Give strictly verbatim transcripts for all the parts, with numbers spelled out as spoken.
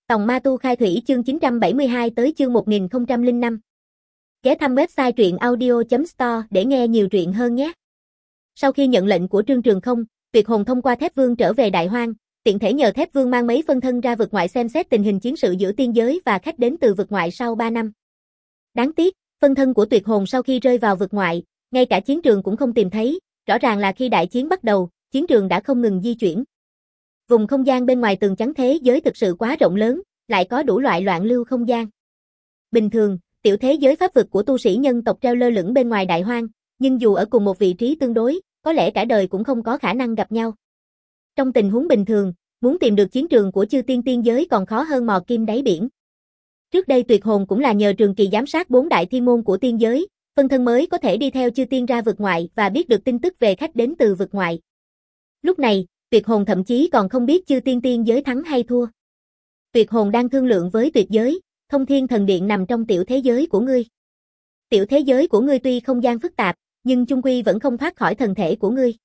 Tòng Ma Tu Khai Thủy chương chín trăm bảy mươi hai tới chương một nghìn không trăm lẻ năm. Ghé thăm website truyện audio chấm store để nghe nhiều truyện hơn nhé. Sau khi nhận lệnh của Trương Trường Không, Tuyệt Hồn thông qua Thép Vương trở về Đại Hoang, tiện thể nhờ Thép Vương mang mấy phân thân ra vực ngoại xem xét tình hình chiến sự giữa tiên giới và khách đến từ vực ngoại sau ba năm. Đáng tiếc, phân thân của Tuyệt Hồn sau khi rơi vào vực ngoại, ngay cả chiến trường cũng không tìm thấy, rõ ràng là khi đại chiến bắt đầu, chiến trường đã không ngừng di chuyển. Vùng không gian bên ngoài tường chắn thế giới thực sự quá rộng lớn, lại có đủ loại loạn lưu không gian. Bình thường, tiểu thế giới pháp vực của tu sĩ nhân tộc treo lơ lửng bên ngoài Đại Hoang, nhưng dù ở cùng một vị trí tương đối, có lẽ cả đời cũng không có khả năng gặp nhau. Trong tình huống bình thường, muốn tìm được chiến trường của chư tiên tiên giới còn khó hơn mò kim đáy biển. Trước đây Tuyệt Hồn cũng là nhờ Trường Kỳ giám sát bốn đại thiên môn của tiên giới, phân thân mới có thể đi theo chư tiên ra vực ngoại và biết được tin tức về khách đến từ vực ngoại. Lúc này, Tuyệt Hồn thậm chí còn không biết chư tiên tiên giới thắng hay thua. Tuyệt Hồn đang thương lượng với Tuyệt Giới, Thông Thiên Thần Điện nằm trong tiểu thế giới của ngươi. Tiểu thế giới của ngươi tuy không gian phức tạp, nhưng chung quy vẫn không thoát khỏi thần thể của ngươi.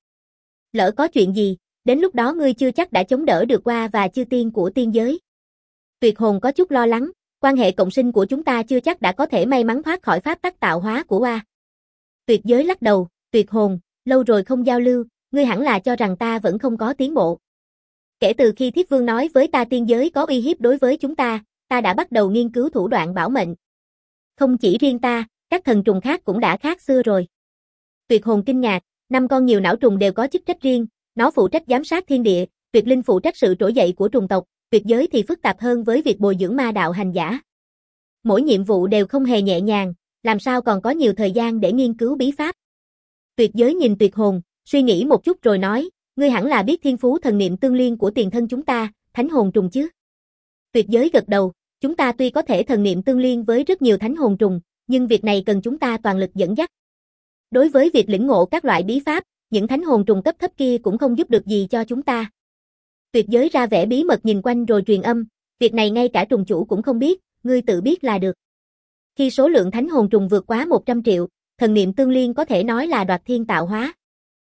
Lỡ có chuyện gì, đến lúc đó ngươi chưa chắc đã chống đỡ được qua và chư tiên của tiên giới. Tuyệt Hồn có chút lo lắng, quan hệ cộng sinh của chúng ta chưa chắc đã có thể may mắn thoát khỏi pháp tắc tạo hóa của Oa. Tuyệt Giới lắc đầu, Tuyệt Hồn, lâu rồi không giao lưu, ngươi hẳn là cho rằng ta vẫn không có tiến bộ. Kể từ khi Thiết Vương nói với ta tiên giới có uy hiếp đối với chúng ta, ta đã bắt đầu nghiên cứu thủ đoạn bảo mệnh. Không chỉ riêng ta, các thần trùng khác cũng đã khác xưa rồi. Tuyệt Hồn kinh ngạc, năm con nhiều não trùng đều có chức trách riêng, nó phụ trách giám sát thiên địa, Tuyệt Linh phụ trách sự trỗi dậy của trùng tộc, Tuyệt Giới thì phức tạp hơn với việc bồi dưỡng ma đạo hành giả. Mỗi nhiệm vụ đều không hề nhẹ nhàng, làm sao còn có nhiều thời gian để nghiên cứu bí pháp. Tuyệt Giới nhìn Tuyệt Hồn, suy nghĩ một chút rồi nói, ngươi hẳn là biết thiên phú thần niệm tương liên của tiền thân chúng ta, thánh hồn trùng chứ? Tuyệt Giới gật đầu, chúng ta tuy có thể thần niệm tương liên với rất nhiều thánh hồn trùng, nhưng việc này cần chúng ta toàn lực dẫn dắt. Đối với việc lĩnh ngộ các loại bí pháp, những thánh hồn trùng cấp thấp kia cũng không giúp được gì cho chúng ta. Tuyệt Giới ra vẻ bí mật nhìn quanh rồi truyền âm, việc này ngay cả trùng chủ cũng không biết, ngươi tự biết là được. Khi số lượng thánh hồn trùng vượt quá một trăm triệu, thần niệm tương liên có thể nói là đoạt thiên tạo hóa.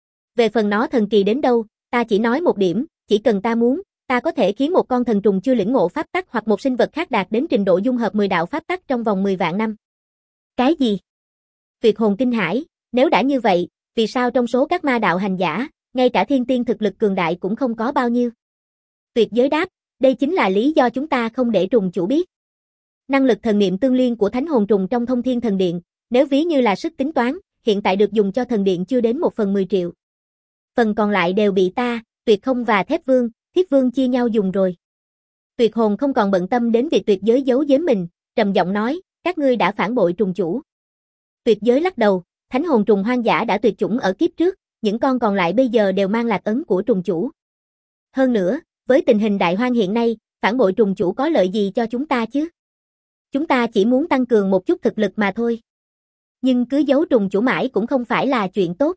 Về phần nó thần kỳ đến đâu, ta chỉ nói một điểm, chỉ cần ta muốn, ta có thể khiến một con thần trùng chưa lĩnh ngộ pháp tắc hoặc một sinh vật khác đạt đến trình độ dung hợp mười đạo pháp tắc trong vòng mười vạn năm. Cái gì? Tuyệt Hồn kinh hãi, nếu đã như vậy, vì sao trong số các ma đạo hành giả, ngay cả thiên tiên thực lực cường đại cũng không có bao nhiêu? Tuyệt Giới đáp, đây chính là lý do chúng ta không để trùng chủ biết. Năng lực thần niệm tương liên của thánh hồn trùng trong Thông Thiên Thần Điện, nếu ví như là sức tính toán, hiện tại được dùng cho thần điện chưa đến một phần mười triệu. Phần còn lại đều bị ta, Tuyệt Không và Thép Vương, Thiết Vương chia nhau dùng rồi. Tuyệt Hồn không còn bận tâm đến việc Tuyệt Giới giấu giếm mình, trầm giọng nói, các ngươi đã phản bội trùng chủ. Tuyệt Giới lắc đầu, thánh hồn trùng hoang dã đã tuyệt chủng ở kiếp trước, những con còn lại bây giờ đều mang lạc ấn của trùng chủ. Hơn nữa, với tình hình Đại Hoang hiện nay, phản bội trùng chủ có lợi gì cho chúng ta chứ? Chúng ta chỉ muốn tăng cường một chút thực lực mà thôi. Nhưng cứ giấu trùng chủ mãi cũng không phải là chuyện tốt.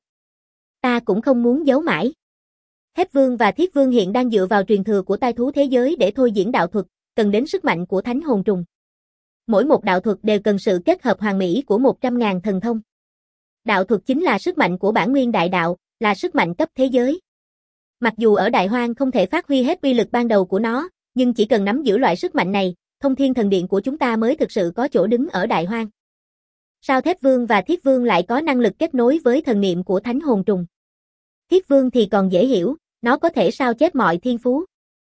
Ta cũng không muốn giấu mãi. Thép Vương và Thiết Vương hiện đang dựa vào truyền thừa của tai thú thế giới để thôi diễn đạo thuật, cần đến sức mạnh của thánh hồn trùng. Mỗi một đạo thuật đều cần sự kết hợp hoàn mỹ của một trăm ngàn thần thông. Đạo thuật chính là sức mạnh của bản nguyên đại đạo, là sức mạnh cấp thế giới. Mặc dù ở Đại Hoang không thể phát huy hết uy lực ban đầu của nó, nhưng chỉ cần nắm giữ loại sức mạnh này, Thông Thiên Thần Điện của chúng ta mới thực sự có chỗ đứng ở Đại Hoang. Sao Thép Vương và Thiết Vương lại có năng lực kết nối với thần niệm của thánh hồn trùng? Thiết Vương thì còn dễ hiểu, nó có thể sao chép mọi thiên phú.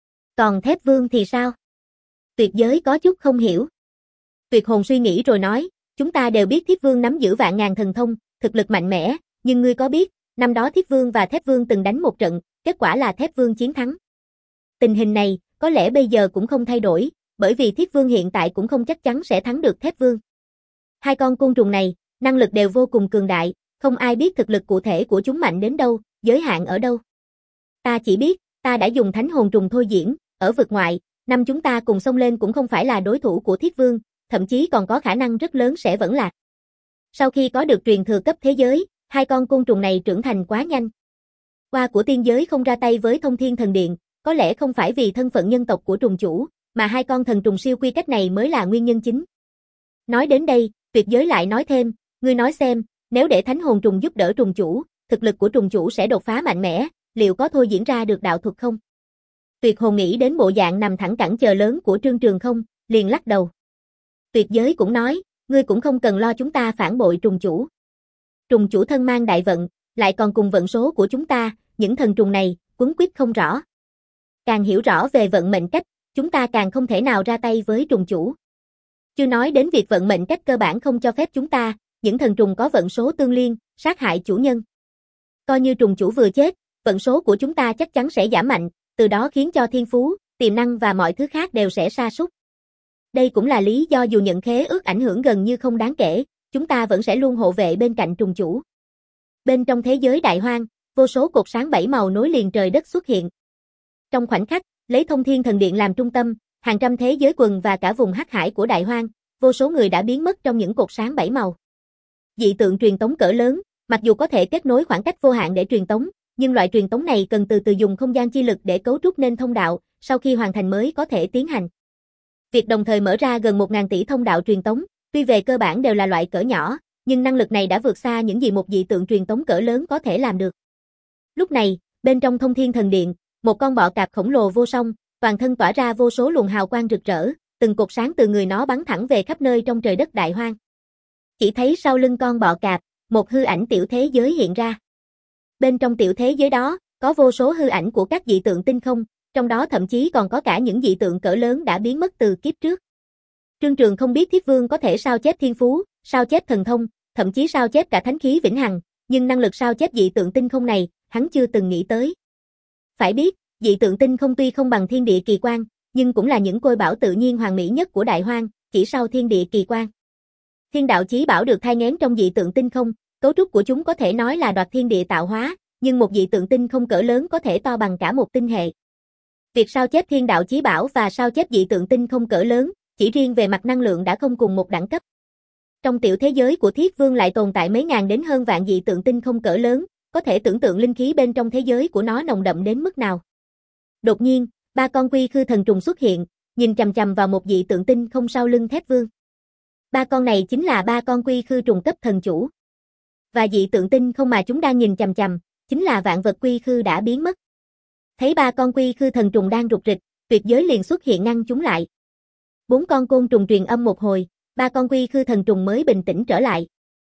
Còn Thép Vương thì sao? Tuyệt Giới có chút không hiểu. Tuyệt Hồn suy nghĩ rồi nói, chúng ta đều biết Thiết Vương nắm giữ vạn ngàn thần thông, thực lực mạnh mẽ, nhưng ngươi có biết, năm đó Thiết Vương và Thép Vương từng đánh một trận, kết quả là Thép Vương chiến thắng. Tình hình này, có lẽ bây giờ cũng không thay đổi, bởi vì Thiết Vương hiện tại cũng không chắc chắn sẽ thắng được Thép Vương. Hai con côn trùng này, năng lực đều vô cùng cường đại, không ai biết thực lực cụ thể của chúng mạnh đến đâu, giới hạn ở đâu. Ta chỉ biết, ta đã dùng thánh hồn trùng thôi diễn, ở vực ngoại, năm chúng ta cùng xông lên cũng không phải là đối thủ của Thiết Vương, thậm chí còn có khả năng rất lớn sẽ vẫn lạc. Sau khi có được truyền thừa cấp thế giới, hai con côn trùng này trưởng thành quá nhanh. Oa của tiên giới không ra tay với Thông Thiên Thần Điện, có lẽ không phải vì thân phận nhân tộc của trùng chủ, mà hai con thần trùng siêu quy cách này mới là nguyên nhân chính. Nói đến đây, Tuyệt Giới lại nói thêm, ngươi nói xem, nếu để thánh hồn trùng giúp đỡ trùng chủ, thực lực của trùng chủ sẽ đột phá mạnh mẽ, liệu có thôi diễn ra được đạo thuật không? Tuyệt Hồn nghĩ đến bộ dạng nằm thẳng cẳng chờ lớn của Trương Trường Không, liền lắc đầu. Tuyệt Giới cũng nói, ngươi cũng không cần lo chúng ta phản bội trùng chủ. Trùng chủ thân mang đại vận, lại còn cùng vận số của chúng ta, những thần trùng này, quấn quýt không rõ. Càng hiểu rõ về vận mệnh cách, chúng ta càng không thể nào ra tay với trùng chủ. Chưa nói đến việc vận mệnh cách cơ bản không cho phép chúng ta, những thần trùng có vận số tương liên, sát hại chủ nhân. Coi như trùng chủ vừa chết, vận số của chúng ta chắc chắn sẽ giảm mạnh, từ đó khiến cho thiên phú, tiềm năng và mọi thứ khác đều sẽ sa sút. Đây cũng là lý do dù nhận khế ước ảnh hưởng gần như không đáng kể, chúng ta vẫn sẽ luôn hộ vệ bên cạnh trùng chủ. Bên trong thế giới đại hoang, vô số cột sáng bảy màu nối liền trời đất xuất hiện. Trong khoảnh khắc, lấy Thông Thiên Thần Điện làm trung tâm, hàng trăm thế giới quần và cả vùng hắc hải của đại hoang, vô số người đã biến mất trong những cột sáng bảy màu. Dị tượng truyền tống cỡ lớn, mặc dù có thể kết nối khoảng cách vô hạn để truyền tống, nhưng loại truyền tống này cần từ từ dùng không gian chi lực để cấu trúc nên thông đạo, sau khi hoàn thành mới có thể tiến hành. Việc đồng thời mở ra gần một nghìn tỷ thông đạo truyền tống, tuy về cơ bản đều là loại cỡ nhỏ, nhưng năng lực này đã vượt xa những gì một dị tượng truyền tống cỡ lớn có thể làm được. Lúc này, bên trong Thông Thiên Thần Điện, một con bọ cạp khổng lồ vô song, toàn thân tỏa ra vô số luồng hào quang rực rỡ, từng cột sáng từ người nó bắn thẳng về khắp nơi trong trời đất đại hoang. Chỉ thấy sau lưng con bọ cạp, một hư ảnh tiểu thế giới hiện ra. Bên trong tiểu thế giới đó, có vô số hư ảnh của các dị tượng tinh không, trong đó thậm chí còn có cả những dị tượng cỡ lớn đã biến mất từ kiếp trước. Trương Trường không biết Thiết Vương có thể sao chép thiên phú, sao chép thần thông, thậm chí sao chép cả thánh khí vĩnh hằng, nhưng năng lực sao chép dị tượng tinh không này, hắn chưa từng nghĩ tới. Phải biết, dị tượng tinh không tuy không bằng thiên địa kỳ quan, nhưng cũng là những côi bảo tự nhiên hoàn mỹ nhất của đại hoang, chỉ sau thiên địa kỳ quan. Thiên đạo chí bảo được thai nghén trong dị tượng tinh không, cấu trúc của chúng có thể nói là đoạt thiên địa tạo hóa, nhưng một dị tượng tinh không cỡ lớn có thể to bằng cả một tinh hệ. Việc sao chép thiên đạo chí bảo và sao chép dị tượng tinh không cỡ lớn, chỉ riêng về mặt năng lượng đã không cùng một đẳng cấp. Trong tiểu thế giới của Thiết Vương lại tồn tại mấy ngàn đến hơn vạn dị tượng tinh không cỡ lớn, có thể tưởng tượng linh khí bên trong thế giới của nó nồng đậm đến mức nào. Đột nhiên, ba con quy khư thần trùng xuất hiện, nhìn chằm chằm vào một dị tượng tinh không sau lưng Thép Vương. Ba con này chính là ba con quy khư trùng cấp thần chủ. Và dị tượng tinh không mà chúng đang nhìn chằm chằm, chính là vạn vật quy khư đã biến mất. Thấy ba con quy khư thần trùng đang rục rịch, Tuyệt Giới liền xuất hiện ngăn chúng lại. Bốn con côn trùng truyền âm một hồi, ba con quy khư thần trùng mới bình tĩnh trở lại.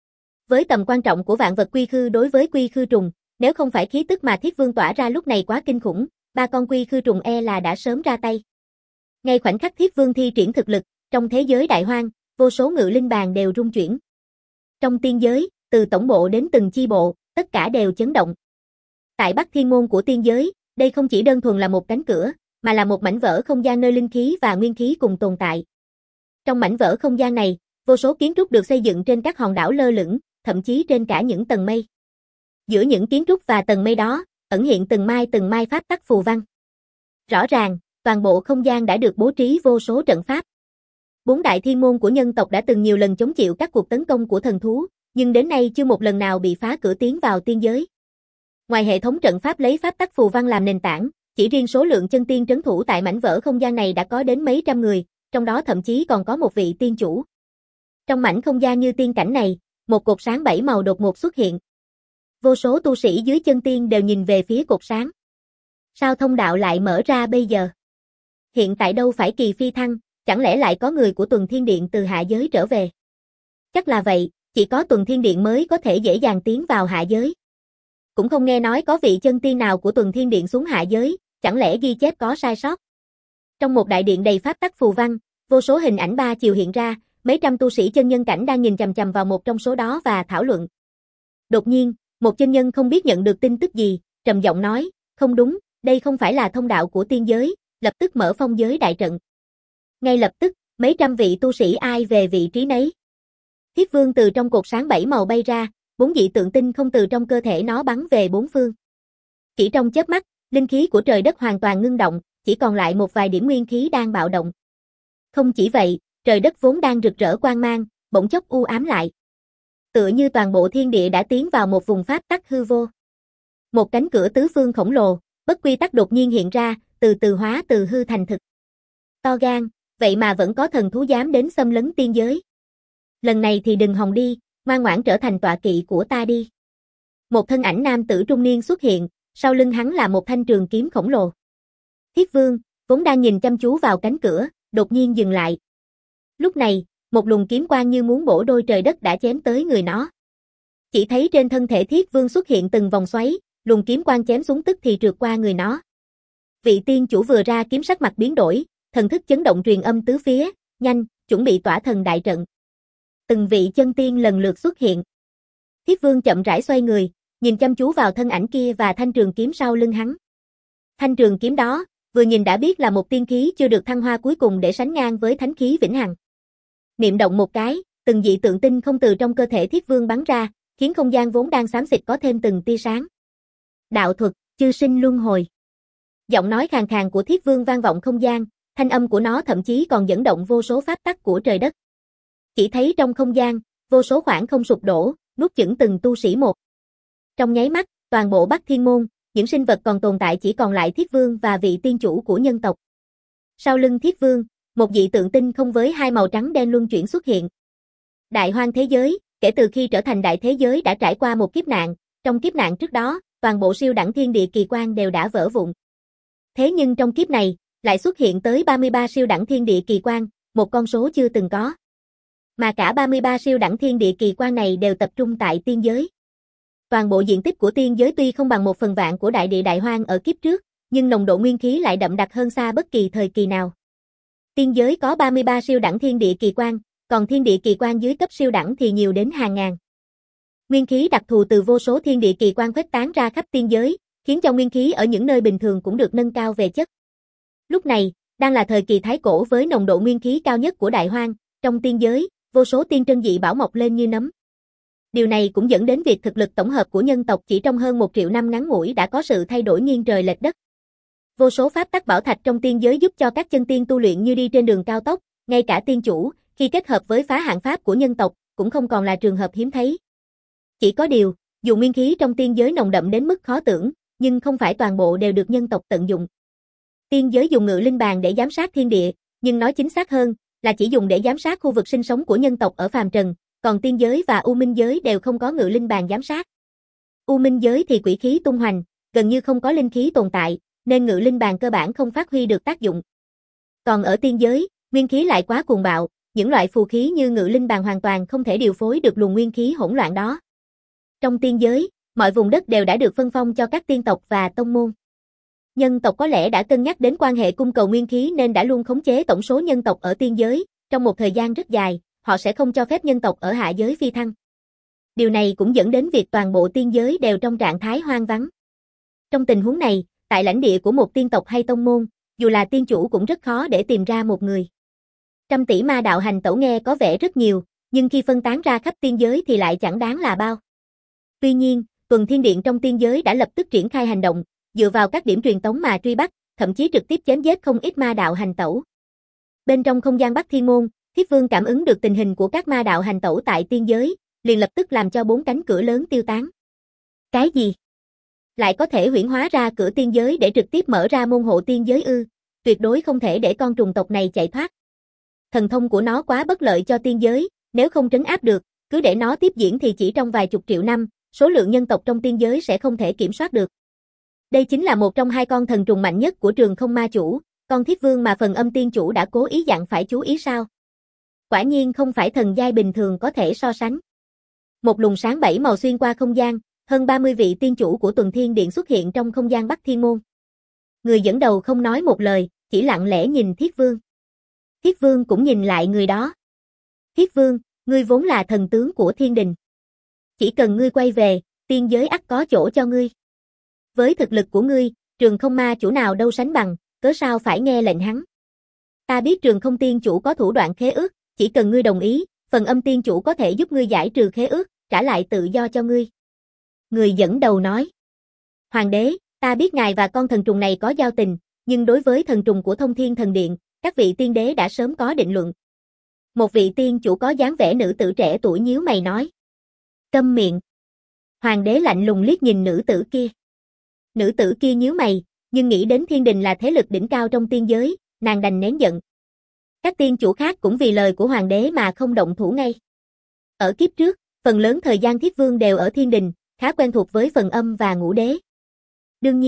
Với tầm quan trọng của vạn vật quy khư đối với quy khư trùng, nếu không phải khí tức mà Thiết Vương tỏa ra lúc này quá kinh khủng, ba con quy khư trùng e là đã sớm ra tay. Ngay khoảnh khắc Thiết Vương thi triển thực lực, trong thế giới đại hoang, vô số ngự linh bàn đều rung chuyển. Trong tiên giới, từ tổng bộ đến từng chi bộ, tất cả đều chấn động. Tại Bắc Thiên Môn của tiên giới, đây không chỉ đơn thuần là một cánh cửa, mà là một mảnh vỡ không gian nơi linh khí và nguyên khí cùng tồn tại. Trong mảnh vỡ không gian này, vô số kiến trúc được xây dựng trên các hòn đảo lơ lửng, thậm chí trên cả những tầng mây. Giữa những kiến trúc và tầng mây đó, ẩn hiện từng mai từng mai pháp tắc phù văn. Rõ ràng, toàn bộ không gian đã được bố trí vô số trận pháp. Bốn đại thiên môn của nhân tộc đã từng nhiều lần chống chịu các cuộc tấn công của thần thú, nhưng đến nay chưa một lần nào bị phá cửa tiến vào tiên giới. Ngoài hệ thống trận pháp lấy pháp tắc phù văn làm nền tảng, chỉ riêng số lượng chân tiên trấn thủ tại mảnh vỡ không gian này đã có đến mấy trăm người, trong đó thậm chí còn có một vị tiên chủ. Trong mảnh không gian như tiên cảnh này, một cột sáng bảy màu đột ngột xuất hiện. Vô số tu sĩ dưới chân tiên đều nhìn về phía cột sáng. Sao thông đạo lại mở ra bây giờ? Hiện tại đâu phải kỳ phi thăng, chẳng lẽ lại có người của Tuần Thiên Điện từ hạ giới trở về? Chắc là vậy, chỉ có Tuần Thiên Điện mới có thể dễ dàng tiến vào hạ giới. Cũng không nghe nói có vị chân tiên nào của Tuần Thiên Điện xuống hạ giới, chẳng lẽ ghi chép có sai sót? Trong một đại điện đầy pháp tắc phù văn, vô số hình ảnh ba chiều hiện ra, mấy trăm tu sĩ chân nhân cảnh đang nhìn chằm chằm vào một trong số đó và thảo luận. Đột nhiên, một chân nhân không biết nhận được tin tức gì, trầm giọng nói, không đúng, đây không phải là thông đạo của tiên giới, lập tức mở phong giới đại trận. Ngay lập tức, mấy trăm vị tu sĩ ai về vị trí nấy. Thiết Vương từ trong cột sáng bảy màu bay ra, bốn dị tượng tinh không từ trong cơ thể nó bắn về bốn phương. Chỉ trong chớp mắt, linh khí của trời đất hoàn toàn ngưng động, chỉ còn lại một vài điểm nguyên khí đang bạo động. Không chỉ vậy, trời đất vốn đang rực rỡ quang mang, bỗng chốc u ám lại. Tựa như toàn bộ thiên địa đã tiến vào một vùng pháp tắc hư vô. Một cánh cửa tứ phương khổng lồ, bất quy tắc đột nhiên hiện ra, từ từ hóa từ hư thành thực. To gan, vậy mà vẫn có thần thú dám đến xâm lấn tiên giới. Lần này thì đừng hòng đi, ngoan ngoãn trở thành tọa kỵ của ta đi. Một thân ảnh nam tử trung niên xuất hiện, sau lưng hắn là một thanh trường kiếm khổng lồ. Thiết Vương, vốn đang nhìn chăm chú vào cánh cửa, đột nhiên dừng lại. Lúc này, một luồng kiếm quang như muốn bổ đôi trời đất đã chém tới người nó. Chỉ thấy trên thân thể Thiết Vương xuất hiện từng vòng xoáy, luồng kiếm quang chém xuống tức thì trượt qua người nó. Vị tiên chủ vừa ra kiếm sắc mặt biến đổi, thần thức chấn động truyền âm tứ phía, nhanh, chuẩn bị tỏa thần đại trận. Từng vị chân tiên lần lượt xuất hiện. Thiết Vương chậm rãi xoay người, nhìn chăm chú vào thân ảnh kia và thanh trường kiếm sau lưng hắn. Thanh trường kiếm đó, vừa nhìn đã biết là một tiên khí chưa được thăng hoa cuối cùng để sánh ngang với thánh khí vĩnh hằng. Niệm động một cái, từng dị tượng tinh không từ trong cơ thể Thiết Vương bắn ra, khiến không gian vốn đang xám xịt có thêm từng tia sáng. Đạo thuật, chư sinh luân hồi. Giọng nói khàn khàn của Thiết Vương vang vọng không gian, thanh âm của nó thậm chí còn dẫn động vô số pháp tắc của trời đất. Chỉ thấy trong không gian, vô số khoảng không sụp đổ, nuốt chửng từng tu sĩ một. Trong nháy mắt, toàn bộ Bắc Thiên Môn, những sinh vật còn tồn tại chỉ còn lại Thiết Vương và vị tiên chủ của nhân tộc. Sau lưng Thiết Vương, một dị tượng tinh không với hai màu trắng đen luân chuyển xuất hiện. Đại hoang thế giới, kể từ khi trở thành đại thế giới đã trải qua một kiếp nạn, trong kiếp nạn trước đó, toàn bộ siêu đẳng thiên địa kỳ quan đều đã vỡ vụn. Thế nhưng trong kiếp này, lại xuất hiện tới ba mươi ba siêu đẳng thiên địa kỳ quan, một con số chưa từng có. Mà cả ba mươi ba siêu đẳng thiên địa kỳ quan này đều tập trung tại tiên giới. Toàn bộ diện tích của tiên giới tuy không bằng một phần vạn của đại địa đại hoang ở kiếp trước, nhưng nồng độ nguyên khí lại đậm đặc hơn xa bất kỳ thời kỳ nào. Tiên giới có ba mươi ba siêu đẳng thiên địa kỳ quan, còn thiên địa kỳ quan dưới cấp siêu đẳng thì nhiều đến hàng ngàn. Nguyên khí đặc thù từ vô số thiên địa kỳ quan khuếch tán ra khắp tiên giới, khiến cho nguyên khí ở những nơi bình thường cũng được nâng cao về chất. Lúc này, đang là thời kỳ thái cổ với nồng độ nguyên khí cao nhất của đại hoang, trong tiên giới, vô số tiên trân dị bảo mọc lên như nấm. Điều này cũng dẫn đến việc thực lực tổng hợp của nhân tộc chỉ trong hơn một triệu năm ngắn ngủi đã có sự thay đổi nghiêng trời lệch đất. Vô số pháp tắc bảo thạch trong tiên giới giúp cho các chân tiên tu luyện như đi trên đường cao tốc, ngay cả tiên chủ, khi kết hợp với phá hạn pháp của nhân tộc, cũng không còn là trường hợp hiếm thấy. Chỉ có điều, dù nguyên khí trong tiên giới nồng đậm đến mức khó tưởng, nhưng không phải toàn bộ đều được nhân tộc tận dụng. Tiên giới dùng ngự linh bàn để giám sát thiên địa, nhưng nói chính xác hơn, là chỉ dùng để giám sát khu vực sinh sống của nhân tộc ở phàm trần, còn tiên giới và U Minh giới đều không có ngự linh bàn giám sát. U Minh giới thì quỷ khí tung hoành, gần như không có linh khí tồn tại, nên ngự linh bàn cơ bản không phát huy được tác dụng. Còn ở tiên giới, nguyên khí lại quá cuồng bạo, những loại phù khí như ngự linh bàn hoàn toàn không thể điều phối được luồng nguyên khí hỗn loạn đó. Trong tiên giới, mọi vùng đất đều đã được phân phong cho các tiên tộc và tông môn. Nhân tộc có lẽ đã cân nhắc đến quan hệ cung cầu nguyên khí nên đã luôn khống chế tổng số nhân tộc ở tiên giới, trong một thời gian rất dài, họ sẽ không cho phép nhân tộc ở hạ giới phi thăng. Điều này cũng dẫn đến việc toàn bộ tiên giới đều trong trạng thái hoang vắng. Trong tình huống này, tại lãnh địa của một tiên tộc hay tông môn, dù là tiên chủ cũng rất khó để tìm ra một người. Trăm tỷ ma đạo hành tẩu nghe có vẻ rất nhiều, nhưng khi phân tán ra khắp tiên giới thì lại chẳng đáng là bao. Tuy nhiên, Tuần Thiên Điện trong tiên giới đã lập tức triển khai hành động, dựa vào các điểm truyền tống mà truy bắt, thậm chí trực tiếp chém giết không ít ma đạo hành tẩu. Bên trong không gian Bắc Thiên Môn, Thiết Vương cảm ứng được tình hình của các ma đạo hành tẩu tại tiên giới, liền lập tức làm cho bốn cánh cửa lớn tiêu tán. Cái gì? Lại có thể huyễn hóa ra cửa tiên giới để trực tiếp mở ra môn hộ tiên giới ư? Tuyệt đối không thể để con trùng tộc này chạy thoát. Thần thông của nó quá bất lợi cho tiên giới, nếu không trấn áp được, cứ để nó tiếp diễn thì chỉ trong vài chục triệu năm, số lượng nhân tộc trong tiên giới sẽ không thể kiểm soát được. Đây chính là một trong hai con thần trùng mạnh nhất của Trường Không Ma Chủ, con Thiết Vương mà Phần Âm Tiên Chủ đã cố ý dặn phải chú ý sao? Quả nhiên không phải thần giai bình thường có thể so sánh. Một luồng sáng bảy màu xuyên qua không gian, hơn ba mươi vị tiên chủ của Tuần Thiên Điện xuất hiện trong không gian Bắc Thiên Môn. Người dẫn đầu không nói một lời, chỉ lặng lẽ nhìn Thiết Vương. Thiết Vương cũng nhìn lại người đó. Thiết Vương, ngươi vốn là thần tướng của thiên đình. Chỉ cần ngươi quay về, tiên giới ắt có chỗ cho ngươi. Với thực lực của ngươi, Trường Không Ma Chủ nào đâu sánh bằng, cớ sao phải nghe lệnh hắn. Ta biết Trường Không Tiên Chủ có thủ đoạn khế ước, chỉ cần ngươi đồng ý, Phần Âm Tiên Chủ có thể giúp ngươi giải trừ khế ước, trả lại tự do cho ngươi. Người dẫn đầu nói. Hoàng đế, ta biết ngài và con thần trùng này có giao tình, nhưng đối với thần trùng của Thông Thiên Thần Điện, các vị tiên đế đã sớm có định luận. Một vị tiên chủ có dáng vẻ nữ tử trẻ tuổi nhíu mày nói. Câm miệng. Hoàng đế lạnh lùng liếc nhìn nữ tử kia. Nữ tử kia nhíu mày, nhưng nghĩ đến thiên đình là thế lực đỉnh cao trong tiên giới, nàng đành nén giận. Các tiên chủ khác cũng vì lời của hoàng đế mà không động thủ ngay. Ở kiếp trước, phần lớn thời gian Thiết Vương đều ở thiên đình, khá quen thuộc với Phần Âm và Ngũ Đế. Đương nhiên,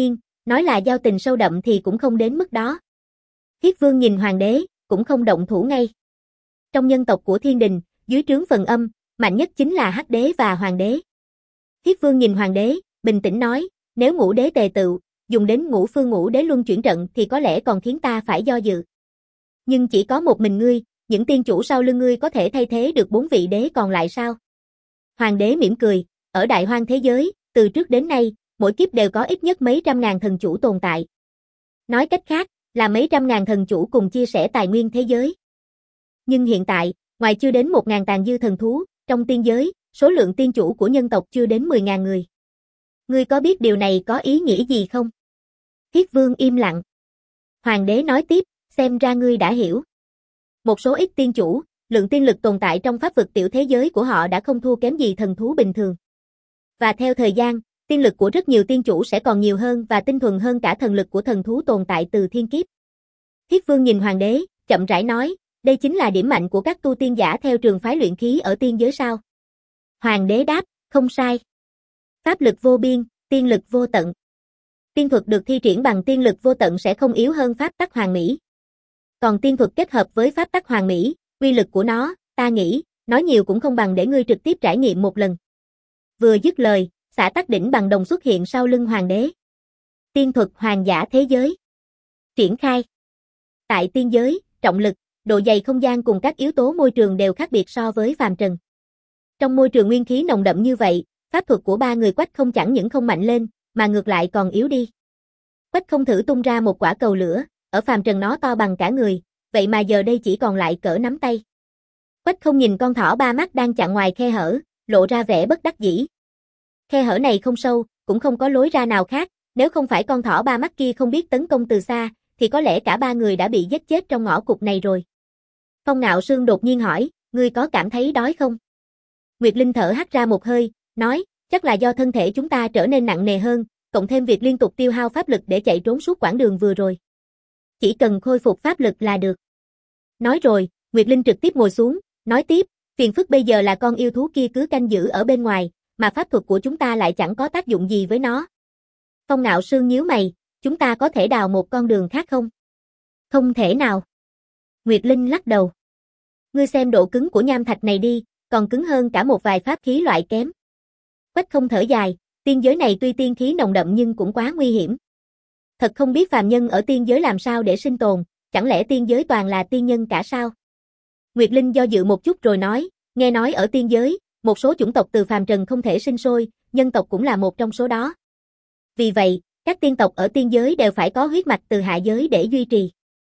Nói là giao tình sâu đậm thì cũng không đến mức đó. Thiết Vương nhìn hoàng đế, cũng không động thủ ngay. Trong nhân tộc của thiên đình, dưới trướng phần âm, mạnh nhất chính là hắc đế và hoàng đế. Thiết Vương nhìn hoàng đế, bình tĩnh nói, nếu ngũ đế tề tựu, dùng đến ngũ phương ngũ đế luân chuyển trận thì có lẽ còn khiến ta phải do dự. Nhưng chỉ có một mình ngươi, những tiên chủ sau lưng ngươi có thể thay thế được bốn vị đế còn lại sao? Hoàng đế mỉm cười, ở đại hoang thế giới, từ trước đến nay, mỗi kiếp đều có ít nhất mấy trăm ngàn thần chủ tồn tại. Nói cách khác, là mấy trăm ngàn thần chủ cùng chia sẻ tài nguyên thế giới. Nhưng hiện tại, ngoài chưa đến một ngàn tàn dư thần thú, trong tiên giới, số lượng tiên chủ của nhân tộc chưa đến mười ngàn người. Ngươi có biết điều này có ý nghĩa gì không? Thiết Vương im lặng. Hoàng đế nói tiếp, xem ra ngươi đã hiểu. Một số ít tiên chủ, lượng tiên lực tồn tại trong pháp vực tiểu thế giới của họ đã không thua kém gì thần thú bình thường. Và theo thời gian, tiên lực của rất nhiều tiên chủ sẽ còn nhiều hơn và tinh thuần hơn cả thần lực của thần thú tồn tại từ thiên kiếp. Thiết Vương nhìn hoàng đế, chậm rãi nói, đây chính là điểm mạnh của các tu tiên giả theo trường phái luyện khí ở tiên giới sao? Hoàng đế đáp, không sai. Pháp lực vô biên, tiên lực vô tận. Tiên thuật được thi triển bằng tiên lực vô tận sẽ không yếu hơn pháp tắc hoàn mỹ. Còn tiên thuật kết hợp với pháp tắc hoàn mỹ, uy lực của nó, ta nghĩ, nói nhiều cũng không bằng để ngươi trực tiếp trải nghiệm một lần. Vừa dứt lời, xả tắc đỉnh bằng đồng xuất hiện sau lưng hoàng đế. Tiên thuật hoàng giả thế giới. Triển khai. Tại tiên giới, trọng lực, độ dày không gian cùng các yếu tố môi trường đều khác biệt so với phàm trần. Trong môi trường nguyên khí nồng đậm như vậy, pháp thuật của ba người Quách Không chẳng những không mạnh lên, mà ngược lại còn yếu đi. Quách Không thử tung ra một quả cầu lửa, ở phàm trần nó to bằng cả người, vậy mà giờ đây chỉ còn lại cỡ nắm tay. Quách Không nhìn con thỏ ba mắt đang chặn ngoài khe hở, lộ ra vẻ bất đắc dĩ. Khe hở này không sâu, cũng không có lối ra nào khác, nếu không phải con thỏ ba mắt kia không biết tấn công từ xa, thì có lẽ cả ba người đã bị giết chết trong ngõ cụt này rồi. Phong Ngạo Sương đột nhiên hỏi, ngươi có cảm thấy đói không? Nguyệt Linh thở hắt ra một hơi, nói, chắc là do thân thể chúng ta trở nên nặng nề hơn, cộng thêm việc liên tục tiêu hao pháp lực để chạy trốn suốt quãng đường vừa rồi. Chỉ cần khôi phục pháp lực là được. Nói rồi, Nguyệt Linh trực tiếp ngồi xuống, nói tiếp, phiền phức bây giờ là con yêu thú kia cứ canh giữ ở bên ngoài, mà pháp thuật của chúng ta lại chẳng có tác dụng gì với nó. Phong Ngạo Sương nhíu mày, chúng ta có thể đào một con đường khác không? Không thể nào. Nguyệt Linh lắc đầu. Ngươi xem độ cứng của nham thạch này đi, còn cứng hơn cả một vài pháp khí loại kém. Quách Không thở dài, tiên giới này tuy tiên khí nồng đậm nhưng cũng quá nguy hiểm. Thật không biết phàm nhân ở tiên giới làm sao để sinh tồn, chẳng lẽ tiên giới toàn là tiên nhân cả sao? Nguyệt Linh do dự một chút rồi nói, nghe nói ở tiên giới, một số chủng tộc từ phàm trần không thể sinh sôi, nhân tộc cũng là một trong số đó. Vì vậy, các tiên tộc ở tiên giới đều phải có huyết mạch từ hạ giới để duy trì.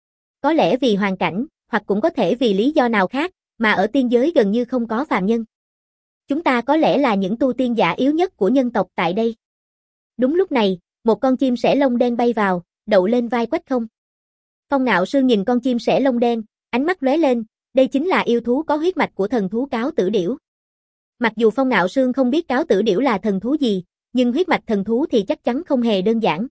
Có lẽ vì hoàn cảnh, hoặc cũng có thể vì lý do nào khác, mà ở tiên giới gần như không có phàm nhân. Chúng ta có lẽ là những tu tiên giả yếu nhất của nhân tộc tại đây. Đúng lúc này, một con chim sẻ lông đen bay vào, đậu lên vai Quách Không. Phong Ngạo Sương nhìn con chim sẻ lông đen, ánh mắt lóe lên, đây chính là yêu thú có huyết mạch của thần thú cáo tử điểu. Mặc dù Phong Ngạo Sương không biết cáo tử điểu là thần thú gì, nhưng huyết mạch thần thú thì chắc chắn không hề đơn giản.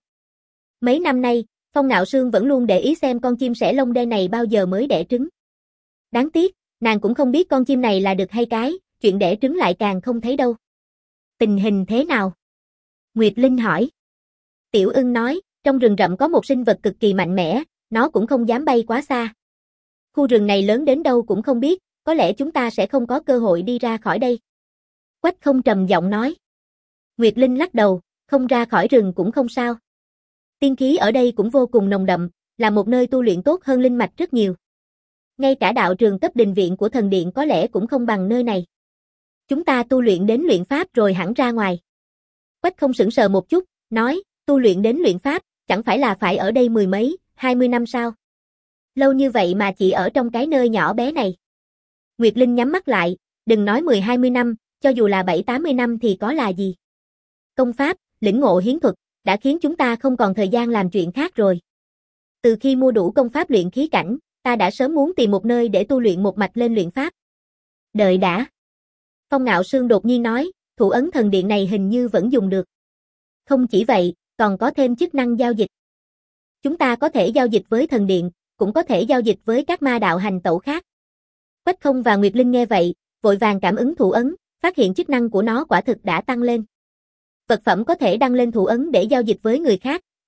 Mấy năm nay, Phong Ngạo Sương vẫn luôn để ý xem con chim sẻ lông đen này bao giờ mới đẻ trứng. Đáng tiếc, nàng cũng không biết con chim này là đực hay cái, chuyện đẻ trứng lại càng không thấy đâu. Tình hình thế nào? Nguyệt Linh hỏi. Tiểu Ưng nói, trong rừng rậm có một sinh vật cực kỳ mạnh mẽ, nó cũng không dám bay quá xa. Khu rừng này lớn đến đâu cũng không biết, có lẽ chúng ta sẽ không có cơ hội đi ra khỏi đây. Quách Không trầm giọng nói. Nguyệt Linh lắc đầu, không ra khỏi rừng cũng không sao. Tiên khí ở đây cũng vô cùng nồng đậm, là một nơi tu luyện tốt hơn linh mạch rất nhiều. Ngay cả đạo trường cấp đình viện của thần điện có lẽ cũng không bằng nơi này. Chúng ta tu luyện đến luyện pháp rồi hẳn ra ngoài. Quách Không sững sờ một chút, nói, tu luyện đến luyện pháp, chẳng phải là phải ở đây mười mấy, hai mươi năm sao? Lâu như vậy mà chỉ ở trong cái nơi nhỏ bé này. Nguyệt Linh nhắm mắt lại, đừng nói mười hai mươi năm, cho dù là bảy tám mươi năm thì có là gì. Công pháp, lĩnh ngộ hiến thuật, đã khiến chúng ta không còn thời gian làm chuyện khác rồi. Từ khi mua đủ công pháp luyện khí cảnh, ta đã sớm muốn tìm một nơi để tu luyện một mạch lên luyện pháp. Đợi đã. Phong Ngạo Sương đột nhiên nói, thủ ấn thần điện này hình như vẫn dùng được. Không chỉ vậy, còn có thêm chức năng giao dịch. Chúng ta có thể giao dịch với thần điện, cũng có thể giao dịch với các ma đạo hành tẩu khác. Quách Không và Nguyệt Linh nghe vậy, vội vàng cảm ứng thủ ấn, phát hiện chức năng của nó quả thực đã tăng lên. Vật phẩm có thể đăng lên thủ ấn để giao dịch với người khác,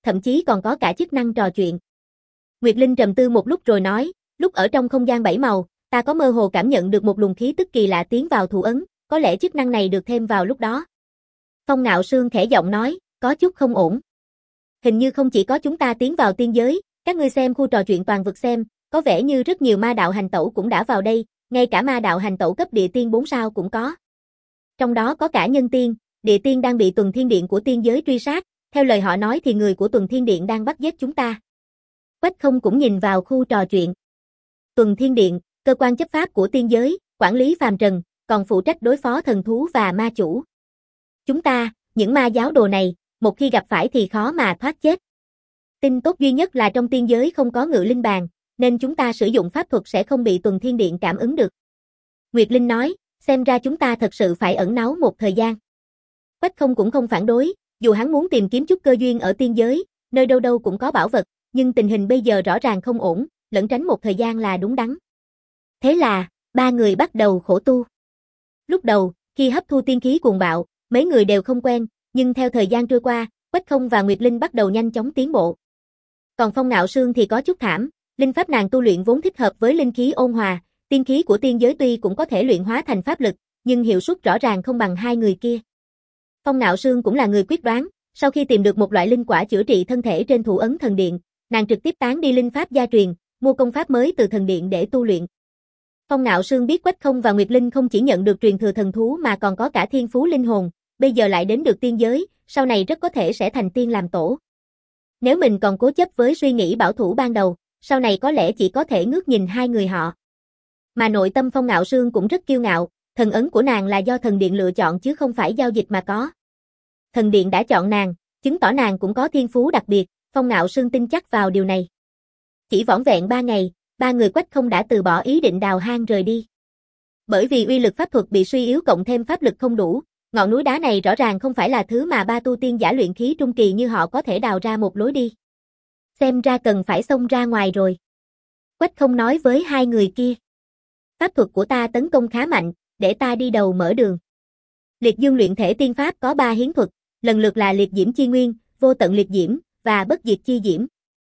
thậm chí còn có cả chức năng trò chuyện. Nguyệt Linh trầm tư một lúc rồi nói, lúc ở trong không gian bảy màu, ta có mơ hồ cảm nhận được một luồng khí tức kỳ lạ tiến vào thủ ấn, có lẽ chức năng này được thêm vào lúc đó. Phong Ngạo Sương khẽ giọng nói, có chút không ổn. Hình như không chỉ có chúng ta tiến vào tiên giới, các ngươi xem khu trò chuyện toàn vực xem, có vẻ như rất nhiều ma đạo hành tẩu cũng đã vào đây, ngay cả ma đạo hành tẩu cấp địa tiên bốn sao cũng có. Trong đó có cả nhân tiên, địa tiên đang bị Tuần Thiên Điện của tiên giới truy sát, theo lời họ nói thì người của Tuần Thiên Điện đang bắt giết chúng ta. Quách Không cũng nhìn vào khu trò chuyện. Tuần Thiên Điện, cơ quan chấp pháp của tiên giới, quản lý phàm trần, còn phụ trách đối phó thần thú và ma chủ. Chúng ta, những ma giáo đồ này, một khi gặp phải thì khó mà thoát chết. Tin tốt duy nhất là trong tiên giới không có ngự linh bàn, nên chúng ta sử dụng pháp thuật sẽ không bị Tuần Thiên Điện cảm ứng được. Nguyệt Linh nói, xem ra chúng ta thật sự phải ẩn náu một thời gian. Quách Không cũng không phản đối, dù hắn muốn tìm kiếm chút cơ duyên ở tiên giới, nơi đâu đâu cũng có bảo vật, nhưng tình hình bây giờ rõ ràng không ổn, lẩn tránh một thời gian là đúng đắn. Thế là, ba người bắt đầu khổ tu. Lúc đầu, khi hấp thu tiên khí cuồng bạo, mấy người đều không quen, nhưng theo thời gian trôi qua, Quách Không và Nguyệt Linh bắt đầu nhanh chóng tiến bộ. Còn Phong Ngạo Sương thì có chút thảm, linh pháp nàng tu luyện vốn thích hợp với linh khí ôn hòa, tiên khí của tiên giới tuy cũng có thể luyện hóa thành pháp lực, nhưng hiệu suất rõ ràng không bằng hai người kia. Phong Ngạo Sương cũng là người quyết đoán, sau khi tìm được một loại linh quả chữa trị thân thể trên thủ ấn thần điện, nàng trực tiếp tán đi linh pháp gia truyền, mua công pháp mới từ thần điện để tu luyện. Phong Ngạo Sương biết Quách Không và Nguyệt Linh không chỉ nhận được truyền thừa thần thú mà còn có cả thiên phú linh hồn, bây giờ lại đến được tiên giới, sau này rất có thể sẽ thành tiên làm tổ. Nếu mình còn cố chấp với suy nghĩ bảo thủ ban đầu, sau này có lẽ chỉ có thể ngước nhìn hai người họ. Mà nội tâm Phong Ngạo Sương cũng rất kiêu ngạo, thần ấn của nàng là do thần điện lựa chọn chứ không phải giao dịch mà có. Thần điện đã chọn nàng, chứng tỏ nàng cũng có thiên phú đặc biệt, Phong Ngạo Sương tin chắc vào điều này. Chỉ vỏn vẹn ba ngày, ba người Quách Không đã từ bỏ ý định đào hang rời đi. Bởi vì uy lực pháp thuật bị suy yếu cộng thêm pháp lực không đủ, ngọn núi đá này rõ ràng không phải là thứ mà ba tu tiên giả luyện khí trung kỳ như họ có thể đào ra một lối đi. Xem ra cần phải xông ra ngoài rồi. Quách Không nói với hai người kia. Pháp thuật của ta tấn công khá mạnh, để ta đi đầu mở đường. Liệt Dương luyện thể tiên pháp có ba hiến thuật, lần lượt là liệt diễm chi nguyên, vô tận liệt diễm, và bất diệt chi diễm.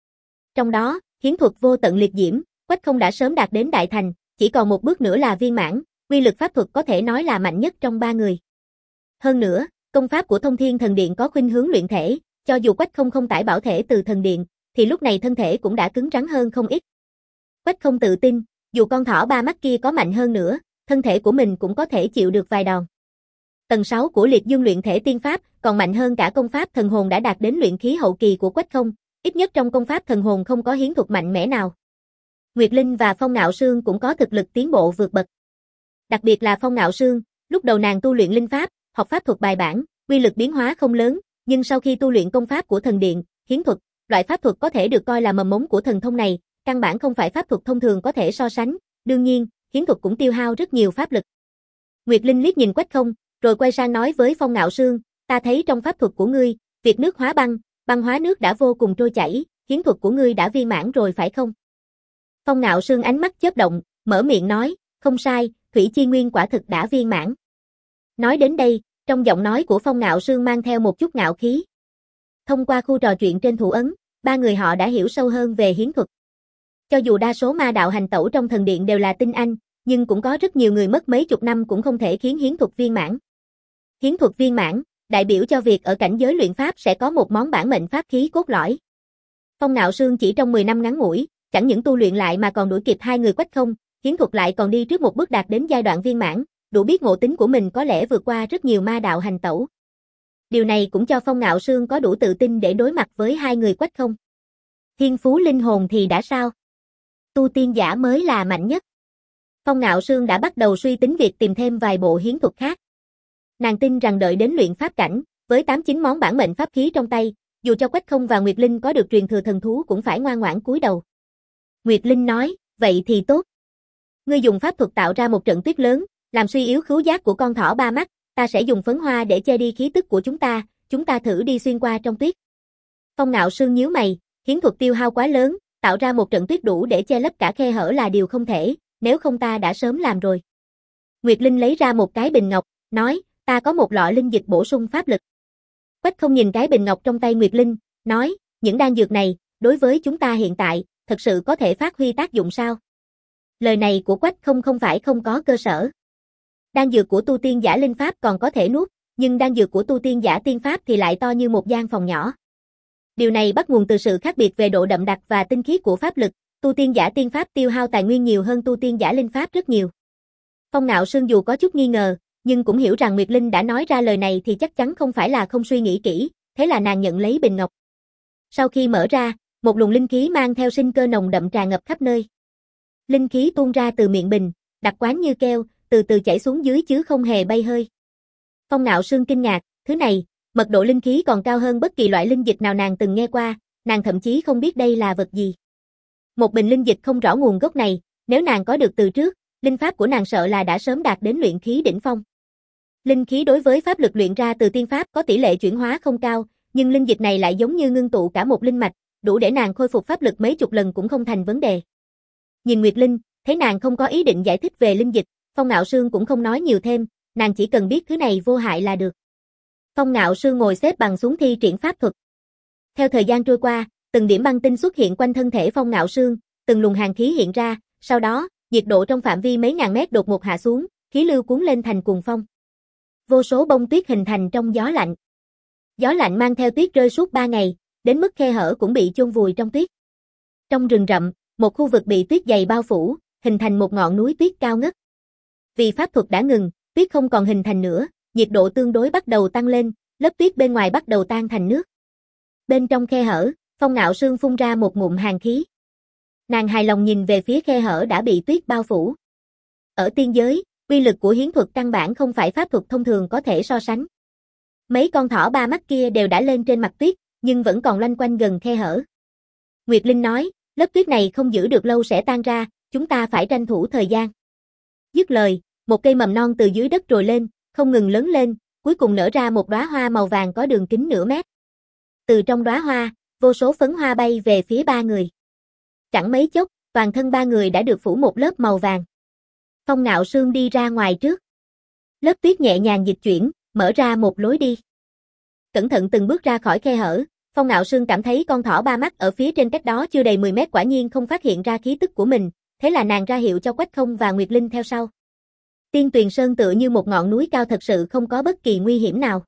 Trong đó, hiến thuật vô tận liệt diễm, Quách Không đã sớm đạt đến đại thành, chỉ còn một bước nữa là viên mãn, uy lực pháp thuật có thể nói là mạnh nhất trong ba người. Hơn nữa, công pháp của Thông Thiên Thần Điện có khuynh hướng luyện thể, cho dù Quách Không không tải bảo thể từ thần điện, thì lúc này thân thể cũng đã cứng rắn hơn không ít. Quách Không tự tin, dù con thỏ ba mắt kia có mạnh hơn nữa, thân thể của mình cũng có thể chịu được vài đòn. Tầng sáu của Liệt Dương luyện thể tiên pháp còn mạnh hơn cả công pháp thần hồn đã đạt đến luyện khí hậu kỳ của Quách Không, ít nhất trong công pháp thần hồn không có hiến thuật mạnh mẽ nào. Nguyệt Linh và Phong Ngạo Sương cũng có thực lực tiến bộ vượt bậc. Đặc biệt là Phong Ngạo Sương, lúc đầu nàng tu luyện linh pháp, học pháp thuật bài bản, uy lực biến hóa không lớn, nhưng sau khi tu luyện công pháp của thần điện, hiến thuật, loại pháp thuật có thể được coi là mầm mống của thần thông này, căn bản không phải pháp thuật thông thường có thể so sánh, đương nhiên, hiến thuật cũng tiêu hao rất nhiều pháp lực. Nguyệt Linh liếc nhìn Quách Không, rồi quay sang nói với Phong Ngạo Sương, ta thấy trong pháp thuật của ngươi, việc nước hóa băng, băng hóa nước đã vô cùng trôi chảy, hiến thuật của ngươi đã viên mãn rồi phải không? Phong Ngạo Sương ánh mắt chớp động, mở miệng nói, không sai, thủy chi nguyên quả thực đã viên mãn. Nói đến đây, trong giọng nói của Phong Ngạo Sương mang theo một chút ngạo khí. Thông qua khu trò chuyện trên thủ ấn, ba người họ đã hiểu sâu hơn về hiến thuật. Cho dù đa số ma đạo hành tẩu trong thần điện đều là tinh anh, nhưng cũng có rất nhiều người mất mấy chục năm cũng không thể khiến hiến thuật viên mãn. Hiến thuật viên mãn, đại biểu cho việc ở cảnh giới luyện pháp sẽ có một món bản mệnh pháp khí cốt lõi. Phong Ngạo Sương chỉ trong mười năm ngắn ngủi, chẳng những tu luyện lại mà còn đuổi kịp hai người Quách Không, hiến thuật lại còn đi trước một bước đạt đến giai đoạn viên mãn, đủ biết ngộ tính của mình có lẽ vượt qua rất nhiều ma đạo hành tẩu. Điều này cũng cho Phong Ngạo Sương có đủ tự tin để đối mặt với hai người Quách Không. Thiên phú linh hồn thì đã sao? Tu tiên giả mới là mạnh nhất. Phong Ngạo Sương đã bắt đầu suy tính việc tìm thêm vài bộ hiến thuật khác. Nàng tin rằng đợi đến luyện pháp cảnh, với tám chín món bản mệnh pháp khí trong tay, dù cho Quách Không và Nguyệt Linh có được truyền thừa thần thú cũng phải ngoan ngoãn cúi đầu. Nguyệt Linh nói, vậy thì tốt. Ngươi dùng pháp thuật tạo ra một trận tuyết lớn, làm suy yếu khứu giác của con thỏ ba mắt, ta sẽ dùng phấn hoa để che đi khí tức của chúng ta, chúng ta thử đi xuyên qua trong tuyết. Phong Ngạo Sương nhíu mày, hiến thuật tiêu hao quá lớn, tạo ra một trận tuyết đủ để che lấp cả khe hở là điều không thể, nếu không ta đã sớm làm rồi. Nguyệt Linh lấy ra một cái bình ngọc, nói, ta có một lọ linh dịch bổ sung pháp lực. Quách Không nhìn cái bình ngọc trong tay Nguyệt Linh, nói, những đan dược này, đối với chúng ta hiện tại, thật sự có thể phát huy tác dụng sao? Lời này của Quách Không không phải không có cơ sở. Đan dược của tu tiên giả linh pháp còn có thể nuốt, nhưng đan dược của tu tiên giả tiên pháp thì lại to như một gian phòng nhỏ. Điều này bắt nguồn từ sự khác biệt về độ đậm đặc và tinh khiết của pháp lực, tu tiên giả tiên pháp tiêu hao tài nguyên nhiều hơn tu tiên giả linh pháp rất nhiều. Phong Nạo Sương dù có chút nghi ngờ, nhưng cũng hiểu rằng Nguyệt Linh đã nói ra lời này thì chắc chắn không phải là không suy nghĩ kỹ, thế là nàng nhận lấy bình ngọc. Sau khi mở ra, một luồng linh khí mang theo sinh cơ nồng đậm tràn ngập khắp nơi. Linh khí tuôn ra từ miệng bình, đặc quán như keo, từ từ chảy xuống dưới chứ không hề bay hơi. Phong Nạo Sương kinh ngạc, thứ này, mật độ linh khí còn cao hơn bất kỳ loại linh dịch nào nàng từng nghe qua, nàng thậm chí không biết đây là vật gì. Một bình linh dịch không rõ nguồn gốc này, nếu nàng có được từ trước, linh pháp của nàng sợ là đã sớm đạt đến luyện khí đỉnh phong. Linh khí đối với pháp lực luyện ra từ tiên pháp có tỷ lệ chuyển hóa không cao, nhưng linh dịch này lại giống như ngưng tụ cả một linh mạch, đủ để nàng khôi phục pháp lực mấy chục lần cũng không thành vấn đề. Nhìn Nguyệt Linh, thấy nàng không có ý định giải thích về linh dịch, Phong Nạo Sương cũng không nói nhiều thêm, nàng chỉ cần biết thứ này vô hại là được. Phong Nạo Sương ngồi xếp bằng xuống thi triển pháp thuật. Theo thời gian trôi qua, từng điểm băng tinh xuất hiện quanh thân thể Phong Nạo Sương, từng luồng hàn khí hiện ra, sau đó, nhiệt độ trong phạm vi mấy ngàn mét đột ngột hạ xuống, khí lưu cuốn lên thành cuồng phong. Vô số bông tuyết hình thành trong gió lạnh. Gió lạnh mang theo tuyết rơi suốt ba ngày, đến mức khe hở cũng bị chôn vùi trong tuyết. Trong rừng rậm, một khu vực bị tuyết dày bao phủ, hình thành một ngọn núi tuyết cao ngất. Vì pháp thuật đã ngừng, tuyết không còn hình thành nữa, nhiệt độ tương đối bắt đầu tăng lên, lớp tuyết bên ngoài bắt đầu tan thành nước. Bên trong khe hở, Phong Nạo Sương phun ra một ngụm hàn khí. Nàng hài lòng nhìn về phía khe hở đã bị tuyết bao phủ. Ở tiên giới, uy lực của hiến thuật căn bản không phải pháp thuật thông thường có thể so sánh. Mấy con thỏ ba mắt kia đều đã lên trên mặt tuyết, nhưng vẫn còn loanh quanh gần khe hở. Nguyệt Linh nói, lớp tuyết này không giữ được lâu sẽ tan ra, chúng ta phải tranh thủ thời gian. Dứt lời, một cây mầm non từ dưới đất trồi lên, không ngừng lớn lên, cuối cùng nở ra một đóa hoa màu vàng có đường kính nửa mét. Từ trong đóa hoa, vô số phấn hoa bay về phía ba người. Chẳng mấy chốc, toàn thân ba người đã được phủ một lớp màu vàng. Phong Nạo Sương đi ra ngoài trước. Lớp tuyết nhẹ nhàng dịch chuyển, mở ra một lối đi. Cẩn thận từng bước ra khỏi khe hở, Phong Nạo Sương cảm thấy con thỏ ba mắt ở phía trên cách đó chưa đầy mười mét quả nhiên không phát hiện ra khí tức của mình, thế là nàng ra hiệu cho Quách Không và Nguyệt Linh theo sau. Tiên Tuyền Sơn tựa như một ngọn núi cao thật sự không có bất kỳ nguy hiểm nào.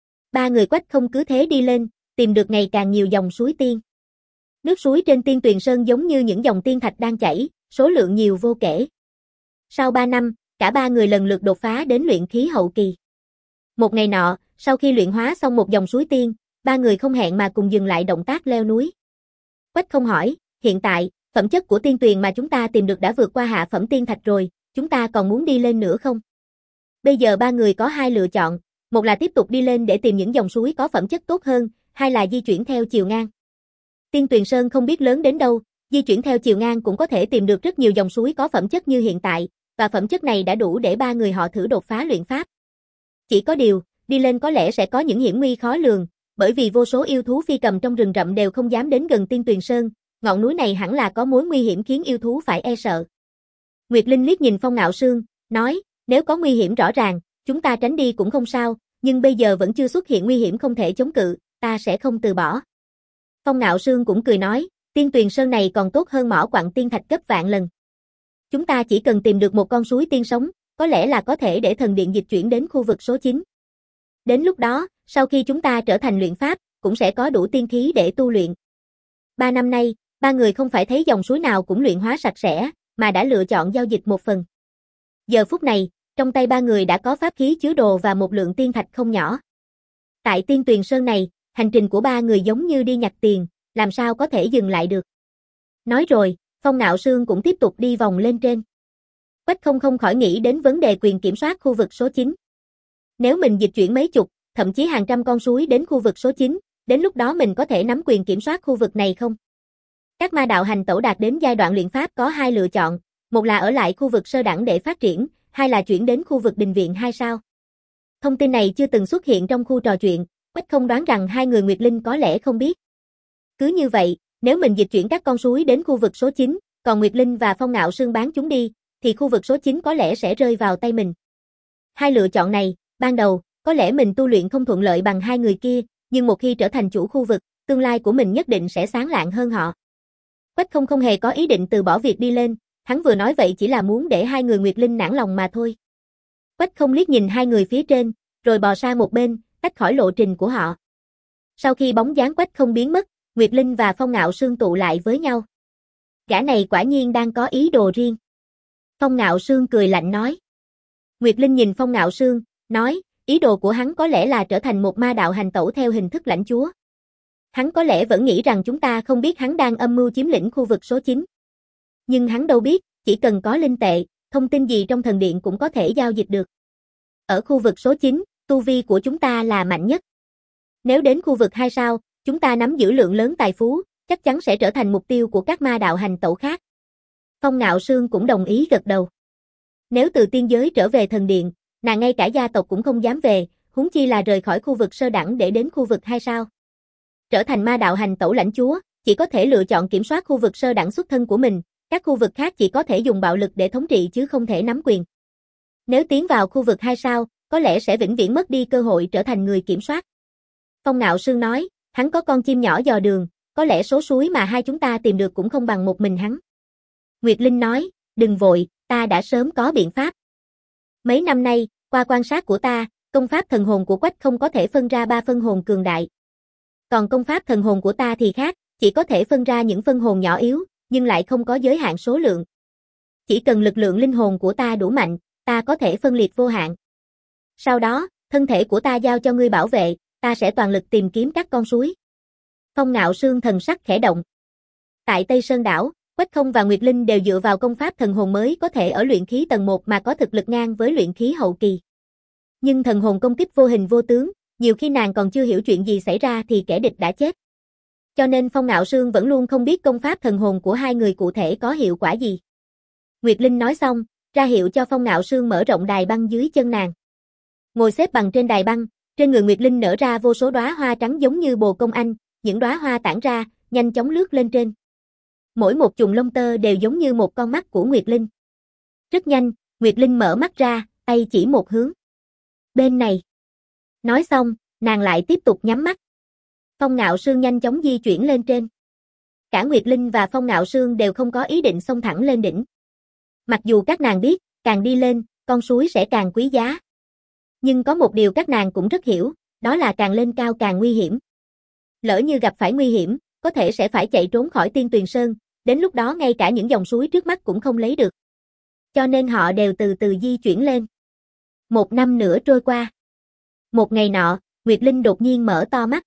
Ba người Quách Không cứ thế đi lên, tìm được ngày càng nhiều dòng suối tiên. Nước suối trên Tiên Tuyền Sơn giống như những dòng tiên thạch đang chảy, số lượng nhiều vô kể. Sau ba năm, cả ba người lần lượt đột phá đến luyện khí hậu kỳ. Một ngày nọ, sau khi luyện hóa xong một dòng suối tiên, ba người không hẹn mà cùng dừng lại động tác leo núi. Quách Không hỏi, hiện tại, phẩm chất của tiên tuyền mà chúng ta tìm được đã vượt qua hạ phẩm tiên thạch rồi, chúng ta còn muốn đi lên nữa không? Bây giờ ba người có hai lựa chọn, một là tiếp tục đi lên để tìm những dòng suối có phẩm chất tốt hơn, hai là di chuyển theo chiều ngang. Tiên Tuyền Sơn không biết lớn đến đâu, di chuyển theo chiều ngang cũng có thể tìm được rất nhiều dòng suối có phẩm chất như hiện tại, và phẩm chất này đã đủ để ba người họ thử đột phá luyện pháp. Chỉ có điều, đi lên có lẽ sẽ có những hiểm nguy khó lường, bởi vì vô số yêu thú phi cầm trong rừng rậm đều không dám đến gần Tiên Tuyền Sơn, ngọn núi này hẳn là có mối nguy hiểm khiến yêu thú phải e sợ. Nguyệt Linh liếc nhìn Phong Nạo Sương, nói, nếu có nguy hiểm rõ ràng, chúng ta tránh đi cũng không sao, nhưng bây giờ vẫn chưa xuất hiện nguy hiểm không thể chống cự, ta sẽ không từ bỏ. Phong Nạo Sương cũng cười nói, Tiên Tuyền Sơn này còn tốt hơn mỏ quặng tiên thạch gấp vạn lần. Chúng ta chỉ cần tìm được một con suối tiên sống, có lẽ là có thể để thần điện dịch chuyển đến khu vực số chín. Đến lúc đó, sau khi chúng ta trở thành luyện pháp, cũng sẽ có đủ tiên khí để tu luyện. Ba năm nay, ba người không phải thấy dòng suối nào cũng luyện hóa sạch sẽ, mà đã lựa chọn giao dịch một phần. Giờ phút này, trong tay ba người đã có pháp khí chứa đồ và một lượng tiên thạch không nhỏ. Tại Tiên Tuyền Sơn này, hành trình của ba người giống như đi nhặt tiền, làm sao có thể dừng lại được. Nói rồi, Phong Nạo Sương cũng tiếp tục đi vòng lên trên. Quách Không không khỏi nghĩ đến vấn đề quyền kiểm soát khu vực số chín. Nếu mình dịch chuyển mấy chục, thậm chí hàng trăm con suối đến khu vực số chín, đến lúc đó mình có thể nắm quyền kiểm soát khu vực này không? Các ma đạo hành tẩu đạt đến giai đoạn luyện pháp có hai lựa chọn, một là ở lại khu vực sơ đẳng để phát triển, hai là chuyển đến khu vực đình viện hai sao. Thông tin này chưa từng xuất hiện trong khu trò chuyện, Quách Không đoán rằng hai người Nguyệt Linh có lẽ không biết. Cứ như vậy, nếu mình dịch chuyển các con suối đến khu vực số chín, còn Nguyệt Linh và Phong Nạo Sương bán chúng đi, thì khu vực số chín có lẽ sẽ rơi vào tay mình. Hai lựa chọn này, ban đầu, có lẽ mình tu luyện không thuận lợi bằng hai người kia, nhưng một khi trở thành chủ khu vực, tương lai của mình nhất định sẽ sáng lạng hơn họ. Quách Không không hề có ý định từ bỏ việc đi lên, hắn vừa nói vậy chỉ là muốn để hai người Nguyệt Linh nản lòng mà thôi. Quách Không liếc nhìn hai người phía trên, rồi bò sang một bên, tách khỏi lộ trình của họ. Sau khi bóng dáng Quách Không biến mất, Nguyệt Linh và Phong Ngạo Sương tụ lại với nhau. Gã này quả nhiên đang có ý đồ riêng. Phong Ngạo Sương cười lạnh nói. Nguyệt Linh nhìn Phong Ngạo Sương, nói, ý đồ của hắn có lẽ là trở thành một ma đạo hành tẩu theo hình thức lãnh chúa. Hắn có lẽ vẫn nghĩ rằng chúng ta không biết hắn đang âm mưu chiếm lĩnh khu vực số chín. Nhưng hắn đâu biết, chỉ cần có linh tệ, thông tin gì trong thần điện cũng có thể giao dịch được. Ở khu vực số chín, tu vi của chúng ta là mạnh nhất. Nếu đến khu vực hai sao, chúng ta nắm giữ lượng lớn tài phú, chắc chắn sẽ trở thành mục tiêu của các ma đạo hành tẩu khác. Phong Ngạo Sương cũng đồng ý gật đầu. Nếu từ tiên giới trở về thần điện, nàng ngay cả gia tộc cũng không dám về, huống chi là rời khỏi khu vực sơ đẳng để đến khu vực hai sao. Trở thành ma đạo hành tẩu lãnh chúa, chỉ có thể lựa chọn kiểm soát khu vực sơ đẳng xuất thân của mình, các khu vực khác chỉ có thể dùng bạo lực để thống trị chứ không thể nắm quyền. Nếu tiến vào khu vực hai sao, có lẽ sẽ vĩnh viễn mất đi cơ hội trở thành người kiểm soát. Phong Ngạo Sương nói, hắn có con chim nhỏ dò đường, có lẽ số suối mà hai chúng ta tìm được cũng không bằng một mình hắn. Nguyệt Linh nói, đừng vội, ta đã sớm có biện pháp. Mấy năm nay, qua quan sát của ta, công pháp thần hồn của Quách Không có thể phân ra ba phân hồn cường đại. Còn công pháp thần hồn của ta thì khác, chỉ có thể phân ra những phân hồn nhỏ yếu, nhưng lại không có giới hạn số lượng. Chỉ cần lực lượng linh hồn của ta đủ mạnh, ta có thể phân liệt vô hạn. Sau đó, thân thể của ta giao cho ngươi bảo vệ, ta sẽ toàn lực tìm kiếm các con suối. Phong Ngạo Sương thần sắc khẽ động. Tại Tây Sơn đảo, Quách Không và Nguyệt Linh đều dựa vào công pháp thần hồn mới có thể ở luyện khí tầng một mà có thực lực ngang với luyện khí hậu kỳ. Nhưng thần hồn công kích vô hình vô tướng, nhiều khi nàng còn chưa hiểu chuyện gì xảy ra thì kẻ địch đã chết. Cho nên Phong Ngạo Sương vẫn luôn không biết công pháp thần hồn của hai người cụ thể có hiệu quả gì. Nguyệt Linh nói xong, ra hiệu cho Phong Ngạo Sương mở rộng đài băng dưới chân nàng. Ngồi xếp bằng trên đài băng, trên người Nguyệt Linh nở ra vô số đóa hoa trắng giống như bồ công anh, những đóa hoa tản ra, nhanh chóng lướt lên trên. Mỗi một chùm lông tơ đều giống như một con mắt của Nguyệt Linh. Rất nhanh, Nguyệt Linh mở mắt ra, tay chỉ một hướng. Bên này. Nói xong, nàng lại tiếp tục nhắm mắt. Phong Ngạo Sương nhanh chóng di chuyển lên trên. Cả Nguyệt Linh và Phong Ngạo Sương đều không có ý định xông thẳng lên đỉnh. Mặc dù các nàng biết, càng đi lên, con suối sẽ càng quý giá. Nhưng có một điều các nàng cũng rất hiểu, đó là càng lên cao càng nguy hiểm. Lỡ như gặp phải nguy hiểm, có thể sẽ phải chạy trốn khỏi Tiên Tuyền Sơn, đến lúc đó ngay cả những dòng suối trước mắt cũng không lấy được. Cho nên họ đều từ từ di chuyển lên. Một năm nữa trôi qua. Một ngày nọ, Nguyệt Linh đột nhiên mở to mắt.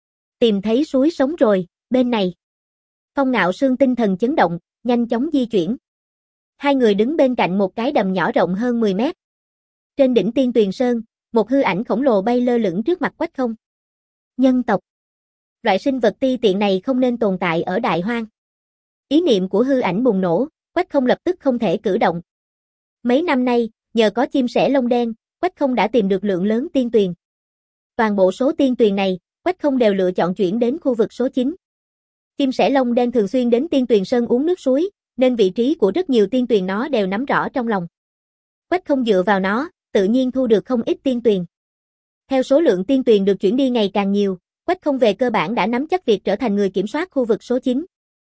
Tìm thấy suối sống rồi, bên này. Phong Ngạo Sương tinh thần chấn động, nhanh chóng di chuyển. Hai người đứng bên cạnh một cái đầm nhỏ rộng hơn mười mét. Trên đỉnh Tiên Tuyền Sơn, một hư ảnh khổng lồ bay lơ lửng trước mặt Quách Không. Nhân tộc. Loại sinh vật ti tiện này không nên tồn tại ở Đại Hoang. Ý niệm của hư ảnh bùng nổ, Quách Không lập tức không thể cử động. Mấy năm nay, nhờ có chim sẻ lông đen, Quách Không đã tìm được lượng lớn tiên tuyền. Toàn bộ số tiên tuyền này, Quách Không đều lựa chọn chuyển đến khu vực số chín. Chim sẻ lông đen thường xuyên đến Tiên Tuyền Sơn uống nước suối, nên vị trí của rất nhiều tiên tuyền nó đều nắm rõ trong lòng. Quách Không dựa vào nó, tự nhiên thu được không ít tiên tuyền. Theo số lượng tiên tuyền được chuyển đi ngày càng nhiều, Quách Không về cơ bản đã nắm chắc việc trở thành người kiểm soát khu vực số chín.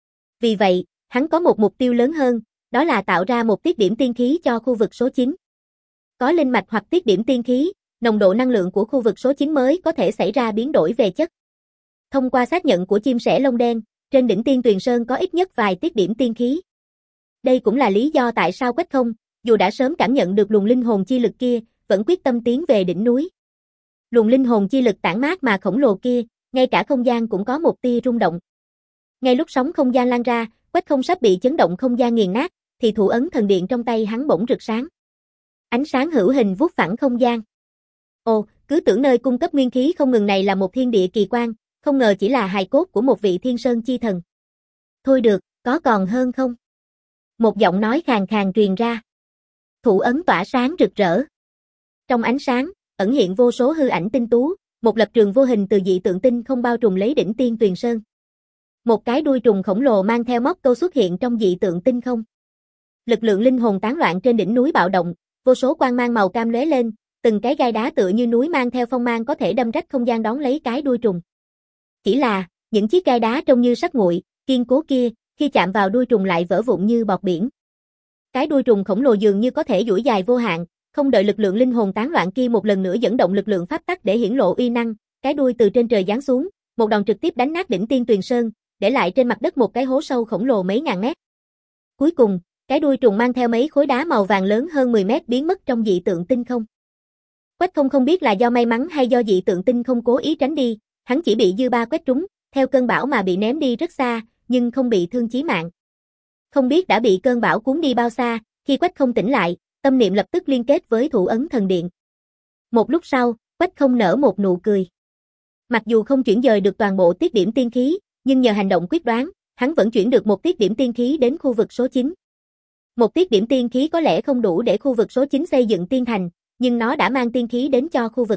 Vì vậy, hắn có một mục tiêu lớn hơn, đó là tạo ra một tiết điểm tiên khí cho khu vực số chín. Có linh mạch hoặc tiết điểm tiên khí, nồng độ năng lượng của khu vực số chín mới có thể xảy ra biến đổi về chất. Thông qua xác nhận của chim sẻ lông đen, trên đỉnh Tiên Tuyền Sơn có ít nhất vài tiết điểm tiên khí. Đây cũng là lý do tại sao Quách Không, dù đã sớm cảm nhận được luồng linh hồn chi lực kia, vẫn quyết tâm tiến về đỉnh núi. Luồng linh hồn chi lực tản mát mà khổng lồ kia, ngay cả không gian cũng có một tia rung động. Ngay lúc sóng không gian lan ra, Quách Không sắp bị chấn động không gian nghiền nát, thì thủ ấn thần điện trong tay hắn bỗng rực sáng. Ánh sáng hữu hình vuốt phẳng không gian. Ồ, cứ tưởng nơi cung cấp nguyên khí không ngừng này là một thiên địa kỳ quan, không ngờ chỉ là hài cốt của một vị thiên sơn chi thần. Thôi được, có còn hơn không? Một giọng nói khàn khàn truyền ra. Thủ ấn tỏa sáng rực rỡ. Trong ánh sáng, ẩn hiện vô số hư ảnh tinh tú, một lập trường vô hình từ dị tượng tinh không bao trùm lấy đỉnh Tiên Tuyền Sơn. Một cái đuôi trùng khổng lồ mang theo móc câu xuất hiện trong dị tượng tinh không. Lực lượng linh hồn tán loạn trên đỉnh núi bạo động, vô số quang mang màu cam lóe lên, từng cái gai đá tựa như núi mang theo phong mang có thể đâm rách không gian đón lấy cái đuôi trùng. Chỉ là, Những chiếc gai đá trông như sắt nguội, kiên cố kia, khi chạm vào đuôi trùng lại vỡ vụn như bọt biển. Cái đuôi trùng khổng lồ dường như có thể duỗi dài vô hạn, không đợi lực lượng linh hồn tán loạn kia một lần nữa dẫn động lực lượng pháp tắc để hiển lộ uy năng, cái đuôi từ trên trời giáng xuống, một đòn trực tiếp đánh nát đỉnh Tiên Tuyền Sơn, để lại trên mặt đất một cái hố sâu khổng lồ mấy ngàn mét. Cuối cùng, cái đuôi trùng mang theo mấy khối đá màu vàng lớn hơn mười mét biến mất trong dị tượng tinh không. Quách Không không biết là do may mắn hay do dị tượng tinh không cố ý tránh đi, hắn chỉ bị dư ba quét trúng, theo cơn bão mà bị ném đi rất xa, nhưng không bị thương chí mạng. Không biết đã bị cơn bão cuốn đi bao xa, khi Quách Không tỉnh lại, tâm niệm lập tức liên kết với thủ ấn thần điện. Một lúc sau, Quách Không nở một nụ cười. Mặc dù không chuyển dời được toàn bộ tiết điểm tiên khí, nhưng nhờ hành động quyết đoán, hắn vẫn chuyển được một tiết điểm tiên khí đến khu vực số chín. Một tiết điểm tiên khí có lẽ không đủ để khu vực số chín xây dựng tiên thành, nhưng nó đã mang tiên khí đến cho khu vực.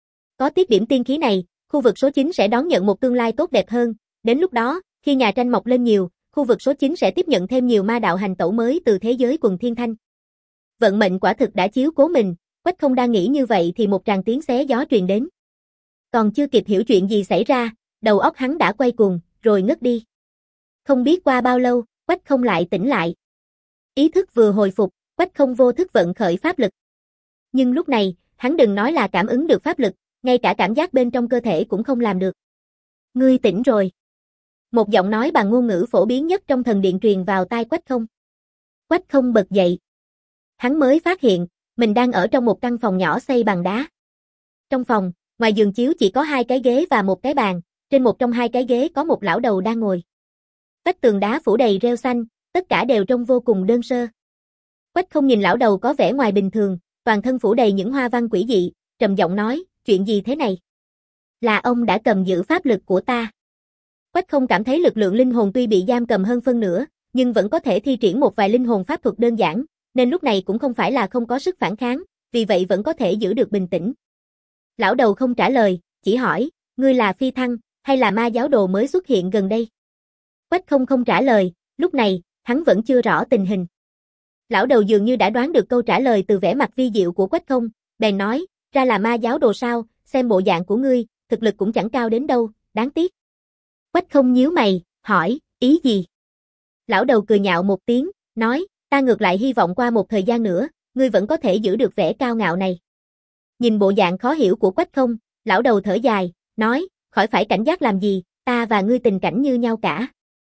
Có tiết điểm tiên khí này, khu vực số chín sẽ đón nhận một tương lai tốt đẹp hơn, đến lúc đó, khi nhà tranh mọc lên nhiều, khu vực số chín sẽ tiếp nhận thêm nhiều ma đạo hành tẩu mới từ thế giới quần thiên thanh. Vận mệnh quả thực đã chiếu cố mình, Quách Không đang nghĩ như vậy thì một tràng tiếng xé gió truyền đến. Còn chưa kịp hiểu chuyện gì xảy ra, đầu óc hắn đã quay cuồng, rồi ngất đi. Không biết qua bao lâu, Quách Không lại tỉnh lại. Ý thức vừa hồi phục, Quách Không vô thức vận khởi pháp lực. Nhưng lúc này, hắn đừng nói là cảm ứng được pháp lực, ngay cả cảm giác bên trong cơ thể cũng không làm được. Ngươi tỉnh rồi. Một giọng nói bằng ngôn ngữ phổ biến nhất trong thần điện truyền vào tai Quách Không. Quách Không bật dậy. Hắn mới phát hiện, mình đang ở trong một căn phòng nhỏ xây bằng đá. Trong phòng, ngoài giường chiếu chỉ có hai cái ghế và một cái bàn, trên một trong hai cái ghế có một lão đầu đang ngồi. Vách tường đá phủ đầy rêu xanh, tất cả đều trông vô cùng đơn sơ. Quách Không nhìn lão đầu có vẻ ngoài bình thường, toàn thân phủ đầy những hoa văn quỷ dị, trầm giọng nói, chuyện gì thế này? Là ông đã cầm giữ pháp lực của ta. Quách Không cảm thấy lực lượng linh hồn tuy bị giam cầm hơn phân nửa, nhưng vẫn có thể thi triển một vài linh hồn pháp thuật đơn giản, nên lúc này cũng không phải là không có sức phản kháng, vì vậy vẫn có thể giữ được bình tĩnh. Lão đầu không trả lời, chỉ hỏi, ngươi là phi thăng, hay là ma giáo đồ mới xuất hiện gần đây? Quách Không không trả lời, lúc này, hắn vẫn chưa rõ tình hình. Lão đầu dường như đã đoán được câu trả lời từ vẻ mặt vi diệu của Quách Không, bèn nói, ra là ma giáo đồ sao, xem bộ dạng của ngươi, thực lực cũng chẳng cao đến đâu, đáng tiếc. Quách Không nhíu mày, hỏi, ý gì? Lão đầu cười nhạo một tiếng, nói, ta ngược lại hy vọng qua một thời gian nữa, ngươi vẫn có thể giữ được vẻ cao ngạo này. Nhìn bộ dạng khó hiểu của Quách Không, lão đầu thở dài, nói, khỏi phải cảnh giác làm gì, ta và ngươi tình cảnh như nhau cả.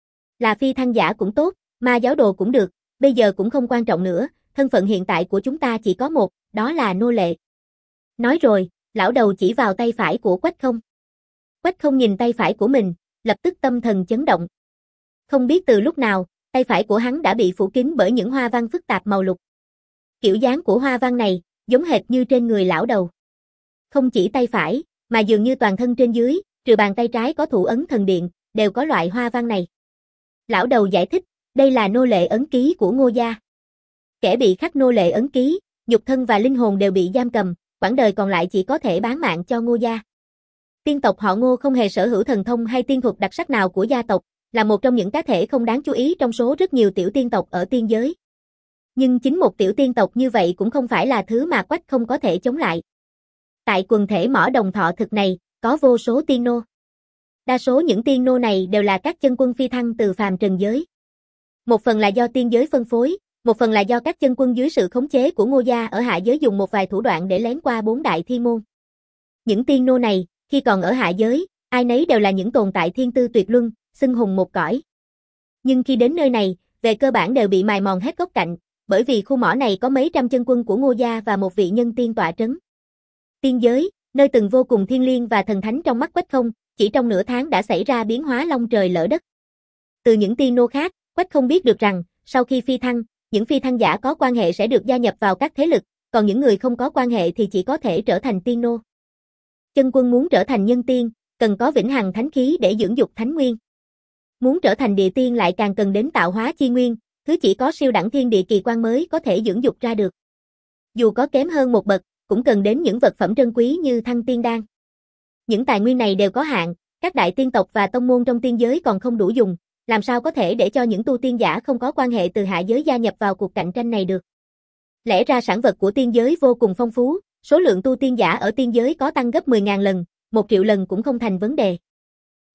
Là phi thăng giả cũng tốt, ma giáo đồ cũng được, bây giờ cũng không quan trọng nữa, thân phận hiện tại của chúng ta chỉ có một, đó là nô lệ. Nói rồi, lão đầu chỉ vào tay phải của Quách Không. Quách Không nhìn tay phải của mình, lập tức tâm thần chấn động. Không biết từ lúc nào, tay phải của hắn đã bị phủ kín bởi những hoa văn phức tạp màu lục. Kiểu dáng của hoa văn này, giống hệt như trên người lão đầu. Không chỉ tay phải, mà dường như toàn thân trên dưới, trừ bàn tay trái có thủ ấn thần điện, đều có loại hoa văn này. Lão đầu giải thích, đây là nô lệ ấn ký của Ngô gia. Kẻ bị khắc nô lệ ấn ký, nhục thân và linh hồn đều bị giam cầm, quãng đời còn lại chỉ có thể bán mạng cho Ngô gia. Tiên tộc họ Ngô không hề sở hữu thần thông hay tiên thuật đặc sắc nào của gia tộc, là một trong những cá thể không đáng chú ý trong số rất nhiều tiểu tiên tộc ở tiên giới. Nhưng chính một tiểu tiên tộc như vậy cũng không phải là thứ mà Quách Không có thể chống lại. Tại quần thể mỏ đồng thọ thực này, có vô số tiên nô. Đa số những tiên nô này đều là các chân quân phi thăng từ phàm trần giới. Một phần là do tiên giới phân phối, một phần là do các chân quân dưới sự khống chế của Ngô gia ở hạ giới dùng một vài thủ đoạn để lén qua bốn đại thiên môn. Những tiên nô này, khi còn ở hạ giới, ai nấy đều là những tồn tại thiên tư tuyệt luân, xưng hùng một cõi. Nhưng khi đến nơi này, về cơ bản đều bị mài mòn hết góc cạnh, bởi vì khu mỏ này có mấy trăm chân quân của Ngô gia và một vị nhân tiên tọa trấn. Tiên giới, nơi từng vô cùng thiêng liêng và thần thánh trong mắt Quách Không, chỉ trong nửa tháng đã xảy ra biến hóa long trời lỡ đất. Từ những tiên nô khác, Quách Không biết được rằng, sau khi phi thăng, những phi thăng giả có quan hệ sẽ được gia nhập vào các thế lực, còn những người không có quan hệ thì chỉ có thể trở thành tiên nô. Chân quân muốn trở thành nhân tiên, cần có vĩnh hằng thánh khí để dưỡng dục thánh nguyên. Muốn trở thành địa tiên lại càng cần đến tạo hóa chi nguyên, thứ chỉ có siêu đẳng thiên địa kỳ quan mới có thể dưỡng dục ra được. Dù có kém hơn một bậc, cũng cần đến những vật phẩm trân quý như thăng tiên đan. Những tài nguyên này đều có hạn, các đại tiên tộc và tông môn trong tiên giới còn không đủ dùng, làm sao có thể để cho những tu tiên giả không có quan hệ từ hạ giới gia nhập vào cuộc cạnh tranh này được. Lẽ ra sản vật của tiên giới vô cùng phong phú, số lượng tu tiên giả ở tiên giới có tăng gấp mười nghìn lần, một triệu lần cũng không thành vấn đề.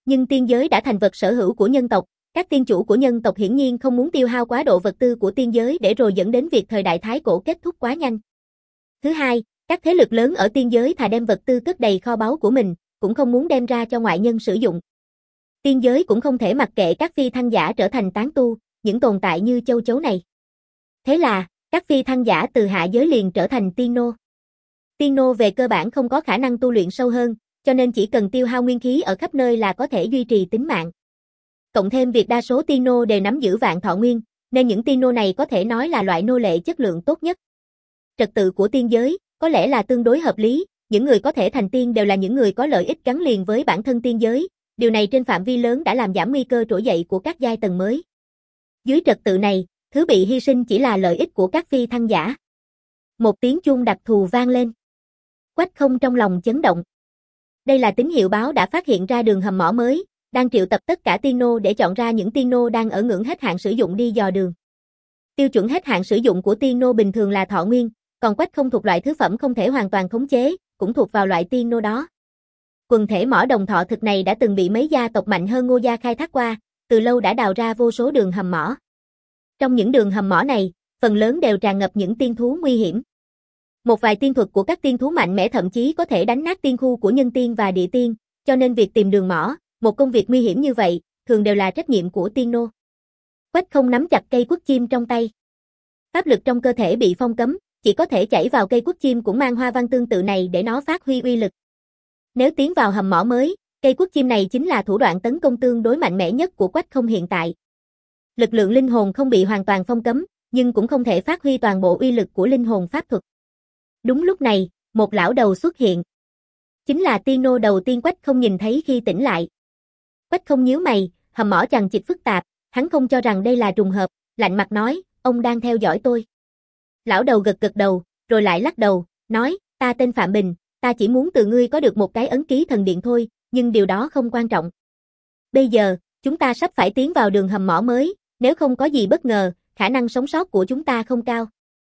Nhưng tiên giới đã thành vật sở hữu của nhân tộc, các tiên chủ của nhân tộc hiển nhiên không muốn tiêu hao quá độ vật tư của tiên giới để rồi dẫn đến việc thời đại Thái Cổ kết thúc quá nhanh. Thứ hai, các thế lực lớn ở tiên giới thà đem vật tư cất đầy kho báu của mình, cũng không muốn đem ra cho ngoại nhân sử dụng. Tiên giới cũng không thể mặc kệ các phi thăng giả trở thành tán tu, những tồn tại như châu chấu này. Thế là, các phi thăng giả từ hạ giới liền trở thành tiên nô. Tiên nô về cơ bản không có khả năng tu luyện sâu hơn, cho nên chỉ cần tiêu hao nguyên khí ở khắp nơi là có thể duy trì tính mạng. Cộng thêm việc đa số tiên nô đều nắm giữ vạn thọ nguyên, nên những tiên nô này có thể nói là loại nô lệ chất lượng tốt nhất. Trật tự của tiên giới có lẽ là tương đối hợp lý, những người có thể thành tiên đều là những người có lợi ích gắn liền với bản thân tiên giới, điều này trên phạm vi lớn đã làm giảm nguy cơ trỗi dậy của các giai tầng mới. Dưới trật tự này, thứ bị hy sinh chỉ là lợi ích của các phi thăng giả. Một tiếng chuông đặc thù vang lên. Quách Không trong lòng chấn động. Đây là tín hiệu báo đã phát hiện ra đường hầm mỏ mới, đang triệu tập tất cả tiên nô để chọn ra những tiên nô đang ở ngưỡng hết hạn sử dụng đi dò đường. Tiêu chuẩn hết hạn sử dụng của tiên nô bình thường là thọ nguyên, còn Quách Không thuộc loại thứ phẩm không thể hoàn toàn khống chế, cũng thuộc vào loại tiên nô đó. Quần thể mỏ đồng thọ thực này đã từng bị mấy gia tộc mạnh hơn Ngô gia khai thác qua, từ lâu đã đào ra vô số đường hầm mỏ. Trong những đường hầm mỏ này, phần lớn đều tràn ngập những tiên thú nguy hiểm. Một vài tiên thuật của các tiên thú mạnh mẽ thậm chí có thể đánh nát tiên khu của nhân tiên và địa tiên, cho nên việc tìm đường mỏ, một công việc nguy hiểm như vậy, thường đều là trách nhiệm của tiên nô. Quách Không nắm chặt cây quất chim trong tay. Pháp lực trong cơ thể bị phong cấm, chỉ có thể chảy vào cây quất chim cũng mang hoa văn tương tự này để nó phát huy uy lực. Nếu tiến vào hầm mỏ mới, cây quất chim này chính là thủ đoạn tấn công tương đối mạnh mẽ nhất của Quách Không hiện tại. Lực lượng linh hồn không bị hoàn toàn phong cấm, nhưng cũng không thể phát huy toàn bộ uy lực của linh hồn pháp thuật. Đúng lúc này, một lão đầu xuất hiện. Chính là tiên nô đầu tiên Quách Không nhìn thấy khi tỉnh lại. Quách Không nhíu mày, hầm mỏ chằng chịt phức tạp, hắn không cho rằng đây là trùng hợp, lạnh mặt nói, ông đang theo dõi tôi. Lão đầu gật gật đầu, rồi lại lắc đầu, nói, ta tên Phạm Bình, ta chỉ muốn từ ngươi có được một cái ấn ký thần điện thôi, nhưng điều đó không quan trọng. Bây giờ, chúng ta sắp phải tiến vào đường hầm mỏ mới, nếu không có gì bất ngờ, khả năng sống sót của chúng ta không cao.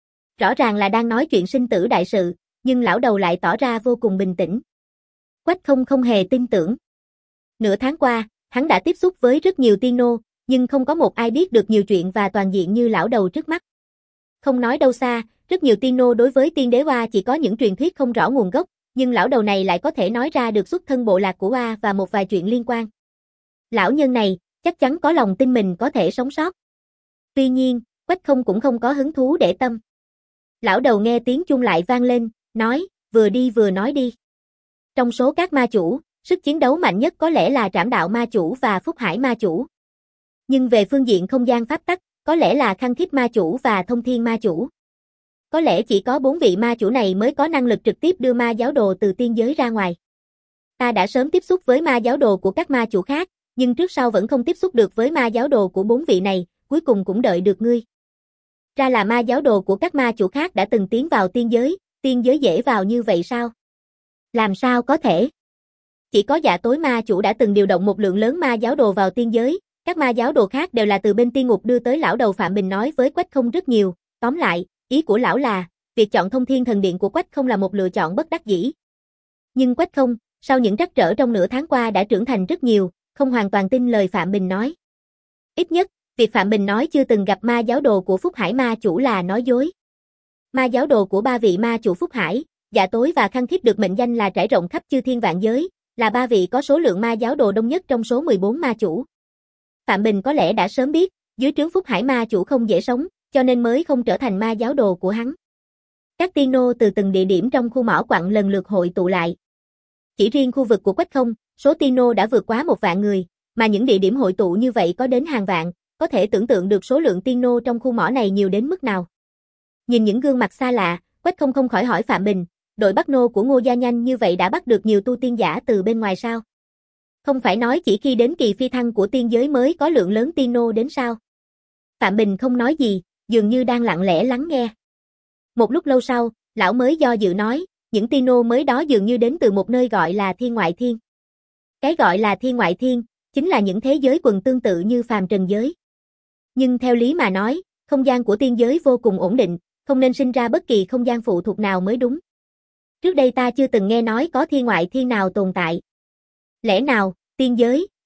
Rõ ràng là đang nói chuyện sinh tử đại sự, nhưng lão đầu lại tỏ ra vô cùng bình tĩnh. Quách Không không hề tin tưởng. Nửa tháng qua, hắn đã tiếp xúc với rất nhiều tiên nô, nhưng không có một ai biết được nhiều chuyện và toàn diện như lão đầu trước mắt. Không nói đâu xa, rất nhiều tiên nô đối với tiên đế Oa chỉ có những truyền thuyết không rõ nguồn gốc, nhưng lão đầu này lại có thể nói ra được xuất thân bộ lạc của Oa và một vài chuyện liên quan. Lão nhân này, chắc chắn có lòng tin mình có thể sống sót. Tuy nhiên, Quách Không cũng không có hứng thú để tâm. Lão đầu nghe tiếng chuông lại vang lên, nói, vừa đi vừa nói đi. Trong số các ma chủ, sức chiến đấu mạnh nhất có lẽ là Trảm Đạo ma chủ và Phúc Hải ma chủ. Nhưng về phương diện không gian pháp tắc, có lẽ là Khăng Khít ma chủ và Thông Thiên ma chủ. Có lẽ chỉ có bốn vị ma chủ này mới có năng lực trực tiếp đưa ma giáo đồ từ tiên giới ra ngoài. Ta đã sớm tiếp xúc với ma giáo đồ của các ma chủ khác, nhưng trước sau vẫn không tiếp xúc được với ma giáo đồ của bốn vị này, cuối cùng cũng đợi được ngươi. Ra là ma giáo đồ của các ma chủ khác đã từng tiến vào tiên giới, tiên giới dễ vào như vậy sao? Làm sao có thể? Chỉ có Dạ Tối ma chủ đã từng điều động một lượng lớn ma giáo đồ vào tiên giới, các ma giáo đồ khác đều là từ bên tiên ngục đưa tới. Lão đầu Phạm Bình nói với Quách Không rất nhiều, tóm lại, ý của lão là, việc chọn Thông Thiên thần điện của Quách Không là một lựa chọn bất đắc dĩ. Nhưng Quách Không, sau những trắc trở trong nửa tháng qua đã trưởng thành rất nhiều, không hoàn toàn tin lời Phạm Bình nói. Ít nhất, việc Phạm Bình nói chưa từng gặp ma giáo đồ của Phúc Hải ma chủ là nói dối. Ma giáo đồ của ba vị ma chủ Phúc Hải, Dạ Tối và Khăng Khít được mệnh danh là trải rộng khắp chư thiên vạn giới, là ba vị có số lượng ma giáo đồ đông nhất trong số mười bốn ma chủ. Phạm Bình có lẽ đã sớm biết, dưới trướng Phúc Hải ma chủ không dễ sống, cho nên mới không trở thành ma giáo đồ của hắn. Các tiên nô từ từng địa điểm trong khu mỏ quặng lần lượt hội tụ lại. Chỉ riêng khu vực của Quách Không, số tiên nô đã vượt quá một vạn người, mà những địa điểm hội tụ như vậy có đến hàng vạn, có thể tưởng tượng được số lượng tiên nô trong khu mỏ này nhiều đến mức nào. Nhìn những gương mặt xa lạ, Quách Không không khỏi hỏi Phạm Bình, đội bắt nô của Ngô gia nhanh như vậy đã bắt được nhiều tu tiên giả từ bên ngoài sao? Không phải nói chỉ khi đến kỳ phi thăng của tiên giới mới có lượng lớn tiên nô đến sao? Phạm Bình không nói gì, dường như đang lặng lẽ lắng nghe. Một lúc lâu sau, lão mới do dự nói, những tiên nô mới đó dường như đến từ một nơi gọi là thiên ngoại thiên. Cái gọi là thiên ngoại thiên, chính là những thế giới quần tương tự như phàm trần giới. Nhưng theo lý mà nói, không gian của tiên giới vô cùng ổn định, không nên sinh ra bất kỳ không gian phụ thuộc nào mới đúng. Trước đây ta chưa từng nghe nói có thiên ngoại thiên nào tồn tại. Lẽ nào, tiên giới,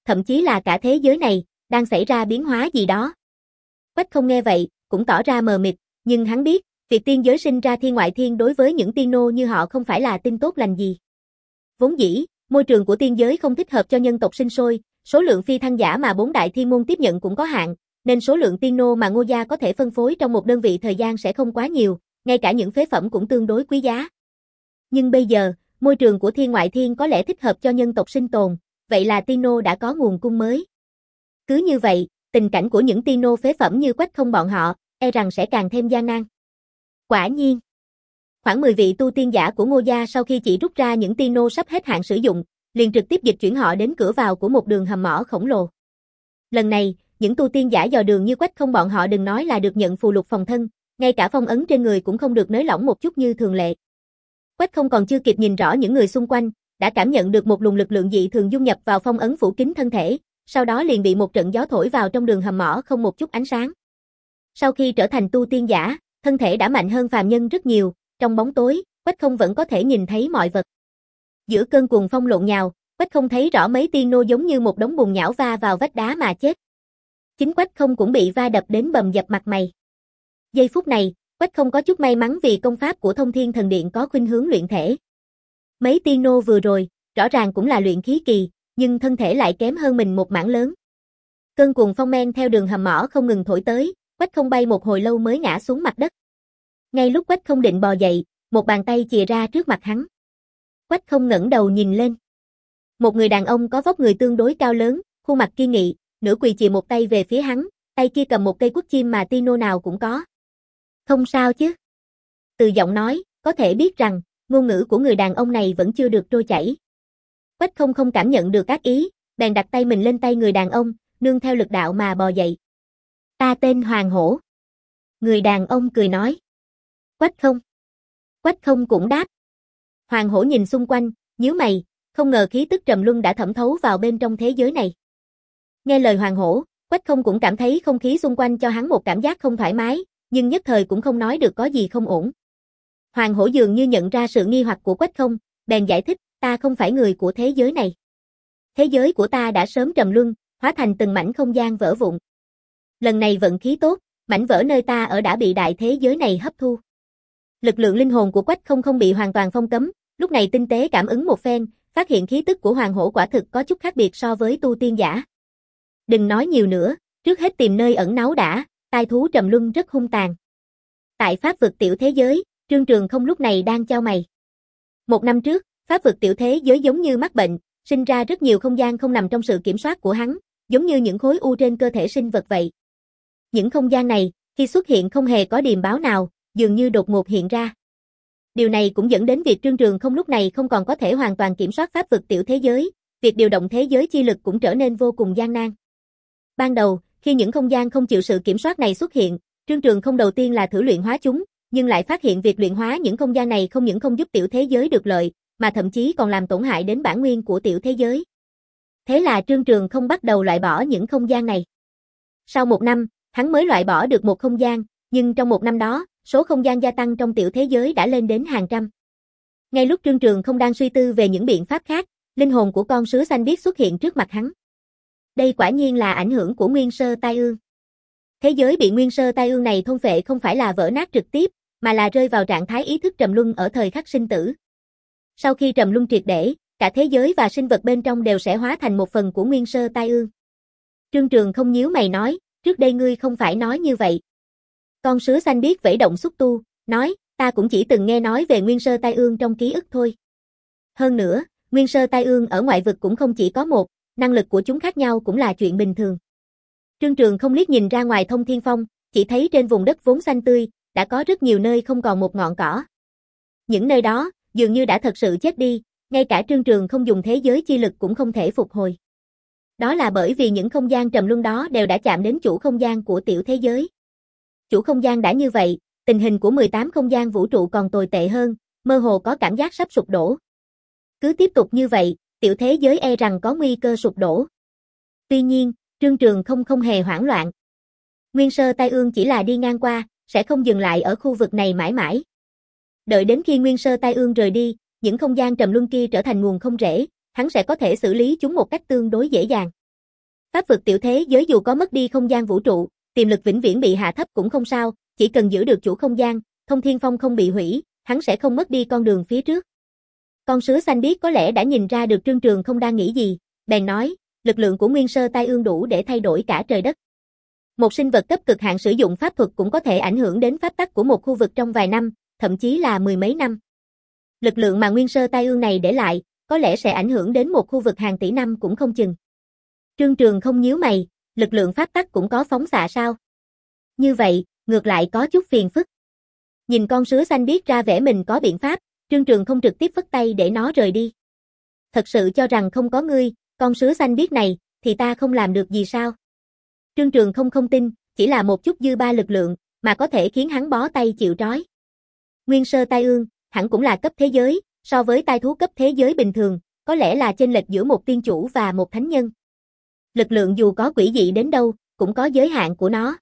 thậm chí là cả thế giới này, đang xảy ra biến hóa gì đó. Quách không nghe vậy, cũng tỏ ra mờ mịt, nhưng hắn biết, việc tiên giới sinh ra thiên ngoại thiên đối với những tiên nô như họ không phải là tin tốt lành gì. Vốn dĩ, môi trường của tiên giới không thích hợp cho nhân tộc sinh sôi, số lượng phi thăng giả mà bốn đại thiên môn tiếp nhận cũng có hạn, nên số lượng tiên nô mà Ngô gia có thể phân phối trong một đơn vị thời gian sẽ không quá nhiều, ngay cả những phế phẩm cũng tương đối quý giá. Nhưng bây giờ, môi trường của thiên ngoại thiên có lẽ thích hợp cho nhân tộc sinh tồn, vậy là tiên nô đã có nguồn cung mới. Cứ như vậy, tình cảnh của những tiên nô phế phẩm như Quách không bọn họ, e rằng sẽ càng thêm gian nan. Quả nhiên, khoảng mười vị tu tiên giả của Ngô gia sau khi chỉ rút ra những tiên nô sắp hết hạn sử dụng, liền trực tiếp dịch chuyển họ đến cửa vào của một đường hầm mỏ khổng lồ. Lần này, những tu tiên giả dò đường như Quách không bọn họ đừng nói là được nhận phù lục phòng thân, ngay cả phong ấn trên người cũng không được nới lỏng một chút như thường lệ. Quách không còn chưa kịp nhìn rõ những người xung quanh, đã cảm nhận được một luồng lực lượng dị thường dung nhập vào phong ấn phủ kín thân thể, sau đó liền bị một trận gió thổi vào trong đường hầm mỏ không một chút ánh sáng. Sau khi trở thành tu tiên giả, thân thể đã mạnh hơn phàm nhân rất nhiều, trong bóng tối, Quách không vẫn có thể nhìn thấy mọi vật. Giữa cơn cuồng phong lộn nhào, Quách không thấy rõ mấy tiên nô giống như một đống bùn nhão va vào vách đá mà chết. Chính Quách không cũng bị va đập đến bầm dập mặt mày. Giây phút này, Quách không có chút may mắn vì công pháp của Thông Thiên Thần Điện có khuynh hướng luyện thể. Mấy tiên nô vừa rồi, rõ ràng cũng là luyện khí kỳ, nhưng thân thể lại kém hơn mình một mảng lớn. Cơn cuồng phong men theo đường hầm mỏ không ngừng thổi tới, Quách không bay một hồi lâu mới ngã xuống mặt đất. Ngay lúc Quách không định bò dậy, một bàn tay chìa ra trước mặt hắn. Quách không ngẩng đầu nhìn lên. Một người đàn ông có vóc người tương đối cao lớn, khuôn mặt kiên nghị, nửa quỳ chìa một tay về phía hắn, tay kia cầm một cây quất chim mà tiên nô nào cũng có. Không sao chứ? Từ giọng nói, có thể biết rằng, ngôn ngữ của người đàn ông này vẫn chưa được trôi chảy. Quách không không cảm nhận được ác ý, bèn đặt tay mình lên tay người đàn ông, nương theo lực đạo mà bò dậy. Ta tên Hoàng Hổ. Người đàn ông cười nói. Quách không. Quách không cũng đáp. Hoàng Hổ nhìn xung quanh, nhíu mày, không ngờ khí tức trầm luân đã thẩm thấu vào bên trong thế giới này. Nghe lời Hoàng Hổ, Quách không cũng cảm thấy không khí xung quanh cho hắn một cảm giác không thoải mái, nhưng nhất thời cũng không nói được có gì không ổn. Hoàng Hổ dường như nhận ra sự nghi hoặc của Quách không, bèn giải thích, ta không phải người của thế giới này. Thế giới của ta đã sớm trầm luân, hóa thành từng mảnh không gian vỡ vụn. Lần này vận khí tốt, mảnh vỡ nơi ta ở đã bị đại thế giới này hấp thu. Lực lượng linh hồn của Quách không không bị hoàn toàn phong cấm, lúc này tinh tế cảm ứng một phen, phát hiện khí tức của Hoàng Hổ quả thực có chút khác biệt so với tu tiên giả. Đừng nói nhiều nữa, trước hết tìm nơi ẩn náu đã, tai thú trầm luân rất hung tàn. Tại pháp vực tiểu thế giới, Trương Trường Không lúc này đang chau mày. Một năm trước, pháp vực tiểu thế giới giống như mắc bệnh, sinh ra rất nhiều không gian không nằm trong sự kiểm soát của hắn, giống như những khối u trên cơ thể sinh vật vậy. Những không gian này, khi xuất hiện không hề có điềm báo nào, dường như đột ngột hiện ra. Điều này cũng dẫn đến việc Trương Trường Không lúc này không còn có thể hoàn toàn kiểm soát pháp vực tiểu thế giới, việc điều động thế giới chi lực cũng trở nên vô cùng gian nan. Ban đầu, khi những không gian không chịu sự kiểm soát này xuất hiện, Trương Trường Không đầu tiên là thử luyện hóa chúng, nhưng lại phát hiện việc luyện hóa những không gian này không những không giúp tiểu thế giới được lợi, mà thậm chí còn làm tổn hại đến bản nguyên của tiểu thế giới. Thế là Trương Trường Không bắt đầu loại bỏ những không gian này. Sau một năm, hắn mới loại bỏ được một không gian, nhưng trong một năm đó, số không gian gia tăng trong tiểu thế giới đã lên đến hàng trăm. Ngay lúc Trương Trường Không đang suy tư về những biện pháp khác, linh hồn của con sứa xanh biếc xuất hiện trước mặt hắn. Đây quả nhiên là ảnh hưởng của nguyên sơ tai ương. Thế giới bị nguyên sơ tai ương này thôn phệ không phải là vỡ nát trực tiếp, mà là rơi vào trạng thái ý thức trầm luân ở thời khắc sinh tử. Sau khi trầm luân triệt để, cả thế giới và sinh vật bên trong đều sẽ hóa thành một phần của nguyên sơ tai ương. Trương Trường Không nhíu mày nói, trước đây ngươi không phải nói như vậy. Con sứa xanh biếc vẫy động xúc tu, nói, ta cũng chỉ từng nghe nói về nguyên sơ tai ương trong ký ức thôi. Hơn nữa, nguyên sơ tai ương ở ngoại vực cũng không chỉ có một, năng lực của chúng khác nhau cũng là chuyện bình thường. Trương Trường Không liếc nhìn ra ngoài Thông Thiên Phong, chỉ thấy trên vùng đất vốn xanh tươi, đã có rất nhiều nơi không còn một ngọn cỏ. Những nơi đó, dường như đã thật sự chết đi, ngay cả Trương Trường Không dùng thế giới chi lực cũng không thể phục hồi. Đó là bởi vì những không gian trầm luân đó đều đã chạm đến chủ không gian của tiểu thế giới. Chủ không gian đã như vậy, tình hình của mười tám không gian vũ trụ còn tồi tệ hơn, mơ hồ có cảm giác sắp sụp đổ. Cứ tiếp tục như vậy, tiểu thế giới e rằng có nguy cơ sụp đổ. Tuy nhiên, Trương Trường Không không hề hoảng loạn. Nguyên sơ tai ương chỉ là đi ngang qua, sẽ không dừng lại ở khu vực này mãi mãi. Đợi đến khi nguyên sơ tai ương rời đi, những không gian trầm luân kia trở thành nguồn không rễ, hắn sẽ có thể xử lý chúng một cách tương đối dễ dàng. Pháp vực tiểu thế giới dù có mất đi không gian vũ trụ, tiềm lực vĩnh viễn bị hạ thấp cũng không sao, chỉ cần giữ được chủ không gian, Thông Thiên Phong không bị hủy, hắn sẽ không mất đi con đường phía trước. Con sứa xanh biết có lẽ đã nhìn ra được Trương Trường không đang nghĩ gì, bèn nói, lực lượng của Nguyên Sơ Tai Ương đủ để thay đổi cả trời đất. Một sinh vật cấp cực hạn sử dụng pháp thuật cũng có thể ảnh hưởng đến pháp tắc của một khu vực trong vài năm, thậm chí là mười mấy năm. Lực lượng mà Nguyên Sơ Tai Ương này để lại, có lẽ sẽ ảnh hưởng đến một khu vực hàng tỷ năm cũng không chừng. Trương Trường không nhíu mày, lực lượng pháp tắc cũng có phóng xạ sao? Như vậy, ngược lại có chút phiền phức. Nhìn con sứa xanh biết ra vẻ mình có biện pháp, Trương Trường không trực tiếp phất tay để nó rời đi. Thật sự cho rằng không có ngươi, con sứa xanh biết này, thì ta không làm được gì sao? Trương Trường không không tin, chỉ là một chút dư ba lực lượng, mà có thể khiến hắn bó tay chịu trói. Nguyên Sơ Tai Ương, hẳn cũng là cấp thế giới, so với tai thú cấp thế giới bình thường, có lẽ là chênh lệch giữa một tiên chủ và một thánh nhân. Lực lượng dù có quỷ dị đến đâu, cũng có giới hạn của nó.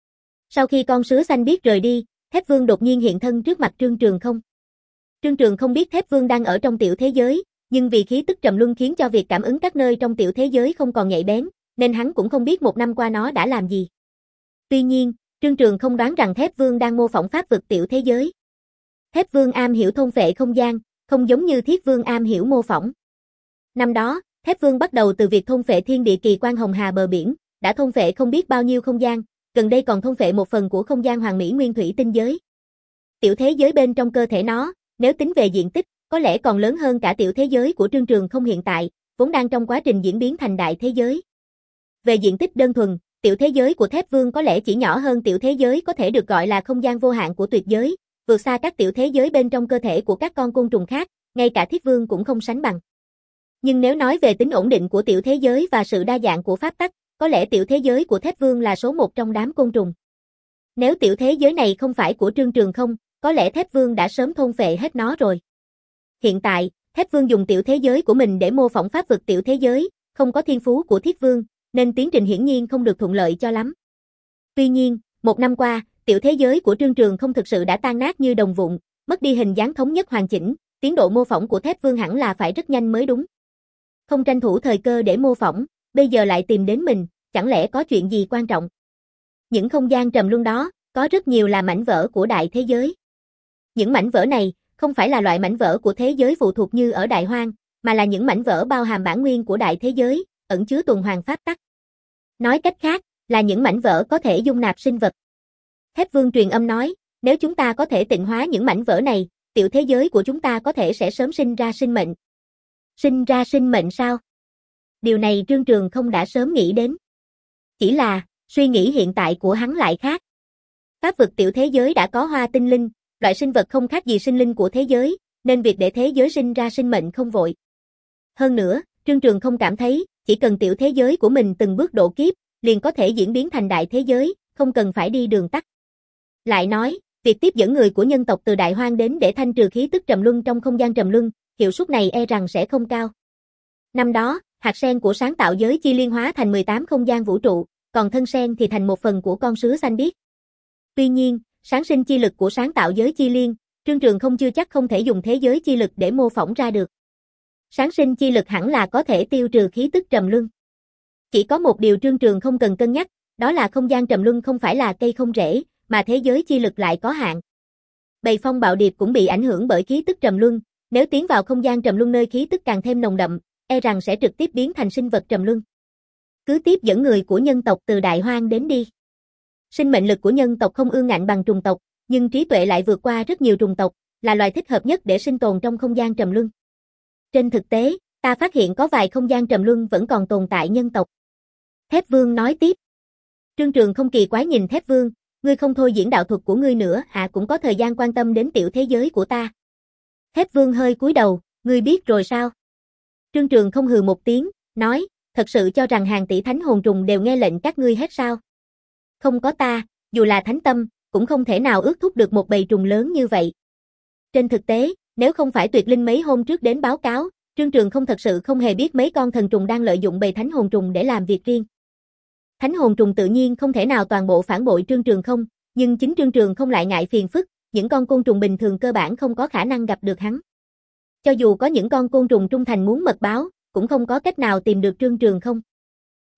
Sau khi con sứa xanh biết rời đi, Thép Vương đột nhiên hiện thân trước mặt Trương Trường không. Trương Trường không biết Thép Vương đang ở trong tiểu thế giới, nhưng vì khí tức trầm luân khiến cho việc cảm ứng các nơi trong tiểu thế giới không còn nhạy bén, nên hắn cũng không biết một năm qua nó đã làm gì. Tuy nhiên, Trương Trường không đoán rằng Thép Vương đang mô phỏng pháp vực tiểu thế giới. Thép Vương am hiểu thôn phệ không gian, không giống như Thiết Vương am hiểu mô phỏng. Năm đó, Thép Vương bắt đầu từ việc thôn phệ thiên địa kỳ quan hồng hà bờ biển, đã thôn phệ không biết bao nhiêu không gian, gần đây còn thôn phệ một phần của không gian hoàng mỹ nguyên thủy tinh giới. Tiểu thế giới bên trong cơ thể nó, nếu tính về diện tích, có lẽ còn lớn hơn cả tiểu thế giới của Trương Trường không hiện tại, vốn đang trong quá trình diễn biến thành đại thế giới. Về diện tích đơn thuần, tiểu thế giới của Thép Vương có lẽ chỉ nhỏ hơn tiểu thế giới có thể được gọi là không gian vô hạn của tuyệt giới, vượt xa các tiểu thế giới bên trong cơ thể của các con côn trùng khác, ngay cả Thiết Vương cũng không sánh bằng. Nhưng nếu nói về tính ổn định của tiểu thế giới và sự đa dạng của pháp tắc, có lẽ tiểu thế giới của Thép Vương là số một trong đám côn trùng. Nếu tiểu thế giới này không phải của Trương Trường không, có lẽ Thép Vương đã sớm thôn phệ hết nó rồi. Hiện tại, Thép Vương dùng tiểu thế giới của mình để mô phỏng pháp vực tiểu thế giới, không có thiên phú của Thiết Vương, nên tiến trình hiển nhiên không được thuận lợi cho lắm. Tuy nhiên, một năm qua, tiểu thế giới của Trương Trường không thực sự đã tan nát như đồng vụn, mất đi hình dáng thống nhất hoàn chỉnh, tiến độ mô phỏng của Thép Vương hẳn là phải rất nhanh mới đúng. Không tranh thủ thời cơ để mô phỏng, bây giờ lại tìm đến mình, chẳng lẽ có chuyện gì quan trọng? Những không gian trầm luân đó, có rất nhiều là mảnh vỡ của đại thế giới. Những mảnh vỡ này, không phải là loại mảnh vỡ của thế giới phụ thuộc như ở Đại Hoang, mà là những mảnh vỡ bao hàm bản nguyên của đại thế giới, ẩn chứa tuần hoàn pháp tắc. Nói cách khác, là những mảnh vỡ có thể dung nạp sinh vật. Thép Vương truyền âm nói, nếu chúng ta có thể tịnh hóa những mảnh vỡ này, tiểu thế giới của chúng ta có thể sẽ sớm sinh ra sinh mệnh. Sinh ra sinh mệnh sao? Điều này Trương Trường không đã sớm nghĩ đến. Chỉ là, suy nghĩ hiện tại của hắn lại khác. Pháp vực tiểu thế giới đã có hoa tinh linh, loại sinh vật không khác gì sinh linh của thế giới, nên việc để thế giới sinh ra sinh mệnh không vội. Hơn nữa, Trương Trường không cảm thấy, chỉ cần tiểu thế giới của mình từng bước độ kiếp, liền có thể diễn biến thành đại thế giới, không cần phải đi đường tắt. Lại nói, việc tiếp dẫn người của nhân tộc từ Đại Hoang đến để thanh trừ khí tức trầm luân trong không gian trầm luân, hiệu suất này e rằng sẽ không cao. Năm đó, hạt sen của sáng tạo giới chi liên hóa thành mười tám không gian vũ trụ, còn thân sen thì thành một phần của con sứa xanh biếc. Tuy nhiên, sáng sinh chi lực của sáng tạo giới chi liên, Trương Trường không chưa chắc không thể dùng thế giới chi lực để mô phỏng ra được. Sáng sinh chi lực hẳn là có thể tiêu trừ khí tức trầm luân. Chỉ có một điều Trương Trường không cần cân nhắc, đó là không gian trầm luân không phải là cây không rễ, mà thế giới chi lực lại có hạn. Bầy phong bạo điệp cũng bị ảnh hưởng bởi khí tức trầm luân, nếu tiến vào không gian trầm luân nơi khí tức càng thêm nồng đậm, e rằng sẽ trực tiếp biến thành sinh vật trầm luân. Cứ tiếp dẫn người của nhân tộc từ Đại Hoang đến đi. Sinh mệnh lực của nhân tộc không ương ngạnh bằng trùng tộc, nhưng trí tuệ lại vượt qua rất nhiều trùng tộc, là loài thích hợp nhất để sinh tồn trong không gian trầm luân. Trên thực tế, ta phát hiện có vài không gian trầm luân vẫn còn tồn tại nhân tộc. Thép Vương nói tiếp. Trương Trường không kỳ quái nhìn Thép Vương, ngươi không thôi diễn đạo thuật của ngươi nữa à, cũng có thời gian quan tâm đến tiểu thế giới của ta. Thép Vương hơi cúi đầu, ngươi biết rồi sao? Trương Trường không hừ một tiếng, nói, thật sự cho rằng hàng tỷ thánh hồn trùng đều nghe lệnh các ngươi hết sao? Không có ta, dù là thánh tâm, cũng không thể nào ước thúc được một bầy trùng lớn như vậy. Trên thực tế, nếu không phải Tuyệt Linh mấy hôm trước đến báo cáo, Trương Trường không thật sự không hề biết mấy con thần trùng đang lợi dụng bầy thánh hồn trùng để làm việc riêng. Thánh hồn trùng tự nhiên không thể nào toàn bộ phản bội Trương Trường không, nhưng chính Trương Trường không lại ngại phiền phức, những con côn trùng bình thường cơ bản không có khả năng gặp được hắn. Cho dù có những con côn trùng trung thành muốn mật báo, cũng không có cách nào tìm được Trương Trường không.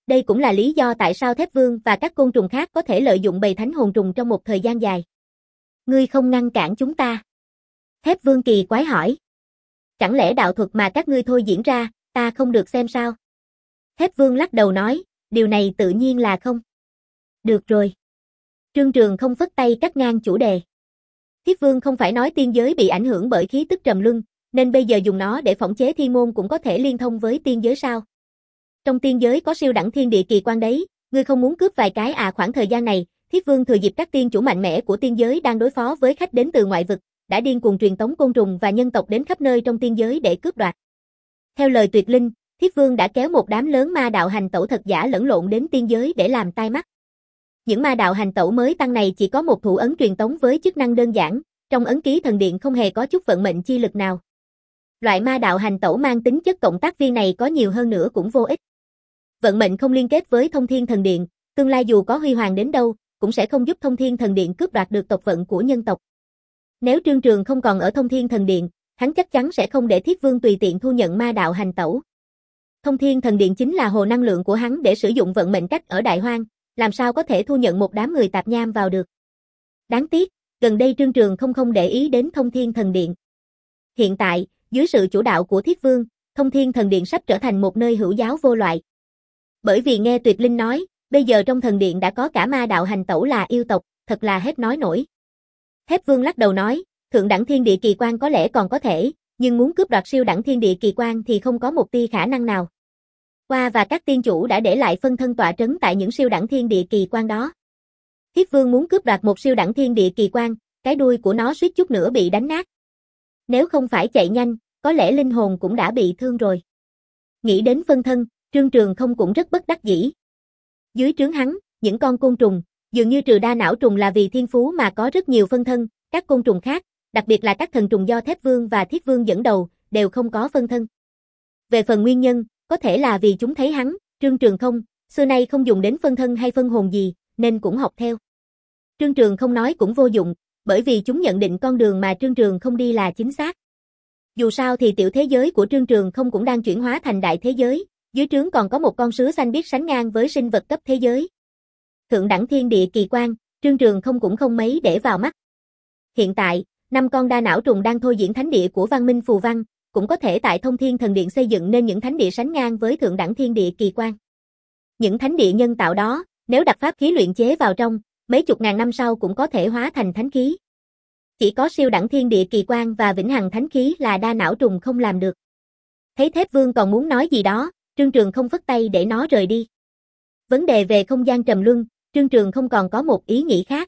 Đây cũng là lý do tại sao Thép Vương và các côn trùng khác có thể lợi dụng bầy thánh hồn trùng trong một thời gian dài. Ngươi không ngăn cản chúng ta. Thép Vương kỳ quái hỏi. Chẳng lẽ đạo thuật mà các ngươi thôi diễn ra, ta không được xem sao? Thép Vương lắc đầu nói, điều này tự nhiên là không. Được rồi. Trương Trường không phất tay cắt ngang chủ đề. Thiết Vương không phải nói tiên giới bị ảnh hưởng bởi khí tức trầm luân, nên bây giờ dùng nó để phỏng chế thiên môn cũng có thể liên thông với tiên giới sao? Trong tiên giới có siêu đẳng thiên địa kỳ quan đấy, ngươi không muốn cướp vài cái à? Khoảng thời gian này, Thiết Vương thừa dịp các tiên chủ mạnh mẽ của tiên giới đang đối phó với khách đến từ ngoại vực, đã điên cuồng truyền tống côn trùng và nhân tộc đến khắp nơi trong tiên giới để cướp đoạt. Theo lời Tuyệt Linh, Thiết Vương đã kéo một đám lớn ma đạo hành tẩu thật giả lẫn lộn đến tiên giới để làm tai mắt. Những ma đạo hành tẩu mới tăng này chỉ có một thủ ấn truyền tống với chức năng đơn giản, trong ấn ký thần điện không hề có chút vận mệnh chi lực nào. Loại ma đạo hành tẩu mang tính chất cộng tác viên này có nhiều hơn nữa cũng vô ích. Vận mệnh không liên kết với Thông Thiên Thần Điện, tương lai dù có huy hoàng đến đâu, cũng sẽ không giúp Thông Thiên Thần Điện cướp đoạt được tộc vận của nhân tộc. Nếu Trương Trường không còn ở Thông Thiên Thần Điện, hắn chắc chắn sẽ không để Thiết Vương tùy tiện thu nhận ma đạo hành tẩu. Thông Thiên Thần Điện chính là hồ năng lượng của hắn để sử dụng vận mệnh cách ở Đại Hoang, làm sao có thể thu nhận một đám người tạp nham vào được. Đáng tiếc, gần đây Trương Trường không không để ý đến Thông Thiên Thần Điện. Hiện tại, dưới sự chủ đạo của Thiết Vương, Thông Thiên Thần Điện sắp trở thành một nơi hữu giáo vô loại. Bởi vì nghe Tuyệt Linh nói, bây giờ trong thần điện đã có cả ma đạo hành tẩu là yêu tộc, thật là hết nói nổi. Thép Vương lắc đầu nói, thượng đẳng thiên địa kỳ quan có lẽ còn có thể, nhưng muốn cướp đoạt siêu đẳng thiên địa kỳ quan thì không có một tia khả năng nào. Qua và các tiên chủ đã để lại phân thân tọa trấn tại những siêu đẳng thiên địa kỳ quan đó. Thiết Vương muốn cướp đoạt một siêu đẳng thiên địa kỳ quan, cái đuôi của nó suýt chút nữa bị đánh nát. Nếu không phải chạy nhanh, có lẽ linh hồn cũng đã bị thương rồi. Nghĩ đến phân thân, Trương Trường không cũng rất bất đắc dĩ. Dưới trướng hắn, những con côn trùng, dường như trừ đa não trùng là vì thiên phú mà có rất nhiều phân thân, các côn trùng khác, đặc biệt là các thần trùng do Thép Vương và Thiết Vương dẫn đầu, đều không có phân thân. Về phần nguyên nhân, có thể là vì chúng thấy hắn, Trương Trường không, xưa nay không dùng đến phân thân hay phân hồn gì, nên cũng học theo. Trương Trường không nói cũng vô dụng, bởi vì chúng nhận định con đường mà Trương Trường không đi là chính xác. Dù sao thì tiểu thế giới của Trương Trường không cũng đang chuyển hóa thành đại thế giới, dưới trướng còn có một con sứa xanh biết sánh ngang với sinh vật cấp thế giới. Thượng đẳng thiên địa kỳ quan, Trương Trường không cũng không mấy để vào mắt. Hiện tại, năm con đa não trùng đang thôi diễn thánh địa của văn minh phù văn, cũng có thể tại Thông Thiên Thần Điện xây dựng nên những thánh địa sánh ngang với thượng đẳng thiên địa kỳ quan. Những thánh địa nhân tạo đó, nếu đặt pháp khí luyện chế vào trong, mấy chục ngàn năm sau cũng có thể hóa thành thánh khí. Chỉ có siêu đẳng thiên địa kỳ quan và vĩnh hằng thánh khí là đa não trùng không làm được. Thấy Thép Vương còn muốn nói gì đó, Trương Trường không phất tay để nó rời đi. Vấn đề về không gian trầm luân, Trương Trường không còn có một ý nghĩ khác.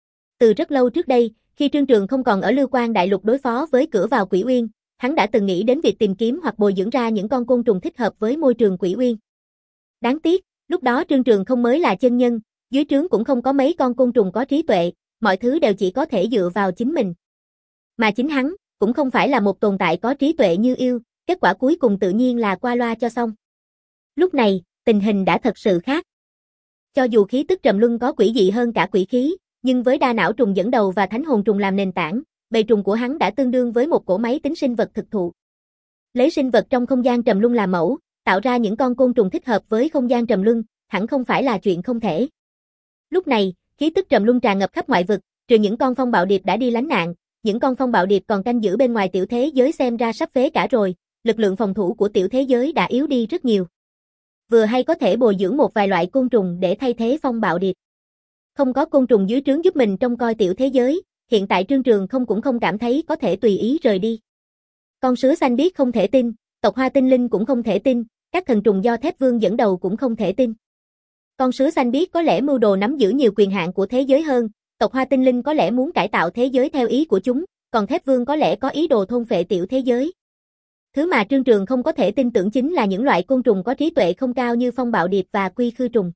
Từ rất lâu trước đây, khi Trương Trường không còn ở Lưu Quan Đại Lục đối phó với cửa vào Quỷ Uyên, hắn đã từng nghĩ đến việc tìm kiếm hoặc bồi dưỡng ra những con côn trùng thích hợp với môi trường Quỷ Uyên. Đáng tiếc, lúc đó Trương Trường không mới là chân nhân, dưới trướng cũng không có mấy con côn trùng có trí tuệ, mọi thứ đều chỉ có thể dựa vào chính mình. Mà chính hắn, cũng không phải là một tồn tại có trí tuệ như yêu, kết quả cuối cùng tự nhiên là qua loa cho xong. Lúc này, tình hình đã thật sự khác. Cho dù khí tức trầm luân có quỷ dị hơn cả quỷ khí, nhưng với đa não trùng dẫn đầu và thánh hồn trùng làm nền tảng, bầy trùng của hắn đã tương đương với một cỗ máy tính sinh vật thực thụ. Lấy sinh vật trong không gian trầm luân làm mẫu, tạo ra những con côn trùng thích hợp với không gian trầm luân, hẳn không phải là chuyện không thể. Lúc này, khí tức trầm luân tràn ngập khắp ngoại vực, trừ những con phong bạo điệp đã đi lánh nạn, những con phong bạo điệp còn canh giữ bên ngoài tiểu thế giới xem ra sắp phế cả rồi, lực lượng phòng thủ của tiểu thế giới đã yếu đi rất nhiều. Vừa hay có thể bồi dưỡng một vài loại côn trùng để thay thế phong bạo điệp. Không có côn trùng dưới trướng giúp mình trông coi tiểu thế giới, hiện tại Trương Trường không cũng không cảm thấy có thể tùy ý rời đi. Con sứa xanh biết không thể tin, tộc Hoa Tinh Linh cũng không thể tin, các thần trùng do Thép Vương dẫn đầu cũng không thể tin. Con sứa xanh biết có lẽ mưu đồ nắm giữ nhiều quyền hạn của thế giới hơn, tộc Hoa Tinh Linh có lẽ muốn cải tạo thế giới theo ý của chúng, còn Thép Vương có lẽ có ý đồ thôn phệ tiểu thế giới. Thứ mà Trương Trường không có thể tin tưởng chính là những loại côn trùng có trí tuệ không cao như phong bạo điệp và quy khư trùng.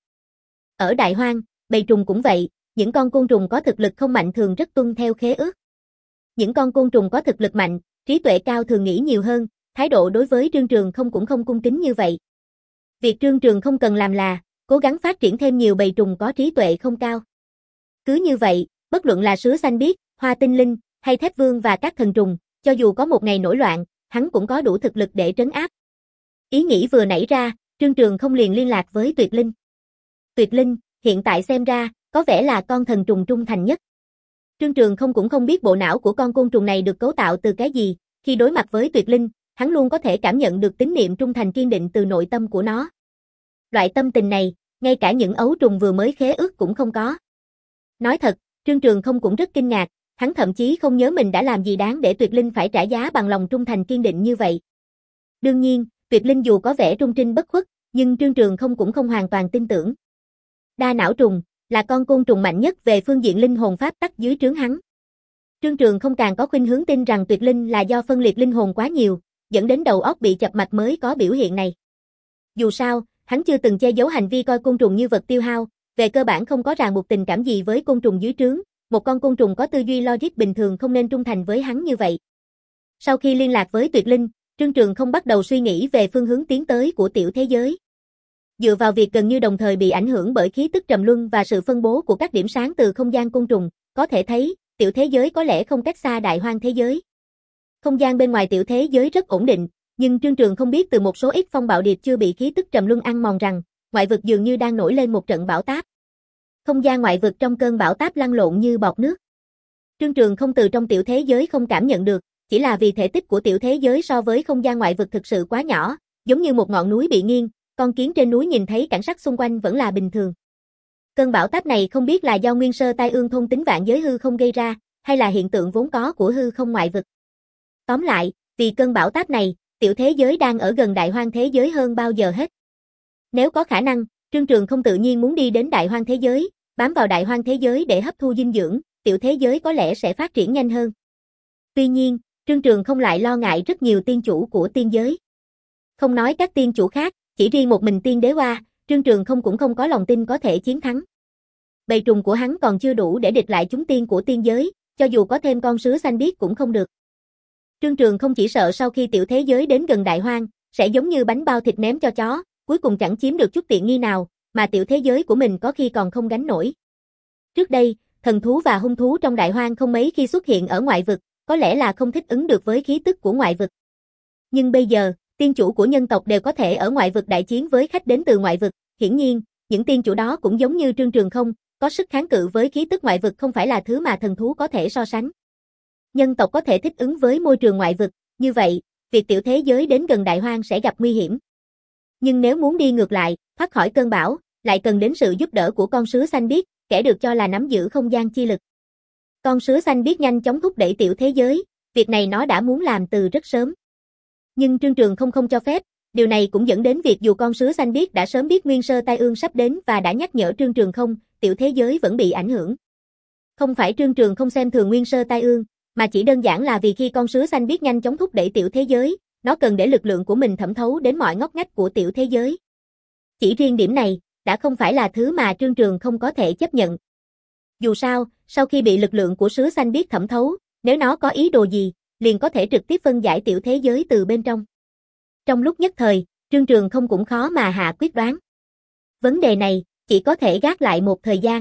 Ở Đại Hoang, bầy trùng cũng vậy, những con côn trùng có thực lực không mạnh thường rất tuân theo khế ước. Những con côn trùng có thực lực mạnh, trí tuệ cao thường nghĩ nhiều hơn, thái độ đối với Trương Trường không cũng không cung kính như vậy. Việc Trương Trường không cần làm là cố gắng phát triển thêm nhiều bầy trùng có trí tuệ không cao. Cứ như vậy, bất luận là sứa xanh biếc, Hoa Tinh Linh, hay Thép Vương và các thần trùng, cho dù có một ngày nổi loạn, hắn cũng có đủ thực lực để trấn áp. Ý nghĩ vừa nảy ra, Trương Trường không liền liên lạc với Tuyệt Linh. Tuyệt Linh, hiện tại xem ra, có vẻ là con thần trùng trung thành nhất. Trương Trường không cũng không biết bộ não của con côn trùng này được cấu tạo từ cái gì, khi đối mặt với Tuyệt Linh, hắn luôn có thể cảm nhận được tín niệm trung thành kiên định từ nội tâm của nó. Loại tâm tình này, ngay cả những ấu trùng vừa mới khế ước cũng không có. Nói thật, Trương Trường không cũng rất kinh ngạc, hắn thậm chí không nhớ mình đã làm gì đáng để Tuyệt Linh phải trả giá bằng lòng trung thành kiên định như vậy. Đương nhiên, Tuyệt Linh dù có vẻ trung trinh bất khuất, nhưng Trương Trường không cũng không hoàn toàn tin tưởng. Đa não trùng, là con côn trùng mạnh nhất về phương diện linh hồn pháp tắc dưới trướng hắn. Trương Trường không càng có khuynh hướng tin rằng Tuyệt Linh là do phân liệt linh hồn quá nhiều, dẫn đến đầu óc bị chập mạch mới có biểu hiện này. Dù sao, hắn chưa từng che giấu hành vi coi côn trùng như vật tiêu hao, về cơ bản không có ràng buộc tình cảm gì với côn trùng dưới trướng, một con côn trùng có tư duy logic bình thường không nên trung thành với hắn như vậy. Sau khi liên lạc với Tuyệt Linh, Trương Trường không bắt đầu suy nghĩ về phương hướng tiến tới của tiểu thế giới. Dựa vào việc gần như đồng thời bị ảnh hưởng bởi khí tức trầm luân và sự phân bố của các điểm sáng từ không gian côn trùng, có thể thấy, tiểu thế giới có lẽ không cách xa đại hoang thế giới. Không gian bên ngoài tiểu thế giới rất ổn định, nhưng Trương Trường không biết từ một số ít phong bạo điệp chưa bị khí tức trầm luân ăn mòn rằng, ngoại vực dường như đang nổi lên một trận bão táp. Không gian ngoại vực trong cơn bão táp lăn lộn như bọt nước. Trương Trường không từ trong tiểu thế giới không cảm nhận được, chỉ là vì thể tích của tiểu thế giới so với không gian ngoại vực thực sự quá nhỏ, giống như một ngọn núi bị nghiêng, con kiến trên núi nhìn thấy cảnh sắc xung quanh vẫn là bình thường. Cơn bão táp này không biết là do nguyên sơ tai ương thôn tính vạn giới hư không gây ra, hay là hiện tượng vốn có của hư không ngoại vực. Tóm lại, vì cơn bão táp này, tiểu thế giới đang ở gần đại hoang thế giới hơn bao giờ hết. Nếu có khả năng, Trương Trường không tự nhiên muốn đi đến đại hoang thế giới, bám vào đại hoang thế giới để hấp thu dinh dưỡng, tiểu thế giới có lẽ sẽ phát triển nhanh hơn. Tuy nhiên, Trương Trường không lại lo ngại rất nhiều tiên chủ của tiên giới. Không nói các tiên chủ khác, chỉ riêng một mình tiên đế Hoa, Trương Trường không cũng không có lòng tin có thể chiến thắng. Bầy trùng của hắn còn chưa đủ để địch lại chúng tiên của tiên giới, cho dù có thêm con sứa xanh biếc cũng không được. Trương Trường không chỉ sợ sau khi tiểu thế giới đến gần đại hoang, sẽ giống như bánh bao thịt ném cho chó, cuối cùng chẳng chiếm được chút tiện nghi nào, mà tiểu thế giới của mình có khi còn không gánh nổi. Trước đây, thần thú và hung thú trong đại hoang không mấy khi xuất hiện ở ngoại vực, có lẽ là không thích ứng được với khí tức của ngoại vực. Nhưng bây giờ, tiên chủ của nhân tộc đều có thể ở ngoại vực đại chiến với khách đến từ ngoại vực, hiển nhiên, những tiên chủ đó cũng giống như Trương Trường không, có sức kháng cự với khí tức ngoại vực không phải là thứ mà thần thú có thể so sánh. Nhân tộc có thể thích ứng với môi trường ngoại vực, như vậy, việc tiểu thế giới đến gần đại hoang sẽ gặp nguy hiểm. Nhưng nếu muốn đi ngược lại, thoát khỏi cơn bão, lại cần đến sự giúp đỡ của con sứa xanh biếc, kẻ được cho là nắm giữ không gian chi lực. Con sứa xanh biếc nhanh chóng thúc đẩy tiểu thế giới, việc này nó đã muốn làm từ rất sớm. Nhưng Trương Trường không không cho phép, điều này cũng dẫn đến việc dù con sứa xanh biếc đã sớm biết nguyên sơ tai ương sắp đến và đã nhắc nhở Trương Trường không, tiểu thế giới vẫn bị ảnh hưởng. Không phải Trương Trường không xem thường nguyên sơ tai ương, mà chỉ đơn giản là vì khi con sứa xanh biếc nhanh chóng thúc đẩy tiểu thế giới, nó cần để lực lượng của mình thẩm thấu đến mọi ngóc ngách của tiểu thế giới. Chỉ riêng điểm này, đã không phải là thứ mà Trương Trường không có thể chấp nhận. Dù sao, sau khi bị lực lượng của sứa xanh biếc thẩm thấu, nếu nó có ý đồ gì, liền có thể trực tiếp phân giải tiểu thế giới từ bên trong. Trong lúc nhất thời, Trương Trường không cũng khó mà hạ quyết đoán. Vấn đề này, chỉ có thể gác lại một thời gian.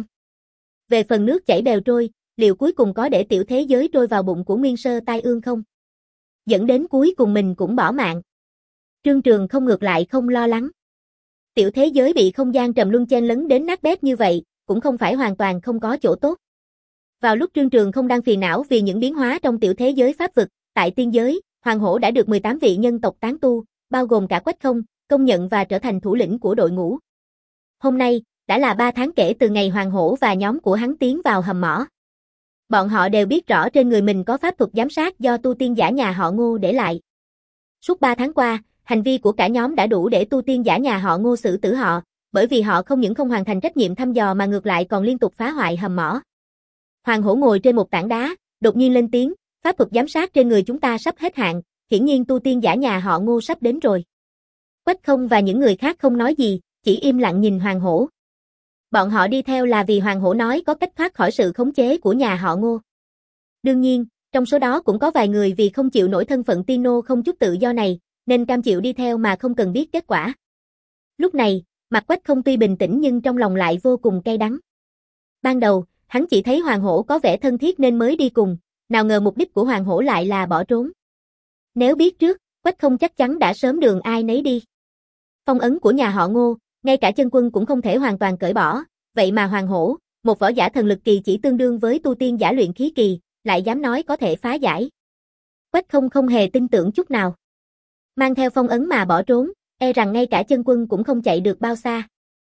Về phần nước chảy bèo trôi, liệu cuối cùng có để tiểu thế giới trôi vào bụng của nguyên sơ tai ương không? Dẫn đến cuối cùng mình cũng bỏ mạng. Trương Trường không ngược lại không lo lắng. Tiểu thế giới bị không gian trầm luân chen lấn đến nát bét như vậy, cũng không phải hoàn toàn không có chỗ tốt. Vào lúc Trương Trường không đang phiền não vì những biến hóa trong tiểu thế giới pháp vực, tại tiên giới, Hoàng Hổ đã được mười tám vị nhân tộc tán tu, bao gồm cả Quách Không, công nhận và trở thành thủ lĩnh của đội ngũ. Hôm nay, đã là ba tháng kể từ ngày Hoàng Hổ và nhóm của hắn tiến vào hầm mỏ. Bọn họ đều biết rõ trên người mình có pháp thuật giám sát do tu tiên giả nhà họ Ngô để lại. Suốt ba tháng qua, hành vi của cả nhóm đã đủ để tu tiên giả nhà họ Ngô xử tử họ, bởi vì họ không những không hoàn thành trách nhiệm thăm dò mà ngược lại còn liên tục phá hoại hầm mỏ. Hoàng Hổ ngồi trên một tảng đá, đột nhiên lên tiếng, pháp thuật giám sát trên người chúng ta sắp hết hạn, hiển nhiên tu tiên giả nhà họ Ngô sắp đến rồi. Quách Không và những người khác không nói gì, chỉ im lặng nhìn Hoàng Hổ. Bọn họ đi theo là vì Hoàng Hổ nói có cách thoát khỏi sự khống chế của nhà họ Ngô. Đương nhiên, trong số đó cũng có vài người vì không chịu nổi thân phận tiên nô không chút tự do này, nên cam chịu đi theo mà không cần biết kết quả. Lúc này, mặt Quách Không tuy bình tĩnh nhưng trong lòng lại vô cùng cay đắng. Ban đầu, hắn chỉ thấy Hoàng Hổ có vẻ thân thiết nên mới đi cùng, nào ngờ mục đích của Hoàng Hổ lại là bỏ trốn. Nếu biết trước, Quách Không chắc chắn đã sớm đường ai nấy đi. Phong ấn của nhà họ Ngô, ngay cả chân quân cũng không thể hoàn toàn cởi bỏ, vậy mà Hoàng Hổ, một võ giả thần lực kỳ chỉ tương đương với tu tiên giả luyện khí kỳ, lại dám nói có thể phá giải. Quách Không không hề tin tưởng chút nào. Mang theo phong ấn mà bỏ trốn, e rằng ngay cả chân quân cũng không chạy được bao xa.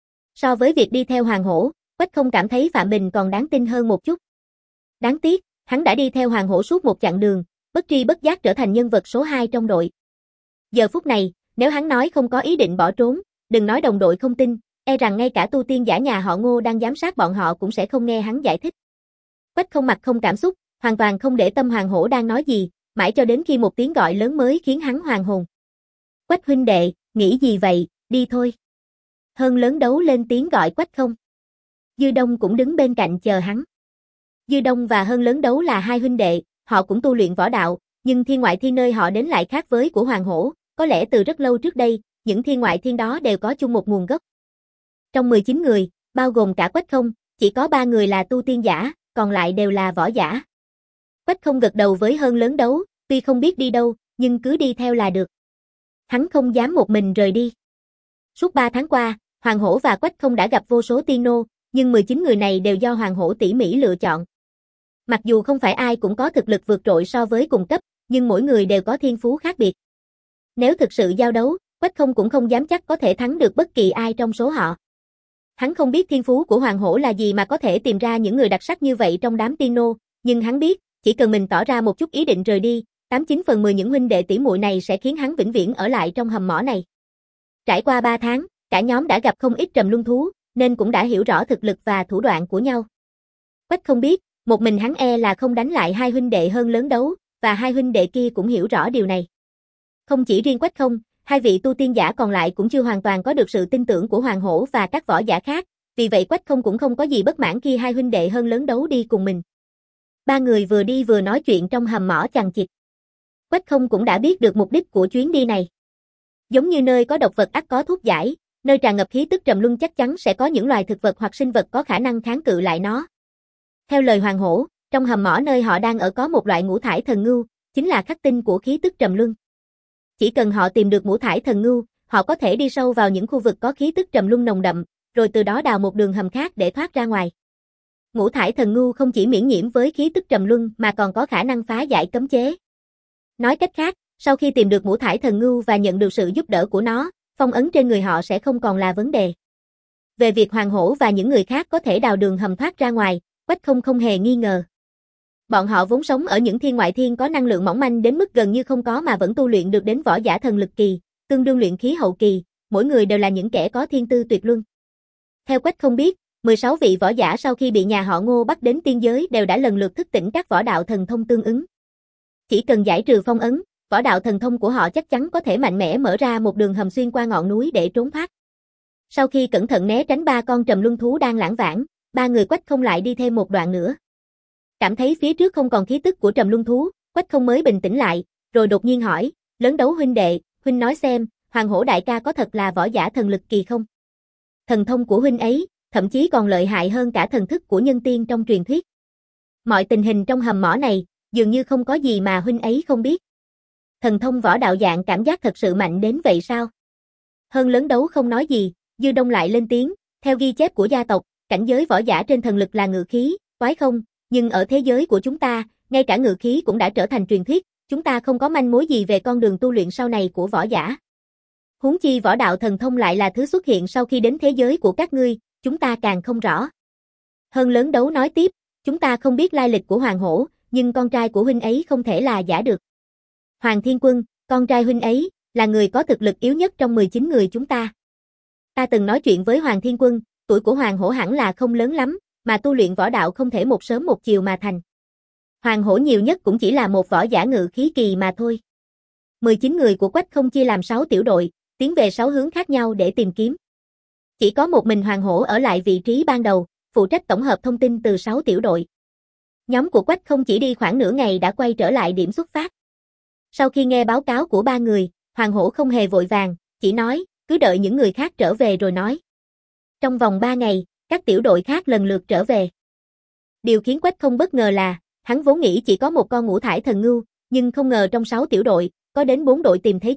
So với việc đi theo Hoàng Hổ, Quách Không cảm thấy Phạm Bình còn đáng tin hơn một chút. Đáng tiếc, hắn đã đi theo Hoàng Hổ suốt một chặng đường, bất tri bất giác trở thành nhân vật số hai trong đội. Giờ phút này, nếu hắn nói không có ý định bỏ trốn, đừng nói đồng đội không tin, e rằng ngay cả tu tiên giả nhà họ Ngô đang giám sát bọn họ cũng sẽ không nghe hắn giải thích. Quách Không mặt không cảm xúc, hoàn toàn không để tâm Hoàng Hổ đang nói gì, mãi cho đến khi một tiếng gọi lớn mới khiến hắn hoàn hồn. Quách huynh đệ, nghĩ gì vậy, đi thôi. Hơn lớn đấu lên tiếng gọi Quách Không. Dư Đông cũng đứng bên cạnh chờ hắn. Dư Đông và Hơn lớn đấu là hai huynh đệ, họ cũng tu luyện võ đạo, nhưng thiên ngoại thiên nơi họ đến lại khác với của Hoàng Hổ, có lẽ từ rất lâu trước đây, những thiên ngoại thiên đó đều có chung một nguồn gốc. Trong mười chín người, bao gồm cả Quách Không, chỉ có ba người là tu tiên giả, còn lại đều là võ giả. Quách Không gật đầu với Hơn lớn đấu, tuy không biết đi đâu, nhưng cứ đi theo là được. Hắn không dám một mình rời đi. Suốt ba tháng qua, Hoàng Hổ và Quách Không đã gặp vô số tiên nô, nhưng mười chín người này đều do Hoàng Hổ tỉ mỉ lựa chọn. Mặc dù không phải ai cũng có thực lực vượt trội so với cùng cấp, nhưng mỗi người đều có thiên phú khác biệt. Nếu thực sự giao đấu, Quách Không cũng không dám chắc có thể thắng được bất kỳ ai trong số họ. Hắn không biết thiên phú của Hoàng Hổ là gì mà có thể tìm ra những người đặc sắc như vậy trong đám tiên nô, nhưng hắn biết, chỉ cần mình tỏ ra một chút ý định rời đi, tám chín phần mười những huynh đệ tỷ muội này sẽ khiến hắn vĩnh viễn ở lại trong hầm mỏ này. Trải qua ba tháng, cả nhóm đã gặp không ít trầm luân thú, nên cũng đã hiểu rõ thực lực và thủ đoạn của nhau. Quách Không biết, một mình hắn e là không đánh lại hai huynh đệ Hơn lớn đấu, và hai huynh đệ kia cũng hiểu rõ điều này. Không chỉ riêng Quách Không, hai vị tu tiên giả còn lại cũng chưa hoàn toàn có được sự tin tưởng của Hoàng Hổ và các võ giả khác, vì vậy Quách Không cũng không có gì bất mãn khi hai huynh đệ Hơn lớn đấu đi cùng mình. Ba người vừa đi vừa nói chuyện trong hầm mỏ chằng chịt. Quách Không cũng đã biết được mục đích của chuyến đi này. Giống như nơi có độc vật ắt có thuốc giải, nơi tràn ngập khí tức trầm luân chắc chắn sẽ có những loài thực vật hoặc sinh vật có khả năng kháng cự lại nó. Theo lời Hoàng Hổ, trong hầm mỏ nơi họ đang ở có một loại ngũ thải thần ngưu, chính là khắc tinh của khí tức trầm luân. Chỉ cần họ tìm được ngũ thải thần ngưu, họ có thể đi sâu vào những khu vực có khí tức trầm luân nồng đậm, rồi từ đó đào một đường hầm khác để thoát ra ngoài. Ngũ thải thần ngưu không chỉ miễn nhiễm với khí tức trầm luân mà còn có khả năng phá giải cấm chế. Nói cách khác, sau khi tìm được ngũ thải thần ngưu và nhận được sự giúp đỡ của nó, phong ấn trên người họ sẽ không còn là vấn đề. Về việc Hoàng Hổ và những người khác có thể đào đường hầm thoát ra ngoài, Quách Không không hề nghi ngờ. Bọn họ vốn sống ở những thiên ngoại thiên có năng lượng mỏng manh đến mức gần như không có mà vẫn tu luyện được đến võ giả thần lực kỳ, tương đương luyện khí hậu kỳ, mỗi người đều là những kẻ có thiên tư tuyệt luân. Theo Quách Không biết, mười sáu vị võ giả sau khi bị nhà họ Ngô bắt đến tiên giới đều đã lần lượt thức tỉnh các võ đạo thần thông tương ứng. Chỉ cần giải trừ phong ấn, võ đạo thần thông của họ chắc chắn có thể mạnh mẽ mở ra một đường hầm xuyên qua ngọn núi để trốn thoát. Sau khi cẩn thận né tránh ba con trầm luân thú đang lảng vảng, ba người Quách Không lại đi thêm một đoạn nữa. Cảm thấy phía trước không còn khí tức của trầm luân thú, Quách Không mới bình tĩnh lại, rồi đột nhiên hỏi, lớn đấu huynh đệ, huynh nói xem, Hoàng Hổ đại ca có thật là võ giả thần lực kỳ không? Thần thông của huynh ấy, thậm chí còn lợi hại hơn cả thần thức của nhân tiên trong truyền thuyết. Mọi tình hình trong hầm mỏ này, dường như không có gì mà huynh ấy không biết. Thần thông võ đạo dạng cảm giác thật sự mạnh đến vậy sao? Hơn lớn đấu không nói gì, Dư Đông lại lên tiếng, theo ghi chép của gia tộc, cảnh giới võ giả trên thần lực là ngự khí, quái không, nhưng ở thế giới của chúng ta, ngay cả ngự khí cũng đã trở thành truyền thuyết, chúng ta không có manh mối gì về con đường tu luyện sau này của võ giả. Huống chi võ đạo thần thông lại là thứ xuất hiện sau khi đến thế giới của các ngươi, chúng ta càng không rõ. Hơn lớn đấu nói tiếp, chúng ta không biết lai lịch của Hoàng Hổ, nhưng con trai của huynh ấy không thể là giả được. Hoàng Thiên Quân, con trai huynh ấy, là người có thực lực yếu nhất trong mười chín người chúng ta. Ta từng nói chuyện với Hoàng Thiên Quân, tuổi của Hoàng Hổ hẳn là không lớn lắm, mà tu luyện võ đạo không thể một sớm một chiều mà thành. Hoàng Hổ nhiều nhất cũng chỉ là một võ giả ngự khí kỳ mà thôi. mười chín người của Quách Không chia làm sáu tiểu đội, tiến về sáu hướng khác nhau để tìm kiếm. Chỉ có một mình Hoàng Hổ ở lại vị trí ban đầu, phụ trách tổng hợp thông tin từ sáu tiểu đội. Nhóm của Quách Không chỉ đi khoảng nửa ngày đã quay trở lại điểm xuất phát. Sau khi nghe báo cáo của ba người, Hoàng Hổ không hề vội vàng, chỉ nói, cứ đợi những người khác trở về rồi nói. Trong vòng ba ngày, các tiểu đội khác lần lượt trở về. Điều khiến Quách Không bất ngờ là, hắn vốn nghĩ chỉ có một con ngũ thải thần ngưu, nhưng không ngờ trong sáu tiểu đội, có đến bốn đội tìm thấy chúng,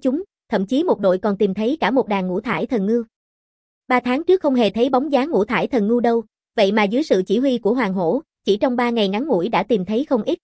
thậm chí một đội còn tìm thấy cả một đàn ngũ thải thần ngưu. Ba tháng trước không hề thấy bóng dáng ngũ thải thần ngưu đâu, vậy mà dưới sự chỉ huy của Hoàng Hổ, chỉ trong ba ngày ngắn ngủi đã tìm thấy không ít.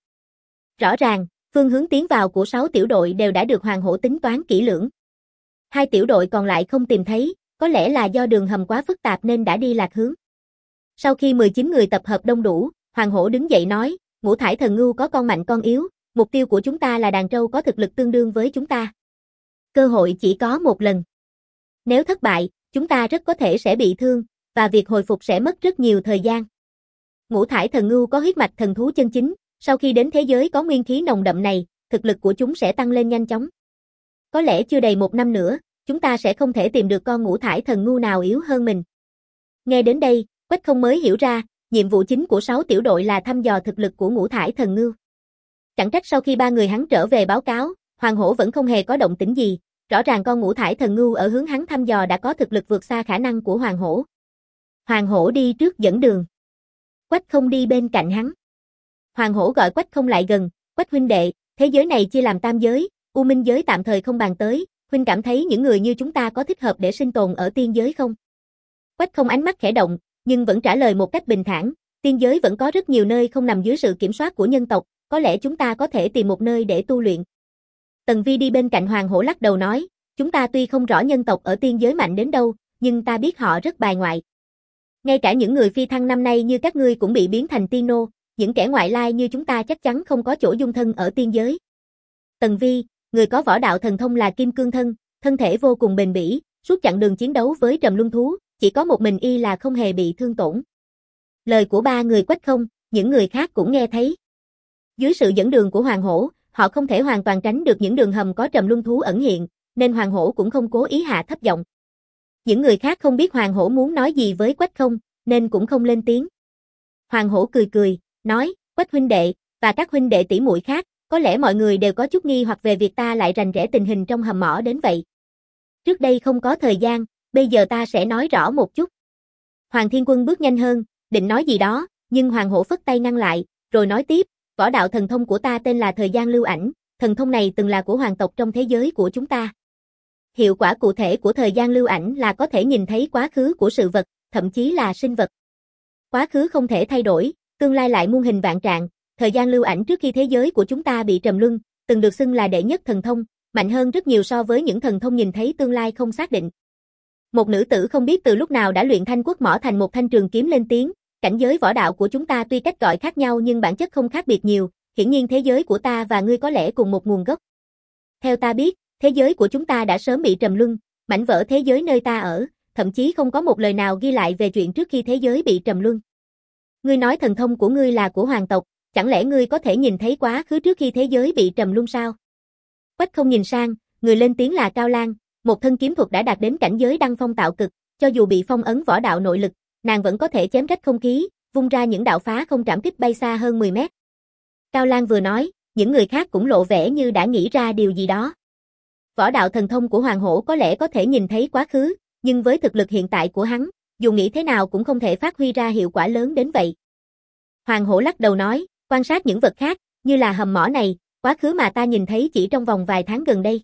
Rõ ràng, phương hướng tiến vào của sáu tiểu đội đều đã được Hoàng Hổ tính toán kỹ lưỡng. Hai tiểu đội còn lại không tìm thấy, có lẽ là do đường hầm quá phức tạp nên đã đi lạc hướng. Sau khi mười chín người tập hợp đông đủ, Hoàng Hổ đứng dậy nói, ngũ thải thần ngưu có con mạnh con yếu, mục tiêu của chúng ta là đàn trâu có thực lực tương đương với chúng ta. Cơ hội chỉ có một lần. Nếu thất bại, chúng ta rất có thể sẽ bị thương, và việc hồi phục sẽ mất rất nhiều thời gian. Ngũ thải thần ngưu có huyết mạch thần thú chân chính, sau khi đến thế giới có nguyên khí nồng đậm này, thực lực của chúng sẽ tăng lên nhanh chóng. Có lẽ chưa đầy một năm nữa, chúng ta sẽ không thể tìm được con ngũ thải thần ngưu nào yếu hơn mình. Nghe đến đây, Quách Không mới hiểu ra, nhiệm vụ chính của sáu tiểu đội là thăm dò thực lực của ngũ thải thần ngưu. Chẳng trách sau khi ba người hắn trở về báo cáo, Hoàng Hổ vẫn không hề có động tĩnh gì, rõ ràng con ngũ thải thần ngưu ở hướng hắn thăm dò đã có thực lực vượt xa khả năng của Hoàng Hổ. Hoàng Hổ đi trước dẫn đường. Quách Không đi bên cạnh hắn. Hoàng Hổ gọi Quách Không lại gần, Quách huynh đệ, thế giới này chia làm tam giới, U Minh giới tạm thời không bàn tới, huynh cảm thấy những người như chúng ta có thích hợp để sinh tồn ở tiên giới không? Quách Không ánh mắt khẽ động, nhưng vẫn trả lời một cách bình thản, tiên giới vẫn có rất nhiều nơi không nằm dưới sự kiểm soát của nhân tộc, có lẽ chúng ta có thể tìm một nơi để tu luyện. Tần Vi đi bên cạnh Hoàng Hổ lắc đầu nói, chúng ta tuy không rõ nhân tộc ở tiên giới mạnh đến đâu, nhưng ta biết họ rất bài ngoại. Ngay cả những người phi thăng năm nay như các ngươi cũng bị biến thành tiên nô, những kẻ ngoại lai như chúng ta chắc chắn không có chỗ dung thân ở tiên giới. Tần Vi, người có võ đạo thần thông là Kim Cương Thân, thân thể vô cùng bền bỉ, suốt chặng đường chiến đấu với Trầm Luân Thú, chỉ có một mình y là không hề bị thương tổn. Lời của ba người Quách Không, những người khác cũng nghe thấy. Dưới sự dẫn đường của Hoàng Hổ, họ không thể hoàn toàn tránh được những đường hầm có Trầm Luân Thú ẩn hiện, nên Hoàng Hổ cũng không cố ý hạ thấp giọng. Những người khác không biết Hoàng Hổ muốn nói gì với Quách Không, nên cũng không lên tiếng. Hoàng Hổ cười cười, nói, Quách huynh đệ, và các huynh đệ tỷ muội khác, có lẽ mọi người đều có chút nghi hoặc về việc ta lại rành rẽ tình hình trong hầm mỏ đến vậy. Trước đây không có thời gian, bây giờ ta sẽ nói rõ một chút. Hoàng Thiên Quân bước nhanh hơn, định nói gì đó, nhưng Hoàng Hổ phất tay ngăn lại, rồi nói tiếp, võ đạo thần thông của ta tên là Thời gian lưu ảnh, thần thông này từng là của hoàng tộc trong thế giới của chúng ta. Hiệu quả cụ thể của thời gian lưu ảnh là có thể nhìn thấy quá khứ của sự vật, thậm chí là sinh vật. Quá khứ không thể thay đổi, tương lai lại muôn hình vạn trạng, thời gian lưu ảnh trước khi thế giới của chúng ta bị trầm luân, từng được xưng là đệ nhất thần thông, mạnh hơn rất nhiều so với những thần thông nhìn thấy tương lai không xác định. Một nữ tử không biết từ lúc nào đã luyện thanh quốc mỏ thành một thanh trường kiếm lên tiếng, cảnh giới võ đạo của chúng ta tuy cách gọi khác nhau nhưng bản chất không khác biệt nhiều, hiển nhiên thế giới của ta và ngươi có lẽ cùng một nguồn gốc. Theo ta biết, thế giới của chúng ta đã sớm bị trầm luân, mảnh vỡ thế giới nơi ta ở, thậm chí không có một lời nào ghi lại về chuyện trước khi thế giới bị trầm luân. Ngươi nói thần thông của ngươi là của hoàng tộc, chẳng lẽ ngươi có thể nhìn thấy quá khứ trước khi thế giới bị trầm luân sao? Quách Không nhìn sang, người lên tiếng là Cao Lan, một thân kiếm thuật đã đạt đến cảnh giới đăng phong tạo cực, cho dù bị phong ấn võ đạo nội lực, nàng vẫn có thể chém rách không khí, vung ra những đạo phá không trảm kích bay xa hơn mười mét. Cao Lan vừa nói, những người khác cũng lộ vẻ như đã nghĩ ra điều gì đó. Võ đạo thần thông của Hoàng Hổ có lẽ có thể nhìn thấy quá khứ, nhưng với thực lực hiện tại của hắn, dù nghĩ thế nào cũng không thể phát huy ra hiệu quả lớn đến vậy. Hoàng Hổ lắc đầu nói, quan sát những vật khác, như là hầm mỏ này, quá khứ mà ta nhìn thấy chỉ trong vòng vài tháng gần đây.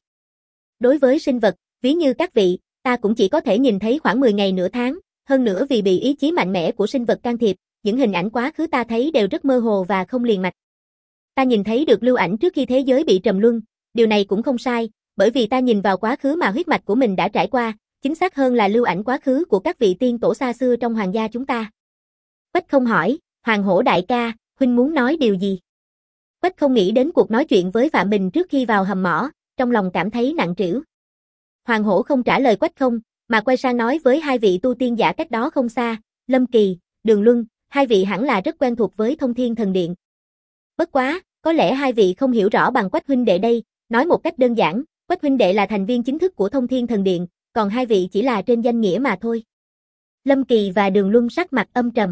Đối với sinh vật, ví như các vị, ta cũng chỉ có thể nhìn thấy khoảng mười ngày nửa tháng, hơn nữa vì bị ý chí mạnh mẽ của sinh vật can thiệp, những hình ảnh quá khứ ta thấy đều rất mơ hồ và không liền mạch. Ta nhìn thấy được lưu ảnh trước khi thế giới bị trầm luân, điều này cũng không sai, bởi vì ta nhìn vào quá khứ mà huyết mạch của mình đã trải qua, chính xác hơn là lưu ảnh quá khứ của các vị tiên tổ xa xưa trong hoàng gia chúng ta. Quách Không hỏi, Hoàng Hổ đại ca, huynh muốn nói điều gì? Quách Không nghĩ đến cuộc nói chuyện với Phạm Bình trước khi vào hầm mỏ, trong lòng cảm thấy nặng trĩu. Hoàng Hổ không trả lời Quách Không, mà quay sang nói với hai vị tu tiên giả cách đó không xa, Lâm Kỳ, Đường Luân, hai vị hẳn là rất quen thuộc với Thông Thiên Thần Điện. Bất quá, có lẽ hai vị không hiểu rõ bằng Quách huynh đệ đây, nói một cách đơn giản, Quách huynh đệ là thành viên chính thức của Thông Thiên Thần Điện, còn hai vị chỉ là trên danh nghĩa mà thôi. Lâm Kỳ và Đường Luân sắc mặt âm trầm.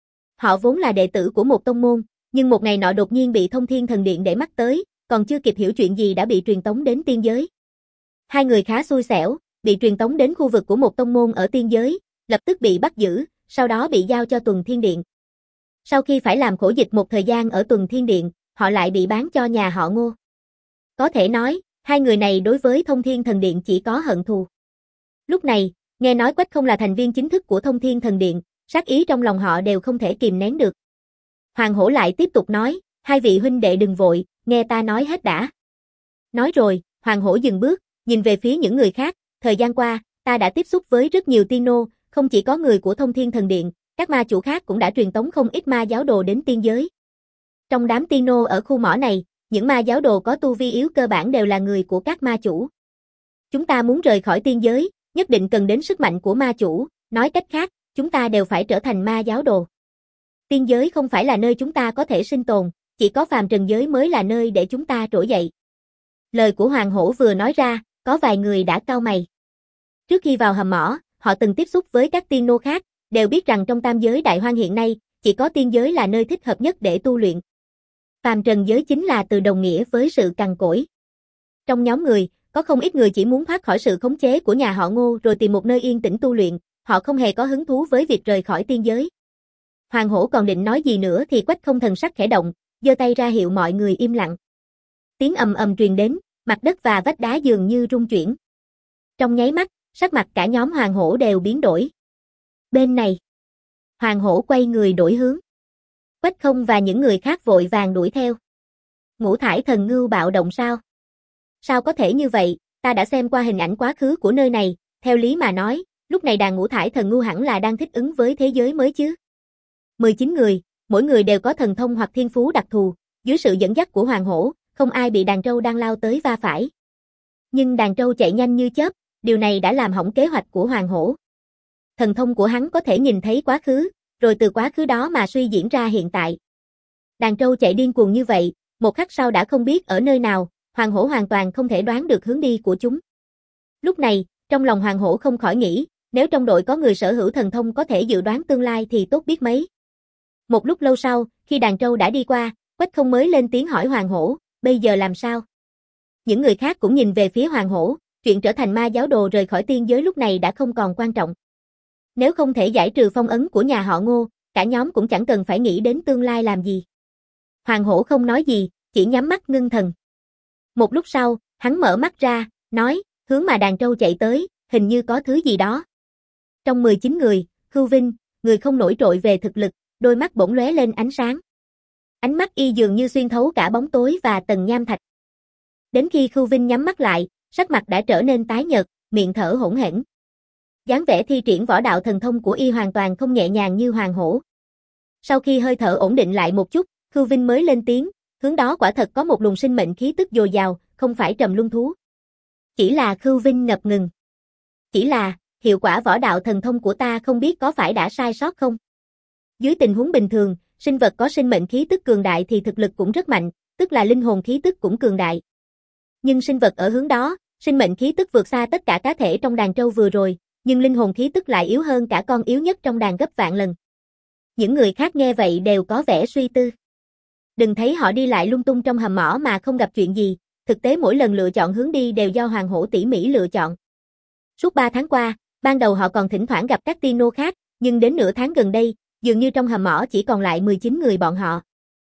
Họ vốn là đệ tử của một tông môn, nhưng một ngày nọ đột nhiên bị Thông Thiên Thần Điện để mắt tới, còn chưa kịp hiểu chuyện gì đã bị truyền tống đến tiên giới. Hai người khá xui xẻo, bị truyền tống đến khu vực của một tông môn ở tiên giới, lập tức bị bắt giữ, sau đó bị giao cho Tuần Thiên Điện. Sau khi phải làm khổ dịch một thời gian ở Tuần Thiên Điện, họ lại bị bán cho nhà họ Ngô. Có thể nói, Hai người này đối với Thông Thiên Thần Điện chỉ có hận thù. Lúc này, nghe nói Quách Không là thành viên chính thức của Thông Thiên Thần Điện, sát ý trong lòng họ đều không thể kìm nén được. Hoàng Hổ lại tiếp tục nói, hai vị huynh đệ đừng vội, nghe ta nói hết đã. Nói rồi, Hoàng Hổ dừng bước, nhìn về phía những người khác, thời gian qua, ta đã tiếp xúc với rất nhiều tiên nô, không chỉ có người của Thông Thiên Thần Điện, các ma chủ khác cũng đã truyền tống không ít ma giáo đồ đến tiên giới. Trong đám tiên nô ở khu mỏ này, những ma giáo đồ có tu vi yếu cơ bản đều là người của các ma chủ. Chúng ta muốn rời khỏi tiên giới, nhất định cần đến sức mạnh của ma chủ, nói cách khác, chúng ta đều phải trở thành ma giáo đồ. Tiên giới không phải là nơi chúng ta có thể sinh tồn, chỉ có phàm trần giới mới là nơi để chúng ta trỗi dậy. Lời của Hoàng Hổ vừa nói ra, có vài người đã cau mày. Trước khi vào hầm mỏ, họ từng tiếp xúc với các tiên nô khác, đều biết rằng trong tam giới đại hoang hiện nay, chỉ có tiên giới là nơi thích hợp nhất để tu luyện. Phàm trần giới chính là từ đồng nghĩa với sự cằn cỗi. Trong nhóm người, có không ít người chỉ muốn thoát khỏi sự khống chế của nhà họ Ngô rồi tìm một nơi yên tĩnh tu luyện, họ không hề có hứng thú với việc rời khỏi tiên giới. Hoàng Hổ còn định nói gì nữa thì Quách Không thần sắc khẽ động, giơ tay ra hiệu mọi người im lặng. Tiếng ầm ầm truyền đến, mặt đất và vách đá dường như rung chuyển. Trong nháy mắt, sắc mặt cả nhóm Hoàng Hổ đều biến đổi. Bên này, Hoàng Hổ quay người đổi hướng. Quách Không và những người khác vội vàng đuổi theo. Ngũ thải thần ngưu bạo động sao? Sao có thể như vậy, ta đã xem qua hình ảnh quá khứ của nơi này, theo lý mà nói, lúc này đàn ngũ thải thần ngưu hẳn là đang thích ứng với thế giới mới chứ. mười chín người, mỗi người đều có thần thông hoặc thiên phú đặc thù, dưới sự dẫn dắt của Hoàng Hổ, không ai bị đàn trâu đang lao tới va phải. Nhưng đàn trâu chạy nhanh như chớp, điều này đã làm hỏng kế hoạch của Hoàng Hổ. Thần thông của hắn có thể nhìn thấy quá khứ, rồi từ quá khứ đó mà suy diễn ra hiện tại. Đàn trâu chạy điên cuồng như vậy, một khắc sau đã không biết ở nơi nào, Hoàng Hổ hoàn toàn không thể đoán được hướng đi của chúng. Lúc này, trong lòng Hoàng Hổ không khỏi nghĩ, nếu trong đội có người sở hữu thần thông có thể dự đoán tương lai thì tốt biết mấy. Một lúc lâu sau, khi đàn trâu đã đi qua, Quách Không mới lên tiếng hỏi Hoàng Hổ, bây giờ làm sao? Những người khác cũng nhìn về phía Hoàng Hổ, chuyện trở thành ma giáo đồ rời khỏi tiên giới lúc này đã không còn quan trọng. Nếu không thể giải trừ phong ấn của nhà họ Ngô, cả nhóm cũng chẳng cần phải nghĩ đến tương lai làm gì. Hoàng Hổ không nói gì, chỉ nhắm mắt ngưng thần. Một lúc sau, hắn mở mắt ra, nói, hướng mà đàn trâu chạy tới, hình như có thứ gì đó. Trong mười chín người, Khưu Vinh, người không nổi trội về thực lực, đôi mắt bỗng lóe lên ánh sáng. Ánh mắt y dường như xuyên thấu cả bóng tối và tầng nham thạch. Đến khi Khưu Vinh nhắm mắt lại, sắc mặt đã trở nên tái nhợt, miệng thở hỗn hển. Dáng vẻ thi triển võ đạo thần thông của y hoàn toàn không nhẹ nhàng như Hoàng Hổ. Sau khi hơi thở ổn định lại một chút, Khưu Vinh mới lên tiếng, hướng đó quả thật có một luồng sinh mệnh khí tức dồi dào, không phải trầm luân thú. Chỉ là Khưu Vinh ngập ngừng. Chỉ là, hiệu quả võ đạo thần thông của ta không biết có phải đã sai sót không? Dưới tình huống bình thường, sinh vật có sinh mệnh khí tức cường đại thì thực lực cũng rất mạnh, tức là linh hồn khí tức cũng cường đại. Nhưng sinh vật ở hướng đó, sinh mệnh khí tức vượt xa tất cả cá thể trong đàn trâu vừa rồi, nhưng linh hồn khí tức lại yếu hơn cả con yếu nhất trong đàn gấp vạn lần. Những người khác nghe vậy đều có vẻ suy tư. Đừng thấy họ đi lại lung tung trong hầm mỏ mà không gặp chuyện gì, thực tế mỗi lần lựa chọn hướng đi đều do Hoàng Hổ tỉ mỉ lựa chọn. Suốt ba tháng qua, ban đầu họ còn thỉnh thoảng gặp các tiên nô khác, nhưng đến nửa tháng gần đây, dường như trong hầm mỏ chỉ còn lại mười chín người bọn họ.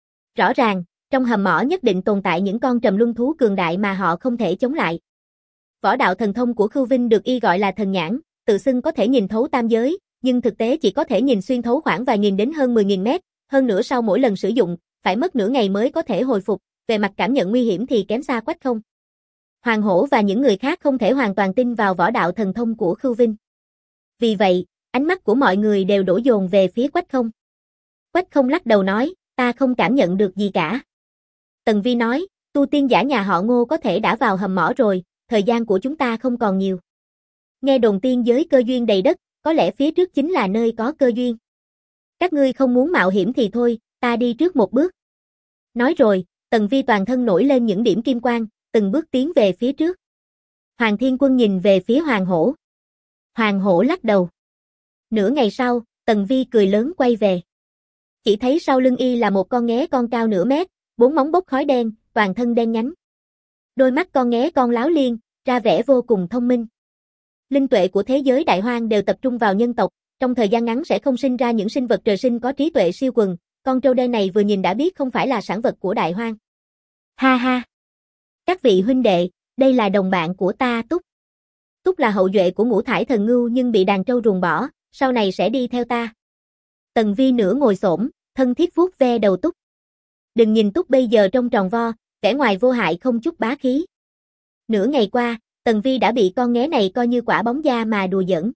Rõ ràng, trong hầm mỏ nhất định tồn tại những con trầm luân thú cường đại mà họ không thể chống lại. Võ đạo thần thông của Khưu Vinh được y gọi là thần nhãn, tự xưng có thể nhìn thấu tam giới, nhưng thực tế chỉ có thể nhìn xuyên thấu khoảng vài nghìn đến hơn mười nghìn mét, hơn nữa sau mỗi lần sử dụng, phải mất nửa ngày mới có thể hồi phục, về mặt cảm nhận nguy hiểm thì kém xa Quách Không. Hoàng Hổ và những người khác không thể hoàn toàn tin vào võ đạo thần thông của Khưu Vinh. Vì vậy, ánh mắt của mọi người đều đổ dồn về phía Quách Không. Quách Không lắc đầu nói, ta không cảm nhận được gì cả. Tần Vi nói, tu tiên giả nhà họ Ngô có thể đã vào hầm mỏ rồi, thời gian của chúng ta không còn nhiều. Nghe đồn tiên giới cơ duyên đầy đất, có lẽ phía trước chính là nơi có cơ duyên. Các ngươi không muốn mạo hiểm thì thôi, ta đi trước một bước. Nói rồi, Tần Vi toàn thân nổi lên những điểm kim quang, từng bước tiến về phía trước. Hoàng Thiên Quân nhìn về phía Hoàng Hổ. Hoàng Hổ lắc đầu. Nửa ngày sau, Tần Vi cười lớn quay về. Chỉ thấy sau lưng y là một con nghé con cao nửa mét, bốn móng bốc khói đen, toàn thân đen nhánh. Đôi mắt con nghé con láo liên, ra vẻ vô cùng thông minh. Linh tuệ của thế giới đại hoang đều tập trung vào nhân tộc, trong thời gian ngắn sẽ không sinh ra những sinh vật trời sinh có trí tuệ siêu quần, con trâu đen này vừa nhìn đã biết không phải là sản vật của đại hoang. Ha ha! Các vị huynh đệ, Đây là đồng bạn của ta Túc. Túc là hậu duệ của Ngũ Thải Thần Ngưu nhưng bị đàn trâu ruồng bỏ, sau này sẽ đi theo ta. Tần Vi nửa ngồi xổm, thân thiết vuốt ve đầu Túc. Đừng nhìn Túc bây giờ trông tròn vo, vẻ ngoài vô hại không chút bá khí. Nửa ngày qua, Tần Vi đã bị con nghé này coi như quả bóng da mà đùa giỡn.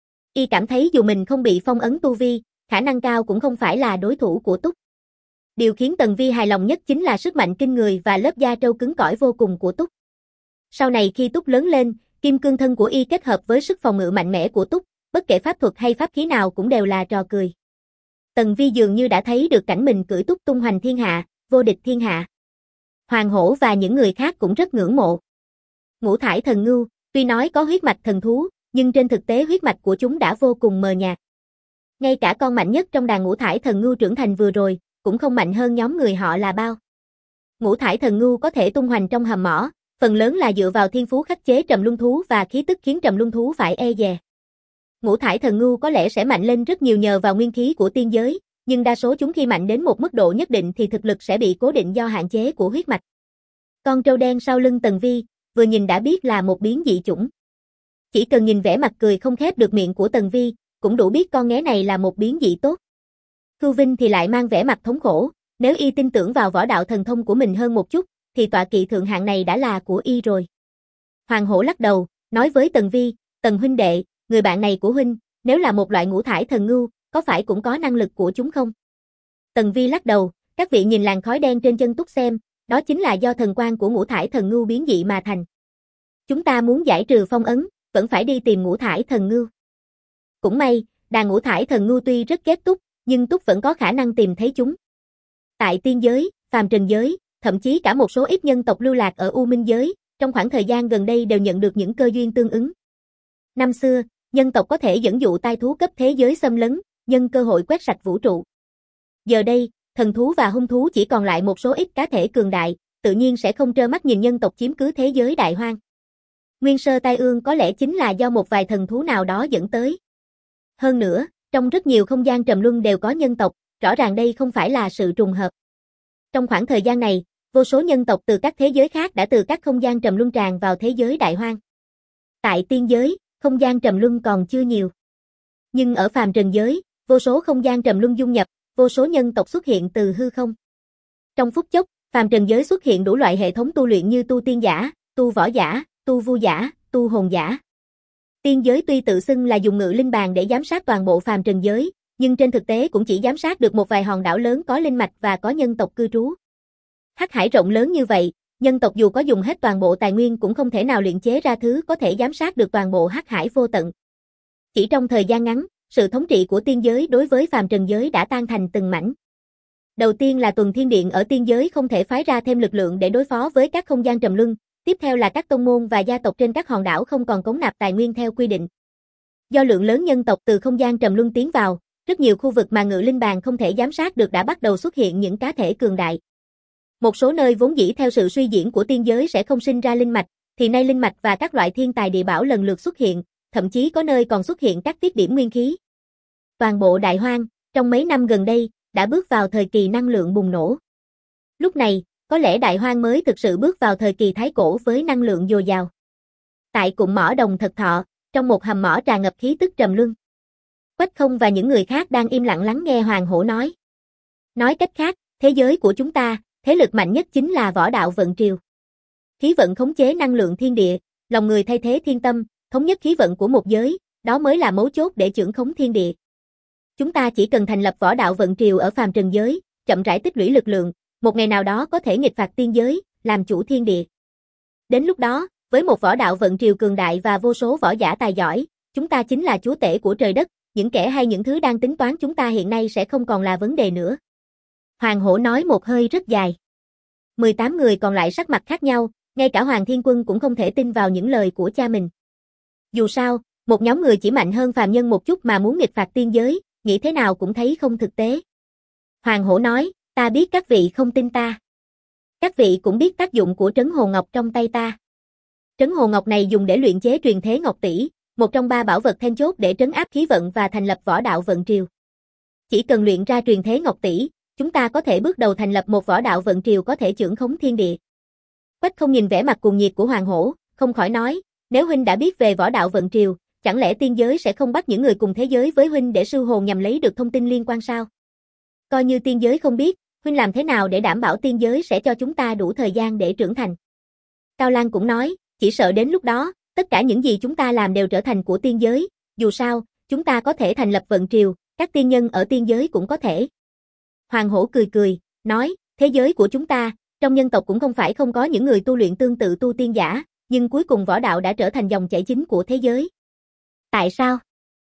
Y cảm thấy dù mình không bị phong ấn tu vi, khả năng cao cũng không phải là đối thủ của Túc. Điều khiến Tần Vi hài lòng nhất chính là sức mạnh kinh người và lớp da trâu cứng cỏi vô cùng của Túc. Sau này khi Túc lớn lên, kim cương thân của Y kết hợp với sức phòng ngự mạnh mẽ của Túc, bất kể pháp thuật hay pháp khí nào cũng đều là trò cười. Tần Vi dường như đã thấy được cảnh mình cưỡi Túc tung hoành thiên hạ, vô địch thiên hạ. Hoàng Hổ và những người khác cũng rất ngưỡng mộ. Ngũ Thải Thần Ngưu, tuy nói có huyết mạch thần thú, nhưng trên thực tế huyết mạch của chúng đã vô cùng mờ nhạt. Ngay cả con mạnh nhất trong đàn Ngũ Thải Thần Ngưu trưởng thành vừa rồi, cũng không mạnh hơn nhóm người họ là bao. Ngũ Thải Thần Ngưu có thể tung hoành trong hầm mỏ, phần lớn là dựa vào thiên phú khắc chế trầm luân thú và khí tức khiến trầm luân thú phải e dè. Ngũ Thải Thần Ngưu có lẽ sẽ mạnh lên rất nhiều nhờ vào nguyên khí của tiên giới, nhưng đa số chúng khi mạnh đến một mức độ nhất định thì thực lực sẽ bị cố định do hạn chế của huyết mạch. Con trâu đen sau lưng Tần Vi, vừa nhìn đã biết là một biến dị chủng. Chỉ cần nhìn vẻ mặt cười không khép được miệng của Tần Vi, cũng đủ biết con nghé này là một biến dị tốt. Khưu Vinh thì lại mang vẻ mặt thống khổ, nếu Y tin tưởng vào võ đạo thần thông của mình hơn một chút, thì tọa kỵ thượng hạng này đã là của Y rồi. Hoàng Hổ lắc đầu, nói với Tần Vi, Tần huynh đệ, người bạn này của huynh, nếu là một loại Ngũ Thải Thần Ngưu, có phải cũng có năng lực của chúng không? Tần Vi lắc đầu, các vị nhìn làn khói đen trên chân Túc xem, đó chính là do thần quang của Ngũ Thải Thần Ngưu biến dị mà thành. Chúng ta muốn giải trừ phong ấn, vẫn phải đi tìm Ngũ Thải Thần Ngưu. Cũng may, đàn Ngũ Thải Thần Ngưu tuy rất ghét Túc, nhưng Túc vẫn có khả năng tìm thấy chúng. Tại tiên giới, phàm trần giới, thậm chí cả một số ít nhân tộc lưu lạc ở U Minh giới, trong khoảng thời gian gần đây đều nhận được những cơ duyên tương ứng. Năm xưa, nhân tộc có thể dẫn dụ tai thú cấp thế giới xâm lấn, nhân cơ hội quét sạch vũ trụ. Giờ đây, thần thú và hung thú chỉ còn lại một số ít cá thể cường đại, tự nhiên sẽ không trơ mắt nhìn nhân tộc chiếm cứ thế giới đại hoang. Nguyên sơ tai ương có lẽ chính là do một vài thần thú nào đó dẫn tới. Hơn nữa, trong rất nhiều không gian trầm luân đều có nhân tộc, rõ ràng đây không phải là sự trùng hợp. Trong khoảng thời gian này, vô số nhân tộc từ các thế giới khác đã từ các không gian trầm luân tràn vào thế giới đại hoang. Tại tiên giới, không gian trầm luân còn chưa nhiều. Nhưng ở phàm trần giới, vô số không gian trầm luân dung nhập, vô số nhân tộc xuất hiện từ hư không. Trong phút chốc, phàm trần giới xuất hiện đủ loại hệ thống tu luyện như tu tiên giả, tu võ giả, tu vu giả, tu hồn giả. Tiên giới tuy tự xưng là dùng ngự linh bàn để giám sát toàn bộ phàm trần giới, nhưng trên thực tế cũng chỉ giám sát được một vài hòn đảo lớn có linh mạch và có nhân tộc cư trú. Hắc hải rộng lớn như vậy, nhân tộc dù có dùng hết toàn bộ tài nguyên cũng không thể nào luyện chế ra thứ có thể giám sát được toàn bộ hắc hải vô tận. Chỉ trong thời gian ngắn, sự thống trị của tiên giới đối với phàm trần giới đã tan thành từng mảnh. Đầu tiên là Tuần Thiên Điện ở tiên giới không thể phái ra thêm lực lượng để đối phó với các không gian trầm luân, tiếp theo là các tông môn và gia tộc trên các hòn đảo không còn cống nạp tài nguyên theo quy định. Do lượng lớn nhân tộc từ không gian trầm luân tiến vào, rất nhiều khu vực mà ngự linh bàn không thể giám sát được đã bắt đầu xuất hiện những cá thể cường đại. Một số nơi vốn dĩ theo sự suy diễn của tiên giới sẽ không sinh ra linh mạch, thì nay linh mạch và các loại thiên tài địa bảo lần lượt xuất hiện, thậm chí có nơi còn xuất hiện các tiết điểm nguyên khí. Toàn bộ đại hoang, trong mấy năm gần đây, đã bước vào thời kỳ năng lượng bùng nổ. Lúc này, có lẽ đại hoang mới thực sự bước vào thời kỳ thái cổ với năng lượng dồi dào. Tại cụm mỏ Đồng Thật Thọ, trong một hầm mỏ tràn ngập khí tức trầm luân. Quách Không và những người khác đang im lặng lắng nghe Hoàng Hổ nói. Nói cách khác, thế giới của chúng ta, thế lực mạnh nhất chính là võ đạo vận triều. Khí vận khống chế năng lượng thiên địa, lòng người thay thế thiên tâm, thống nhất khí vận của một giới, đó mới là mấu chốt để chưởng khống thiên địa. Chúng ta chỉ cần thành lập võ đạo vận triều ở phàm trần giới, chậm rãi tích lũy lực lượng, một ngày nào đó có thể nghịch phạt tiên giới, làm chủ thiên địa. Đến lúc đó, với một võ đạo vận triều cường đại và vô số võ giả tài giỏi, chúng ta chính là chúa tể của trời đất, những kẻ hay những thứ đang tính toán chúng ta hiện nay sẽ không còn là vấn đề nữa. Hoàng Hổ nói một hơi rất dài. mười tám người còn lại sắc mặt khác nhau, ngay cả Hoàng Thiên Quân cũng không thể tin vào những lời của cha mình. Dù sao, một nhóm người chỉ mạnh hơn phàm nhân một chút mà muốn nghịch phạt tiên giới, nghĩ thế nào cũng thấy không thực tế. Hoàng Hổ nói, ta biết các vị không tin ta. Các vị cũng biết tác dụng của trấn Hồ Ngọc trong tay ta. Trấn Hồ Ngọc này dùng để luyện chế truyền thế Ngọc Tỷ, một trong ba bảo vật then chốt để trấn áp khí vận và thành lập võ đạo vận triều. Chỉ cần luyện ra truyền thế Ngọc Tỷ, chúng ta có thể bước đầu thành lập một võ đạo vận triều có thể chưởng khống thiên địa. Quách Không nhìn vẻ mặt cuồng nhiệt của Hoàng Hổ, không khỏi nói, nếu huynh đã biết về võ đạo vận triều, chẳng lẽ tiên giới sẽ không bắt những người cùng thế giới với huynh để sư hồn nhằm lấy được thông tin liên quan sao? Coi như tiên giới không biết, huynh làm thế nào để đảm bảo tiên giới sẽ cho chúng ta đủ thời gian để trưởng thành? Cao Lan cũng nói, chỉ sợ đến lúc đó, tất cả những gì chúng ta làm đều trở thành của tiên giới, dù sao, chúng ta có thể thành lập vận triều, các tiên nhân ở tiên giới cũng có thể. Hoàng Hổ cười cười, nói, thế giới của chúng ta, trong nhân tộc cũng không phải không có những người tu luyện tương tự tu tiên giả, nhưng cuối cùng võ đạo đã trở thành dòng chảy chính của thế giới. Tại sao?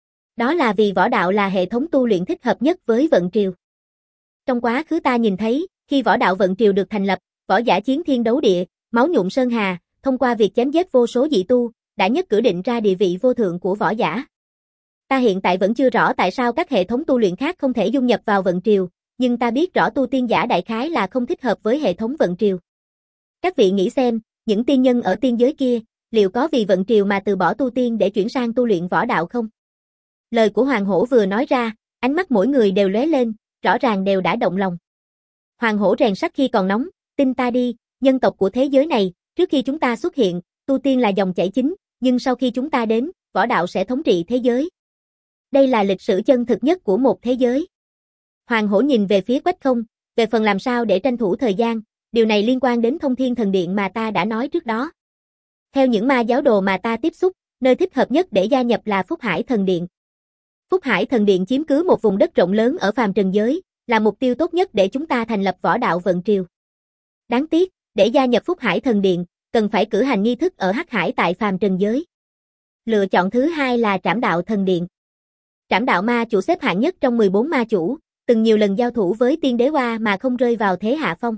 Đó là vì võ đạo là hệ thống tu luyện thích hợp nhất với vận triều. Trong quá khứ ta nhìn thấy, khi võ đạo vận triều được thành lập, võ giả chiến thiên đấu địa, máu nhuộm sơn hà, thông qua việc chém giết vô số dị tu, đã nhất cử định ra địa vị vô thượng của võ giả. Ta hiện tại vẫn chưa rõ tại sao các hệ thống tu luyện khác không thể dung nhập vào vận triều, nhưng ta biết rõ tu tiên giả đại khái là không thích hợp với hệ thống vận triều. Các vị nghĩ xem, những tiên nhân ở tiên giới kia, liệu có vì vận triều mà từ bỏ tu tiên để chuyển sang tu luyện võ đạo không? Lời của Hoàng Hổ vừa nói ra, ánh mắt mỗi người đều lóe lên, rõ ràng đều đã động lòng. Hoàng Hổ rèn sắt khi còn nóng, tin ta đi, nhân tộc của thế giới này, trước khi chúng ta xuất hiện, tu tiên là dòng chảy chính, nhưng sau khi chúng ta đến, võ đạo sẽ thống trị thế giới. Đây là lịch sử chân thực nhất của một thế giới. Hoàng Hổ nhìn về phía Quách Không, về phần làm sao để tranh thủ thời gian, điều này liên quan đến Thông Thiên Thần Điện mà ta đã nói trước đó. Theo những ma giáo đồ mà ta tiếp xúc, nơi thích hợp nhất để gia nhập là Phúc Hải Thần Điện. Phúc Hải Thần Điện chiếm cứ một vùng đất rộng lớn ở phàm trần giới, là mục tiêu tốt nhất để chúng ta thành lập võ đạo vận triều. Đáng tiếc, để gia nhập Phúc Hải Thần Điện, cần phải cử hành nghi thức ở Hắc Hải tại phàm trần giới. Lựa chọn thứ hai là Trảm Đạo Thần Điện. Trảm Đạo ma chủ xếp hạng nhất trong mười bốn ma chủ, từng nhiều lần giao thủ với Tiên Đế Hoa mà không rơi vào thế hạ phong.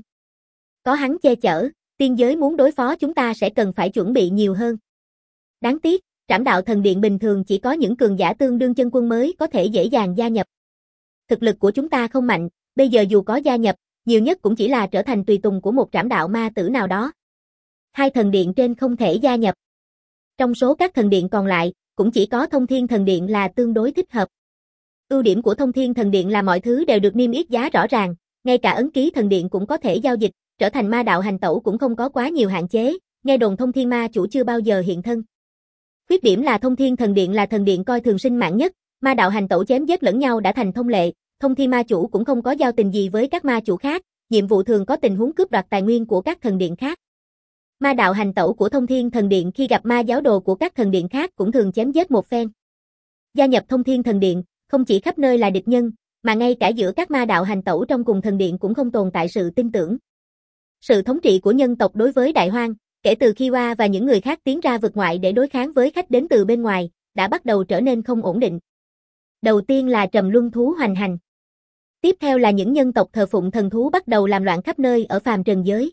Có hắn che chở, tiên giới muốn đối phó chúng ta sẽ cần phải chuẩn bị nhiều hơn. Đáng tiếc, Trảm Đạo Thần Điện bình thường chỉ có những cường giả tương đương chân quân mới có thể dễ dàng gia nhập. Thực lực của chúng ta không mạnh, bây giờ dù có gia nhập, nhiều nhất cũng chỉ là trở thành tùy tùng của một trảm đạo ma tử nào đó. Hai thần điện trên không thể gia nhập. Trong số các thần điện còn lại, cũng chỉ có Thông Thiên Thần Điện là tương đối thích hợp. Ưu điểm của Thông Thiên Thần Điện là mọi thứ đều được niêm yết giá rõ ràng, ngay cả ấn ký thần điện cũng có thể giao dịch, trở thành ma đạo hành tẩu cũng không có quá nhiều hạn chế, nghe đồn Thông Thiên ma chủ chưa bao giờ hiện thân. Khuyết điểm là Thông Thiên Thần Điện là thần điện coi thường sinh mạng nhất, ma đạo hành tẩu chém giết lẫn nhau đã thành thông lệ, Thông Thiên ma chủ cũng không có giao tình gì với các ma chủ khác, nhiệm vụ thường có tình huống cướp đoạt tài nguyên của các thần điện khác. Ma đạo hành tẩu của Thông Thiên Thần Điện khi gặp ma giáo đồ của các thần điện khác cũng thường chém giết một phen. Gia nhập Thông Thiên Thần Điện, không chỉ khắp nơi là địch nhân, mà ngay cả giữa các ma đạo hành tẩu trong cùng thần điện cũng không tồn tại sự tin tưởng. Sự thống trị của nhân tộc đối với Đại Hoang, kể từ khi Hoa và những người khác tiến ra vực ngoại để đối kháng với khách đến từ bên ngoài, đã bắt đầu trở nên không ổn định. Đầu tiên là trầm luân thú hoành hành. Tiếp theo là những nhân tộc thờ phụng thần thú bắt đầu làm loạn khắp nơi ở phàm trần giới.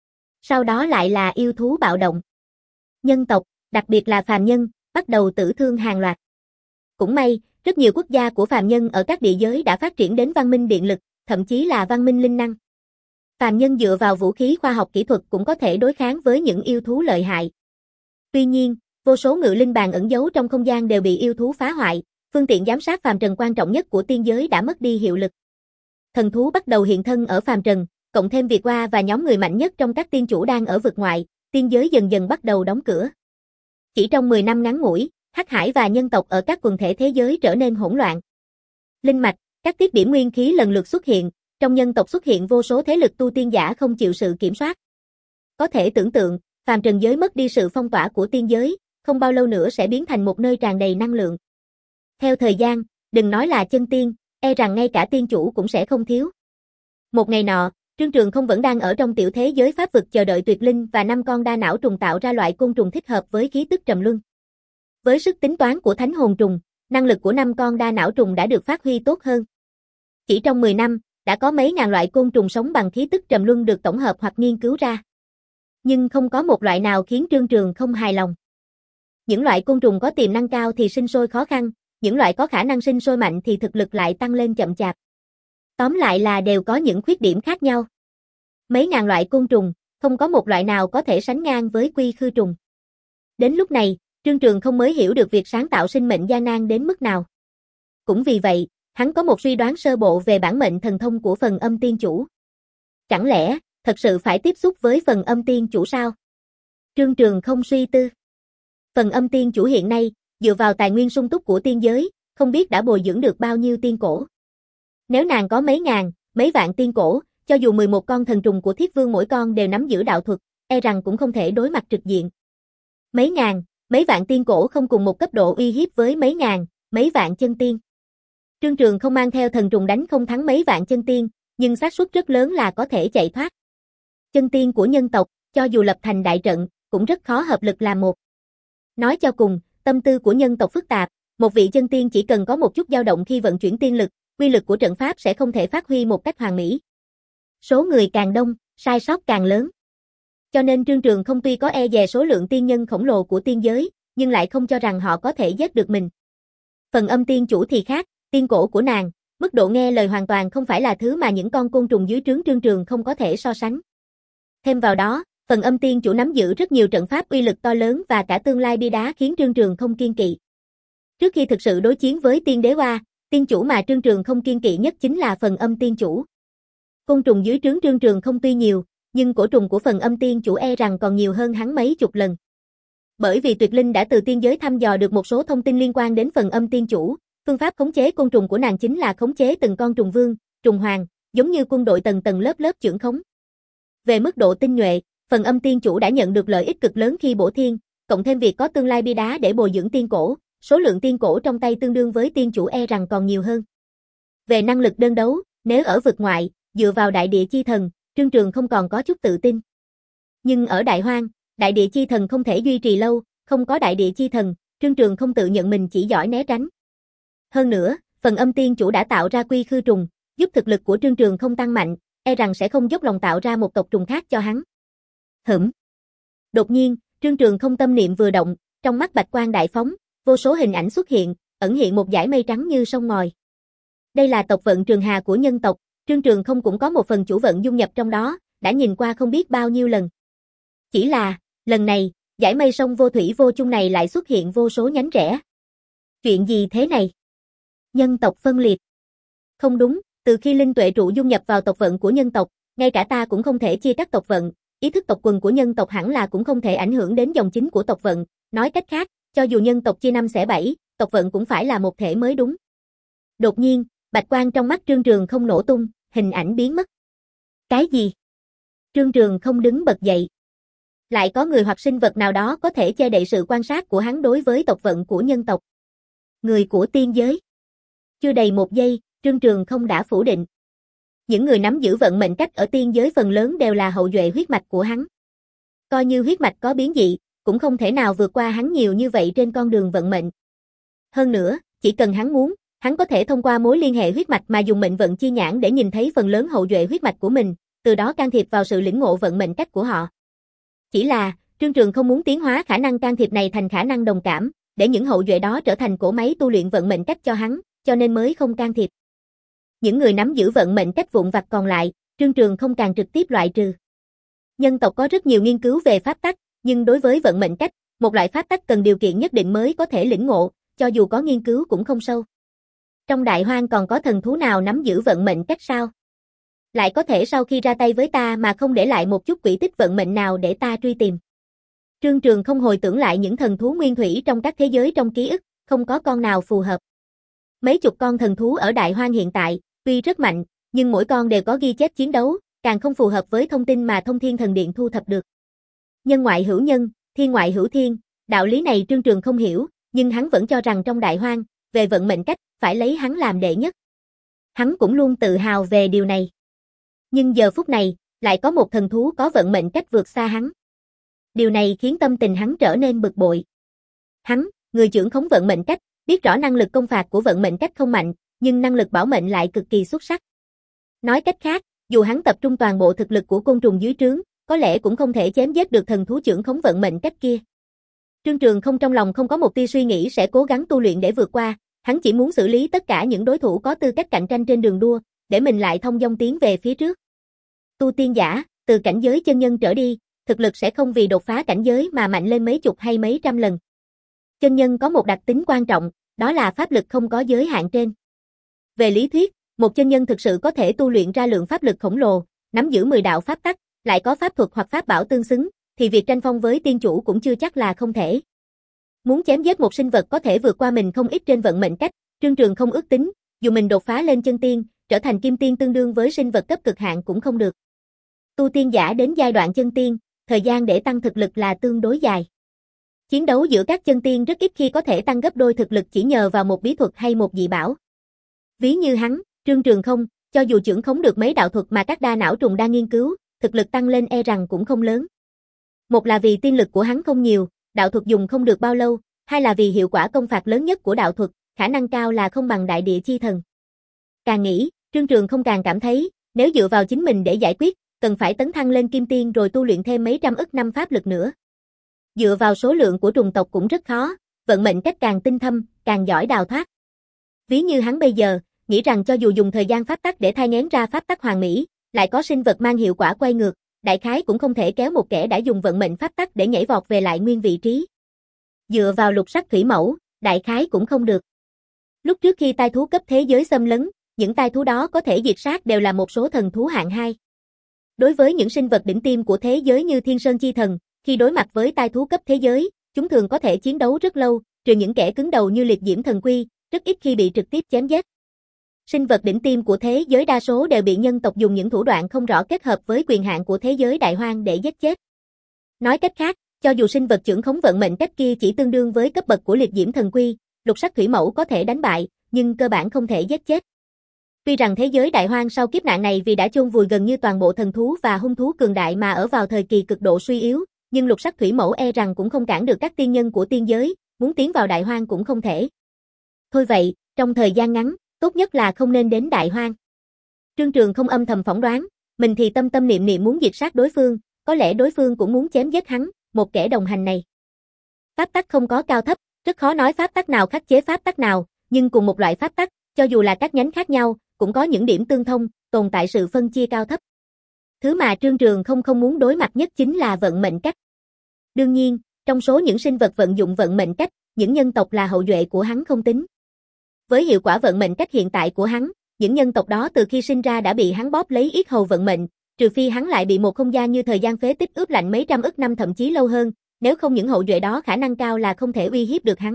Sau đó lại là yêu thú bạo động. Nhân tộc, đặc biệt là phàm nhân, bắt đầu tử thương hàng loạt. Cũng may, rất nhiều quốc gia của phàm nhân ở các địa giới đã phát triển đến văn minh điện lực, thậm chí là văn minh linh năng. Phàm nhân dựa vào vũ khí khoa học kỹ thuật cũng có thể đối kháng với những yêu thú lợi hại. Tuy nhiên, vô số ngự linh bàn ẩn giấu trong không gian đều bị yêu thú phá hoại, phương tiện giám sát phàm trần quan trọng nhất của tiên giới đã mất đi hiệu lực. Thần thú bắt đầu hiện thân ở phàm trần, cộng thêm việc Hoa và nhóm người mạnh nhất trong các tiên chủ đang ở vực ngoại, tiên giới dần dần bắt đầu đóng cửa. Chỉ trong mười năm ngắn ngủi, Hắc Hải và nhân tộc ở các quần thể thế giới trở nên hỗn loạn. Linh mạch, các tiết điểm nguyên khí lần lượt xuất hiện, trong nhân tộc xuất hiện vô số thế lực tu tiên giả không chịu sự kiểm soát. Có thể tưởng tượng, phàm trần giới mất đi sự phong tỏa của tiên giới, không bao lâu nữa sẽ biến thành một nơi tràn đầy năng lượng. Theo thời gian, đừng nói là chân tiên, e rằng ngay cả tiên chủ cũng sẽ không thiếu. Một ngày nọ, Trương Trường Không vẫn đang ở trong tiểu thế giới pháp vực chờ đợi tuyệt linh và năm con đa não trùng tạo ra loại côn trùng thích hợp với khí tức trầm luân. Với sức tính toán của thánh hồn trùng, năng lực của năm con đa não trùng đã được phát huy tốt hơn. Chỉ trong mười năm, đã có mấy ngàn loại côn trùng sống bằng khí tức trầm luân được tổng hợp hoặc nghiên cứu ra. Nhưng không có một loại nào khiến Trương Trường Không hài lòng. Những loại côn trùng có tiềm năng cao thì sinh sôi khó khăn, những loại có khả năng sinh sôi mạnh thì thực lực lại tăng lên chậm chạp. Tóm lại là đều có những khuyết điểm khác nhau. Mấy ngàn loại côn trùng, không có một loại nào có thể sánh ngang với quy khư trùng. Đến lúc này, Trương Trường Không mới hiểu được việc sáng tạo sinh mệnh gian nan đến mức nào. Cũng vì vậy, hắn có một suy đoán sơ bộ về bản mệnh thần thông của phần âm tiên chủ. Chẳng lẽ, thật sự phải tiếp xúc với phần âm tiên chủ sao? Trương Trường không suy tư. Phần âm tiên chủ hiện nay, dựa vào tài nguyên sung túc của tiên giới, không biết đã bồi dưỡng được bao nhiêu tiên cổ. Nếu nàng có mấy ngàn, mấy vạn tiên cổ, cho dù mười một con thần trùng của Thiết Vương mỗi con đều nắm giữ đạo thuật, e rằng cũng không thể đối mặt trực diện. Mấy ngàn, mấy vạn tiên cổ không cùng một cấp độ uy hiếp với mấy ngàn, mấy vạn chân tiên. Trương Trường không mang theo thần trùng đánh không thắng mấy vạn chân tiên, nhưng xác suất rất lớn là có thể chạy thoát. Chân tiên của nhân tộc, cho dù lập thành đại trận, cũng rất khó hợp lực làm một. Nói cho cùng, tâm tư của nhân tộc phức tạp, một vị chân tiên chỉ cần có một chút dao động khi vận chuyển tiên lực, uy lực của trận pháp sẽ không thể phát huy một cách hoàn mỹ. Số người càng đông, sai sót càng lớn. Cho nên Trương Trường không tuy có e dè số lượng tiên nhân khổng lồ của tiên giới, nhưng lại không cho rằng họ có thể giết được mình. Phần âm tiên chủ thì khác, tiên cổ của nàng, mức độ nghe lời hoàn toàn không phải là thứ mà những con côn trùng dưới trướng Trương Trường không có thể so sánh. Thêm vào đó, phần âm tiên chủ nắm giữ rất nhiều trận pháp uy lực to lớn và cả tương lai bia đá khiến Trương Trường không kiên kỵ. Trước khi thực sự đối chiến với tiên đế oa, tiên chủ mà Trương Trường không kiên kỵ nhất chính là phần âm tiên chủ. Côn trùng dưới trướng Trương Trường không tuy nhiều, nhưng cổ trùng của phần âm tiên chủ e rằng còn nhiều hơn hắn mấy chục lần. Bởi vì Tuyệt Linh đã từ tiên giới thăm dò được một số thông tin liên quan đến phần âm tiên chủ, phương pháp khống chế côn trùng của nàng chính là khống chế từng con trùng vương, trùng hoàng, giống như quân đội tầng tầng lớp lớp chưởng khống. Về mức độ tinh nhuệ, phần âm tiên chủ đã nhận được lợi ích cực lớn khi bổ thiên, cộng thêm việc có tương lai bia đá để bồi dưỡng tiên cổ, số lượng tiên cổ trong tay tương đương với tiên chủ e rằng còn nhiều hơn. Về năng lực đơn đấu, nếu ở vực ngoại, dựa vào đại địa chi thần, Trương Trường không còn có chút tự tin. Nhưng ở Đại Hoang, đại địa chi thần không thể duy trì lâu, không có đại địa chi thần, Trương Trường không tự nhận mình chỉ giỏi né tránh. Hơn nữa, phần âm tiên chủ đã tạo ra quy khư trùng, giúp thực lực của Trương Trường không tăng mạnh, e rằng sẽ không dốc lòng tạo ra một tộc trùng khác cho hắn. Hửm. Đột nhiên, Trương Trường không tâm niệm vừa động, trong mắt bạch quang đại phóng, vô số hình ảnh xuất hiện, ẩn hiện một dải mây trắng như sông ngòi. Đây là tộc vận Trường Hà của nhân tộc, Trương Trường không cũng có một phần chủ vận dung nhập trong đó, đã nhìn qua không biết bao nhiêu lần. Chỉ là, lần này, dải mây sông vô thủy vô chung này lại xuất hiện vô số nhánh rẽ. Chuyện gì thế này? Nhân tộc phân liệt. Không đúng, từ khi linh tuệ trụ dung nhập vào tộc vận của nhân tộc, ngay cả ta cũng không thể chia cắt tộc vận, ý thức tộc quần của nhân tộc hẳn là cũng không thể ảnh hưởng đến dòng chính của tộc vận, nói cách khác, cho dù nhân tộc chia năm xẻ bảy, tộc vận cũng phải là một thể mới đúng. Đột nhiên, bạch quang trong mắt Trương Trường không nổ tung, hình ảnh biến mất. Cái gì? Trương Trường không đứng bật dậy. Lại có người hoặc sinh vật nào đó có thể che đậy sự quan sát của hắn đối với tộc vận của nhân tộc. Người của tiên giới. Chưa đầy một giây, Trương Trường không đã phủ định. Những người nắm giữ vận mệnh cách ở tiên giới phần lớn đều là hậu duệ huyết mạch của hắn. Coi như huyết mạch có biến dị, cũng không thể nào vượt qua hắn nhiều như vậy trên con đường vận mệnh. Hơn nữa, chỉ cần hắn muốn, hắn có thể thông qua mối liên hệ huyết mạch mà dùng mệnh vận chi nhãn để nhìn thấy phần lớn hậu duệ huyết mạch của mình, từ đó can thiệp vào sự lĩnh ngộ vận mệnh cách của họ. Chỉ là, Trương Trường không muốn tiến hóa khả năng can thiệp này thành khả năng đồng cảm, để những hậu duệ đó trở thành cỗ máy tu luyện vận mệnh cách cho hắn, cho nên mới không can thiệp. Những người nắm giữ vận mệnh cách vụn vặt còn lại, Trương Trường không càng trực tiếp loại trừ. Nhân tộc có rất nhiều nghiên cứu về pháp tắc, nhưng đối với vận mệnh cách, một loại pháp tắc cần điều kiện nhất định mới có thể lĩnh ngộ, cho dù có nghiên cứu cũng không sâu. Trong Đại Hoang còn có thần thú nào nắm giữ vận mệnh cách sao? Lại có thể sau khi ra tay với ta mà không để lại một chút quỹ tích vận mệnh nào để ta truy tìm. Trương Trường không hồi tưởng lại những thần thú nguyên thủy trong các thế giới trong ký ức, không có con nào phù hợp. Mấy chục con thần thú ở Đại Hoang hiện tại, tuy rất mạnh, nhưng mỗi con đều có ghi chép chiến đấu, càng không phù hợp với thông tin mà Thông Thiên Thần Điện thu thập được. Nhân ngoại hữu nhân, thiên ngoại hữu thiên, đạo lý này Trương Trường không hiểu, nhưng hắn vẫn cho rằng trong Đại Hoang, về vận mệnh cách, phải lấy hắn làm đệ nhất. Hắn cũng luôn tự hào về điều này. Nhưng giờ phút này, lại có một thần thú có vận mệnh cách vượt xa hắn. Điều này khiến tâm tình hắn trở nên bực bội. Hắn, người trưởng khống vận mệnh cách, biết rõ năng lực công phạt của vận mệnh cách không mạnh, nhưng năng lực bảo mệnh lại cực kỳ xuất sắc. Nói cách khác, dù hắn tập trung toàn bộ thực lực của côn trùng dưới trướng, có lẽ cũng không thể chém giết được thần thú trưởng khống vận mệnh cách kia. Trương Trường không trong lòng không có một tia suy nghĩ sẽ cố gắng tu luyện để vượt qua, hắn chỉ muốn xử lý tất cả những đối thủ có tư cách cạnh tranh trên đường đua, để mình lại thông dong tiến về phía trước. Tu tiên giả, từ cảnh giới chân nhân trở đi, thực lực sẽ không vì đột phá cảnh giới mà mạnh lên mấy chục hay mấy trăm lần. Chân nhân có một đặc tính quan trọng, đó là pháp lực không có giới hạn trên. Về lý thuyết, một chân nhân thực sự có thể tu luyện ra lượng pháp lực khổng lồ, nắm giữ mười đạo pháp tắc, lại có pháp thuật hoặc pháp bảo tương xứng, thì việc tranh phong với tiên chủ cũng chưa chắc là không thể. Muốn chém giết một sinh vật có thể vượt qua mình không ít trên vận mệnh cách, Trương Trường không ước tính, dù mình đột phá lên chân tiên, trở thành kim tiên tương đương với sinh vật cấp cực hạn cũng không được. Tu tiên giả đến giai đoạn chân tiên, thời gian để tăng thực lực là tương đối dài. Chiến đấu giữa các chân tiên rất ít khi có thể tăng gấp đôi thực lực chỉ nhờ vào một bí thuật hay một dị bảo. Ví như hắn, Trương Trường không, cho dù trưởng khống được mấy đạo thuật mà các đa não trùng đang nghiên cứu, thực lực tăng lên e rằng cũng không lớn. Một là vì tiên lực của hắn không nhiều, đạo thuật dùng không được bao lâu, hai là vì hiệu quả công phạt lớn nhất của đạo thuật, khả năng cao là không bằng đại địa chi thần. Càng nghĩ, Trương Trường không càng cảm thấy, nếu dựa vào chính mình để giải quyết, cần phải tấn thăng lên kim tiên rồi tu luyện thêm mấy trăm ức năm pháp lực nữa. Dựa vào số lượng của trùng tộc cũng rất khó, vận mệnh cách càng tinh thâm, càng giỏi đào thoát. Ví như hắn bây giờ, nghĩ rằng cho dù dùng thời gian pháp tắc để thai nghén ra pháp tắc hoàn mỹ, lại có sinh vật mang hiệu quả quay ngược, đại khái cũng không thể kéo một kẻ đã dùng vận mệnh pháp tắc để nhảy vọt về lại nguyên vị trí. Dựa vào lục sắc thủy mẫu, đại khái cũng không được. Lúc trước khi tai thú cấp thế giới xâm lấn, những tai thú đó có thể diệt sát đều là một số thần thú hạng hai. Đối với những sinh vật đỉnh tiêm của thế giới như Thiên Sơn Chi Thần, khi đối mặt với tai thú cấp thế giới, chúng thường có thể chiến đấu rất lâu, trừ những kẻ cứng đầu như Liệt Diễm Thần Quy, rất ít khi bị trực tiếp chém giết. Sinh vật đỉnh tiêm của thế giới đa số đều bị nhân tộc dùng những thủ đoạn không rõ kết hợp với quyền hạn của thế giới đại hoang để giết chết. Nói cách khác, cho dù sinh vật trưởng khống vận mệnh cách kia chỉ tương đương với cấp bậc của Liệt Diễm Thần Quy, lục sắc thủy mẫu có thể đánh bại, nhưng cơ bản không thể giết chết. Tuy rằng thế giới đại hoang sau kiếp nạn này vì đã chôn vùi gần như toàn bộ thần thú và hung thú cường đại mà ở vào thời kỳ cực độ suy yếu, nhưng lục sắc thủy mẫu e rằng cũng không cản được các tiên nhân của tiên giới, muốn tiến vào đại hoang cũng không thể. Thôi vậy, trong thời gian ngắn, tốt nhất là không nên đến đại hoang. Trương Trường không âm thầm phỏng đoán, mình thì tâm tâm niệm niệm muốn diệt sát đối phương, có lẽ đối phương cũng muốn chém giết hắn, một kẻ đồng hành này. Pháp tắc không có cao thấp, rất khó nói pháp tắc nào khắc chế pháp tắc nào, nhưng cùng một loại pháp tắc, cho dù là các nhánh khác nhau, cũng có những điểm tương thông, tồn tại sự phân chia cao thấp. Thứ mà Trương Trường không không muốn đối mặt nhất chính là vận mệnh cách. Đương nhiên, trong số những sinh vật vận dụng vận mệnh cách, những nhân tộc là hậu duệ của hắn không tính. Với hiệu quả vận mệnh cách hiện tại của hắn, những nhân tộc đó từ khi sinh ra đã bị hắn bóp lấy yết hầu vận mệnh, trừ phi hắn lại bị một không gian như thời gian phế tích ướp lạnh mấy trăm ức năm thậm chí lâu hơn, nếu không những hậu duệ đó khả năng cao là không thể uy hiếp được hắn.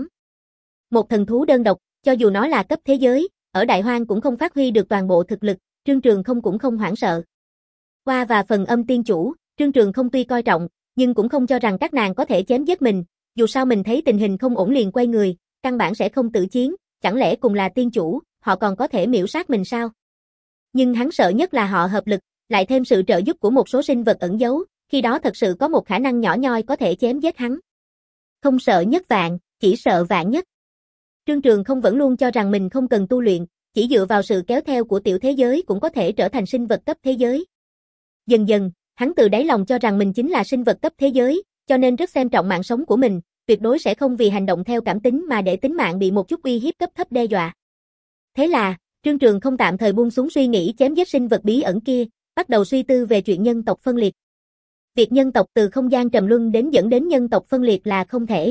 Một thần thú đơn độc, cho dù nó là cấp thế giới, ở đại hoang cũng không phát huy được toàn bộ thực lực, Trương Trường không cũng không hoảng sợ. Qua và phần âm tiên chủ, Trương Trường không tuy coi trọng, nhưng cũng không cho rằng các nàng có thể chém giết mình, dù sao mình thấy tình hình không ổn liền quay người, căn bản sẽ không tự chiến, chẳng lẽ cùng là tiên chủ, họ còn có thể miễu sát mình sao? Nhưng hắn sợ nhất là họ hợp lực, lại thêm sự trợ giúp của một số sinh vật ẩn giấu, khi đó thật sự có một khả năng nhỏ nhoi có thể chém giết hắn. Không sợ nhất vạn, chỉ sợ vạn nhất. Trương Trường không vẫn luôn cho rằng mình không cần tu luyện, chỉ dựa vào sự kéo theo của tiểu thế giới cũng có thể trở thành sinh vật cấp thế giới. Dần dần, hắn từ đáy lòng cho rằng mình chính là sinh vật cấp thế giới, cho nên rất xem trọng mạng sống của mình, tuyệt đối sẽ không vì hành động theo cảm tính mà để tính mạng bị một chút uy hiếp cấp thấp đe dọa. Thế là, Trương Trường không tạm thời buông xuống suy nghĩ chém giết sinh vật bí ẩn kia, bắt đầu suy tư về chuyện nhân tộc phân liệt. Việc nhân tộc từ không gian trầm luân đến dẫn đến nhân tộc phân liệt là không thể.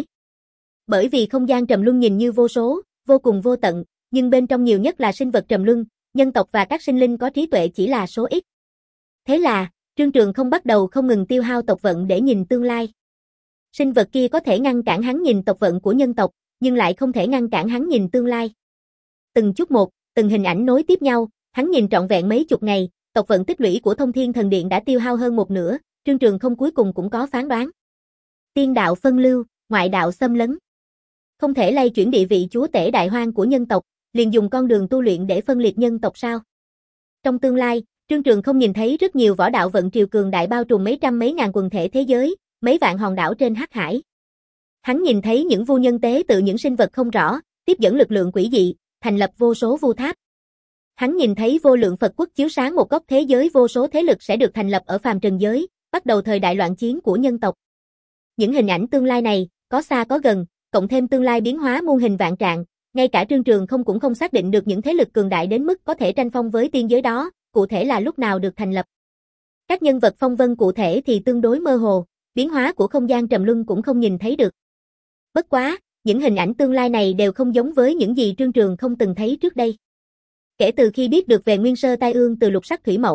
Bởi vì không gian trầm luân nhìn như vô số, vô cùng vô tận, nhưng bên trong nhiều nhất là sinh vật trầm luân, nhân tộc và các sinh linh có trí tuệ chỉ là số ít. Thế là, Trương Trường không bắt đầu không ngừng tiêu hao tộc vận để nhìn tương lai. Sinh vật kia có thể ngăn cản hắn nhìn tộc vận của nhân tộc, nhưng lại không thể ngăn cản hắn nhìn tương lai. Từng chút một, từng hình ảnh nối tiếp nhau, hắn nhìn trọn vẹn mấy chục ngày, tộc vận tích lũy của Thông Thiên Thần Điện đã tiêu hao hơn một nửa, Trương Trường không cuối cùng cũng có phán đoán. Tiên đạo phân lưu, ngoại đạo xâm lấn. Không thể lay chuyển địa vị chúa tể đại hoang của nhân tộc, liền dùng con đường tu luyện để phân liệt nhân tộc sao? Trong tương lai, Trương Trường không nhìn thấy rất nhiều võ đạo vận triều cường đại bao trùm mấy trăm mấy ngàn quần thể thế giới, mấy vạn hòn đảo trên hắc hải. Hắn nhìn thấy những vu nhân tế tự những sinh vật không rõ, tiếp dẫn lực lượng quỷ dị, thành lập vô số vu tháp. Hắn nhìn thấy vô lượng Phật quốc chiếu sáng một góc thế giới vô số thế lực sẽ được thành lập ở phàm trần giới, bắt đầu thời đại loạn chiến của nhân tộc. Những hình ảnh tương lai này, có xa có gần, cộng thêm tương lai biến hóa muôn hình vạn trạng, ngay cả Trương Trường không cũng không xác định được những thế lực cường đại đến mức có thể tranh phong với tiên giới đó, cụ thể là lúc nào được thành lập. Các nhân vật phong vân cụ thể thì tương đối mơ hồ, biến hóa của không gian trầm luân cũng không nhìn thấy được. Bất quá, những hình ảnh tương lai này đều không giống với những gì Trương Trường không từng thấy trước đây. Kể từ khi biết được về nguyên sơ tai ương từ lục sắc thủy mẫu,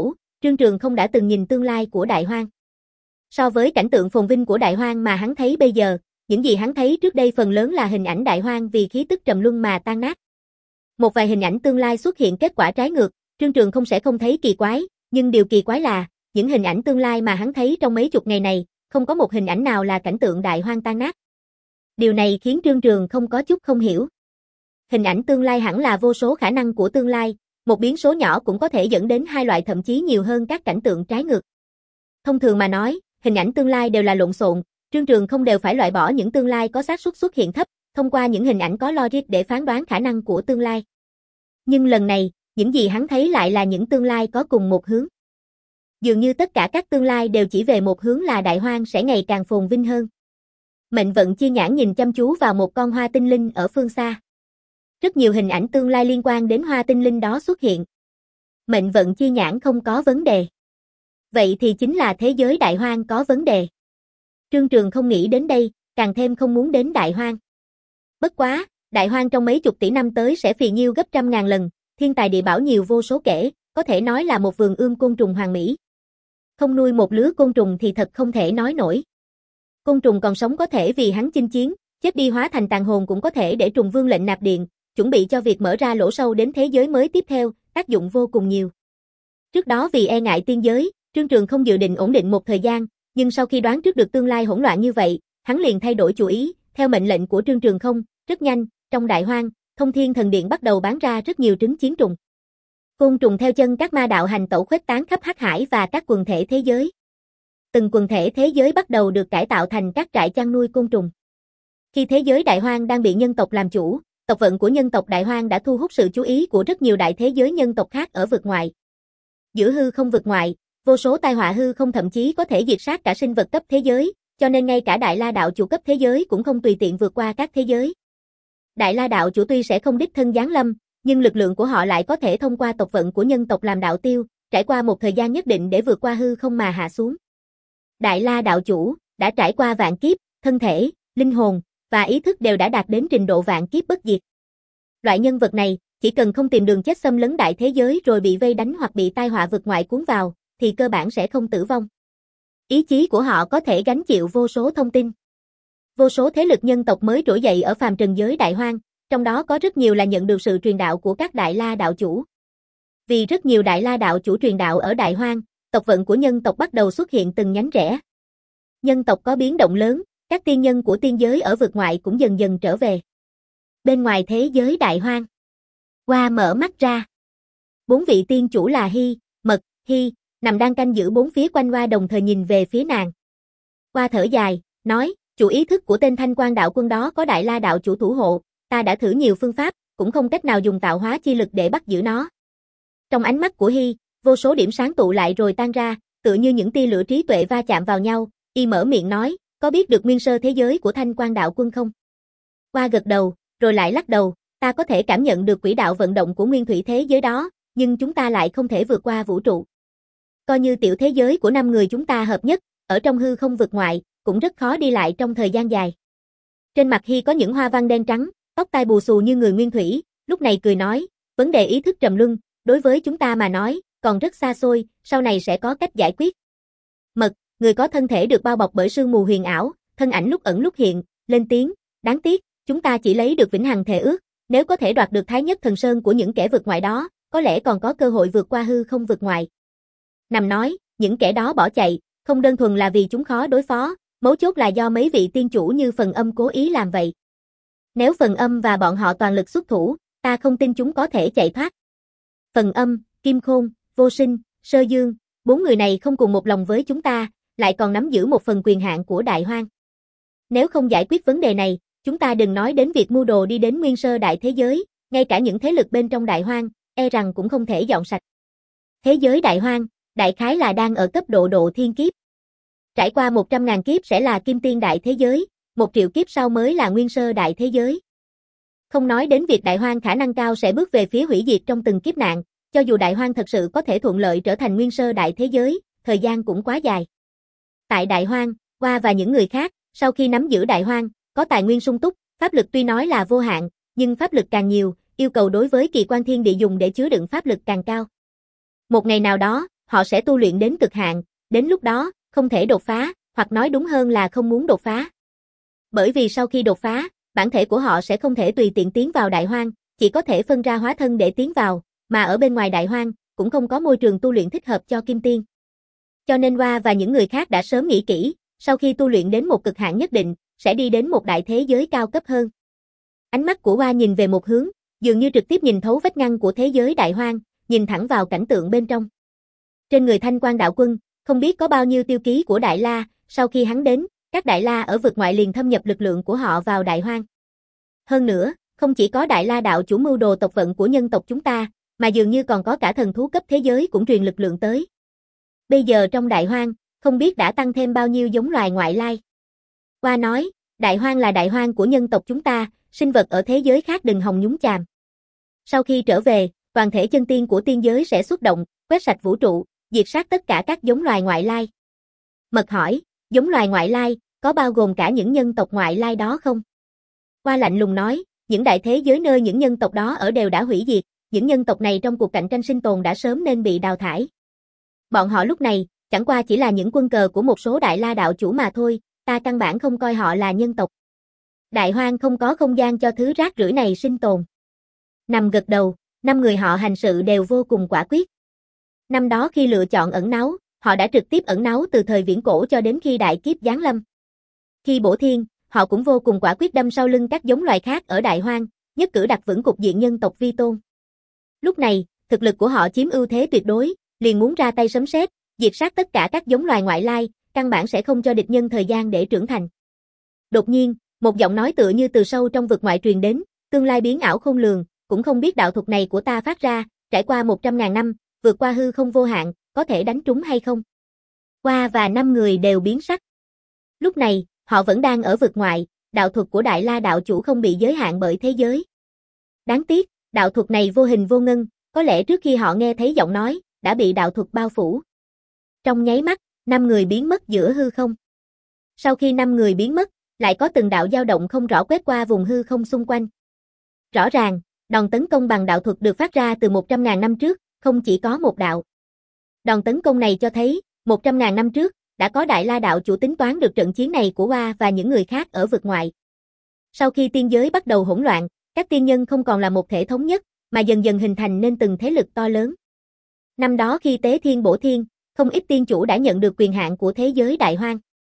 Trương Trường không đã từng nhìn tương lai của Đại Hoang. So với cảnh tượng phồn vinh của Đại Hoang mà hắn thấy bây giờ, những gì hắn thấy trước đây phần lớn là hình ảnh Đại Hoang vì khí tức trầm luân mà tan nát. Một vài hình ảnh tương lai xuất hiện kết quả trái ngược, Trương Trường không sẽ không thấy kỳ quái, nhưng điều kỳ quái là, những hình ảnh tương lai mà hắn thấy trong mấy chục ngày này, không có một hình ảnh nào là cảnh tượng Đại Hoang tan nát. Điều này khiến Trương Trường không có chút không hiểu. Hình ảnh tương lai hẳn là vô số khả năng của tương lai, một biến số nhỏ cũng có thể dẫn đến hai loại thậm chí nhiều hơn các cảnh tượng trái ngược. Thông thường mà nói, hình ảnh tương lai đều là lộn xộn, Trương Trường không đều phải loại bỏ những tương lai có xác suất xuất hiện thấp, thông qua những hình ảnh có logic để phán đoán khả năng của tương lai. Nhưng lần này, những gì hắn thấy lại là những tương lai có cùng một hướng. Dường như tất cả các tương lai đều chỉ về một hướng là Đại Hoang sẽ ngày càng phồn vinh hơn. Mệnh vận chi nhãn nhìn chăm chú vào một con hoa tinh linh ở phương xa. Rất nhiều hình ảnh tương lai liên quan đến hoa tinh linh đó xuất hiện. Mệnh vận chi nhãn không có vấn đề. Vậy thì chính là thế giới Đại Hoang có vấn đề. Trương Trường không nghĩ đến đây, càng thêm không muốn đến Đại Hoang. Bất quá, Đại Hoang trong mấy chục tỷ năm tới sẽ phì nhiêu gấp trăm ngàn lần, thiên tài địa bảo nhiều vô số kể, có thể nói là một vườn ươm côn trùng hoàn mỹ. Không nuôi một lứa côn trùng thì thật không thể nói nổi. Côn trùng còn sống có thể vì hắn chinh chiến, chết đi hóa thành tàn hồn cũng có thể để trùng vương lệnh nạp điện, chuẩn bị cho việc mở ra lỗ sâu đến thế giới mới tiếp theo, tác dụng vô cùng nhiều. Trước đó vì e ngại tiên giới, Trương Trường không dự định ổn định một thời gian, nhưng sau khi đoán trước được tương lai hỗn loạn như vậy, hắn liền thay đổi chủ ý, theo mệnh lệnh của Trương Trường không, rất nhanh, trong Đại Hoang, Thông Thiên Thần Điện bắt đầu bán ra rất nhiều trứng chiến trùng. Côn trùng theo chân các ma đạo hành tẩu khuếch tán khắp hắc hải và các quần thể thế giới. Từng quần thể thế giới bắt đầu được cải tạo thành các trại chăn nuôi côn trùng. Khi thế giới Đại Hoang đang bị nhân tộc làm chủ, tộc vận của nhân tộc Đại Hoang đã thu hút sự chú ý của rất nhiều đại thế giới nhân tộc khác ở vực ngoại. Giữa hư không vực ngoại, vô số tai họa hư không thậm chí có thể diệt sát cả sinh vật cấp thế giới, cho nên ngay cả Đại La đạo chủ cấp thế giới cũng không tùy tiện vượt qua các thế giới. Đại La đạo chủ tuy sẽ không đích thân giáng lâm, nhưng lực lượng của họ lại có thể thông qua tộc vận của nhân tộc làm đạo tiêu, trải qua một thời gian nhất định để vượt qua hư không mà hạ xuống. Đại La đạo chủ đã trải qua vạn kiếp, thân thể, linh hồn và ý thức đều đã đạt đến trình độ vạn kiếp bất diệt. Loại nhân vật này, chỉ cần không tìm đường chết xâm lấn đại thế giới rồi bị vây đánh hoặc bị tai họa vực ngoại cuốn vào, thì cơ bản sẽ không tử vong. Ý chí của họ có thể gánh chịu vô số thông tin. Vô số thế lực nhân tộc mới trỗi dậy ở phàm trần giới Đại Hoang, trong đó có rất nhiều là nhận được sự truyền đạo của các Đại La đạo chủ. Vì rất nhiều Đại La đạo chủ truyền đạo ở Đại Hoang, tộc vận của nhân tộc bắt đầu xuất hiện từng nhánh rẽ. Nhân tộc có biến động lớn, các tiên nhân của tiên giới ở vực ngoại cũng dần dần trở về. Bên ngoài thế giới Đại Hoang, Hoa mở mắt ra. Bốn vị tiên chủ là Hy, Mật, Hy, nằm đang canh giữ bốn phía quanh Hoa đồng thời nhìn về phía nàng. Hoa thở dài, nói, chủ ý thức của tên Thanh Quan đạo quân đó có Đại La đạo chủ thủ hộ, ta đã thử nhiều phương pháp, cũng không cách nào dùng tạo hóa chi lực để bắt giữ nó. Trong ánh mắt của Hy, vô số điểm sáng tụ lại rồi tan ra, tựa như những tia lửa trí tuệ va chạm vào nhau, y mở miệng nói, có biết được nguyên sơ thế giới của Thanh Quan đạo quân không? Hoa gật đầu, rồi lại lắc đầu, ta có thể cảm nhận được quỹ đạo vận động của nguyên thủy thế giới đó, nhưng chúng ta lại không thể vượt qua vũ trụ. Coi như tiểu thế giới của năm người chúng ta hợp nhất, ở trong hư không vực ngoại, cũng rất khó đi lại trong thời gian dài. Trên mặt Hy có những hoa văn đen trắng, tóc tai bù xù như người nguyên thủy, lúc này cười nói, vấn đề ý thức trầm luân, đối với chúng ta mà nói, còn rất xa xôi, sau này sẽ có cách giải quyết. Mật, người có thân thể được bao bọc bởi sương mù huyền ảo, thân ảnh lúc ẩn lúc hiện, lên tiếng, đáng tiếc, chúng ta chỉ lấy được vĩnh hằng thề ước, nếu có thể đoạt được thái nhất thần sơn của những kẻ vực ngoại đó, có lẽ còn có cơ hội vượt qua hư không vực ngoại. Nằm nói, những kẻ đó bỏ chạy, không đơn thuần là vì chúng khó đối phó, mấu chốt là do mấy vị tiên chủ như Phần Âm cố ý làm vậy. Nếu Phần Âm và bọn họ toàn lực xuất thủ, ta không tin chúng có thể chạy thoát. Phần Âm, Kim Khôn, Vô Sinh, Sơ Dương, bốn người này không cùng một lòng với chúng ta, lại còn nắm giữ một phần quyền hạn của Đại Hoang. Nếu không giải quyết vấn đề này, chúng ta đừng nói đến việc mưu đồ đi đến nguyên sơ đại thế giới, ngay cả những thế lực bên trong Đại Hoang, e rằng cũng không thể dọn sạch. Thế giới Đại Hoang, đại khái là đang ở cấp độ độ thiên kiếp. Trải qua một trăm ngàn kiếp sẽ là kim tiên đại thế giới, một triệu kiếp sau mới là nguyên sơ đại thế giới. Không nói đến việc Đại Hoang khả năng cao sẽ bước về phía hủy diệt trong từng kiếp nạn, cho dù Đại Hoang thật sự có thể thuận lợi trở thành nguyên sơ đại thế giới, thời gian cũng quá dài. Tại Đại Hoang, Hoa và những người khác, sau khi nắm giữ Đại Hoang, có tài nguyên sung túc, pháp lực tuy nói là vô hạn, nhưng pháp lực càng nhiều, yêu cầu đối với kỳ quan thiên địa dùng để chứa đựng pháp lực càng cao. Một ngày nào đó, họ sẽ tu luyện đến cực hạn, đến lúc đó, không thể đột phá, hoặc nói đúng hơn là không muốn đột phá. Bởi vì sau khi đột phá, bản thể của họ sẽ không thể tùy tiện tiến vào đại hoang, chỉ có thể phân ra hóa thân để tiến vào, mà ở bên ngoài đại hoang, cũng không có môi trường tu luyện thích hợp cho kim tiên. Cho nên Hoa và những người khác đã sớm nghĩ kỹ, sau khi tu luyện đến một cực hạn nhất định, sẽ đi đến một đại thế giới cao cấp hơn. Ánh mắt của Hoa nhìn về một hướng, dường như trực tiếp nhìn thấu vách ngăn của thế giới đại hoang, nhìn thẳng vào cảnh tượng bên trong. Trên người Thanh Quang đạo quân, không biết có bao nhiêu tiêu ký của Đại La, sau khi hắn đến, các Đại La ở vực ngoại liền thâm nhập lực lượng của họ vào đại hoang. Hơn nữa, không chỉ có Đại La đạo chủ mưu đồ tộc vận của nhân tộc chúng ta, mà dường như còn có cả thần thú cấp thế giới cũng truyền lực lượng tới. Bây giờ trong đại hoang, không biết đã tăng thêm bao nhiêu giống loài ngoại lai. Hoa nói, đại hoang là đại hoang của nhân tộc chúng ta, sinh vật ở thế giới khác đừng hòng nhúng chàm. Sau khi trở về, toàn thể chân tiên của tiên giới sẽ xuất động, quét sạch vũ trụ, diệt sát tất cả các giống loài ngoại lai. Mật hỏi, giống loài ngoại lai, có bao gồm cả những nhân tộc ngoại lai đó không? Hoa lạnh lùng nói, những đại thế giới nơi những nhân tộc đó ở đều đã hủy diệt, những nhân tộc này trong cuộc cạnh tranh sinh tồn đã sớm nên bị đào thải. Bọn họ lúc này, chẳng qua chỉ là những quân cờ của một số đại la đạo chủ mà thôi, ta căn bản không coi họ là nhân tộc. Đại hoang không có không gian cho thứ rác rưởi này sinh tồn. Nằm gật đầu, năm người họ hành sự đều vô cùng quả quyết. Năm đó khi lựa chọn ẩn náu, họ đã trực tiếp ẩn náu từ thời viễn cổ cho đến khi đại kiếp giáng lâm. Khi bổ thiên, họ cũng vô cùng quả quyết đâm sau lưng các giống loài khác ở đại hoang, nhất cử đặt vững cục diện nhân tộc vi tôn. Lúc này, thực lực của họ chiếm ưu thế tuyệt đối, liền muốn ra tay sấm sét, diệt sát tất cả các giống loài ngoại lai, căn bản sẽ không cho địch nhân thời gian để trưởng thành. Đột nhiên, một giọng nói tựa như từ sâu trong vực ngoại truyền đến, tương lai biến ảo khôn lường, cũng không biết đạo thuật này của ta phát ra, trải qua một trăm ngàn năm, vượt qua hư không vô hạn, có thể đánh trúng hay không? Hoa và năm người đều biến sắc. Lúc này, họ vẫn đang ở vực ngoại, đạo thuật của Đại La đạo chủ không bị giới hạn bởi thế giới. Đáng tiếc, đạo thuật này vô hình vô ngân, có lẽ trước khi họ nghe thấy giọng nói, đã bị đạo thuật bao phủ. Trong nháy mắt, năm người biến mất giữa hư không. Sau khi năm người biến mất, lại có từng đạo dao động không rõ quét qua vùng hư không xung quanh. Rõ ràng, đòn tấn công bằng đạo thuật được phát ra từ một trăm ngàn năm trước, không chỉ có một đạo. Đòn tấn công này cho thấy, một trăm ngàn năm trước, đã có Đại La đạo chủ tính toán được trận chiến này của Hoa và những người khác ở vực ngoại. Sau khi tiên giới bắt đầu hỗn loạn, các tiên nhân không còn là một thể thống nhất, mà dần dần hình thành nên từng thế lực to lớn. Năm đó khi tế thiên bổ thiên, không ít tiên chủ đã nhận được quyền hạn của thế giới đại hoang.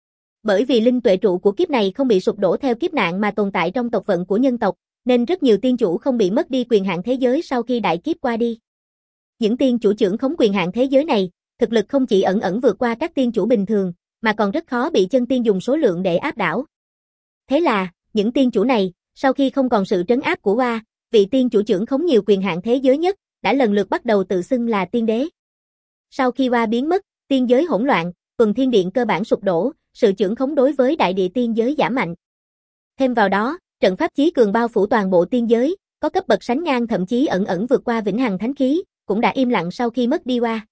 Bởi vì linh tuệ trụ của kiếp này không bị sụp đổ theo kiếp nạn mà tồn tại trong tộc vận của nhân tộc, nên rất nhiều tiên chủ không bị mất đi quyền hạn thế giới sau khi đại kiếp qua đi. Những tiên chủ trưởng khống quyền hạn thế giới này, thực lực không chỉ ẩn ẩn vượt qua các tiên chủ bình thường, mà còn rất khó bị chân tiên dùng số lượng để áp đảo. Thế là, những tiên chủ này, sau khi không còn sự trấn áp của Hoa, vị tiên chủ trưởng khống nhiều quyền hạn thế giới nhất, đã lần lượt bắt đầu tự xưng là tiên đế. Sau khi Hoa biến mất, tiên giới hỗn loạn, tuần thiên điện cơ bản sụp đổ, sự trưởng khống đối với đại địa tiên giới giảm mạnh. Thêm vào đó, trận pháp chí cường bao phủ toàn bộ tiên giới, có cấp bậc sánh ngang thậm chí ẩn ẩn vượt qua vĩnh hằng thánh khí, cũng đã im lặng sau khi mất đi Hoa.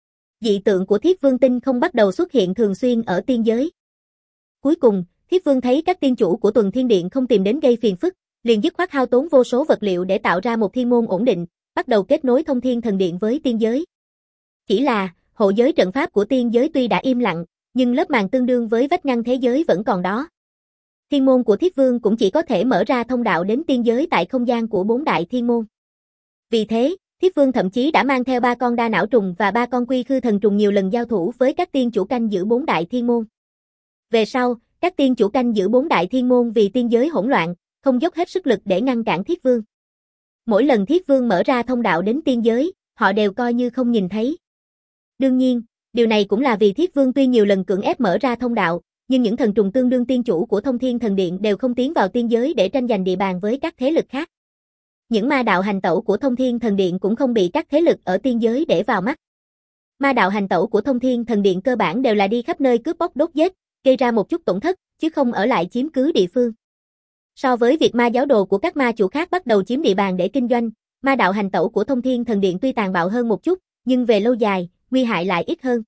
Dị tượng của Thiết Vương tinh không bắt đầu xuất hiện thường xuyên ở tiên giới. Cuối cùng, Thiết Vương thấy các tiên chủ của tuần thiên điện không tìm đến gây phiền phức, liền dứt khoát hao tốn vô số vật liệu để tạo ra một thiên môn ổn định, bắt đầu kết nối thông thiên thần điện với tiên giới. Chỉ là, hộ giới trận pháp của tiên giới tuy đã im lặng, nhưng lớp màn tương đương với vách ngăn thế giới vẫn còn đó. Thiên môn của Thiết Vương cũng chỉ có thể mở ra thông đạo đến tiên giới tại không gian của bốn đại thiên môn. Vì thế, Thiết Vương thậm chí đã mang theo ba con đa não trùng và ba con quy khư thần trùng nhiều lần giao thủ với các tiên chủ canh giữ bốn đại thiên môn. Về sau, các tiên chủ canh giữ bốn đại thiên môn vì tiên giới hỗn loạn, không dốc hết sức lực để ngăn cản Thiết Vương. Mỗi lần Thiết Vương mở ra thông đạo đến tiên giới, họ đều coi như không nhìn thấy. Đương nhiên, điều này cũng là vì Thiết Vương tuy nhiều lần cưỡng ép mở ra thông đạo, nhưng những thần trùng tương đương tiên chủ của Thông Thiên Thần Điện đều không tiến vào tiên giới để tranh giành địa bàn với các thế lực khác. Những ma đạo hành tẩu của Thông Thiên Thần Điện cũng không bị các thế lực ở tiên giới để vào mắt. Ma đạo hành tẩu của Thông Thiên Thần Điện cơ bản đều là đi khắp nơi cướp bóc đốt giết, gây ra một chút tổn thất, chứ không ở lại chiếm cứ địa phương. So với việc ma giáo đồ của các ma chủ khác bắt đầu chiếm địa bàn để kinh doanh, ma đạo hành tẩu của Thông Thiên Thần Điện tuy tàn bạo hơn một chút, nhưng về lâu dài, nguy hại lại ít hơn.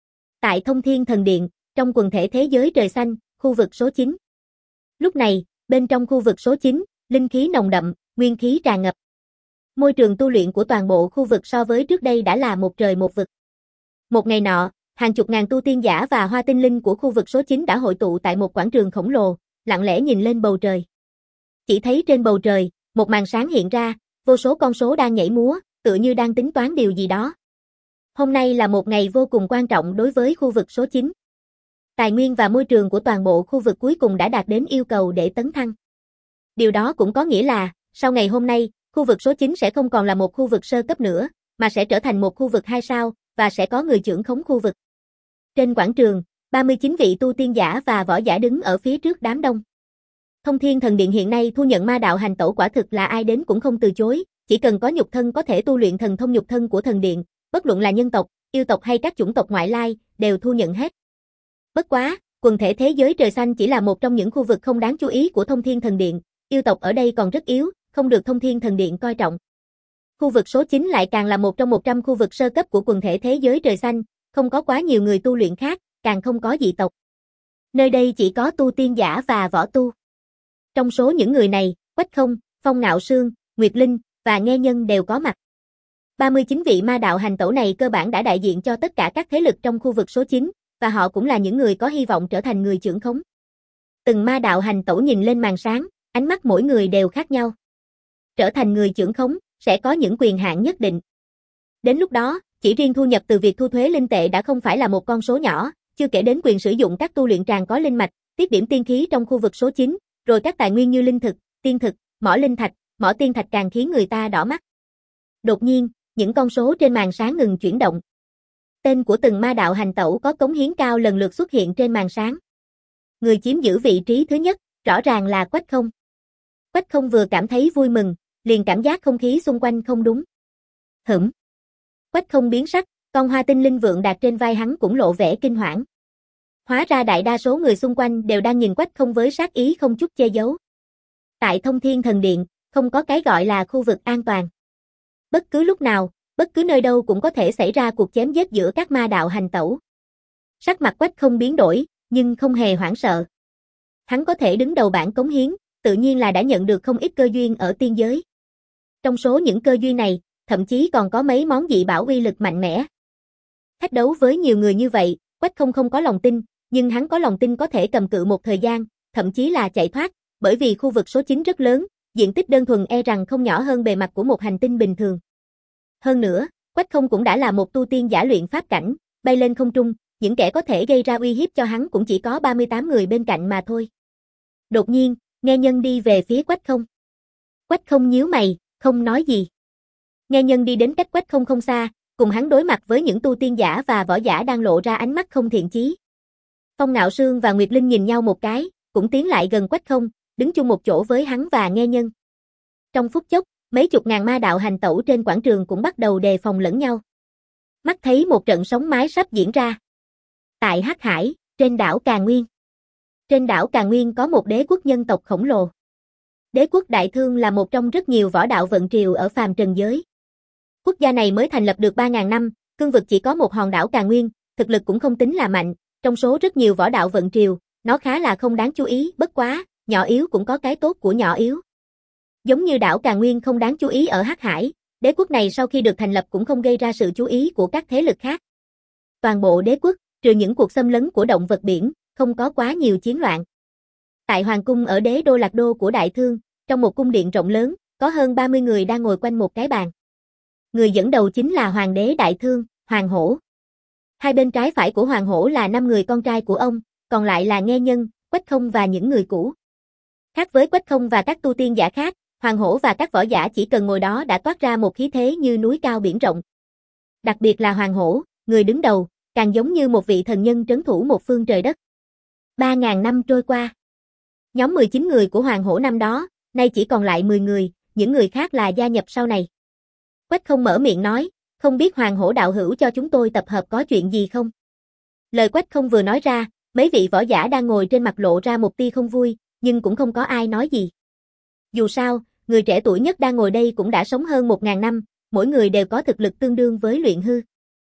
Tại Thông Thiên Thần Điện, trong quần thể thế giới trời xanh, khu vực số chín. Lúc này, bên trong khu vực số chín, linh khí nồng đậm, nguyên khí tràn ngập. Môi trường tu luyện của toàn bộ khu vực so với trước đây đã là một trời một vực. Một ngày nọ, hàng chục ngàn tu tiên giả và hoa tinh linh của khu vực số chín đã hội tụ tại một quảng trường khổng lồ, lặng lẽ nhìn lên bầu trời. Chỉ thấy trên bầu trời, một màn sáng hiện ra, vô số con số đang nhảy múa, tựa như đang tính toán điều gì đó. Hôm nay là một ngày vô cùng quan trọng đối với khu vực số chín. Tài nguyên và môi trường của toàn bộ khu vực cuối cùng đã đạt đến yêu cầu để tấn thăng. Điều đó cũng có nghĩa là, sau ngày hôm nay, khu vực số chín sẽ không còn là một khu vực sơ cấp nữa, mà sẽ trở thành một khu vực hai sao, và sẽ có người trưởng khống khu vực. Trên quảng trường, ba mươi chín vị tu tiên giả và võ giả đứng ở phía trước đám đông. Thông Thiên Thần Điện hiện nay thu nhận ma đạo hành tẩu quả thực là ai đến cũng không từ chối, chỉ cần có nhục thân có thể tu luyện thần thông nhục thân của thần điện, bất luận là nhân tộc, yêu tộc hay các chủng tộc ngoại lai, đều thu nhận hết. Bất quá, quần thể thế giới trời xanh chỉ là một trong những khu vực không đáng chú ý của Thông Thiên Thần Điện, yêu tộc ở đây còn rất yếu, không được Thông Thiên Thần Điện coi trọng. Khu vực số chín lại càng là một trong một trăm khu vực sơ cấp của quần thể thế giới trời xanh, không có quá nhiều người tu luyện khác, càng không có dị tộc. Nơi đây chỉ có tu tiên giả và võ tu. Trong số những người này, Quách Không, Phong Ngạo Sương, Nguyệt Linh và Nghe Nhân đều có mặt. ba mươi chín vị ma đạo hành tẩu này cơ bản đã đại diện cho tất cả các thế lực trong khu vực số chín, và họ cũng là những người có hy vọng trở thành người trưởng khống. Từng ma đạo hành tẩu nhìn lên màn sáng, ánh mắt mỗi người đều khác nhau. Trở thành người trưởng khống, sẽ có những quyền hạn nhất định. Đến lúc đó, chỉ riêng thu nhập từ việc thu thuế linh tệ đã không phải là một con số nhỏ, chưa kể đến quyền sử dụng các tu luyện tràng có linh mạch, tiết điểm tiên khí trong khu vực số chín, rồi các tài nguyên như linh thực, tiên thực, mỏ linh thạch, mỏ tiên thạch càng khiến người ta đỏ mắt. Đột nhiên, những con số trên màn sáng ngừng chuyển động. Tên của từng ma đạo hành tẩu có cống hiến cao lần lượt xuất hiện trên màn sáng. Người chiếm giữ vị trí thứ nhất, rõ ràng là Quách Không. Quách Không vừa cảm thấy vui mừng, liền cảm giác không khí xung quanh không đúng. Hửm. Quách Không biến sắc, con hoa tinh linh vượng đạt trên vai hắn cũng lộ vẻ kinh hoảng. Hóa ra đại đa số người xung quanh đều đang nhìn Quách Không với sát ý không chút che giấu. Tại Thông Thiên Thần Điện, không có cái gọi là khu vực an toàn. Bất cứ lúc nào, bất cứ nơi đâu cũng có thể xảy ra cuộc chém giết giữa các ma đạo hành tẩu. Sắc mặt Quách Không biến đổi, nhưng không hề hoảng sợ. Hắn có thể đứng đầu bảng cống hiến, tự nhiên là đã nhận được không ít cơ duyên ở tiên giới. Trong số những cơ duyên này, thậm chí còn có mấy món dị bảo uy lực mạnh mẽ. Thách đấu với nhiều người như vậy, Quách Không không có lòng tin, nhưng hắn có lòng tin có thể cầm cự một thời gian, thậm chí là chạy thoát, bởi vì khu vực số chín rất lớn, diện tích đơn thuần e rằng không nhỏ hơn bề mặt của một hành tinh bình thường. Hơn nữa, Quách Không cũng đã là một tu tiên giả luyện pháp cảnh, bay lên không trung, những kẻ có thể gây ra uy hiếp cho hắn cũng chỉ có ba mươi tám người bên cạnh mà thôi. Đột nhiên, Nghe Nhân đi về phía Quách Không. Quách Không nhíu mày, không nói gì. Nghe Nhân đi đến cách Quách Không không xa, cùng hắn đối mặt với những tu tiên giả và võ giả đang lộ ra ánh mắt không thiện chí. Phong Ngạo Sương và Nguyệt Linh nhìn nhau một cái, cũng tiến lại gần Quách Không, đứng chung một chỗ với hắn và Nghe Nhân. Trong phút chốc, mấy chục ngàn ma đạo hành tẩu trên quảng trường cũng bắt đầu đề phòng lẫn nhau. Mắt thấy một trận sóng mái sắp diễn ra. Tại Hắc Hải, trên đảo Càn Nguyên. Trên đảo Càn Nguyên có một đế quốc nhân tộc khổng lồ. Đế quốc Đại Thương là một trong rất nhiều võ đạo vận triều ở phàm trần giới. Quốc gia này mới thành lập được ba ngàn năm, cương vực chỉ có một hòn đảo Càn Nguyên, thực lực cũng không tính là mạnh, trong số rất nhiều võ đạo vận triều, nó khá là không đáng chú ý, bất quá, nhỏ yếu cũng có cái tốt của nhỏ yếu. Giống như đảo Càn Nguyên không đáng chú ý ở Hắc Hải, đế quốc này sau khi được thành lập cũng không gây ra sự chú ý của các thế lực khác. Toàn bộ đế quốc, trừ những cuộc xâm lấn của động vật biển, không có quá nhiều chiến loạn. Tại hoàng cung ở đế đô Lạc Đô của Đại Thương, trong một cung điện rộng lớn, có hơn ba mươi người đang ngồi quanh một cái bàn. Người dẫn đầu chính là Hoàng đế Đại Thương, Hoàng Hổ. Hai bên trái phải của Hoàng Hổ là năm người con trai của ông, còn lại là Nghe Nhân, Quách Không và những người cũ. Khác với Quách Không và các tu tiên giả khác, Hoàng Hổ và các võ giả chỉ cần ngồi đó đã toát ra một khí thế như núi cao biển rộng. Đặc biệt là Hoàng Hổ, người đứng đầu, càng giống như một vị thần nhân trấn thủ một phương trời đất. Ba ngàn năm trôi qua. Nhóm mười chín người của Hoàng Hổ năm đó, nay chỉ còn lại mười người, những người khác là gia nhập sau này. Quách Không mở miệng nói, không biết Hoàng Hổ đạo hữu cho chúng tôi tập hợp có chuyện gì không? Lời Quách Không vừa nói ra, mấy vị võ giả đang ngồi trên mặt lộ ra một tia không vui, nhưng cũng không có ai nói gì. Dù sao, người trẻ tuổi nhất đang ngồi đây cũng đã sống hơn một ngàn năm, mỗi người đều có thực lực tương đương với luyện hư.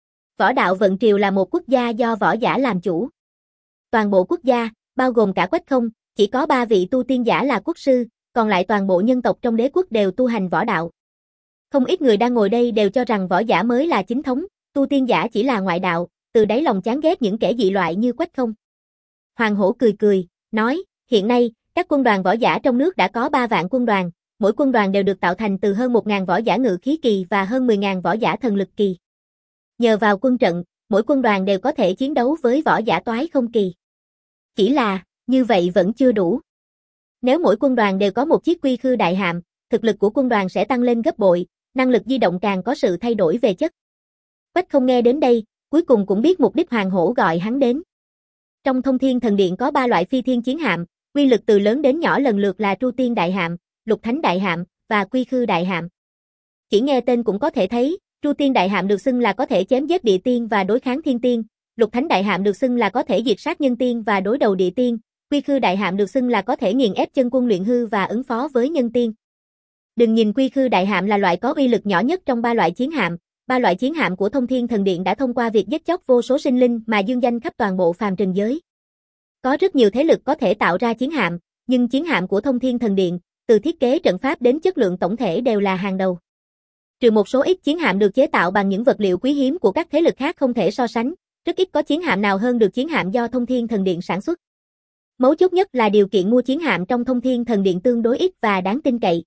Võ đạo vận triều là một quốc gia do võ giả làm chủ. Toàn bộ quốc gia, bao gồm cả Quách Không, chỉ có ba vị tu tiên giả là quốc sư, còn lại toàn bộ nhân tộc trong đế quốc đều tu hành võ đạo. Không ít người đang ngồi đây đều cho rằng võ giả mới là chính thống, tu tiên giả chỉ là ngoại đạo, từ đáy lòng chán ghét những kẻ dị loại như Quách Không. Hoàng Hổ cười cười, nói, hiện nay, các quân đoàn võ giả trong nước đã có ba vạn quân đoàn, mỗi quân đoàn đều được tạo thành từ hơn một nghìn võ giả ngự khí kỳ và hơn mười nghìn võ giả thần lực kỳ. Nhờ vào quân trận, mỗi quân đoàn đều có thể chiến đấu với võ giả toái không kỳ. Chỉ là, như vậy vẫn chưa đủ. Nếu mỗi quân đoàn đều có một chiếc quy khư đại hạm, thực lực của quân đoàn sẽ tăng lên gấp bội, năng lực di động càng có sự thay đổi về chất. Quách Không nghe đến đây, cuối cùng cũng biết mục đích Hoàng Hổ gọi hắn đến. Trong Thông Thiên Thần Điện có ba loại phi thiên chiến hạm, uy lực từ lớn đến nhỏ lần lượt là Tru Tiên Đại Hạm, Lục Thánh Đại Hạm và Quy Khư Đại Hạm. Chỉ nghe tên cũng có thể thấy, Tru Tiên Đại Hạm được xưng là có thể chém giết địa tiên và đối kháng thiên tiên, Lục Thánh Đại Hạm được xưng là có thể diệt sát nhân tiên và đối đầu địa tiên, Quy Khư Đại Hạm được xưng là có thể nghiền ép chân quân luyện hư và ứng phó với nhân tiên. Đừng nhìn Quy Khư Đại Hạm là loại có uy lực nhỏ nhất trong ba loại chiến hạm, ba loại chiến hạm của Thông Thiên Thần Điện đã thông qua việc giết chóc vô số sinh linh mà dương danh khắp toàn bộ phàm trần giới. Có rất nhiều thế lực có thể tạo ra chiến hạm, nhưng chiến hạm của Thông Thiên Thần Điện, từ thiết kế trận pháp đến chất lượng tổng thể đều là hàng đầu. Trừ một số ít chiến hạm được chế tạo bằng những vật liệu quý hiếm của các thế lực khác không thể so sánh, rất ít có chiến hạm nào hơn được chiến hạm do Thông Thiên Thần Điện sản xuất. Mấu chốt nhất là điều kiện mua chiến hạm trong Thông Thiên Thần Điện tương đối ít và đáng tin cậy.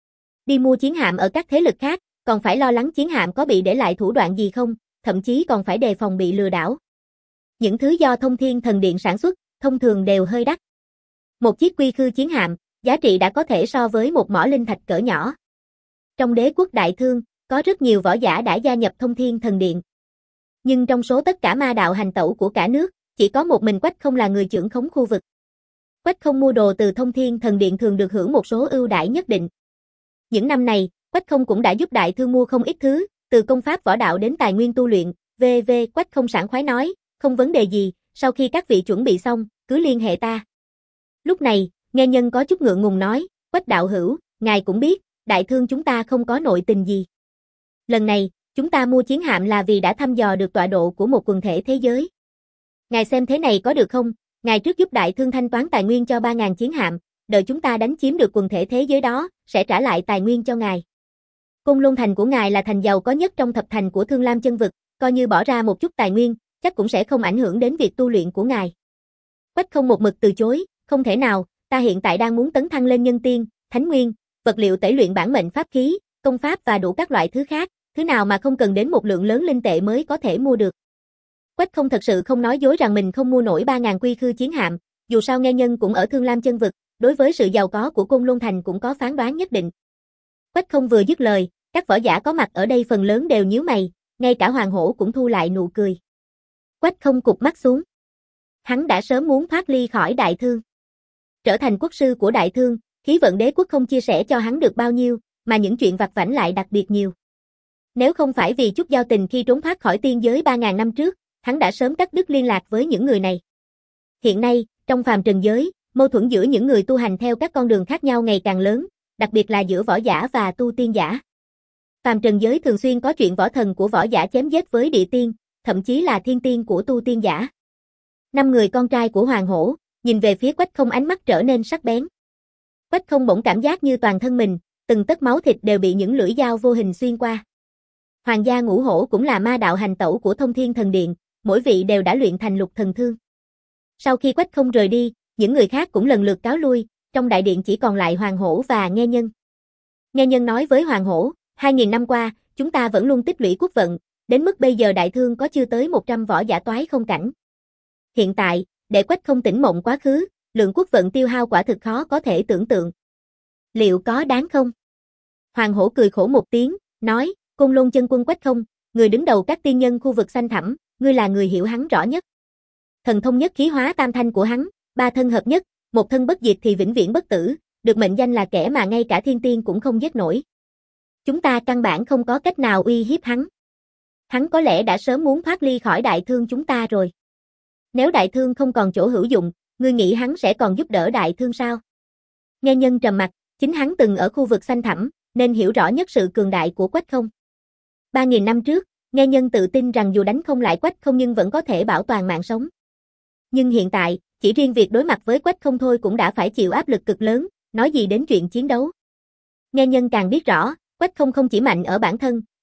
Đi mua chiến hạm ở các thế lực khác, còn phải lo lắng chiến hạm có bị để lại thủ đoạn gì không, thậm chí còn phải đề phòng bị lừa đảo. Những thứ do Thông Thiên Thần Điện sản xuất, thông thường đều hơi đắt. Một chiếc quy khư chiến hạm, giá trị đã có thể so với một mỏ linh thạch cỡ nhỏ. Trong đế quốc Đại Thương, có rất nhiều võ giả đã gia nhập Thông Thiên Thần Điện. Nhưng trong số tất cả ma đạo hành tẩu của cả nước, chỉ có một mình Quách Không là người trưởng khống khu vực. Quách Không mua đồ từ Thông Thiên Thần Điện thường được hưởng một số ưu đãi nhất định. Những năm này, Quách Không cũng đã giúp Đại Thương mua không ít thứ, từ công pháp võ đạo đến tài nguyên tu luyện, vân vân Quách Không sảng khoái nói, không vấn đề gì, sau khi các vị chuẩn bị xong, cứ liên hệ ta. Lúc này, nghe nhân có chút ngượng ngùng nói, Quách đạo hữu, ngài cũng biết, Đại Thương chúng ta không có nội tình gì. Lần này, chúng ta mua chiến hạm là vì đã thăm dò được tọa độ của một quần thể thế giới. Ngài xem thế này có được không? Ngài trước giúp Đại Thương thanh toán tài nguyên cho ba nghìn chiến hạm, đợi chúng ta đánh chiếm được quần thể thế giới đó, sẽ trả lại tài nguyên cho ngài. Côn Lôn thành của ngài là thành giàu có nhất trong thập thành của Thương Lam chân vực, coi như bỏ ra một chút tài nguyên, chắc cũng sẽ không ảnh hưởng đến việc tu luyện của ngài. Quách Không một mực từ chối, không thể nào, ta hiện tại đang muốn tấn thăng lên nhân tiên, thánh nguyên, vật liệu tẩy luyện bản mệnh pháp khí, công pháp và đủ các loại thứ khác, thứ nào mà không cần đến một lượng lớn linh tệ mới có thể mua được. Quách Không thật sự không nói dối rằng mình không mua nổi ba nghìn quy khư chiến hạm, dù sao nghe nhân cũng ở Thương Lam chân vực, đối với sự giàu có của Côn Lôn thành cũng có phán đoán nhất định. Quách Không vừa dứt lời, các võ giả có mặt ở đây phần lớn đều nhíu mày, ngay cả Hoàng Hổ cũng thu lại nụ cười. Quách Không cụp mắt xuống. Hắn đã sớm muốn thoát ly khỏi Đại Thương. Trở thành quốc sư của Đại Thương, khí vận đế quốc không chia sẻ cho hắn được bao nhiêu, mà những chuyện vặt vãnh lại đặc biệt nhiều. Nếu không phải vì chút giao tình khi trốn thoát khỏi tiên giới ba nghìn năm trước, hắn đã sớm cắt đứt liên lạc với những người này. Hiện nay, trong phàm trần giới, mâu thuẫn giữa những người tu hành theo các con đường khác nhau ngày càng lớn, đặc biệt là giữa võ giả và tu tiên giả. Phàm trần giới thường xuyên có chuyện võ thần của võ giả chém giết với địa tiên, thậm chí là thiên tiên của tu tiên giả. Năm người con trai của Hoàng Hổ, nhìn về phía Quách Không ánh mắt trở nên sắc bén. Quách Không bỗng cảm giác như toàn thân mình, từng tấc máu thịt đều bị những lưỡi dao vô hình xuyên qua. Hoàng gia Ngũ Hổ cũng là ma đạo hành tẩu của Thông Thiên Thần Điện, mỗi vị đều đã luyện thành lục thần thương. Sau khi Quách Không rời đi, những người khác cũng lần lượt cáo lui, trong đại điện chỉ còn lại Hoàng Hổ và Nghe Nhân. Nghe Nhân nói với Hoàng Hổ, hai nghìn năm qua, chúng ta vẫn luôn tích lũy quốc vận, đến mức bây giờ Đại Thương có chưa tới một trăm võ giả toái không cảnh. Hiện tại, để Quách Không tỉnh mộng quá khứ, lượng quốc vận tiêu hao quả thực khó có thể tưởng tượng. Liệu có đáng không? Hoàng Hổ cười khổ một tiếng, nói, Côn Lôn chân quân Quách Không, người đứng đầu các tiên nhân khu vực xanh thẳm, ngươi là người hiểu hắn rõ nhất. Thần thông nhất khí hóa tam thanh của hắn, ba thân hợp nhất, một thân bất diệt thì vĩnh viễn bất tử, được mệnh danh là kẻ mà ngay cả thiên tiên cũng không giết nổi. Chúng ta căn bản không có cách nào uy hiếp hắn. Hắn có lẽ đã sớm muốn thoát ly khỏi Đại Thương chúng ta rồi. Nếu Đại Thương không còn chỗ hữu dụng, ngươi nghĩ hắn sẽ còn giúp đỡ Đại Thương sao? Nghe Nhân trầm mặt, chính hắn từng ở khu vực xanh thẳm, nên hiểu rõ nhất sự cường đại của Quách Không. Ba nghìn năm trước, Nghe Nhân tự tin rằng dù đánh không lại Quách Không nhưng vẫn có thể bảo toàn mạng sống. Nhưng hiện tại, chỉ riêng việc đối mặt với Quách Không thôi cũng đã phải chịu áp lực cực lớn, nói gì đến chuyện chiến đấu. Nghe Nhân càng biết rõ, Quách Không không chỉ mạnh ở bản thân,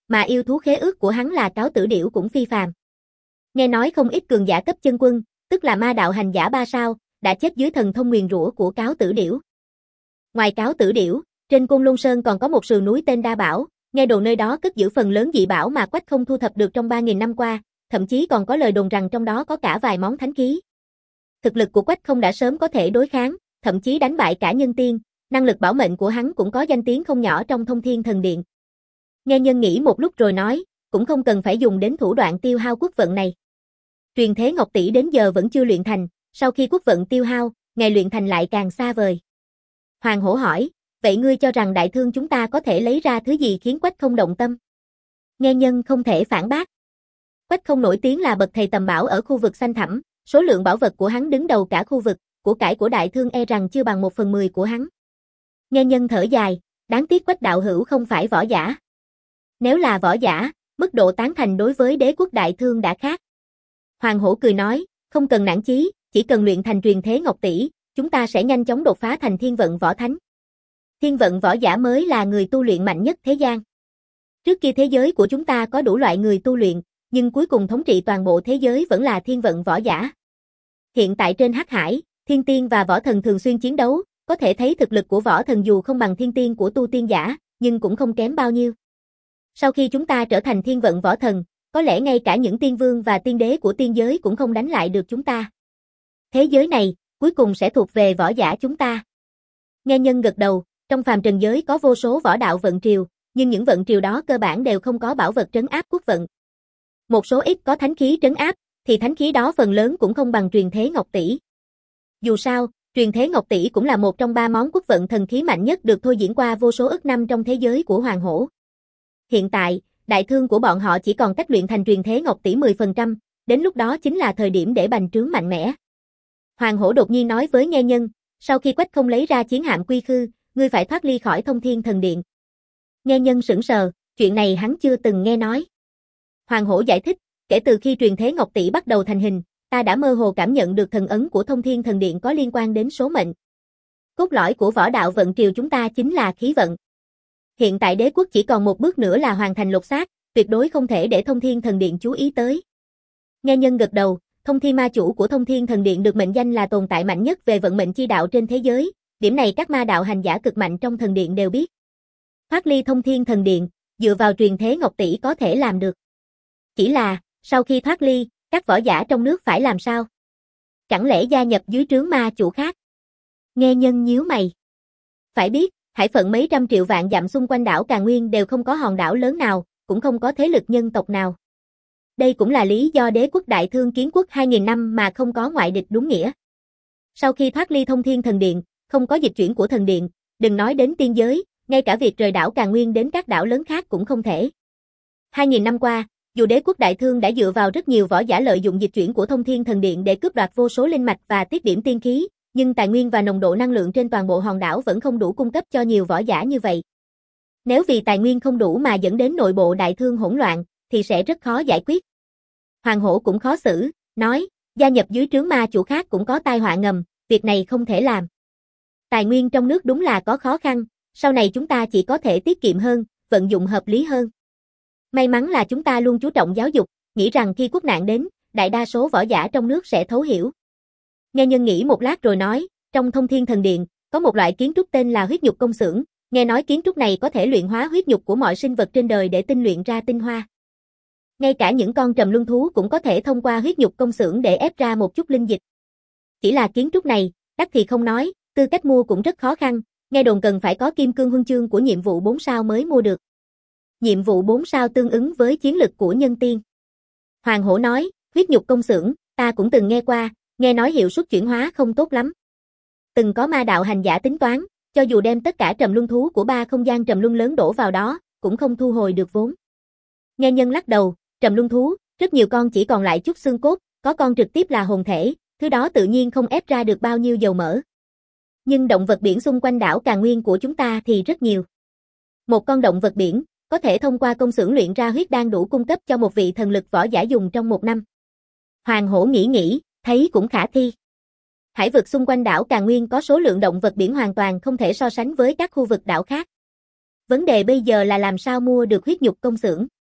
Mà yêu thú khế ước của hắn là cáo tử điểu cũng phi phàm. Nghe nói không ít cường giả cấp chân quân, tức là ma đạo hành giả ba sao, đã chết dưới thần thông nguyền rủa của cáo tử điểu. Ngoài cáo tử điểu, trên Côn Lôn Sơn còn có một sườn núi tên Đa Bảo, nghe đồn nơi đó cất giữ phần lớn dị bảo mà Quách không thu thập được trong ba nghìn năm qua, thậm chí còn có lời đồn rằng trong đó có cả vài món thánh khí. Thực lực của Quách không đã sớm có thể đối kháng, thậm chí đánh bại cả nhân tiên, năng lực bảo mệnh của hắn cũng có danh tiếng không nhỏ trong Thông Thiên Thần Điện. Nghe Nhân nghĩ một lúc rồi nói, cũng không cần phải dùng đến thủ đoạn tiêu hao quốc vận này. Truyền thế Ngọc Tỷ đến giờ vẫn chưa luyện thành, sau khi quốc vận tiêu hao, ngày luyện thành lại càng xa vời. Hoàng Hổ hỏi, vậy ngươi cho rằng đại thương chúng ta có thể lấy ra thứ gì khiến Quách không động tâm? Nghe Nhân không thể phản bác. Quách không nổi tiếng là bậc thầy tầm bảo ở khu vực xanh thẳm, số lượng bảo vật của hắn đứng đầu cả khu vực, của cải của đại thương e rằng chưa bằng một phần mười của hắn. Nghe Nhân thở dài, đáng tiếc Quách đạo hữu không phải võ giả. Nếu là võ giả, mức độ tán thành đối với đế quốc đại thương đã khác. Hoàng Hổ cười nói, không cần nản chí, chỉ cần luyện thành truyền thế Ngọc Tỷ, chúng ta sẽ nhanh chóng đột phá thành thiên vận võ thánh. Thiên vận võ giả mới là người tu luyện mạnh nhất thế gian. Trước kia thế giới của chúng ta có đủ loại người tu luyện, nhưng cuối cùng thống trị toàn bộ thế giới vẫn là thiên vận võ giả. Hiện tại trên Hắc Hải, thiên tiên và võ thần thường xuyên chiến đấu, có thể thấy thực lực của võ thần dù không bằng thiên tiên của tu tiên giả, nhưng cũng không kém bao nhiêu. Sau khi chúng ta trở thành thiên vận võ thần, có lẽ ngay cả những tiên vương và tiên đế của tiên giới cũng không đánh lại được chúng ta. Thế giới này, cuối cùng sẽ thuộc về võ giả chúng ta. Nghe Nhân gật đầu, trong phàm trần giới có vô số võ đạo vận triều, nhưng những vận triều đó cơ bản đều không có bảo vật trấn áp quốc vận. Một số ít có thánh khí trấn áp, thì thánh khí đó phần lớn cũng không bằng truyền thế Ngọc Tỷ. Dù sao, truyền thế Ngọc Tỷ cũng là một trong ba món quốc vận thần khí mạnh nhất được thôi diễn qua vô số ức năm trong thế giới của Hoàng Hổ. Hiện tại, đại thương của bọn họ chỉ còn cách luyện thành truyền thế Ngọc Tỷ mười phần trăm, đến lúc đó chính là thời điểm để bành trướng mạnh mẽ. Hoàng Hổ đột nhiên nói với Nghe Nhân, sau khi Quách không lấy ra chiến hạm quy khư, ngươi phải thoát ly khỏi Thông Thiên Thần Điện. Nghe Nhân sững sờ, chuyện này hắn chưa từng nghe nói. Hoàng Hổ giải thích, kể từ khi truyền thế Ngọc Tỷ bắt đầu thành hình, ta đã mơ hồ cảm nhận được thần ấn của Thông Thiên Thần Điện có liên quan đến số mệnh. Cốt lõi của võ đạo vận triều chúng ta chính là khí vận. Hiện tại đế quốc chỉ còn một bước nữa là hoàn thành lột xác, tuyệt đối không thể để Thông Thiên Thần Điện chú ý tới. Nghe Nhân gật đầu, Thông Thiên ma chủ của Thông Thiên Thần Điện được mệnh danh là tồn tại mạnh nhất về vận mệnh chi đạo trên thế giới, điểm này các ma đạo hành giả cực mạnh trong thần điện đều biết. Thoát ly Thông Thiên Thần Điện, dựa vào truyền thế Ngọc Tỷ có thể làm được. Chỉ là, sau khi thoát ly, các võ giả trong nước phải làm sao? Chẳng lẽ gia nhập dưới trướng ma chủ khác? Nghe Nhân nhíu mày. Phải biết, hải phận mấy trăm triệu vạn dặm xung quanh đảo Càn Nguyên đều không có hòn đảo lớn nào, cũng không có thế lực nhân tộc nào. Đây cũng là lý do đế quốc đại thương kiến quốc hai nghìn năm mà không có ngoại địch đúng nghĩa. Sau khi thoát ly Thông Thiên Thần Điện, không có dịch chuyển của thần điện, đừng nói đến tiên giới, ngay cả việc rời đảo Càn Nguyên đến các đảo lớn khác cũng không thể. Hai nghìn năm qua, dù đế quốc đại thương đã dựa vào rất nhiều võ giả lợi dụng dịch chuyển của Thông Thiên Thần Điện để cướp đoạt vô số linh mạch và tiết điểm tiên khí, nhưng tài nguyên và nồng độ năng lượng trên toàn bộ hòn đảo vẫn không đủ cung cấp cho nhiều võ giả như vậy. Nếu vì tài nguyên không đủ mà dẫn đến nội bộ đại thương hỗn loạn, thì sẽ rất khó giải quyết. Hoàng Hổ cũng khó xử, nói, gia nhập dưới trướng ma chủ khác cũng có tai họa ngầm, việc này không thể làm. Tài nguyên trong nước đúng là có khó khăn, sau này chúng ta chỉ có thể tiết kiệm hơn, vận dụng hợp lý hơn. May mắn là chúng ta luôn chú trọng giáo dục, nghĩ rằng khi quốc nạn đến, đại đa số võ giả trong nước sẽ thấu hiểu. Nghe Nhân nghĩ một lát rồi nói, trong Thông Thiên Thần Điện, có một loại kiến trúc tên là huyết nhục công xưởng, nghe nói kiến trúc này có thể luyện hóa huyết nhục của mọi sinh vật trên đời để tinh luyện ra tinh hoa. Ngay cả những con trầm luân thú cũng có thể thông qua huyết nhục công xưởng để ép ra một chút linh dịch. Chỉ là kiến trúc này, đắt thì không nói, tư cách mua cũng rất khó khăn, nghe đồn cần phải có kim cương huân chương của nhiệm vụ bốn sao mới mua được. Nhiệm vụ bốn sao tương ứng với chiến lực của nhân tiên. Hoàng Hổ nói, huyết nhục công xưởng, ta cũng từng nghe qua, nghe nói hiệu suất chuyển hóa không tốt lắm. Từng có ma đạo hành giả tính toán, cho dù đem tất cả trầm luân thú của ba không gian trầm luân lớn đổ vào đó, cũng không thu hồi được vốn. Nghe Nhân lắc đầu, trầm luân thú, rất nhiều con chỉ còn lại chút xương cốt, có con trực tiếp là hồn thể, thứ đó tự nhiên không ép ra được bao nhiêu dầu mỡ. Nhưng động vật biển xung quanh đảo Càn Nguyên của chúng ta thì rất nhiều. Một con động vật biển, có thể thông qua công xưởng luyện ra huyết đan đủ cung cấp cho một vị thần lực võ giả dùng trong một năm. Hoàng Hổ nghĩ nghĩ, thấy cũng khả thi. Hải vực xung quanh đảo Càn Nguyên có số lượng động vật biển hoàn toàn không thể so sánh với các khu vực đảo khác. Vấn đề bây giờ là làm sao mua được huyết nhục công xưởng.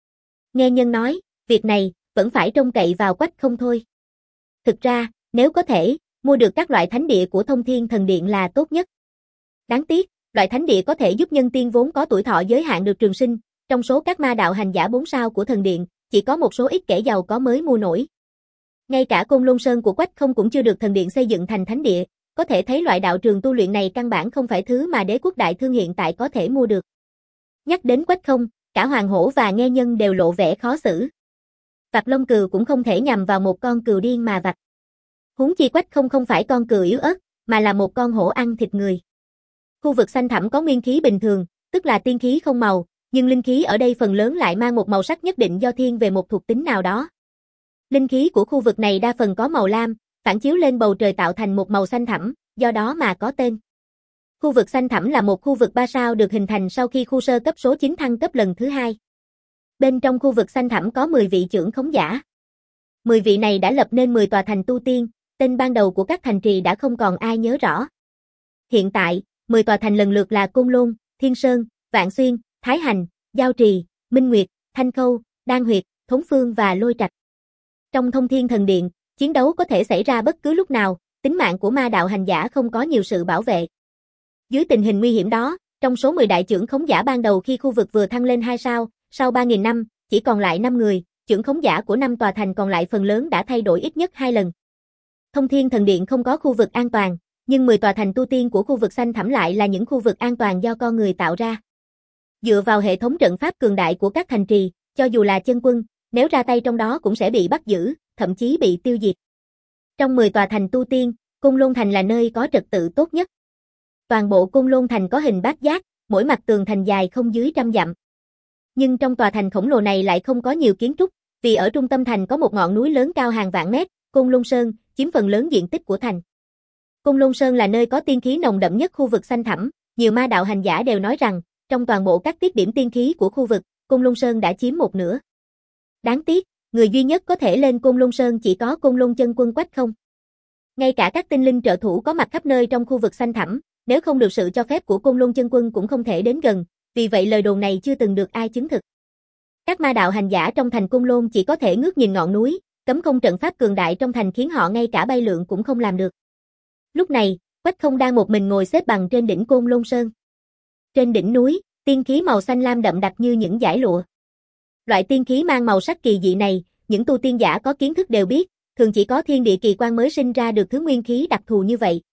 Nghe nhân nói, việc này, vẫn phải trông cậy vào Quách không thôi. Thực ra, nếu có thể, mua được các loại thánh địa của Thông Thiên Thần Điện là tốt nhất. Đáng tiếc, loại thánh địa có thể giúp nhân tiên vốn có tuổi thọ giới hạn được trường sinh, trong số các ma đạo hành giả bốn sao của thần điện, chỉ có một số ít kẻ giàu có mới mua nổi. Ngay cả Côn Lôn Sơn của Quách không cũng chưa được thần điện xây dựng thành thánh địa, có thể thấy loại đạo trường tu luyện này căn bản không phải thứ mà Đế Quốc Đại Thương hiện tại có thể mua được. Nhắc đến Quách không, cả Hoàng Hổ và Nghe Nhân đều lộ vẻ khó xử. Vặt lông cừu cũng không thể nhằm vào một con cừu điên mà vặt. Huống chi Quách không không phải con cừu yếu ớt, mà là một con hổ ăn thịt người. Khu vực xanh thẳm có nguyên khí bình thường, tức là tiên khí không màu, nhưng linh khí ở đây phần lớn lại mang một màu sắc nhất định do thiên về một thuộc tính nào đó. Linh khí của khu vực này đa phần có màu lam, phản chiếu lên bầu trời tạo thành một màu xanh thẳm, do đó mà có tên. Khu vực xanh thẳm là một khu vực ba sao được hình thành sau khi khu sơ cấp số chín thăng cấp lần thứ hai. Bên trong khu vực xanh thẳm có mười vị trưởng khống giả. mười vị này đã lập nên mười tòa thành tu tiên, tên ban đầu của các thành trì đã không còn ai nhớ rõ. Hiện tại, mười tòa thành lần lượt là Côn Lôn, Thiên Sơn, Vạn Xuyên, Thái Hành, Giao Trì, Minh Nguyệt, Thanh Khâu, Đan Huyệt, Thốn Phương và Lôi Trạch. Trong Thông Thiên Thần Điện, chiến đấu có thể xảy ra bất cứ lúc nào, tính mạng của ma đạo hành giả không có nhiều sự bảo vệ. Dưới tình hình nguy hiểm đó, trong số mười đại trưởng khống giả ban đầu khi khu vực vừa thăng lên hai sao, sau ba nghìn năm, chỉ còn lại năm người, trưởng khống giả của năm tòa thành còn lại phần lớn đã thay đổi ít nhất hai lần. Thông Thiên Thần Điện không có khu vực an toàn, nhưng mười tòa thành tu tiên của khu vực xanh thẳm lại là những khu vực an toàn do con người tạo ra. Dựa vào hệ thống trận pháp cường đại của các thành trì, cho dù là chân quân, nếu ra tay trong đó cũng sẽ bị bắt giữ, thậm chí bị tiêu diệt. Trong mười tòa thành tu tiên, Côn Lôn Thành là nơi có trật tự tốt nhất. Toàn bộ Côn Lôn Thành có hình bát giác, mỗi mặt tường thành dài không dưới trăm dặm. Nhưng trong tòa thành khổng lồ này lại không có nhiều kiến trúc, vì ở trung tâm thành có một ngọn núi lớn cao hàng vạn mét, Côn Lôn Sơn, chiếm phần lớn diện tích của thành. Côn Lôn Sơn là nơi có tiên khí nồng đậm nhất khu vực xanh thẳm, nhiều ma đạo hành giả đều nói rằng, trong toàn bộ các tiết điểm tiên khí của khu vực, Côn Lôn Sơn đã chiếm một nửa. Đáng tiếc, người duy nhất có thể lên Côn Lôn Sơn chỉ có Côn Lôn chân quân Quách không. Ngay cả các tinh linh trợ thủ có mặt khắp nơi trong khu vực xanh thẳm, nếu không được sự cho phép của Côn Lôn chân quân cũng không thể đến gần, vì vậy lời đồn này chưa từng được ai chứng thực. Các ma đạo hành giả trong thành Côn Lôn chỉ có thể ngước nhìn ngọn núi, cấm không trận pháp cường đại trong thành khiến họ ngay cả bay lượn cũng không làm được. Lúc này, Quách không đang một mình ngồi xếp bằng trên đỉnh Côn Lôn Sơn. Trên đỉnh núi, tiên khí màu xanh lam đậm đặc như những dải lụa. Loại tiên khí mang màu sắc kỳ dị này, những tu tiên giả có kiến thức đều biết, thường chỉ có thiên địa kỳ quan mới sinh ra được thứ nguyên khí đặc thù như vậy.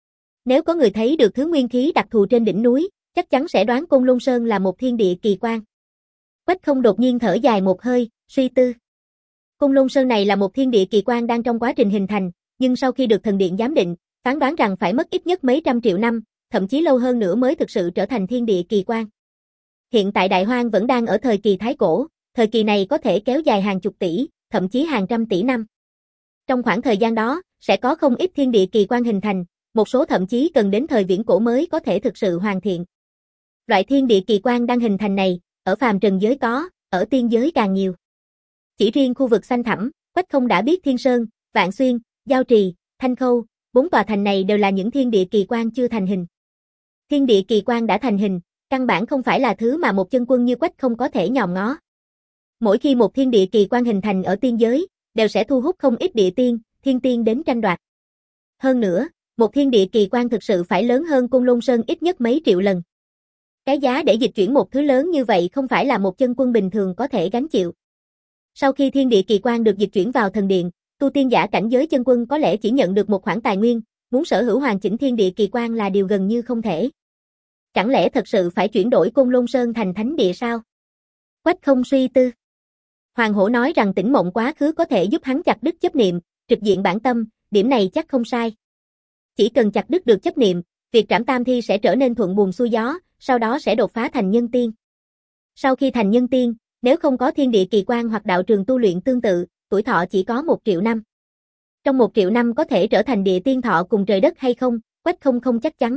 Nếu có người thấy được thứ nguyên khí đặc thù trên đỉnh núi, chắc chắn sẽ đoán Côn Lôn Sơn là một thiên địa kỳ quan. Quách không đột nhiên thở dài một hơi, suy tư. Côn Lôn Sơn này là một thiên địa kỳ quan đang trong quá trình hình thành, nhưng sau khi được thần điện giám định, phán đoán rằng phải mất ít nhất mấy trăm triệu năm, thậm chí lâu hơn nữa mới thực sự trở thành thiên địa kỳ quan. Hiện tại Đại Hoang vẫn đang ở thời kỳ Thái Cổ, thời kỳ này có thể kéo dài hàng chục tỷ, thậm chí hàng trăm tỷ năm. Trong khoảng thời gian đó, sẽ có không ít thiên địa kỳ quan hình thành, một số thậm chí cần đến thời viễn cổ mới có thể thực sự hoàn thiện. Loại thiên địa kỳ quan đang hình thành này, ở phàm trần giới có, ở tiên giới càng nhiều. Chỉ riêng khu vực xanh thẳm, Quách không đã biết Thiên Sơn, Vạn Xuyên, Giao Trì, Thanh Khâu, bốn tòa thành này đều là những thiên địa kỳ quan chưa thành hình. Thiên địa kỳ quan đã thành hình, căn bản không phải là thứ mà một chân quân như Quách không có thể nhòm ngó. Mỗi khi một thiên địa kỳ quan hình thành ở tiên giới, đều sẽ thu hút không ít địa tiên, thiên tiên đến tranh đoạt. Hơn nữa, một thiên địa kỳ quan thực sự phải lớn hơn Côn Lôn Sơn ít nhất mấy triệu lần. Cái giá để dịch chuyển một thứ lớn như vậy không phải là một chân quân bình thường có thể gánh chịu. Sau khi thiên địa kỳ quan được dịch chuyển vào thần điện, tu tiên giả cảnh giới chân quân có lẽ chỉ nhận được một khoản tài nguyên, muốn sở hữu hoàn chỉnh thiên địa kỳ quan là điều gần như không thể. Chẳng lẽ thật sự phải chuyển đổi Côn Lôn Sơn thành thánh địa sao? Quách không suy tư. Hoàng Hổ nói rằng tỉnh mộng quá khứ có thể giúp hắn chặt đứt chấp niệm, trực diện bản tâm, điểm này chắc không sai. Chỉ cần chặt đứt được chấp niệm, việc trảm tam thi sẽ trở nên thuận buồm xuôi gió, sau đó sẽ đột phá thành nhân tiên. Sau khi thành nhân tiên, nếu không có thiên địa kỳ quan hoặc đạo trường tu luyện tương tự, tuổi thọ chỉ có một triệu năm. Trong một triệu năm có thể trở thành địa tiên thọ cùng trời đất hay không, Quách không không chắc chắn.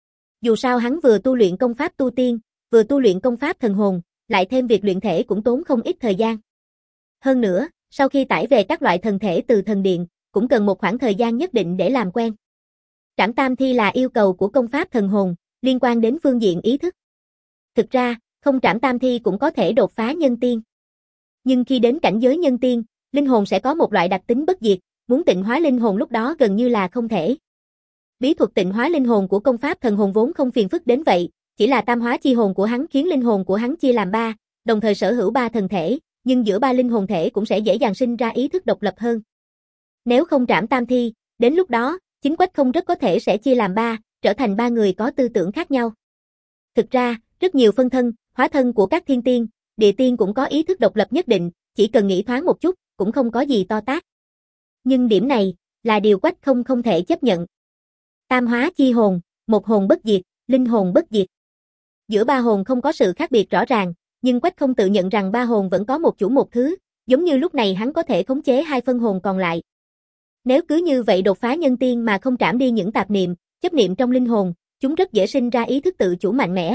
Dù sao hắn vừa tu luyện công pháp tu tiên, vừa tu luyện công pháp thần hồn, lại thêm việc luyện thể cũng tốn không ít thời gian. Hơn nữa, sau khi tải về các loại thần thể từ thần điện, cũng cần một khoảng thời gian nhất định để làm quen. Trảm tam thi là yêu cầu của công pháp thần hồn, liên quan đến phương diện ý thức. Thực ra, không trảm tam thi cũng có thể đột phá nhân tiên. Nhưng khi đến cảnh giới nhân tiên, linh hồn sẽ có một loại đặc tính bất diệt, muốn tịnh hóa linh hồn lúc đó gần như là không thể. Bí thuật tịnh hóa linh hồn của công pháp thần hồn vốn không phiền phức đến vậy, chỉ là tam hóa chi hồn của hắn khiến linh hồn của hắn chia làm ba, đồng thời sở hữu ba thần thể, nhưng giữa ba linh hồn thể cũng sẽ dễ dàng sinh ra ý thức độc lập hơn. Nếu không trảm tam thi, đến lúc đó, chính Quách Không rất có thể sẽ chia làm ba, trở thành ba người có tư tưởng khác nhau. Thực ra, rất nhiều phân thân, hóa thân của các thiên tiên, địa tiên cũng có ý thức độc lập nhất định, chỉ cần nghĩ thoáng một chút, cũng không có gì to tát. Nhưng điểm này, là điều Quách Không không thể chấp nhận. Tam hóa chi hồn, một hồn bất diệt, linh hồn bất diệt. Giữa ba hồn không có sự khác biệt rõ ràng, nhưng Quách Không tự nhận rằng ba hồn vẫn có một chủ một thứ, giống như lúc này hắn có thể khống chế hai phân hồn còn lại. Nếu cứ như vậy đột phá nhân tiên mà không trảm đi những tạp niệm, chấp niệm trong linh hồn, chúng rất dễ sinh ra ý thức tự chủ mạnh mẽ.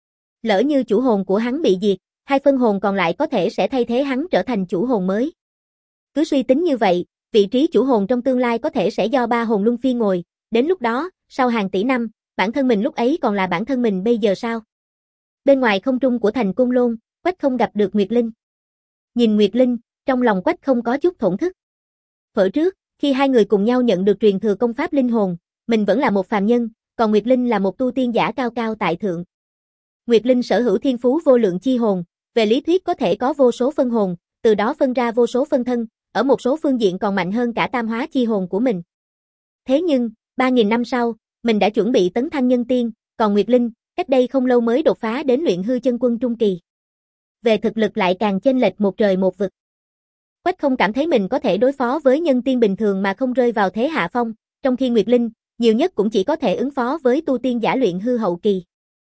Lỡ như chủ hồn của hắn bị diệt, hai phân hồn còn lại có thể sẽ thay thế hắn trở thành chủ hồn mới. Cứ suy tính như vậy, vị trí chủ hồn trong tương lai có thể sẽ do ba hồn luân phiên ngồi, đến lúc đó, sau hàng tỷ năm, bản thân mình lúc ấy còn là bản thân mình bây giờ sao? Bên ngoài không trung của thành Côn Lôn, Quách Không gặp được Nguyệt Linh. Nhìn Nguyệt Linh, trong lòng Quách Không có chút thổn thức. Phở trước, khi hai người cùng nhau nhận được truyền thừa công pháp linh hồn, mình vẫn là một phàm nhân, còn Nguyệt Linh là một tu tiên giả cao cao tại thượng. Nguyệt Linh sở hữu thiên phú vô lượng chi hồn, về lý thuyết có thể có vô số phân hồn, từ đó phân ra vô số phân thân, ở một số phương diện còn mạnh hơn cả tam hóa chi hồn của mình. Thế nhưng, ba nghìn năm sau, mình đã chuẩn bị tấn thăng nhân tiên, còn Nguyệt Linh, cách đây không lâu mới đột phá đến luyện hư chân quân trung kỳ. Về thực lực lại càng chênh lệch một trời một vực. Quách Không cảm thấy mình có thể đối phó với nhân tiên bình thường mà không rơi vào thế hạ phong, trong khi Nguyệt Linh, nhiều nhất cũng chỉ có thể ứng phó với tu tiên giả luyện hư hậu kỳ.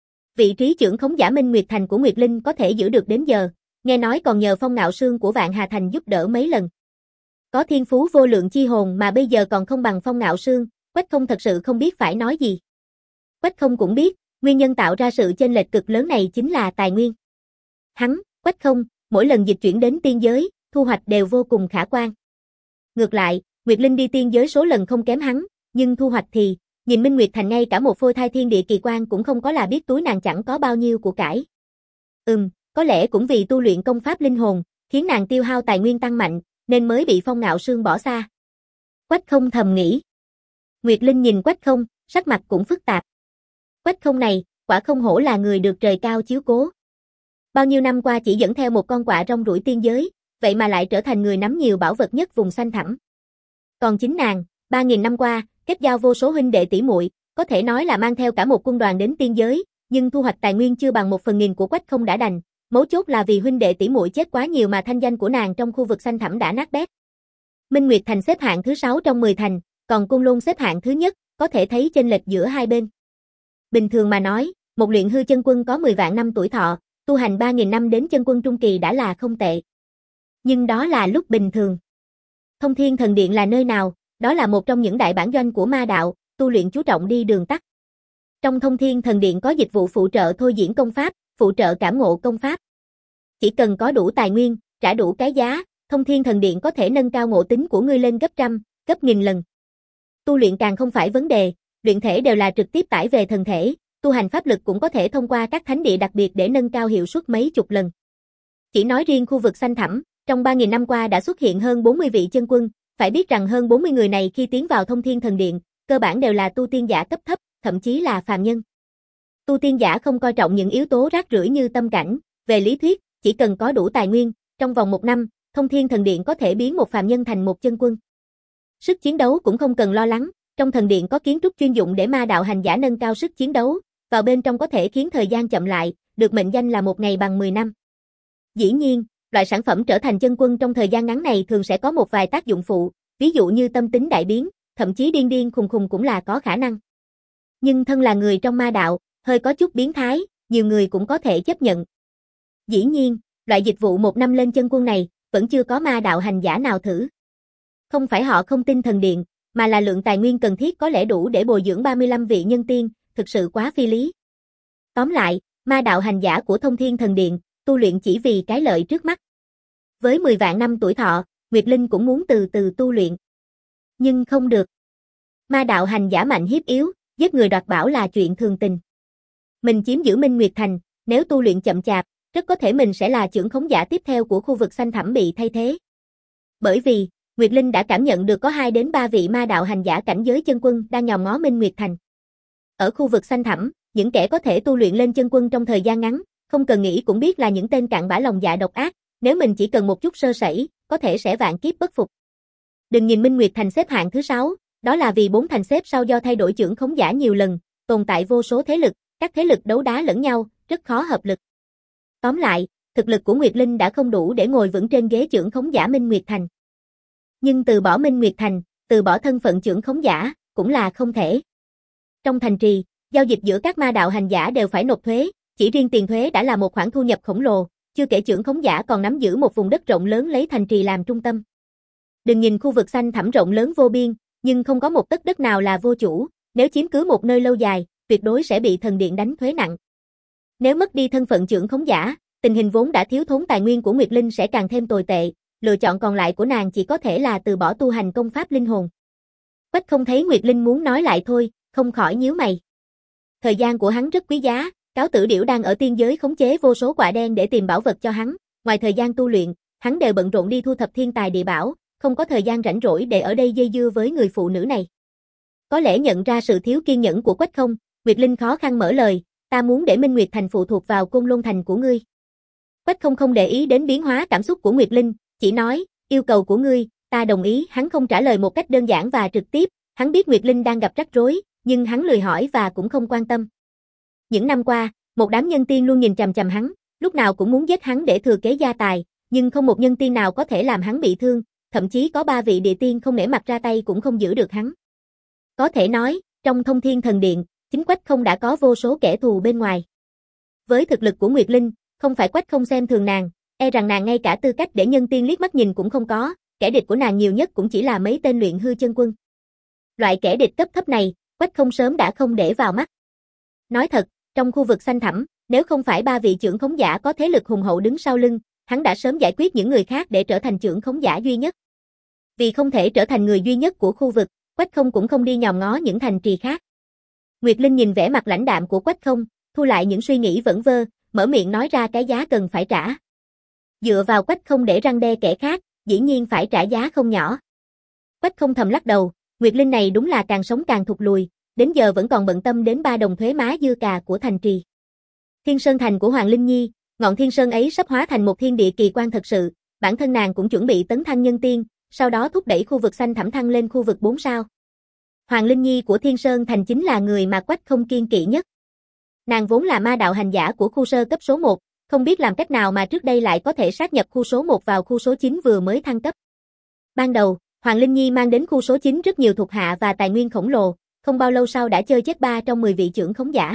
Vị trí trưởng khống giả Minh Nguyệt Thành của Nguyệt Linh có thể giữ được đến giờ, nghe nói còn nhờ Phong Ngạo Sương của Vạn Hà Thành giúp đỡ mấy lần. Có thiên phú vô lượng chi hồn mà bây giờ còn không bằng Phong Ngạo Sương, Quách Không thật sự không biết phải nói gì. Quách Không cũng biết, nguyên nhân tạo ra sự chênh lệch cực lớn này chính là tài nguyên. Hắn, Quách Không, mỗi lần dịch chuyển đến tiên giới, thu hoạch đều vô cùng khả quan. Ngược lại, Nguyệt Linh đi tiên giới số lần không kém hắn, nhưng thu hoạch thì, nhìn Minh Nguyệt Thành ngay cả một phôi thai thiên địa kỳ quan cũng không có là biết túi nàng chẳng có bao nhiêu của cải. Ừm, có lẽ cũng vì tu luyện công pháp linh hồn, khiến nàng tiêu hao tài nguyên tăng mạnh, nên mới bị Phong Ngạo Sương bỏ xa. Quách Không thầm nghĩ. Nguyệt Linh nhìn Quách Không, sắc mặt cũng phức tạp. Quách Không này, quả không hổ là người được trời cao chiếu cố. Bao nhiêu năm qua chỉ dẫn theo một con quạ rong ruổi tiên giới, vậy mà lại trở thành người nắm nhiều bảo vật nhất vùng xanh thẳm. Còn chính nàng, ba nghìn năm qua, kết giao vô số huynh đệ tỷ muội, có thể nói là mang theo cả một quân đoàn đến tiên giới, nhưng thu hoạch tài nguyên chưa bằng một phần nghìn của Quách Không đã đành, mấu chốt là vì huynh đệ tỷ muội chết quá nhiều mà thanh danh của nàng trong khu vực xanh thẳm đã nát bét. Minh Nguyệt Thành xếp hạng thứ sáu trong mười thành, còn Côn Lôn xếp hạng thứ nhất, có thể thấy chênh lệch giữa hai bên. Bình thường mà nói, một luyện hư chân quân có mười vạn năm tuổi thọ, tu hành ba nghìn năm đến chân quân trung kỳ đã là không tệ. Nhưng đó là lúc bình thường. Thông Thiên Thần Điện là nơi nào? Đó là một trong những đại bản doanh của ma đạo, tu luyện chú trọng đi đường tắt. Trong Thông Thiên Thần Điện có dịch vụ phụ trợ thôi diễn công pháp, phụ trợ cảm ngộ công pháp. Chỉ cần có đủ tài nguyên, trả đủ cái giá, Thông Thiên Thần Điện có thể nâng cao ngộ tính của ngươi lên gấp trăm, gấp nghìn lần. Tu luyện càng không phải vấn đề, luyện thể đều là trực tiếp tải về thần thể, tu hành pháp lực cũng có thể thông qua các thánh địa đặc biệt để nâng cao hiệu suất mấy chục lần. Chỉ nói riêng khu vực xanh thẳm, trong ba nghìn năm qua đã xuất hiện hơn bốn mươi vị chân quân, phải biết rằng hơn bốn mươi người này khi tiến vào Thông Thiên Thần Điện, cơ bản đều là tu tiên giả cấp thấp, thậm chí là phàm nhân. Tu tiên giả không coi trọng những yếu tố rác rưởi như tâm cảnh, về lý thuyết, chỉ cần có đủ tài nguyên, trong vòng một năm, Thông Thiên Thần Điện có thể biến một phàm nhân thành một chân quân. Sức chiến đấu cũng không cần lo lắng, trong thần điện có kiến trúc chuyên dụng để ma đạo hành giả nâng cao sức chiến đấu, vào bên trong có thể khiến thời gian chậm lại, được mệnh danh là một ngày bằng mười năm. Dĩ nhiên, loại sản phẩm trở thành chân quân trong thời gian ngắn này thường sẽ có một vài tác dụng phụ, ví dụ như tâm tính đại biến, thậm chí điên điên khùng khùng cũng là có khả năng. Nhưng thân là người trong ma đạo, hơi có chút biến thái, nhiều người cũng có thể chấp nhận. Dĩ nhiên, loại dịch vụ một năm lên chân quân này, vẫn chưa có ma đạo hành giả nào thử. Không phải họ không tin thần điện, mà là lượng tài nguyên cần thiết có lẽ đủ để bồi dưỡng ba mươi lăm vị nhân tiên, thực sự quá phi lý. Tóm lại, ma đạo hành giả của Thông Thiên Thần Điện, tu luyện chỉ vì cái lợi trước mắt. Với mười vạn năm tuổi thọ, Nguyệt Linh cũng muốn từ từ tu luyện. Nhưng không được. Ma đạo hành giả mạnh hiếp yếu, giết người đoạt bảo là chuyện thường tình. Mình chiếm giữ Minh Nguyệt Thành, nếu tu luyện chậm chạp, rất có thể mình sẽ là trưởng khống giả tiếp theo của khu vực xanh thẳm bị thay thế. Bởi vì, Nguyệt Linh đã cảm nhận được có hai đến ba vị ma đạo hành giả cảnh giới chân quân đang nhòm ngó Minh Nguyệt Thành. Ở khu vực xanh thẳm, những kẻ có thể tu luyện lên chân quân trong thời gian ngắn, không cần nghĩ cũng biết là những tên cặn bã lòng dạ độc ác, nếu mình chỉ cần một chút sơ sẩy, có thể sẽ vạn kiếp bất phục. Đừng nhìn Minh Nguyệt Thành xếp hạng thứ sáu, đó là vì bốn thành xếp sau do thay đổi trưởng khống giả nhiều lần, tồn tại vô số thế lực, các thế lực đấu đá lẫn nhau, rất khó hợp lực. Tóm lại, thực lực của Nguyệt Linh đã không đủ để ngồi vững trên ghế trưởng khống giả Minh Nguyệt Thành. Nhưng từ bỏ Minh Nguyệt Thành, từ bỏ thân phận trưởng khống giả, cũng là không thể. Trong thành trì, giao dịch giữa các ma đạo hành giả đều phải nộp thuế, chỉ riêng tiền thuế đã là một khoản thu nhập khổng lồ, chưa kể trưởng khống giả còn nắm giữ một vùng đất rộng lớn lấy thành trì làm trung tâm. Đừng nhìn khu vực xanh thẳm rộng lớn vô biên, nhưng không có một tấc đất nào là vô chủ, nếu chiếm cứ một nơi lâu dài, tuyệt đối sẽ bị thần điện đánh thuế nặng. Nếu mất đi thân phận trưởng khống giả, tình hình vốn đã thiếu thốn tài nguyên của Nguyệt Linh sẽ càng thêm tồi tệ, lựa chọn còn lại của nàng chỉ có thể là từ bỏ tu hành công pháp linh hồn. Quách không thấy Nguyệt Linh muốn nói lại thôi, không khỏi nhíu mày. Thời gian của hắn rất quý giá, Cáo Tử Điểu đang ở tiên giới khống chế vô số quạ đen để tìm bảo vật cho hắn, ngoài thời gian tu luyện, hắn đều bận rộn đi thu thập thiên tài địa bảo, không có thời gian rảnh rỗi để ở đây dây dưa với người phụ nữ này. Có lẽ nhận ra sự thiếu kiên nhẫn của Quách không, Nguyệt Linh khó khăn mở lời, ta muốn để Minh Nguyệt Thành phụ thuộc vào Côn Lôn Thành của ngươi. Quách không không để ý đến biến hóa cảm xúc của Nguyệt Linh, chỉ nói, yêu cầu của ngươi, ta đồng ý. Hắn không trả lời một cách đơn giản và trực tiếp, hắn biết Nguyệt Linh đang gặp rắc rối, nhưng hắn lười hỏi và cũng không quan tâm. Những năm qua, một đám nhân tiên luôn nhìn chằm chằm hắn, lúc nào cũng muốn giết hắn để thừa kế gia tài, nhưng không một nhân tiên nào có thể làm hắn bị thương, thậm chí có ba vị địa tiên không nể mặt ra tay cũng không giữ được hắn. Có thể nói, trong Thông Thiên Thần Điện, chính Quách không đã có vô số kẻ thù bên ngoài. Với thực lực của Nguyệt Linh, không phải Quách không xem thường nàng, e rằng nàng ngay cả tư cách để nhân tiên liếc mắt nhìn cũng không có, kẻ địch của nàng nhiều nhất cũng chỉ là mấy tên luyện hư chân quân. Loại kẻ địch cấp thấp này, Quách không sớm đã không để vào mắt. Nói thật, trong khu vực xanh thẳm, nếu không phải ba vị trưởng khống giả có thế lực hùng hậu đứng sau lưng, hắn đã sớm giải quyết những người khác để trở thành trưởng khống giả duy nhất. Vì không thể trở thành người duy nhất của khu vực, Quách không cũng không đi nhòm ngó những thành trì khác. Nguyệt Linh nhìn vẻ mặt lãnh đạm của Quách không, thu lại những suy nghĩ vẩn vơ, mở miệng nói ra cái giá cần phải trả. Dựa vào Quách không để răn đe kẻ khác, dĩ nhiên phải trả giá không nhỏ. Quách không thầm lắc đầu, Nguyệt Linh này đúng là càng sống càng thụt lùi, đến giờ vẫn còn bận tâm đến ba đồng thuế má dư cà của thành trì. Thiên Sơn Thành của Hoàng Linh Nhi, ngọn thiên sơn ấy sắp hóa thành một thiên địa kỳ quan thật sự, bản thân nàng cũng chuẩn bị tấn thăng nhân tiên, sau đó thúc đẩy khu vực xanh thẳm thăng lên khu vực bốn sao. Hoàng Linh Nhi của Thiên Sơn Thành chính là người mà Quách không kiêng kỵ nhất. Nàng vốn là ma đạo hành giả của khu sơ cấp số một, không biết làm cách nào mà trước đây lại có thể sát nhập khu số một vào khu số chín vừa mới thăng cấp. Ban đầu, Hoàng Linh Nhi mang đến khu số chín rất nhiều thuộc hạ và tài nguyên khổng lồ, không bao lâu sau đã chơi chết ba trong mười vị trưởng khống giả.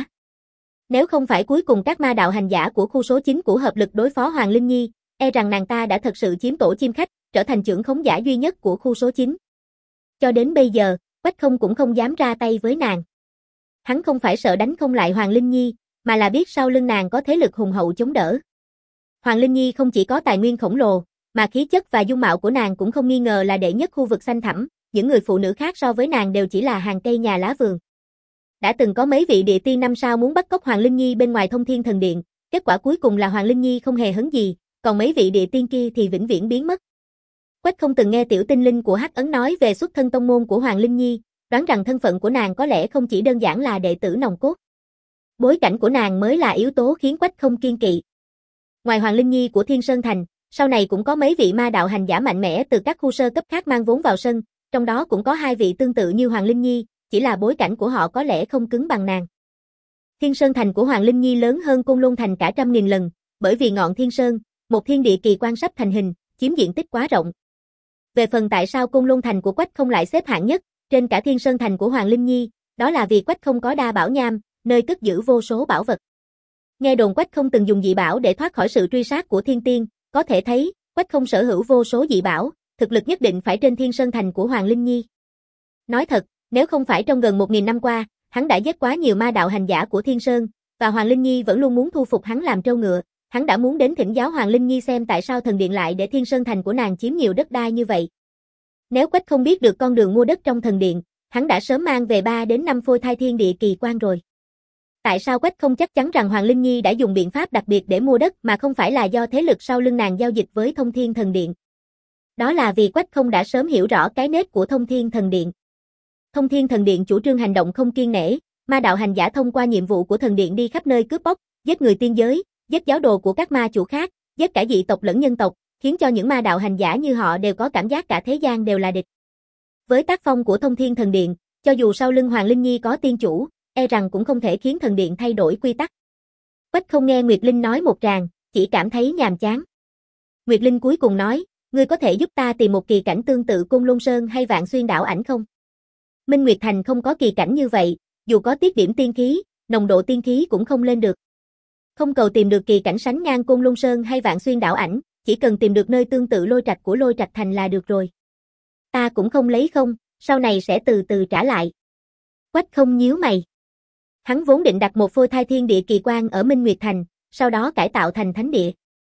Nếu không phải cuối cùng các ma đạo hành giả của khu số chín của hợp lực đối phó Hoàng Linh Nhi, e rằng nàng ta đã thật sự chiếm tổ chim khách, trở thành trưởng khống giả duy nhất của khu số chín. Cho đến bây giờ, Quách không cũng không dám ra tay với nàng. Hắn không phải sợ đánh không lại Hoàng Linh Nhi, mà là biết sau lưng nàng có thế lực hùng hậu chống đỡ. Hoàng Linh Nhi không chỉ có tài nguyên khổng lồ, mà khí chất và dung mạo của nàng cũng không nghi ngờ là đệ nhất khu vực xanh thẳm, những người phụ nữ khác so với nàng đều chỉ là hàng cây nhà lá vườn. Đã từng có mấy vị địa tiên năm sao muốn bắt cóc Hoàng Linh Nhi bên ngoài Thông Thiên Thần Điện, kết quả cuối cùng là Hoàng Linh Nhi không hề hấn gì, còn mấy vị địa tiên kia thì vĩnh viễn biến mất. Quách không từng nghe tiểu tinh linh của Hắc Ấn nói về xuất thân tông môn của Hoàng Linh Nhi, đoán rằng thân phận của nàng có lẽ không chỉ đơn giản là đệ tử nòng cốt. Bối cảnh của nàng mới là yếu tố khiến Quách không kiêng kỵ. Ngoài Hoàng Linh Nhi của Thiên Sơn Thành, sau này cũng có mấy vị ma đạo hành giả mạnh mẽ từ các khu sơ cấp khác mang vốn vào sân, trong đó cũng có hai vị tương tự như Hoàng Linh Nhi, chỉ là bối cảnh của họ có lẽ không cứng bằng nàng. Thiên Sơn Thành của Hoàng Linh Nhi lớn hơn Côn Lôn Thành cả trăm nghìn lần, bởi vì ngọn Thiên Sơn, một thiên địa kỳ quan sắp thành hình, chiếm diện tích quá rộng. Về phần tại sao Côn Lôn Thành của Quách không lại xếp hạng nhất trên cả Thiên Sơn Thành của Hoàng Linh Nhi, đó là vì Quách không có Đa Bảo Nham, nơi cất giữ vô số bảo vật. Nghe đồn Quách không từng dùng dị bảo để thoát khỏi sự truy sát của thiên tiên, có thể thấy, Quách không sở hữu vô số dị bảo, thực lực nhất định phải trên Thiên Sơn Thành của Hoàng Linh Nhi. Nói thật, nếu không phải trong gần một nghìn năm qua, hắn đã giết quá nhiều ma đạo hành giả của Thiên Sơn, và Hoàng Linh Nhi vẫn luôn muốn thu phục hắn làm trâu ngựa, hắn đã muốn đến thỉnh giáo Hoàng Linh Nhi xem tại sao thần điện lại để Thiên Sơn Thành của nàng chiếm nhiều đất đai như vậy. Nếu Quách không biết được con đường mua đất trong thần điện, hắn đã sớm mang về ba đến năm phôi thai thiên địa kỳ quan rồi. Tại sao Quách không chắc chắn rằng Hoàng Linh Nhi đã dùng biện pháp đặc biệt để mua đất mà không phải là do thế lực sau lưng nàng giao dịch với Thông Thiên Thần Điện? Đó là vì Quách không đã sớm hiểu rõ cái nết của Thông Thiên Thần Điện. Thông Thiên Thần Điện chủ trương hành động không kiêng nể, ma đạo hành giả thông qua nhiệm vụ của thần điện đi khắp nơi cướp bóc, giết người tiên giới, giết giáo đồ của các ma chủ khác, giết cả dị tộc lẫn nhân tộc, khiến cho những ma đạo hành giả như họ đều có cảm giác cả thế gian đều là địch. Với tác phong của Thông Thiên Thần Điện, cho dù sau lưng Hoàng Linh Nhi có tiên chủ, e rằng cũng không thể khiến thần điện thay đổi quy tắc. Quách không nghe Nguyệt Linh nói một tràng, chỉ cảm thấy nhàm chán. Nguyệt Linh cuối cùng nói, ngươi có thể giúp ta tìm một kỳ cảnh tương tự Côn Lôn Sơn hay Vạn Xuyên Đảo Ảnh không? Minh Nguyệt Thành không có kỳ cảnh như vậy, dù có tiết điểm tiên khí, nồng độ tiên khí cũng không lên được. Không cầu tìm được kỳ cảnh sánh ngang Côn Lôn Sơn hay Vạn Xuyên Đảo Ảnh, chỉ cần tìm được nơi tương tự Lôi Trạch của Lôi Trạch Thành là được rồi. Ta cũng không lấy không, sau này sẽ từ từ trả lại. Quách không nhíu mày. Hắn vốn định đặt một phôi thai thiên địa kỳ quan ở Minh Nguyệt Thành, sau đó cải tạo thành thánh địa.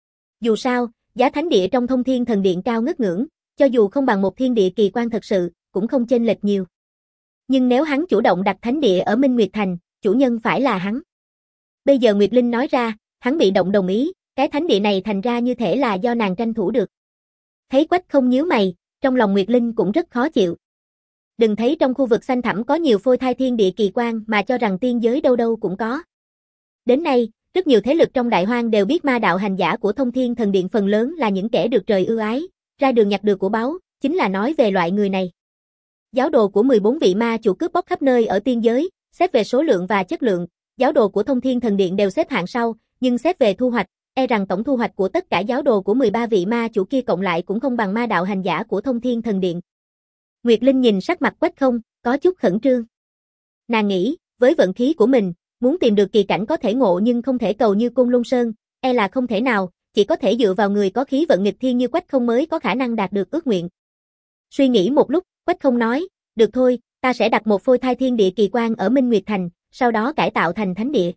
Dù sao, giá thánh địa trong Thông Thiên Thần Điện cao ngất ngưỡng, cho dù không bằng một thiên địa kỳ quan thật sự, cũng không chênh lệch nhiều. Nhưng nếu hắn chủ động đặt thánh địa ở Minh Nguyệt Thành, chủ nhân phải là hắn. Bây giờ Nguyệt Linh nói ra, hắn bị động đồng ý, cái thánh địa này thành ra như thể là do nàng tranh thủ được. Thấy Quách không nhíu mày, trong lòng Nguyệt Linh cũng rất khó chịu. Đừng thấy trong khu vực xanh thẳm có nhiều phôi thai thiên địa kỳ quan mà cho rằng tiên giới đâu đâu cũng có. Đến nay, rất nhiều thế lực trong Đại Hoang đều biết ma đạo hành giả của Thông Thiên Thần Điện phần lớn là những kẻ được trời ưu ái, ra đường nhặt được của báu, chính là nói về loại người này. Giáo đồ của mười bốn vị ma chủ cướp bóc khắp nơi ở tiên giới, xét về số lượng và chất lượng, giáo đồ của Thông Thiên Thần Điện đều xếp hạng sau, nhưng xét về thu hoạch, e rằng tổng thu hoạch của tất cả giáo đồ của mười ba vị ma chủ kia cộng lại cũng không bằng ma đạo hành giả của Thông Thiên Thần Điện. Nguyệt Linh nhìn sắc mặt Quách không, có chút khẩn trương. Nàng nghĩ, với vận khí của mình, muốn tìm được kỳ cảnh có thể ngộ nhưng không thể cầu như Côn Lôn Sơn, e là không thể nào, chỉ có thể dựa vào người có khí vận nghịch thiên như Quách không mới có khả năng đạt được ước nguyện. Suy nghĩ một lúc, Quách không nói, được thôi, ta sẽ đặt một phôi thai thiên địa kỳ quan ở Minh Nguyệt Thành, sau đó cải tạo thành thánh địa.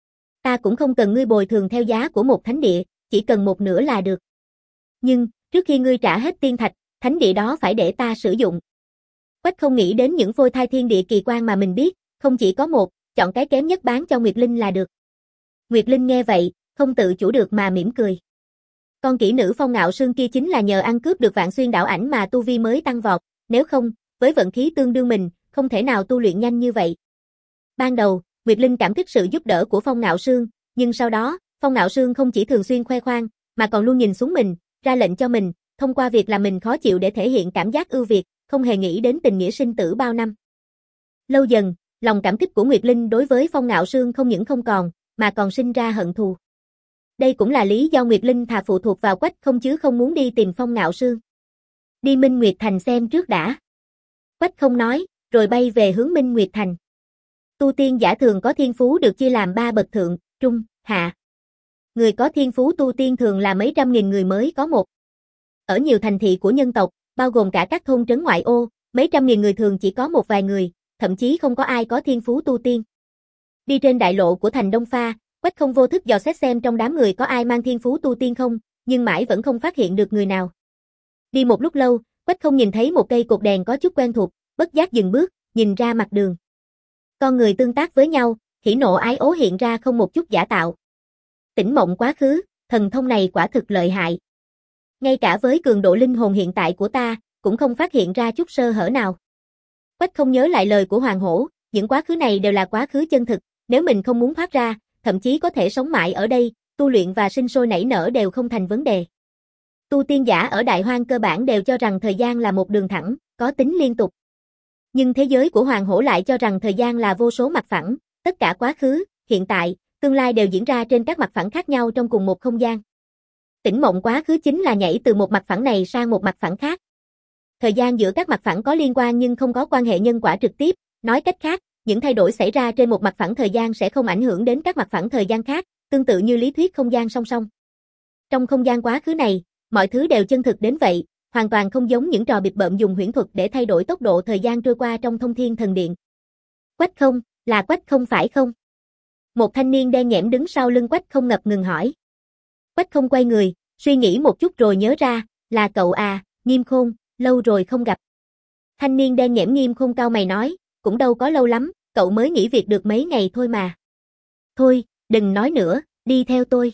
Ta cũng không cần ngươi bồi thường theo giá của một thánh địa, chỉ cần một nửa là được. Nhưng, trước khi ngươi trả hết tiên thạch, thánh địa đó phải để ta sử dụng. Quách không nghĩ đến những phôi thai thiên địa kỳ quan mà mình biết, không chỉ có một, chọn cái kém nhất bán cho Nguyệt Linh là được. Nguyệt Linh nghe vậy, không tự chủ được mà mỉm cười. Con kỹ nữ Phong Ngạo Sương kia chính là nhờ ăn cướp được Vạn Xuyên Đảo Ảnh mà tu vi mới tăng vọt, nếu không, với vận khí tương đương mình, không thể nào tu luyện nhanh như vậy. Ban đầu, Nguyệt Linh cảm kích sự giúp đỡ của Phong Ngạo Sương, nhưng sau đó, Phong Ngạo Sương không chỉ thường xuyên khoe khoang, mà còn luôn nhìn xuống mình, ra lệnh cho mình, thông qua việc làm mình khó chịu để thể hiện cảm giác ưu việt, không hề nghĩ đến tình nghĩa sinh tử bao năm. Lâu dần, lòng cảm kích của Nguyệt Linh đối với Phong Ngạo Sương không những không còn, mà còn sinh ra hận thù. Đây cũng là lý do Nguyệt Linh thà phụ thuộc vào Quách không chứ không muốn đi tìm Phong Ngạo Sương. Đi Minh Nguyệt Thành xem trước đã. Quách không nói, rồi bay về hướng Minh Nguyệt Thành. Tu tiên giả thường có thiên phú được chia làm ba bậc thượng, trung, hạ. Người có thiên phú tu tiên thường là mấy trăm nghìn người mới có một. Ở nhiều thành thị của nhân tộc, bao gồm cả các thôn trấn ngoại ô, mấy trăm nghìn người thường chỉ có một vài người, thậm chí không có ai có thiên phú tu tiên. Đi trên đại lộ của thành Đông Pha, Quách không vô thức dò xét xem trong đám người có ai mang thiên phú tu tiên không, nhưng mãi vẫn không phát hiện được người nào. Đi một lúc lâu, Quách không nhìn thấy một cây cột đèn có chút quen thuộc, bất giác dừng bước, nhìn ra mặt đường. Con người tương tác với nhau, hỉ nộ ái ố hiện ra không một chút giả tạo. Tỉnh mộng quá khứ, thần thông này quả thực lợi hại. Ngay cả với cường độ linh hồn hiện tại của ta, cũng không phát hiện ra chút sơ hở nào. Quách không nhớ lại lời của Hoàng Hổ, những quá khứ này đều là quá khứ chân thực, nếu mình không muốn thoát ra, thậm chí có thể sống mãi ở đây, tu luyện và sinh sôi nảy nở đều không thành vấn đề. Tu tiên giả ở Đại Hoang cơ bản đều cho rằng thời gian là một đường thẳng, có tính liên tục. Nhưng thế giới của Hoàng Hổ lại cho rằng thời gian là vô số mặt phẳng, tất cả quá khứ, hiện tại, tương lai đều diễn ra trên các mặt phẳng khác nhau trong cùng một không gian. Tỉnh mộng quá khứ chính là nhảy từ một mặt phẳng này sang một mặt phẳng khác. Thời gian giữa các mặt phẳng có liên quan nhưng không có quan hệ nhân quả trực tiếp, nói cách khác, những thay đổi xảy ra trên một mặt phẳng thời gian sẽ không ảnh hưởng đến các mặt phẳng thời gian khác, tương tự như lý thuyết không gian song song. Trong không gian quá khứ này, mọi thứ đều chân thực đến vậy, hoàn toàn không giống những trò bịp bợm dùng huyễn thuật để thay đổi tốc độ thời gian trôi qua trong Thông Thiên Thần Điện. Quách không, là Quách không phải không? Một thanh niên đen nhẽm đứng sau lưng Quách không ngập ngừng hỏi. Quách không quay người, suy nghĩ một chút rồi nhớ ra, là cậu à, Nghiêm Khôn, lâu rồi không gặp. Thanh niên đen nhẽm Nghiêm Khôn cau mày nói, cũng đâu có lâu lắm, cậu mới nghỉ việc được mấy ngày thôi mà. Thôi, đừng nói nữa, đi theo tôi.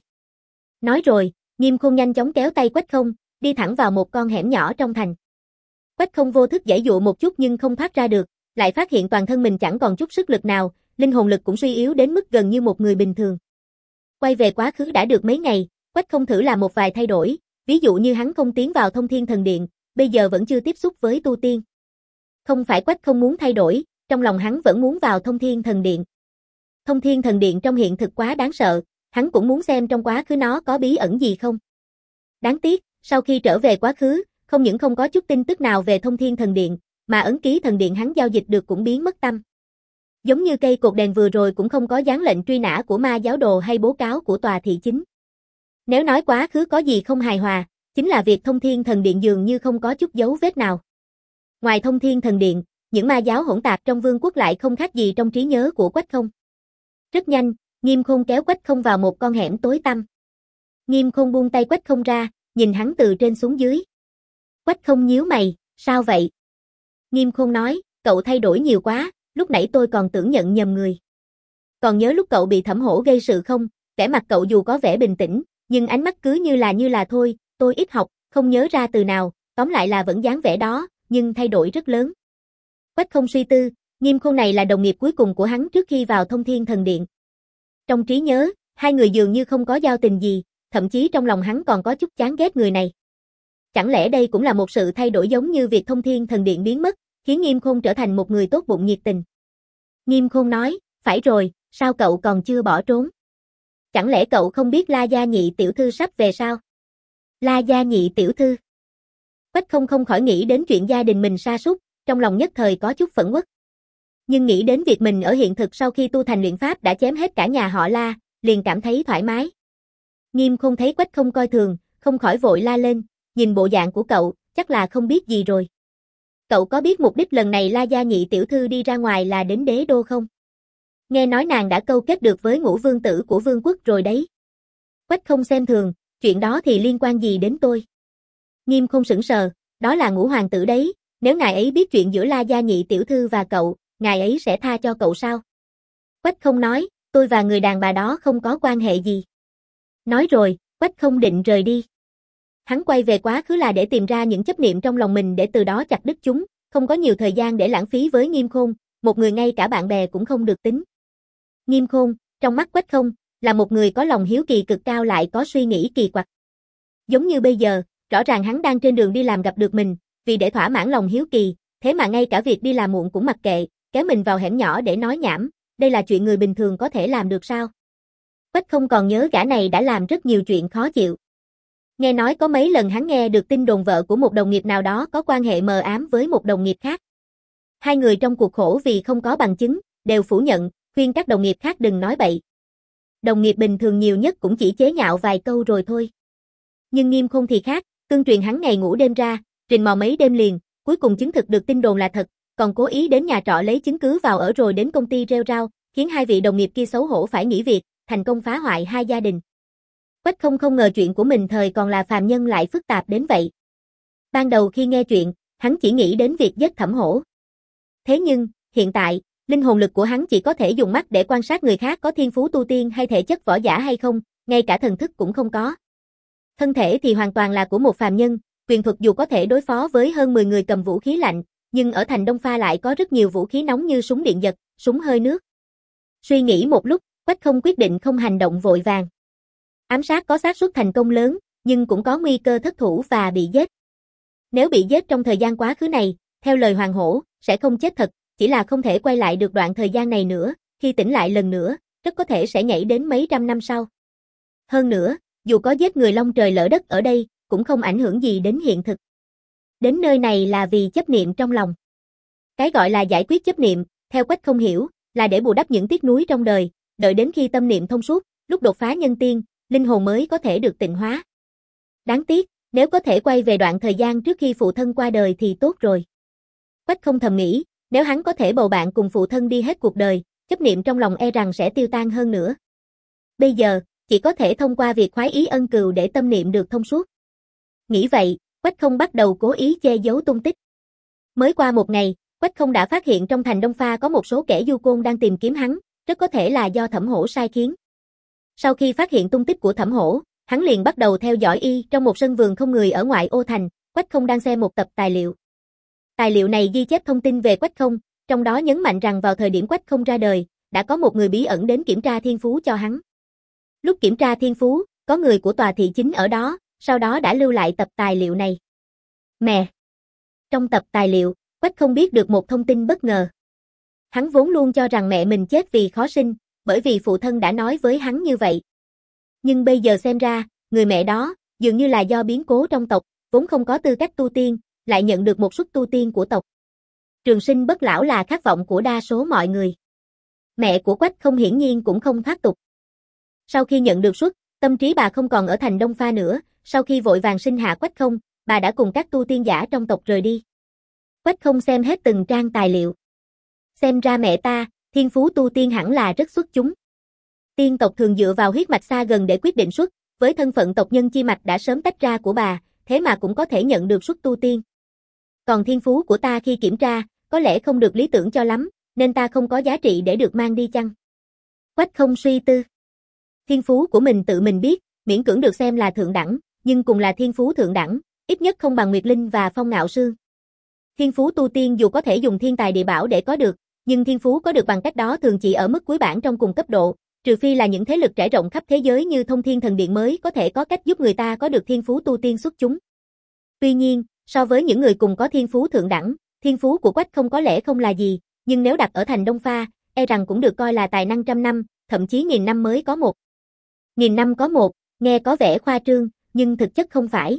Nói rồi, Nghiêm Khôn nhanh chóng kéo tay Quách Không, đi thẳng vào một con hẻm nhỏ trong thành. Quách Không vô thức giãy dụa một chút nhưng không thoát ra được, lại phát hiện toàn thân mình chẳng còn chút sức lực nào, linh hồn lực cũng suy yếu đến mức gần như một người bình thường. Quay về quá khứ đã được mấy ngày, Quách Không thử làm một vài thay đổi, ví dụ như hắn không tiến vào Thông Thiên Thần Điện, bây giờ vẫn chưa tiếp xúc với tu tiên. Không phải Quách Không muốn thay đổi, trong lòng hắn vẫn muốn vào Thông Thiên Thần Điện. Thông Thiên Thần Điện trong hiện thực quá đáng sợ, hắn cũng muốn xem trong quá khứ nó có bí ẩn gì không. Đáng tiếc, sau khi trở về quá khứ, không những không có chút tin tức nào về Thông Thiên Thần Điện, mà ấn ký thần điện hắn giao dịch được cũng biến mất tăm. Giống như cây cột đèn vừa rồi cũng không có dán lệnh truy nã của ma giáo đồ hay bố cáo của tòa thị chính. Nếu nói quá khứ có gì không hài hòa, chính là việc Thông Thiên Thần Điện dường như không có chút dấu vết nào. Ngoài Thông Thiên Thần Điện, những ma giáo hỗn tạp trong vương quốc lại không khác gì trong trí nhớ của Quách Không. Rất nhanh, Nghiêm Khôn kéo Quách Không vào một con hẻm tối tăm. Nghiêm Khôn buông tay Quách Không ra, nhìn hắn từ trên xuống dưới. Quách Không nhíu mày, sao vậy? Nghiêm Khôn nói, cậu thay đổi nhiều quá, lúc nãy tôi còn tưởng nhận nhầm người. Còn nhớ lúc cậu bị Thẩm Hổ gây sự không? Vẻ mặt cậu dù có vẻ bình tĩnh, nhưng ánh mắt cứ như là như là thôi, tôi ít học, không nhớ ra từ nào, tóm lại là vẫn dáng vẻ đó, nhưng thay đổi rất lớn. Quách Không suy tư, Nghiêm Khôn này là đồng nghiệp cuối cùng của hắn trước khi vào Thông Thiên Thần Điện. Trong trí nhớ, hai người dường như không có giao tình gì, thậm chí trong lòng hắn còn có chút chán ghét người này. Chẳng lẽ đây cũng là một sự thay đổi giống như việc Thông Thiên Thần Điện biến mất, khiến Nghiêm Khôn trở thành một người tốt bụng nhiệt tình. Nghiêm Khôn nói, phải rồi, sao cậu còn chưa bỏ trốn? Chẳng lẽ cậu không biết La Gia Nhị tiểu thư sắp về sao? La Gia Nhị tiểu thư. Quách Không không khỏi nghĩ đến chuyện gia đình mình sa sút, trong lòng nhất thời có chút phẫn uất. Nhưng nghĩ đến việc mình ở hiện thực sau khi tu thành luyện pháp đã chém hết cả nhà họ La, liền cảm thấy thoải mái. Nghiêm Khôn thấy Quách Không coi thường, không khỏi vội la lên, nhìn bộ dạng của cậu, chắc là không biết gì rồi. Cậu có biết mục đích lần này La Gia Nhị tiểu thư đi ra ngoài là đến đế đô không? Nghe nói nàng đã câu kết được với Ngũ vương tử của vương quốc rồi đấy. Quách Không xem thường, chuyện đó thì liên quan gì đến tôi? Nghiêm Khôn sững sờ, đó là Ngũ hoàng tử đấy, nếu ngài ấy biết chuyện giữa La Gia Nhị tiểu thư và cậu, ngài ấy sẽ tha cho cậu sao? Quách Không nói, tôi và người đàn bà đó không có quan hệ gì. Nói rồi, Quách Không định rời đi. Hắn quay về quá khứ là để tìm ra những chấp niệm trong lòng mình để từ đó chặt đứt chúng, không có nhiều thời gian để lãng phí với Nghiêm Khôn, một người ngay cả bạn bè cũng không được tính. Nghiêm Khôn, trong mắt Quách Không, là một người có lòng hiếu kỳ cực cao lại có suy nghĩ kỳ quặc. Giống như bây giờ, rõ ràng hắn đang trên đường đi làm gặp được mình, vì để thỏa mãn lòng hiếu kỳ, thế mà ngay cả việc đi làm muộn cũng mặc kệ, kéo mình vào hẻm nhỏ để nói nhảm, đây là chuyện người bình thường có thể làm được sao? Quách Không còn nhớ gã này đã làm rất nhiều chuyện khó chịu. Nghe nói có mấy lần hắn nghe được tin đồn vợ của một đồng nghiệp nào đó có quan hệ mờ ám với một đồng nghiệp khác. Hai người trong cuộc khổ vì không có bằng chứng, đều phủ nhận, khuyên các đồng nghiệp khác đừng nói bậy. Đồng nghiệp bình thường nhiều nhất cũng chỉ chế nhạo vài câu rồi thôi. Nhưng Nghiêm Khôn thì khác, tương truyền hắn ngày ngủ đêm ra, rình mò mấy đêm liền, cuối cùng chứng thực được tin đồn là thật, còn cố ý đến nhà trọ lấy chứng cứ vào ở rồi đến công ty rêu rao, khiến hai vị đồng nghiệp kia xấu hổ phải nghỉ việc, thành công phá hoại hai gia đình. Quách Không không ngờ chuyện của mình thời còn là phàm nhân lại phức tạp đến vậy. Ban đầu khi nghe chuyện, hắn chỉ nghĩ đến việc giết Thẩm Hổ. Thế nhưng, hiện tại, linh hồn lực của hắn chỉ có thể dùng mắt để quan sát người khác có thiên phú tu tiên hay thể chất võ giả hay không, ngay cả thần thức cũng không có. Thân thể thì hoàn toàn là của một phàm nhân, quyền thuật dù có thể đối phó với hơn mười người cầm vũ khí lạnh, nhưng ở thành Đông Pha lại có rất nhiều vũ khí nóng như súng điện giật, súng hơi nước. Suy nghĩ một lúc, Quách Không quyết định không hành động vội vàng. Ám sát có xác suất thành công lớn, nhưng cũng có nguy cơ thất thủ và bị giết. Nếu bị giết trong thời gian quá khứ này, theo lời Hoàng Hổ, sẽ không chết thật, chỉ là không thể quay lại được đoạn thời gian này nữa, khi tỉnh lại lần nữa, rất có thể sẽ nhảy đến mấy trăm năm sau. Hơn nữa, dù có giết người long trời lỡ đất ở đây, cũng không ảnh hưởng gì đến hiện thực. Đến nơi này là vì chấp niệm trong lòng. Cái gọi là giải quyết chấp niệm, theo Quách Không hiểu, là để bù đắp những tiếc nuối trong đời, đợi đến khi tâm niệm thông suốt, lúc đột phá nhân tiên, linh hồn mới có thể được tịnh hóa. Đáng tiếc, nếu có thể quay về đoạn thời gian trước khi phụ thân qua đời thì tốt rồi. Quách Không thầm nghĩ, nếu hắn có thể bầu bạn cùng phụ thân đi hết cuộc đời, chấp niệm trong lòng e rằng sẽ tiêu tan hơn nữa. Bây giờ, chỉ có thể thông qua việc khoái ý ân cừu để tâm niệm được thông suốt. Nghĩ vậy, Quách Không bắt đầu cố ý che giấu tung tích. Mới qua một ngày, Quách Không đã phát hiện trong thành Đông Pha có một số kẻ du côn đang tìm kiếm hắn, rất có thể là do Thẩm Hổ sai khiến. Sau khi phát hiện tung tích của Thẩm Hổ, hắn liền bắt đầu theo dõi y trong một sân vườn không người ở ngoại ô thành. Quách Không đang xem một tập tài liệu. Tài liệu này ghi chép thông tin về Quách Không, trong đó nhấn mạnh rằng vào thời điểm Quách Không ra đời, đã có một người bí ẩn đến kiểm tra thiên phú cho hắn. Lúc kiểm tra thiên phú, có người của tòa thị chính ở đó, sau đó đã lưu lại tập tài liệu này. Mẹ! Trong tập tài liệu, Quách Không biết được một thông tin bất ngờ. Hắn vốn luôn cho rằng mẹ mình chết vì khó sinh, bởi vì phụ thân đã nói với hắn như vậy. Nhưng bây giờ xem ra, người mẹ đó, dường như là do biến cố trong tộc, vốn không có tư cách tu tiên, lại nhận được một suất tu tiên của tộc. Trường sinh bất lão là khát vọng của đa số mọi người. Mẹ của Quách Không hiển nhiên cũng không thoát tục. Sau khi nhận được suất, tâm trí bà không còn ở thành Đông Pha nữa, sau khi vội vàng sinh hạ Quách Không, bà đã cùng các tu tiên giả trong tộc rời đi. Quách Không xem hết từng trang tài liệu. Xem ra mẹ ta, thiên phú tu tiên hẳn là rất xuất chúng. Tiên tộc thường dựa vào huyết mạch xa gần để quyết định suất, với thân phận tộc nhân chi mạch đã sớm tách ra của bà, thế mà cũng có thể nhận được suất tu tiên. Còn thiên phú của ta khi kiểm tra, có lẽ không được lý tưởng cho lắm, nên ta không có giá trị để được mang đi chăng? Quách Không suy tư. Thiên phú của mình tự mình biết, miễn cưỡng được xem là thượng đẳng, nhưng cùng là thiên phú thượng đẳng, ít nhất không bằng Nguyệt Linh và Phong Ngạo Sương. Thiên phú tu tiên dù có thể dùng thiên tài địa bảo để có được, nhưng thiên phú có được bằng cách đó thường chỉ ở mức cuối bảng trong cùng cấp độ, trừ phi là những thế lực trải rộng khắp thế giới như Thông Thiên Thần Điện mới có thể có cách giúp người ta có được thiên phú tu tiên xuất chúng. Tuy nhiên, so với những người cùng có thiên phú thượng đẳng, thiên phú của Quách Không có lẽ không là gì, nhưng nếu đặt ở thành Đông Pha, e rằng cũng được coi là tài năng trăm năm, thậm chí nghìn năm mới có một. Nghìn năm có một, nghe có vẻ khoa trương, nhưng thực chất không phải.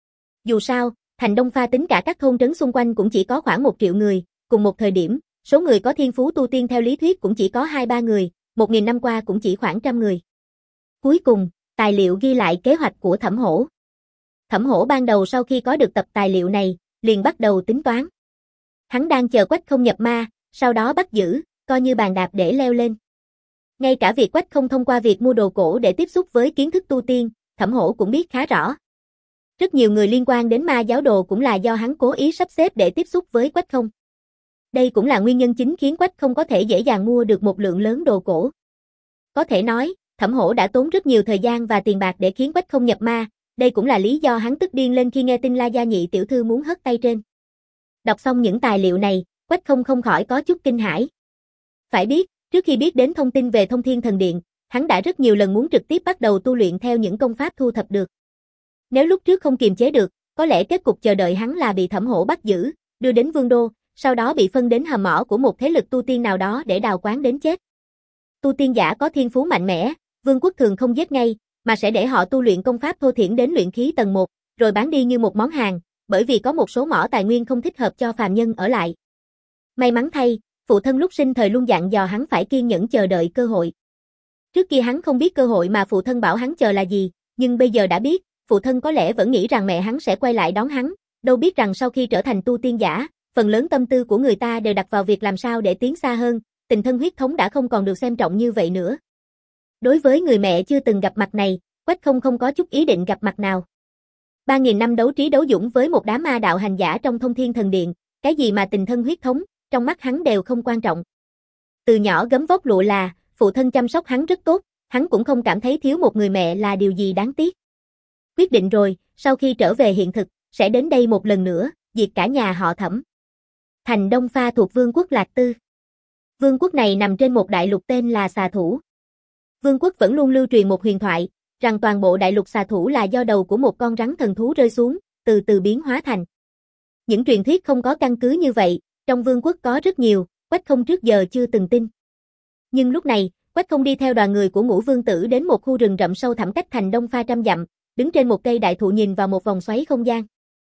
Dù sao, thành Đông Pha tính cả các thôn trấn xung quanh cũng chỉ có khoảng một triệu người, cùng một thời điểm, số người có thiên phú tu tiên theo lý thuyết cũng chỉ có hai ba người, một nghìn năm qua cũng chỉ khoảng trăm người. Cuối cùng, tài liệu ghi lại kế hoạch của Thẩm Hổ. Thẩm Hổ ban đầu sau khi có được tập tài liệu này, liền bắt đầu tính toán. Hắn đang chờ Quách Không nhập ma, sau đó bắt giữ, coi như bàn đạp để leo lên. Ngay cả việc Quách Không thông qua việc mua đồ cổ để tiếp xúc với kiến thức tu tiên, Thẩm Hổ cũng biết khá rõ. Rất nhiều người liên quan đến ma giáo đồ cũng là do hắn cố ý sắp xếp để tiếp xúc với Quách Không. Đây cũng là nguyên nhân chính khiến Quách Không có thể dễ dàng mua được một lượng lớn đồ cổ. Có thể nói, Thẩm Hổ đã tốn rất nhiều thời gian và tiền bạc để khiến Quách Không nhập ma, đây cũng là lý do hắn tức điên lên khi nghe tin La Gia nhị tiểu thư muốn hất tay trên. Đọc xong những tài liệu này, Quách Không không khỏi có chút kinh hãi. Phải biết, trước khi biết đến thông tin về Thông Thiên Thần Điện, hắn đã rất nhiều lần muốn trực tiếp bắt đầu tu luyện theo những công pháp thu thập được. Nếu lúc trước không kiềm chế được, có lẽ kết cục chờ đợi hắn là bị Thẩm Hổ bắt giữ, đưa đến Vương Đô, sau đó bị phân đến hầm mỏ của một thế lực tu tiên nào đó để đào quáng đến chết. Tu tiên giả có thiên phú mạnh mẽ, vương quốc thường không giết ngay, mà sẽ để họ tu luyện công pháp thô thiển đến luyện khí tầng một, rồi bán đi như một món hàng, bởi vì có một số mỏ tài nguyên không thích hợp cho phàm nhân ở lại. May mắn thay, phụ thân lúc sinh thời luôn dặn dò hắn phải kiên nhẫn chờ đợi cơ hội. Trước kia hắn không biết cơ hội mà phụ thân bảo hắn chờ là gì, nhưng bây giờ đã biết, phụ thân có lẽ vẫn nghĩ rằng mẹ hắn sẽ quay lại đón hắn, đâu biết rằng sau khi trở thành tu tiên giả, phần lớn tâm tư của người ta đều đặt vào việc làm sao để tiến xa hơn, tình thân huyết thống đã không còn được xem trọng như vậy nữa. Đối với người mẹ chưa từng gặp mặt này, Quách Không không có chút ý định gặp mặt nào. Ba nghìn năm đấu trí đấu dũng với một đám ma đạo hành giả trong Thông Thiên Thần Điện, cái gì mà tình thân huyết thống, trong mắt hắn đều không quan trọng. Từ nhỏ gấm vóc lụa là, phụ thân chăm sóc hắn rất tốt, hắn cũng không cảm thấy thiếu một người mẹ là điều gì đáng tiếc. Quyết định rồi, sau khi trở về hiện thực, sẽ đến đây một lần nữa, diệt cả nhà họ Thẩm. Thành Đông Pha thuộc Vương quốc Lạc Tư. Vương quốc này nằm trên một đại lục tên là Xà Thủ. Vương quốc vẫn luôn lưu truyền một huyền thoại, rằng toàn bộ đại lục Xà Thủ là do đầu của một con rắn thần thú rơi xuống, từ từ biến hóa thành. Những truyền thuyết không có căn cứ như vậy, trong vương quốc có rất nhiều, Quách Không trước giờ chưa từng tin. Nhưng lúc này, Quách Không đi theo đoàn người của Ngũ Vương Tử đến một khu rừng rậm sâu thẳm cách thành Đông Pha trăm dặm, đứng trên một cây đại thụ nhìn vào một vòng xoáy không gian.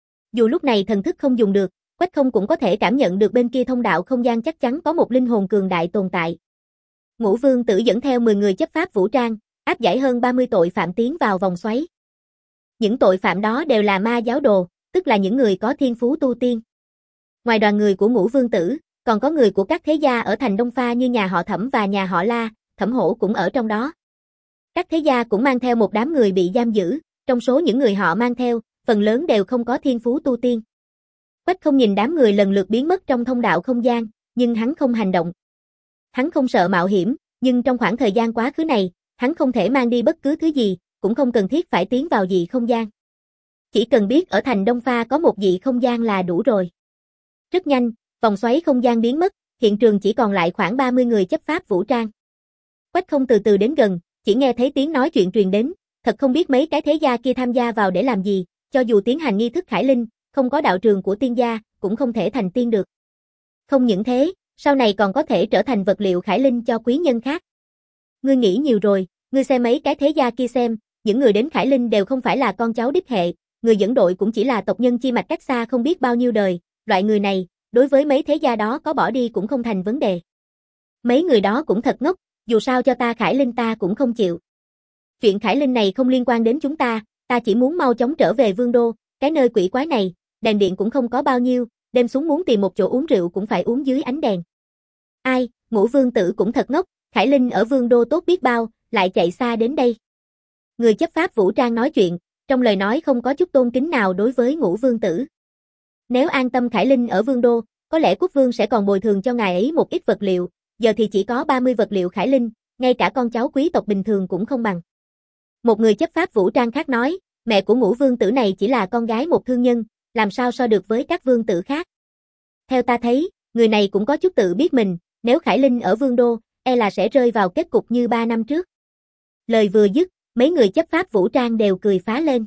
Dù lúc này thần thức không dùng được, Quách Không cũng có thể cảm nhận được bên kia thông đạo không gian chắc chắn có một linh hồn cường đại tồn tại. Ngũ Vương Tử dẫn theo mười người chấp pháp vũ trang, áp giải hơn ba mươi tội phạm tiến vào vòng xoáy. Những tội phạm đó đều là ma giáo đồ, tức là những người có thiên phú tu tiên. Ngoài đoàn người của Ngũ Vương Tử, còn có người của các thế gia ở thành Đông Pha như nhà họ Thẩm và nhà họ La, Thẩm Hổ cũng ở trong đó. Các thế gia cũng mang theo một đám người bị giam giữ, trong số những người họ mang theo, phần lớn đều không có thiên phú tu tiên. Quách Không nhìn đám người lần lượt biến mất trong thông đạo không gian, nhưng hắn không hành động. Hắn không sợ mạo hiểm, Nhưng trong khoảng thời gian quá khứ này, hắn không thể mang đi bất cứ thứ gì, cũng không cần thiết phải tiến vào dị không gian. Chỉ cần biết ở thành Đông Pha có một dị không gian là đủ rồi. Rất nhanh, vòng xoáy không gian biến mất, hiện trường chỉ còn lại khoảng ba mươi người chấp pháp vũ trang. Quách không từ từ đến gần, chỉ nghe thấy tiếng nói chuyện truyền đến, thật không biết mấy cái thế gia kia tham gia vào để làm gì, cho dù tiến hành nghi thức khải linh, không có đạo trường của tiên gia, cũng không thể thành tiên được. Không những thế, sau này còn có thể trở thành vật liệu khải linh cho quý nhân khác. Ngươi nghĩ nhiều rồi, ngươi xem mấy cái thế gia kia xem, những người đến khải linh đều không phải là con cháu đích hệ, người dẫn đội cũng chỉ là tộc nhân chi mạch cách xa không biết bao nhiêu đời, loại người này, đối với mấy thế gia đó có bỏ đi cũng không thành vấn đề. Mấy người đó cũng thật ngốc, dù sao cho ta khải linh ta cũng không chịu. Chuyện khải linh này không liên quan đến chúng ta, ta chỉ muốn mau chóng trở về Vương đô, cái nơi quỷ quái này, đèn điện cũng không có bao nhiêu, đêm xuống muốn tìm một chỗ uống rượu cũng phải uống dưới ánh đèn. Ai, Ngũ Vương tử cũng thật ngốc, khải linh ở Vương đô tốt biết bao, lại chạy xa đến đây. Người chấp pháp vũ trang nói chuyện, trong lời nói không có chút tôn kính nào đối với Ngũ Vương tử. Nếu an tâm khải linh ở Vương đô, có lẽ quốc vương sẽ còn bồi thường cho ngài ấy một ít vật liệu, giờ thì chỉ có ba mươi vật liệu khải linh, ngay cả con cháu quý tộc bình thường cũng không bằng. Một người chấp pháp vũ trang khác nói, mẹ của Ngũ Vương tử này chỉ là con gái một thương nhân, làm sao so được với các vương tử khác. Theo ta thấy, người này cũng có chút tự biết mình, nếu khải linh ở Vương đô, e là sẽ rơi vào kết cục như ba năm trước. Lời vừa dứt, mấy người chấp pháp vũ trang đều cười phá lên.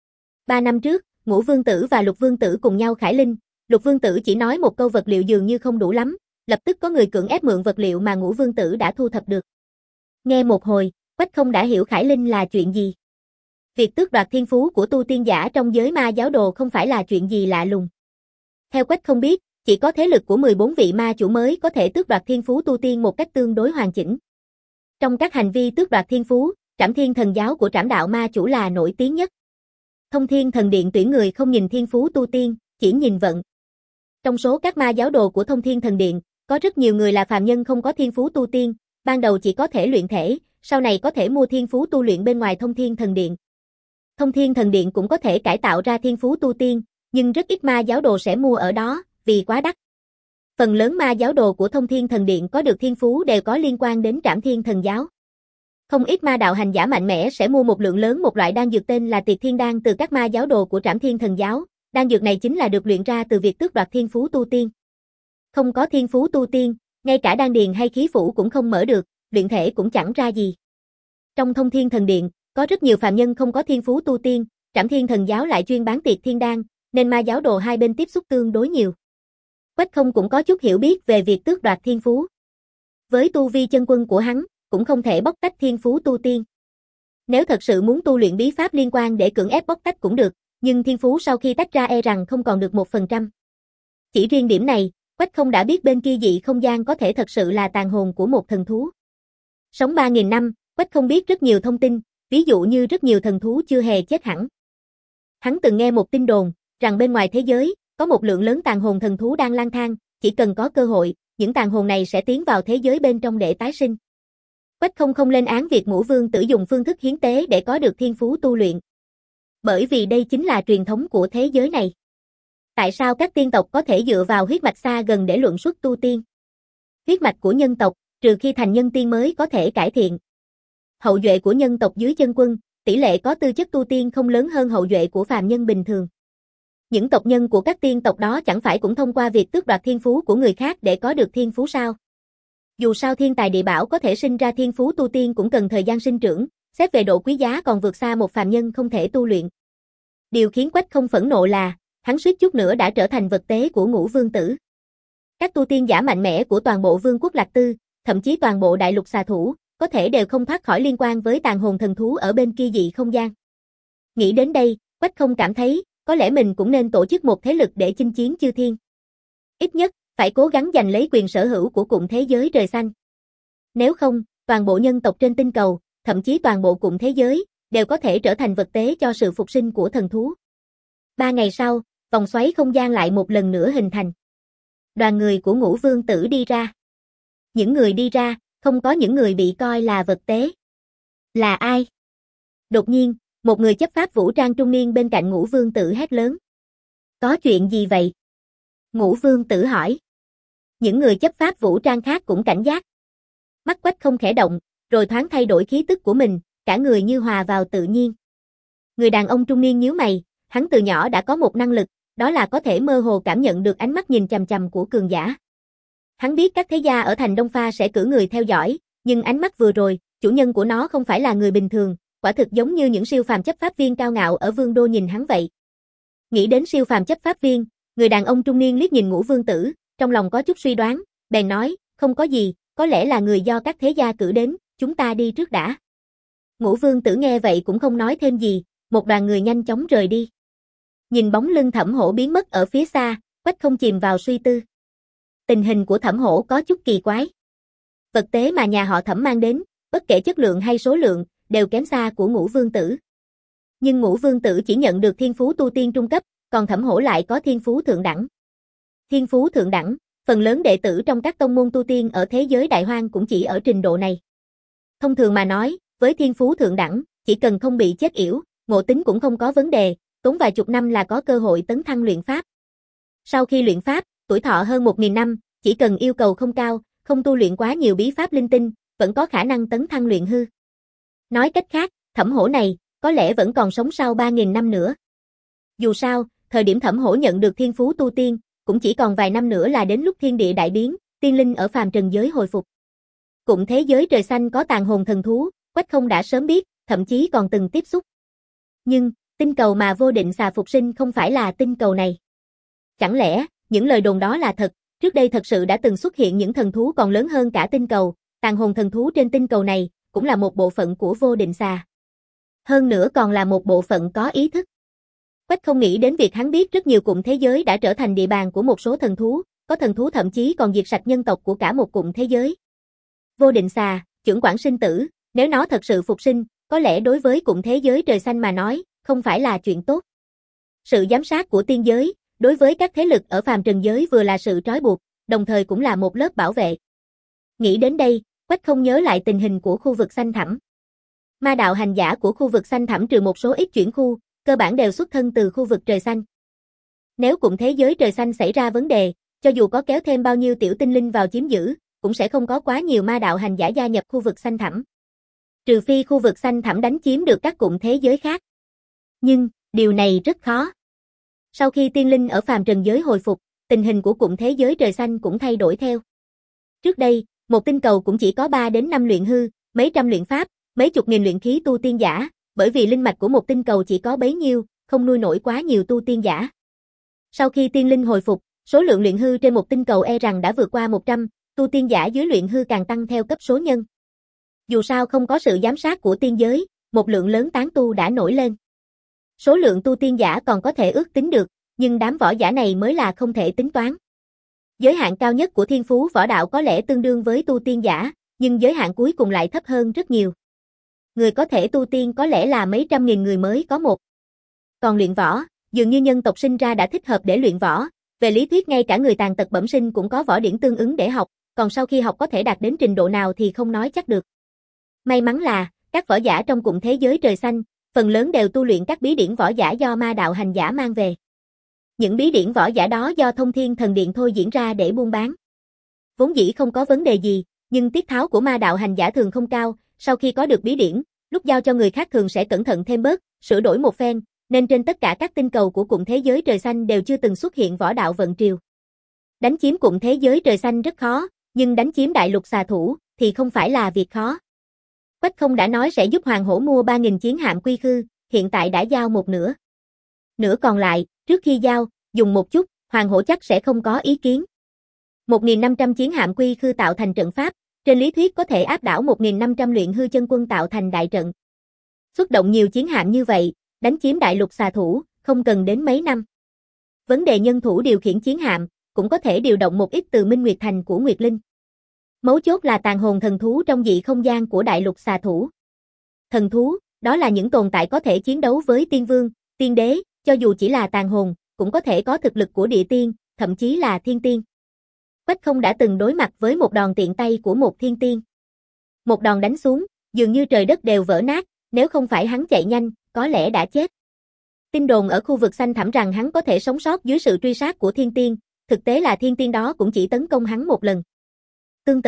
Ba năm trước, Ngũ Vương tử và Lục Vương tử cùng nhau khải linh, Lục Vương tử chỉ nói một câu vật liệu dường như không đủ lắm, lập tức có người cưỡng ép mượn vật liệu mà Ngũ Vương tử đã thu thập được. Nghe một hồi, Quách không đã hiểu khải linh là chuyện gì. Việc tước đoạt thiên phú của tu tiên giả trong giới ma giáo đồ không phải là chuyện gì lạ lùng. Theo Quách không biết, chỉ có thế lực của mười bốn vị ma chủ mới có thể tước đoạt thiên phú tu tiên một cách tương đối hoàn chỉnh. Trong các hành vi tước đoạt thiên phú, Trảm Thiên Thần giáo của Trảm Đạo ma chủ là nổi tiếng nhất. Thông Thiên Thần Điện tuyển người không nhìn thiên phú tu tiên, chỉ nhìn vận. Trong số các ma giáo đồ của Thông Thiên Thần Điện, có rất nhiều người là phàm nhân không có thiên phú tu tiên, ban đầu chỉ có thể luyện thể, sau này có thể mua thiên phú tu luyện bên ngoài Thông Thiên Thần Điện. Thông Thiên Thần Điện cũng có thể cải tạo ra thiên phú tu tiên, nhưng rất ít ma giáo đồ sẽ mua ở đó, vì quá đắt. Phần lớn ma giáo đồ của Thông Thiên Thần Điện có được thiên phú đều có liên quan đến Trảm Thiên Thần giáo. Không ít ma đạo hành giả mạnh mẽ sẽ mua một lượng lớn một loại đan dược tên là Tiệt Thiên Đan từ các ma giáo đồ của Trảm Thiên Thần giáo, đan dược này chính là được luyện ra từ việc tước đoạt thiên phú tu tiên. Không có thiên phú tu tiên, ngay cả đan điền hay khí phủ cũng không mở được, luyện thể cũng chẳng ra gì. Trong Thông Thiên Thần Điện, có rất nhiều phàm nhân không có thiên phú tu tiên, Trảm Thiên Thần giáo lại chuyên bán Tiệt Thiên Đan, nên ma giáo đồ hai bên tiếp xúc tương đối nhiều. Quách không cũng có chút hiểu biết về việc tước đoạt thiên phú. Với tu vi chân quân của hắn, cũng không thể bóc tách thiên phú tu tiên. Nếu thật sự muốn tu luyện bí pháp liên quan để cưỡng ép bóc tách cũng được, nhưng thiên phú sau khi tách ra e rằng không còn được một phần trăm. Chỉ riêng điểm này, Quách không đã biết bên kia dị không gian có thể thật sự là tàn hồn của một thần thú. Sống ba nghìn năm, Quách không biết rất nhiều thông tin, ví dụ như rất nhiều thần thú chưa hề chết hẳn. Hắn từng nghe một tin đồn, rằng bên ngoài thế giới, có một lượng lớn tàn hồn thần thú đang lang thang, chỉ cần có cơ hội, những tàn hồn này sẽ tiến vào thế giới bên trong để tái sinh. Quách không không lên án việc Ngũ Vương tử dùng phương thức hiến tế để có được thiên phú tu luyện. Bởi vì đây chính là truyền thống của thế giới này. Tại sao các tiên tộc có thể dựa vào huyết mạch xa gần để luận xuất tu tiên? Huyết mạch của nhân tộc, trừ khi thành nhân tiên mới có thể cải thiện. Hậu duệ của nhân tộc dưới chân quân, tỷ lệ có tư chất tu tiên không lớn hơn hậu duệ của phàm nhân bình thường. Những tộc nhân của các tiên tộc đó chẳng phải cũng thông qua việc tước đoạt thiên phú của người khác để có được thiên phú sao? Dù sao thiên tài địa bảo có thể sinh ra thiên phú tu tiên cũng cần thời gian sinh trưởng, xét về độ quý giá còn vượt xa một phàm nhân không thể tu luyện. Điều khiến Quách không phẫn nộ là, hắn suýt chút nữa đã trở thành vật tế của Ngũ Vương tử. Các tu tiên giả mạnh mẽ của toàn bộ vương quốc Lạc Tư, thậm chí toàn bộ đại lục xà thủ, có thể đều không thoát khỏi liên quan với tàn hồn thần thú ở bên kia dị không gian. Nghĩ đến đây, Quách không cảm thấy, có lẽ mình cũng nên tổ chức một thế lực để chinh chiến chư thiên. Ít nhất, phải cố gắng giành lấy quyền sở hữu của cụm thế giới trời xanh. Nếu không, toàn bộ nhân tộc trên tinh cầu, thậm chí toàn bộ cụm thế giới, đều có thể trở thành vật tế cho sự phục sinh của thần thú. Ba ngày sau, vòng xoáy không gian lại một lần nữa hình thành. Đoàn người của Ngũ Vương tử đi ra. Những người đi ra, không có những người bị coi là vật tế. Là ai? Đột nhiên, một người chấp pháp vũ trang trung niên bên cạnh Ngũ Vương tử hét lớn. Có chuyện gì vậy? Ngũ Vương tử hỏi. Những người chấp pháp vũ trang khác cũng cảnh giác. Mắt Quách không khẽ động, rồi thoáng thay đổi khí tức của mình, cả người như hòa vào tự nhiên. Người đàn ông trung niên nhíu mày, hắn từ nhỏ đã có một năng lực, đó là có thể mơ hồ cảm nhận được ánh mắt nhìn chằm chằm của cường giả. Hắn biết các thế gia ở thành Đông Pha sẽ cử người theo dõi, nhưng ánh mắt vừa rồi, chủ nhân của nó không phải là người bình thường, quả thực giống như những siêu phàm chấp pháp viên cao ngạo ở vương đô nhìn hắn vậy. Nghĩ đến siêu phàm chấp pháp viên, người đàn ông trung niên liếc nhìn Ngũ Vương Tử, trong lòng có chút suy đoán, bèn nói, không có gì, có lẽ là người do các thế gia cử đến, chúng ta đi trước đã. Ngũ Vương Tử nghe vậy cũng không nói thêm gì, một đoàn người nhanh chóng rời đi. Nhìn bóng lưng Thẩm Hổ biến mất ở phía xa, Quách không chìm vào suy tư. Tình hình của Thẩm Hổ có chút kỳ quái. Vật tế mà nhà họ Thẩm mang đến, bất kể chất lượng hay số lượng, đều kém xa của Ngũ Vương Tử. Nhưng Ngũ Vương Tử chỉ nhận được thiên phú tu tiên trung cấp, còn Thẩm Hổ lại có thiên phú thượng đẳng. Thiên phú thượng đẳng, phần lớn đệ tử trong các tông môn tu tiên ở thế giới Đại Hoang cũng chỉ ở trình độ này. Thông thường mà nói, với thiên phú thượng đẳng, chỉ cần không bị chết yểu, ngộ tính cũng không có vấn đề, tốn vài chục năm là có cơ hội tấn thăng luyện pháp. Sau khi luyện pháp, tuổi thọ hơn một nghìn năm, chỉ cần yêu cầu không cao, không tu luyện quá nhiều bí pháp linh tinh, vẫn có khả năng tấn thăng luyện hư. Nói cách khác, Thẩm Hổ này, có lẽ vẫn còn sống sau ba nghìn năm nữa. Dù sao, thời điểm Thẩm Hổ nhận được thiên phú tu tiên, cũng chỉ còn vài năm nữa là đến lúc thiên địa đại biến, tiên linh ở phàm trần giới hồi phục. Cụm thế giới trời xanh có tàn hồn thần thú, Quách không đã sớm biết, thậm chí còn từng tiếp xúc. Nhưng, tinh cầu mà vô định xà phục sinh không phải là tinh cầu này. Chẳng lẽ, những lời đồn đó là thật, trước đây thật sự đã từng xuất hiện những thần thú còn lớn hơn cả tinh cầu, tàn hồn thần thú trên tinh cầu này, cũng là một bộ phận của vô định xà. Hơn nữa còn là một bộ phận có ý thức. Quách không nghĩ đến việc hắn biết rất nhiều cụm thế giới đã trở thành địa bàn của một số thần thú, có thần thú thậm chí còn diệt sạch nhân tộc của cả một cụm thế giới. Vô định xà, chưởng quản sinh tử, nếu nó thật sự phục sinh, có lẽ đối với cụm thế giới trời xanh mà nói, không phải là chuyện tốt. Sự giám sát của tiên giới, đối với các thế lực ở phàm trần giới vừa là sự trói buộc, đồng thời cũng là một lớp bảo vệ. Nghĩ đến đây, Quách không nhớ lại tình hình của khu vực xanh thẳm. Ma đạo hành giả của khu vực xanh thẳm trừ một số ít chuyển khu, cơ bản đều xuất thân từ khu vực trời xanh. Nếu cụm thế giới trời xanh xảy ra vấn đề, cho dù có kéo thêm bao nhiêu tiểu tinh linh vào chiếm giữ, cũng sẽ không có quá nhiều ma đạo hành giả gia nhập khu vực xanh thẳm. Trừ phi khu vực xanh thẳm đánh chiếm được các cụm thế giới khác. Nhưng, điều này rất khó. Sau khi tiên linh ở phàm trần giới hồi phục, tình hình của cụm thế giới trời xanh cũng thay đổi theo. Trước đây, một tinh cầu cũng chỉ có ba đến năm luyện hư, mấy trăm luyện pháp, mấy chục nghìn luyện khí tu tiên giả, bởi vì linh mạch của một tinh cầu chỉ có bấy nhiêu, không nuôi nổi quá nhiều tu tiên giả. Sau khi tiên linh hồi phục, số lượng luyện hư trên một tinh cầu e rằng đã vượt qua một trăm, tu tiên giả dưới luyện hư càng tăng theo cấp số nhân. Dù sao không có sự giám sát của tiên giới, một lượng lớn tán tu đã nổi lên. Số lượng tu tiên giả còn có thể ước tính được, nhưng đám võ giả này mới là không thể tính toán. Giới hạn cao nhất của thiên phú võ đạo có lẽ tương đương với tu tiên giả, nhưng giới hạn cuối cùng lại thấp hơn rất nhiều. Người có thể tu tiên có lẽ là mấy trăm nghìn người mới có một. Còn luyện võ, dường như nhân tộc sinh ra đã thích hợp để luyện võ, về lý thuyết ngay cả người tàn tật bẩm sinh cũng có võ điển tương ứng để học, còn sau khi học có thể đạt đến trình độ nào thì không nói chắc được. May mắn là, các võ giả trong cụm thế giới trời xanh, phần lớn đều tu luyện các bí điển võ giả do ma đạo hành giả mang về. Những bí điển võ giả đó do Thông Thiên Thần Điện thôi diễn ra để buôn bán. Vốn dĩ không có vấn đề gì, nhưng tiết tháo của ma đạo hành giả thường không cao, sau khi có được bí điển, lúc giao cho người khác thường sẽ cẩn thận thêm bớt, sửa đổi một phen, nên trên tất cả các tinh cầu của cụm thế giới trời xanh đều chưa từng xuất hiện võ đạo vận triều. Đánh chiếm cụm thế giới trời xanh rất khó, nhưng đánh chiếm đại lục xà thủ thì không phải là việc khó. Quách không đã nói sẽ giúp Hoàng Hổ mua ba nghìn chiến hạm quy khư, hiện tại đã giao một nửa. Nửa còn lại, trước khi giao, dùng một chút, Hoàng Hổ chắc sẽ không có ý kiến. một nghìn năm trăm chiến hạm quy khư tạo thành trận pháp, trên lý thuyết có thể áp đảo một nghìn năm trăm luyện hư chân quân tạo thành đại trận. Xuất động nhiều chiến hạm như vậy, đánh chiếm đại lục xà thủ, không cần đến mấy năm. Vấn đề nhân thủ điều khiển chiến hạm, cũng có thể điều động một ít từ Minh Nguyệt Thành của Nguyệt Linh. Mấu chốt là tàn hồn thần thú trong dị không gian của đại lục xà thủ. Thần thú, đó là những tồn tại có thể chiến đấu với tiên vương, tiên đế, cho dù chỉ là tàn hồn, cũng có thể có thực lực của địa tiên, thậm chí là thiên tiên. Quách không đã từng đối mặt với một đòn tiện tay của một thiên tiên. Một đòn đánh xuống, dường như trời đất đều vỡ nát, nếu không phải hắn chạy nhanh, có lẽ đã chết. Tin đồn ở khu vực xanh thẳm rằng hắn có thể sống sót dưới sự truy sát của thiên tiên, thực tế là thiên tiên đó cũng chỉ tấn công hắn một lần. Tương tự,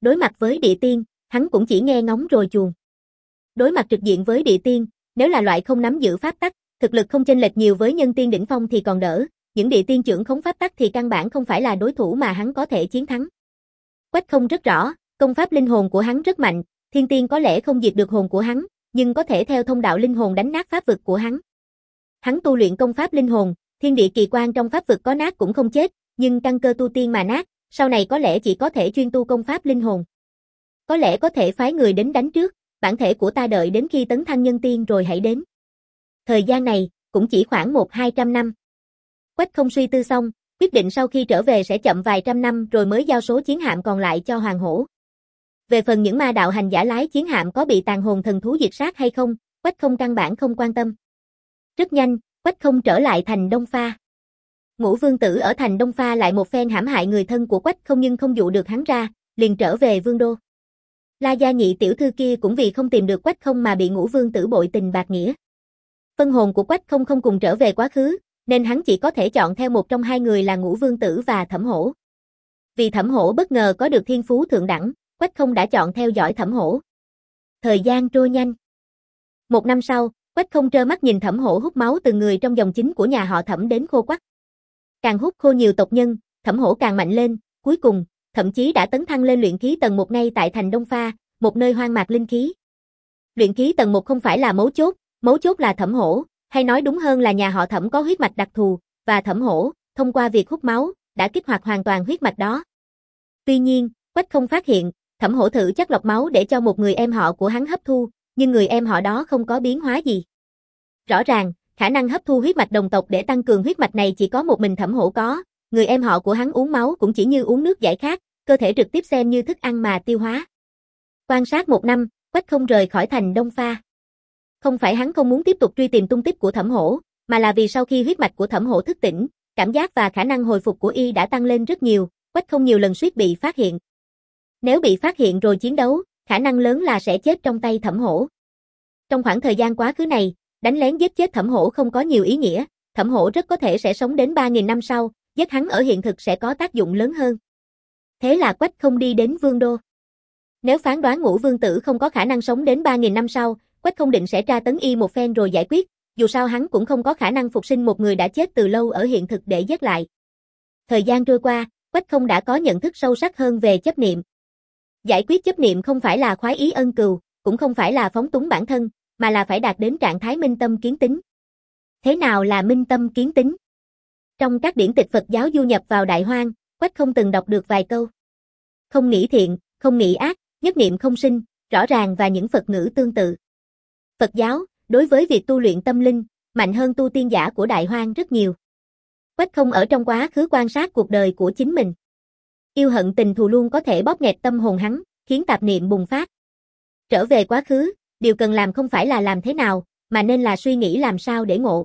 Đối mặt với địa tiên, hắn cũng chỉ nghe ngóng rồi chuồn. Đối mặt trực diện với địa tiên, nếu là loại không nắm giữ pháp tắc, thực lực không chênh lệch nhiều với nhân tiên đỉnh phong thì còn đỡ, những địa tiên trưởng khống pháp tắc thì căn bản không phải là đối thủ mà hắn có thể chiến thắng. Quách Không rất rõ, công pháp linh hồn của hắn rất mạnh, thiên tiên có lẽ không diệt được hồn của hắn, nhưng có thể theo thông đạo linh hồn đánh nát pháp vực của hắn. Hắn tu luyện công pháp linh hồn, thiên địa kỳ quan trong pháp vực có nát cũng không chết, nhưng căn cơ tu tiên mà nát, sau này có lẽ chỉ có thể chuyên tu công pháp linh hồn. Có lẽ có thể phái người đến đánh trước, bản thể của ta đợi đến khi tấn thăng nhân tiên rồi hãy đến. Thời gian này, cũng chỉ khoảng một hai trăm năm. Quách Không suy tư xong, quyết định sau khi trở về sẽ chậm vài trăm năm rồi mới giao số chiến hạm còn lại cho Hoàng Hổ. Về phần những ma đạo hành giả lái chiến hạm có bị tàn hồn thần thú diệt sát hay không, Quách Không căn bản không quan tâm. Rất nhanh, Quách Không trở lại thành Đông Pha. Ngũ Vương Tử ở thành Đông Pha lại một phen hãm hại người thân của Quách Không nhưng không dụ được hắn ra, liền trở về Vương đô. La Gia Nhị tiểu thư kia cũng vì không tìm được Quách Không mà bị Ngũ Vương Tử bội tình bạc nghĩa. Phân hồn của Quách Không không cùng trở về quá khứ, nên hắn chỉ có thể chọn theo một trong hai người là Ngũ Vương Tử và Thẩm Hổ. Vì Thẩm Hổ bất ngờ có được thiên phú thượng đẳng, Quách Không đã chọn theo dõi Thẩm Hổ. Thời gian trôi nhanh. Một năm sau, Quách Không trơ mắt nhìn Thẩm Hổ hút máu từng người trong dòng chính của nhà họ Thẩm đến khô quắt. Càng hút khô nhiều tộc nhân, Thẩm Hổ càng mạnh lên, cuối cùng, thậm chí đã tấn thăng lên luyện khí tầng một ngay tại thành Đông Pha, một nơi hoang mạc linh khí. Luyện khí tầng một không phải là mấu chốt, mấu chốt là Thẩm Hổ, hay nói đúng hơn là nhà họ Thẩm có huyết mạch đặc thù, và Thẩm Hổ, thông qua việc hút máu, đã kích hoạt hoàn toàn huyết mạch đó. Tuy nhiên, Quách Không phát hiện, Thẩm Hổ thử chất lọc máu để cho một người em họ của hắn hấp thu, nhưng người em họ đó không có biến hóa gì. Rõ ràng, khả năng hấp thu huyết mạch đồng tộc để tăng cường huyết mạch này chỉ có một mình Thẩm Hổ có, người em họ của hắn uống máu cũng chỉ như uống nước giải khát, cơ thể trực tiếp xem như thức ăn mà tiêu hóa. Quan sát một năm, Quách Không rời khỏi thành Đông Pha. Không phải hắn không muốn tiếp tục truy tìm tung tích của Thẩm Hổ, mà là vì sau khi huyết mạch của Thẩm Hổ thức tỉnh, cảm giác và khả năng hồi phục của y đã tăng lên rất nhiều, Quách Không nhiều lần suýt bị phát hiện. Nếu bị phát hiện rồi chiến đấu, khả năng lớn là sẽ chết trong tay Thẩm Hổ. Trong khoảng thời gian quá khứ này, đánh lén giết chết Thẩm Hổ không có nhiều ý nghĩa, Thẩm Hổ rất có thể sẽ sống đến ba nghìn năm sau, giết hắn ở hiện thực sẽ có tác dụng lớn hơn. Thế là Quách Không đi đến Vương đô. Nếu phán đoán Ngũ Vương Tử không có khả năng sống đến ba nghìn năm sau, Quách Không định sẽ tra tấn y một phen rồi giải quyết, dù sao hắn cũng không có khả năng phục sinh một người đã chết từ lâu ở hiện thực để giết lại. Thời gian trôi qua, Quách Không đã có nhận thức sâu sắc hơn về chấp niệm. Giải quyết chấp niệm không phải là khoái ý ân cừu, cũng không phải là phóng túng bản thân, mà là phải đạt đến trạng thái minh tâm kiến tính. Thế nào là minh tâm kiến tính? Trong các điển tịch Phật giáo du nhập vào Đại Hoang, Quách Không từng đọc được vài câu. Không nghĩ thiện, không nghĩ ác, nhất niệm không sinh, rõ ràng và những Phật ngữ tương tự. Phật giáo, đối với việc tu luyện tâm linh, mạnh hơn tu tiên giả của Đại Hoang rất nhiều. Quách Không ở trong quá khứ quan sát cuộc đời của chính mình. Yêu hận tình thù luôn có thể bóp nghẹt tâm hồn hắn, khiến tạp niệm bùng phát. Trở về quá khứ, điều cần làm không phải là làm thế nào, mà nên là suy nghĩ làm sao để ngộ.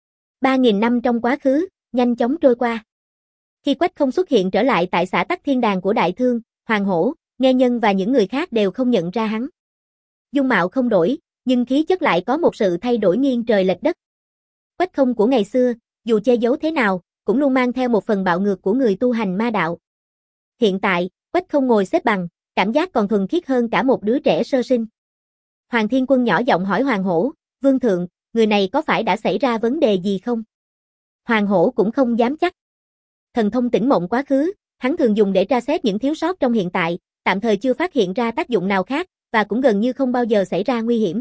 Ba nghìn năm trong quá khứ, nhanh chóng trôi qua. Khi Quách Không xuất hiện trở lại tại xã Tắc Thiên Đàng của Đại Thương, Hoàng Hổ, Nghe Nhân và những người khác đều không nhận ra hắn. Dung mạo không đổi, nhưng khí chất lại có một sự thay đổi nghiêng trời lệch đất. Quách Không của ngày xưa, dù che giấu thế nào, cũng luôn mang theo một phần bạo ngược của người tu hành ma đạo. Hiện tại, Quách Không ngồi xếp bằng, cảm giác còn thuần khiết hơn cả một đứa trẻ sơ sinh. Hoàng Thiên Quân nhỏ giọng hỏi Hoàng Hổ, Vương Thượng, người này có phải đã xảy ra vấn đề gì không? Hoàng Hổ cũng không dám chắc. Thần thông tỉnh mộng quá khứ, hắn thường dùng để tra xét những thiếu sót trong hiện tại, tạm thời chưa phát hiện ra tác dụng nào khác, và cũng gần như không bao giờ xảy ra nguy hiểm.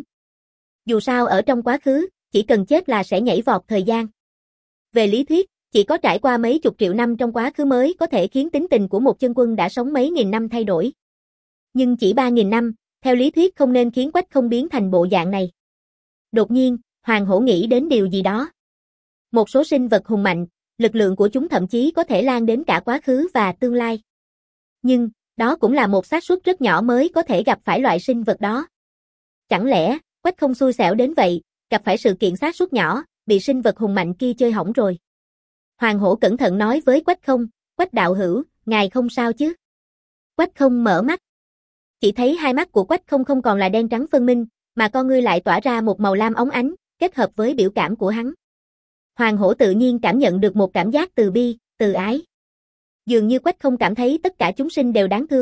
Dù sao ở trong quá khứ, chỉ cần chết là sẽ nhảy vọt thời gian. Về lý thuyết, chỉ có trải qua mấy chục triệu năm trong quá khứ mới có thể khiến tính tình của một chân quân đã sống mấy nghìn năm thay đổi. Nhưng chỉ ba nghìn năm, theo lý thuyết không nên khiến Quách Không biến thành bộ dạng này. Đột nhiên, Hoàng Hổ nghĩ đến điều gì đó. Một số sinh vật hùng mạnh, lực lượng của chúng thậm chí có thể lan đến cả quá khứ và tương lai. Nhưng, đó cũng là một xác suất rất nhỏ mới có thể gặp phải loại sinh vật đó. Chẳng lẽ, Quách Không xui xẻo đến vậy, gặp phải sự kiện xác suất nhỏ, bị sinh vật hùng mạnh kia chơi hỏng rồi. Hoàng Hổ cẩn thận nói với Quách Không, Quách đạo hữu, ngài không sao chứ? Quách Không mở mắt. Chỉ thấy hai mắt của Quách Không không còn là đen trắng phân minh, mà con ngươi lại tỏa ra một màu lam óng ánh, kết hợp với biểu cảm của hắn. Hoàng Hổ tự nhiên cảm nhận được một cảm giác từ bi, từ ái. Dường như Quách Không cảm thấy tất cả chúng sinh đều đáng thương,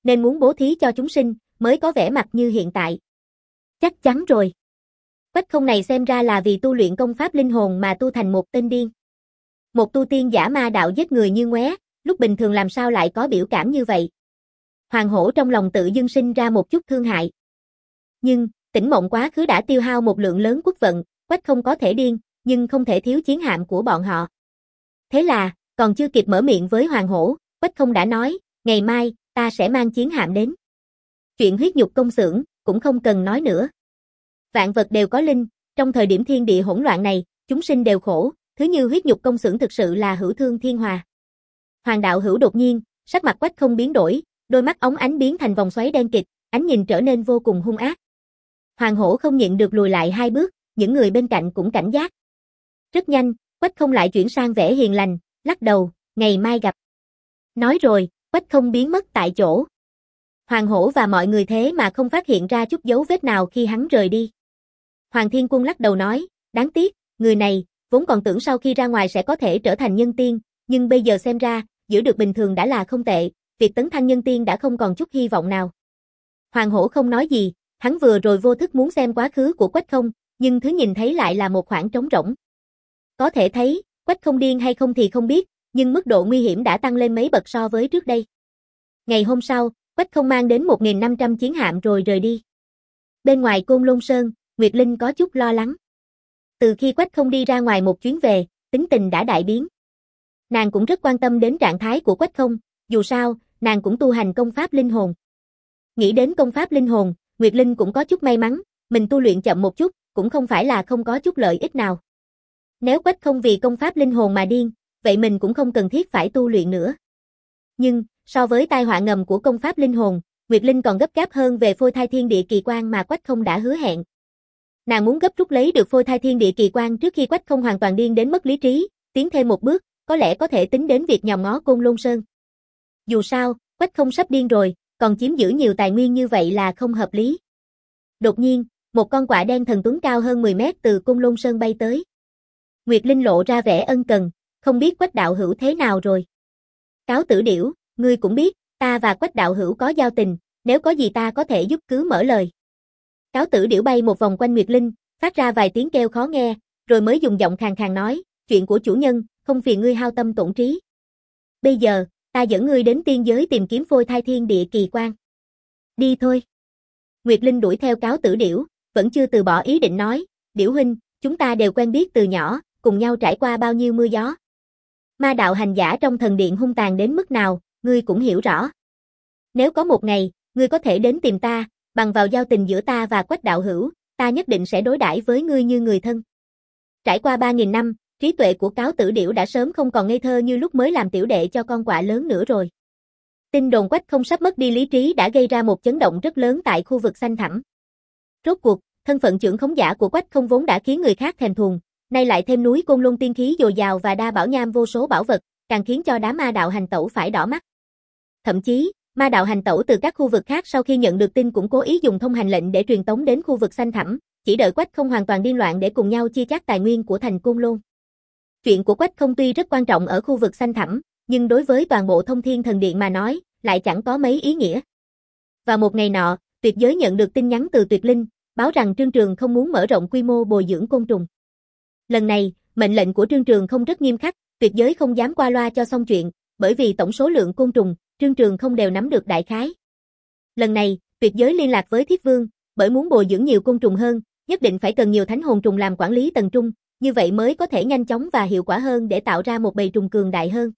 nên muốn bố thí cho chúng sinh, mới có vẻ mặt như hiện tại. Chắc chắn rồi. Quách không này xem ra là vì tu luyện công pháp linh hồn mà tu thành một tên điên. Một tu tiên giả ma đạo giết người như ngoé, lúc bình thường làm sao lại có biểu cảm như vậy. Hoàng hổ trong lòng tự dưng sinh ra một chút thương hại. Nhưng, Tỉnh Mộng quá khứ đã tiêu hao một lượng lớn quốc vận, Quách không có thể điên, nhưng không thể thiếu chiến hạm của bọn họ. Thế là, còn chưa kịp mở miệng với Hoàng hổ, Quách không đã nói, ngày mai, ta sẽ mang chiến hạm đến. Chuyện huyết nhục công xưởng, cũng không cần nói nữa. Vạn vật đều có linh, trong thời điểm thiên địa hỗn loạn này, chúng sinh đều khổ, thứ như huyết nhục công xưởng thực sự là hữu thương thiên hòa. Hoàng đạo hữu đột nhiên, sắc mặt Quách không biến đổi, đôi mắt óng ánh biến thành vòng xoáy đen kịt, ánh nhìn trở nên vô cùng hung ác. Hoàng hổ không nhịn được lùi lại hai bước, những người bên cạnh cũng cảnh giác. Rất nhanh, Quách không lại chuyển sang vẻ hiền lành, lắc đầu, ngày mai gặp. Nói rồi, Quách không biến mất tại chỗ. Hoàng hổ và mọi người thế mà không phát hiện ra chút dấu vết nào khi hắn rời đi. Hoàng Thiên Quân lắc đầu nói, đáng tiếc, người này, vốn còn tưởng sau khi ra ngoài sẽ có thể trở thành nhân tiên, nhưng bây giờ xem ra, giữ được bình thường đã là không tệ, việc tấn thăng nhân tiên đã không còn chút hy vọng nào. Hoàng hổ không nói gì, hắn vừa rồi vô thức muốn xem quá khứ của Quách không, nhưng thứ nhìn thấy lại là một khoảng trống rỗng. Có thể thấy, Quách không điên hay không thì không biết, nhưng mức độ nguy hiểm đã tăng lên mấy bậc so với trước đây. Ngày hôm sau, Quách không mang đến một nghìn năm trăm chiến hạm rồi rời đi. Bên ngoài Côn Lôn Sơn, Nguyệt Linh có chút lo lắng. Từ khi Quách không đi ra ngoài một chuyến về, tính tình đã đại biến. Nàng cũng rất quan tâm đến trạng thái của Quách không, dù sao, nàng cũng tu hành công pháp linh hồn. Nghĩ đến công pháp linh hồn, Nguyệt Linh cũng có chút may mắn, mình tu luyện chậm một chút, cũng không phải là không có chút lợi ích nào. Nếu Quách không vì công pháp linh hồn mà điên, vậy mình cũng không cần thiết phải tu luyện nữa. Nhưng, so với tai họa ngầm của công pháp linh hồn, Nguyệt Linh còn gấp gáp hơn về phôi thai thiên địa kỳ quan mà Quách không đã hứa hẹn. Nàng muốn gấp rút lấy được phôi thai thiên địa kỳ quan trước khi Quách không hoàn toàn điên đến mất lý trí, tiến thêm một bước, có lẽ có thể tính đến việc nhòm ngó Côn Lôn Sơn. Dù sao, Quách không sắp điên rồi, còn chiếm giữ nhiều tài nguyên như vậy là không hợp lý. Đột nhiên, một con quạ đen thần tuấn cao hơn mười mét từ Côn Lôn Sơn bay tới. Nguyệt Linh lộ ra vẻ ân cần, không biết Quách đạo hữu thế nào rồi. Cáo Tử Điểu, ngươi cũng biết, ta và Quách đạo hữu có giao tình, nếu có gì ta có thể giúp cứ mở lời. Cáo Tử Điểu bay một vòng quanh Nguyệt Linh, phát ra vài tiếng kêu khó nghe, rồi mới dùng giọng khàn khàn nói, chuyện của chủ nhân, không phiền ngươi hao tâm tổn trí. Bây giờ, ta dẫn ngươi đến tiên giới tìm kiếm phôi thai thiên địa kỳ quan. Đi thôi. Nguyệt Linh đuổi theo Cáo Tử Điểu, vẫn chưa từ bỏ ý định nói, Điểu huynh, chúng ta đều quen biết từ nhỏ, cùng nhau trải qua bao nhiêu mưa gió. Ma đạo hành giả trong thần điện hung tàn đến mức nào, ngươi cũng hiểu rõ. Nếu có một ngày, ngươi có thể đến tìm ta, bằng vào giao tình giữa ta và Quách đạo hữu, ta nhất định sẽ đối đãi với ngươi như người thân. Trải qua ba nghìn năm, trí tuệ của Cáo Tử Điểu đã sớm không còn ngây thơ như lúc mới làm tiểu đệ cho con quạ lớn nữa rồi. Tin đồn Quách không sắp mất đi lý trí đã gây ra một chấn động rất lớn tại khu vực xanh thẳm. Rốt cuộc, thân phận trưởng khống giả của Quách không vốn đã khiến người khác thèm thuồng, nay lại thêm núi Côn Lôn tiên khí dồi dào và đa bảo nham vô số bảo vật, càng khiến cho đám ma đạo hành tẩu phải đỏ mắt. Thậm chí, ma đạo hành tẩu từ các khu vực khác sau khi nhận được tin cũng cố ý dùng thông hành lệnh để truyền tống đến khu vực xanh thẳm, chỉ đợi Quách không hoàn toàn điên loạn để cùng nhau chia chác tài nguyên của thành Côn Lôn. Chuyện của Quách không tuy rất quan trọng ở khu vực xanh thẳm, nhưng đối với toàn bộ Thông Thiên Thần Điện mà nói, lại chẳng có mấy ý nghĩa. Và một ngày nọ, Tuyệt Giới nhận được tin nhắn từ Tuyệt Linh, báo rằng Trương Trường không muốn mở rộng quy mô bồi dưỡng côn trùng. Lần này, mệnh lệnh của Trương Trường không rất nghiêm khắc, Tuyệt Giới không dám qua loa cho xong chuyện, bởi vì tổng số lượng côn trùng, Trương Trường không đều nắm được đại khái. Lần này, Tuyệt Giới liên lạc với Thiết Vương, bởi muốn bồi dưỡng nhiều côn trùng hơn, nhất định phải cần nhiều thánh hồn trùng làm quản lý tầng trung, như vậy mới có thể nhanh chóng và hiệu quả hơn để tạo ra một bầy trùng cường đại hơn.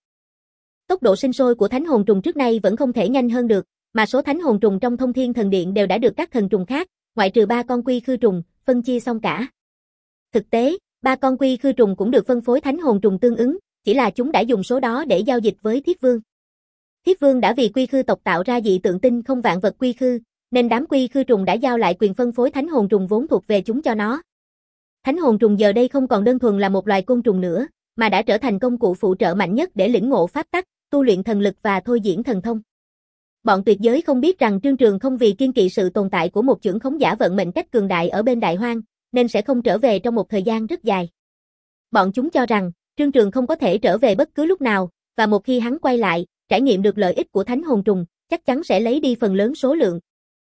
Tốc độ sinh sôi của thánh hồn trùng trước nay vẫn không thể nhanh hơn được, mà số thánh hồn trùng trong Thông Thiên Thần Điện đều đã được các thần trùng khác, ngoại trừ ba con quy khư trùng, phân chia xong cả. Thực tế, ba con quy khư trùng cũng được phân phối thánh hồn trùng tương ứng, chỉ là chúng đã dùng số đó để giao dịch với Thiết Vương. Thiết Vương đã vì quy khư tộc tạo ra dị tượng tinh không vạn vật quy khư, nên đám quy khư trùng đã giao lại quyền phân phối thánh hồn trùng vốn thuộc về chúng cho nó. Thánh hồn trùng giờ đây không còn đơn thuần là một loài côn trùng nữa, mà đã trở thành công cụ phụ trợ mạnh nhất để lĩnh ngộ pháp tắc, tu luyện thần lực và thôi diễn thần thông. Bọn Tuyệt Giới không biết rằng Trương Trường không vì kiên kỵ sự tồn tại của một chưởng khống giả vận mệnh cách cường đại ở bên Đại Hoang, nên sẽ không trở về trong một thời gian rất dài. Bọn chúng cho rằng, Trương Trường không có thể trở về bất cứ lúc nào, và một khi hắn quay lại, trải nghiệm được lợi ích của thánh hồn trùng, chắc chắn sẽ lấy đi phần lớn số lượng.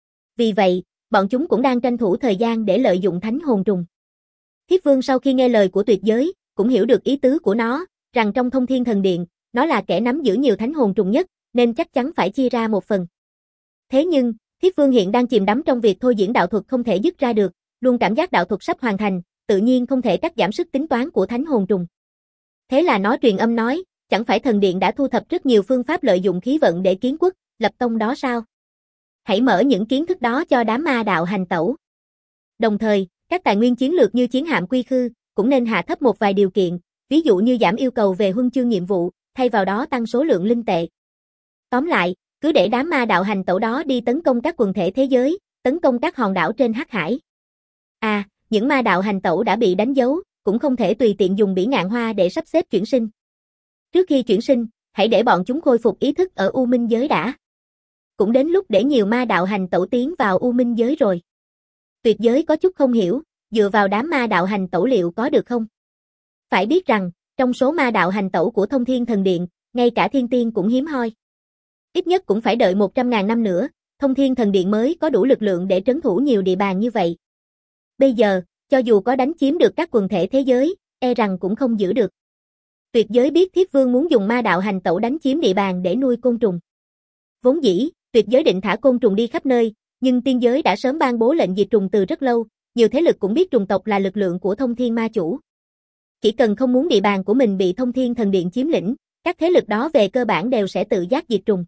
Vì vậy, bọn chúng cũng đang tranh thủ thời gian để lợi dụng thánh hồn trùng. Thiết Vương sau khi nghe lời của tuyệt giới, cũng hiểu được ý tứ của nó, rằng trong Thông Thiên Thần Điện, nó là kẻ nắm giữ nhiều thánh hồn trùng nhất, nên chắc chắn phải chia ra một phần. Thế nhưng, Thiết Vương hiện đang chìm đắm trong việc thôi diễn đạo thuật không thể dứt ra được, luôn cảm giác đạo thuật sắp hoàn thành, tự nhiên không thể cắt giảm sức tính toán của thánh hồn trùng. Thế là nó truyền âm nói, chẳng phải thần điện đã thu thập rất nhiều phương pháp lợi dụng khí vận để kiến quốc, lập tông đó sao? Hãy mở những kiến thức đó cho đám ma đạo hành tẩu. Đồng thời, các tài nguyên chiến lược như chiến hạm quy khư, cũng nên hạ thấp một vài điều kiện, ví dụ như giảm yêu cầu về huân chương nhiệm vụ, thay vào đó tăng số lượng linh tệ. Tóm lại, cứ để đám ma đạo hành tẩu đó đi tấn công các quần thể thế giới, tấn công các hòn đảo trên Hắc Hải. À, những ma đạo hành tẩu đã bị đánh dấu, cũng không thể tùy tiện dùng bỉ ngạn hoa để sắp xếp chuyển sinh. Trước khi chuyển sinh, hãy để bọn chúng khôi phục ý thức ở U Minh giới đã. Cũng đến lúc để nhiều ma đạo hành tẩu tiến vào U Minh giới rồi. Tuyệt giới có chút không hiểu, dựa vào đám ma đạo hành tẩu liệu có được không? Phải biết rằng, trong số ma đạo hành tẩu của Thông Thiên Thần Điện, ngay cả thiên tiên cũng hiếm hoi. Ít nhất cũng phải đợi một trăm ngàn năm nữa, Thông Thiên Thần Điện mới có đủ lực lượng để trấn thủ nhiều địa bàn như vậy. Bây giờ, cho dù có đánh chiếm được các quần thể thế giới, e rằng cũng không giữ được. Tuyệt giới biết Thiết Vương muốn dùng ma đạo hành tẩu đánh chiếm địa bàn để nuôi côn trùng. Vốn dĩ, tuyệt giới định thả côn trùng đi khắp nơi, nhưng tiên giới đã sớm ban bố lệnh diệt trùng từ rất lâu, nhiều thế lực cũng biết trùng tộc là lực lượng của Thông Thiên Ma Chủ. Chỉ cần không muốn địa bàn của mình bị Thông Thiên Thần Điện chiếm lĩnh, các thế lực đó về cơ bản đều sẽ tự giác diệt trùng.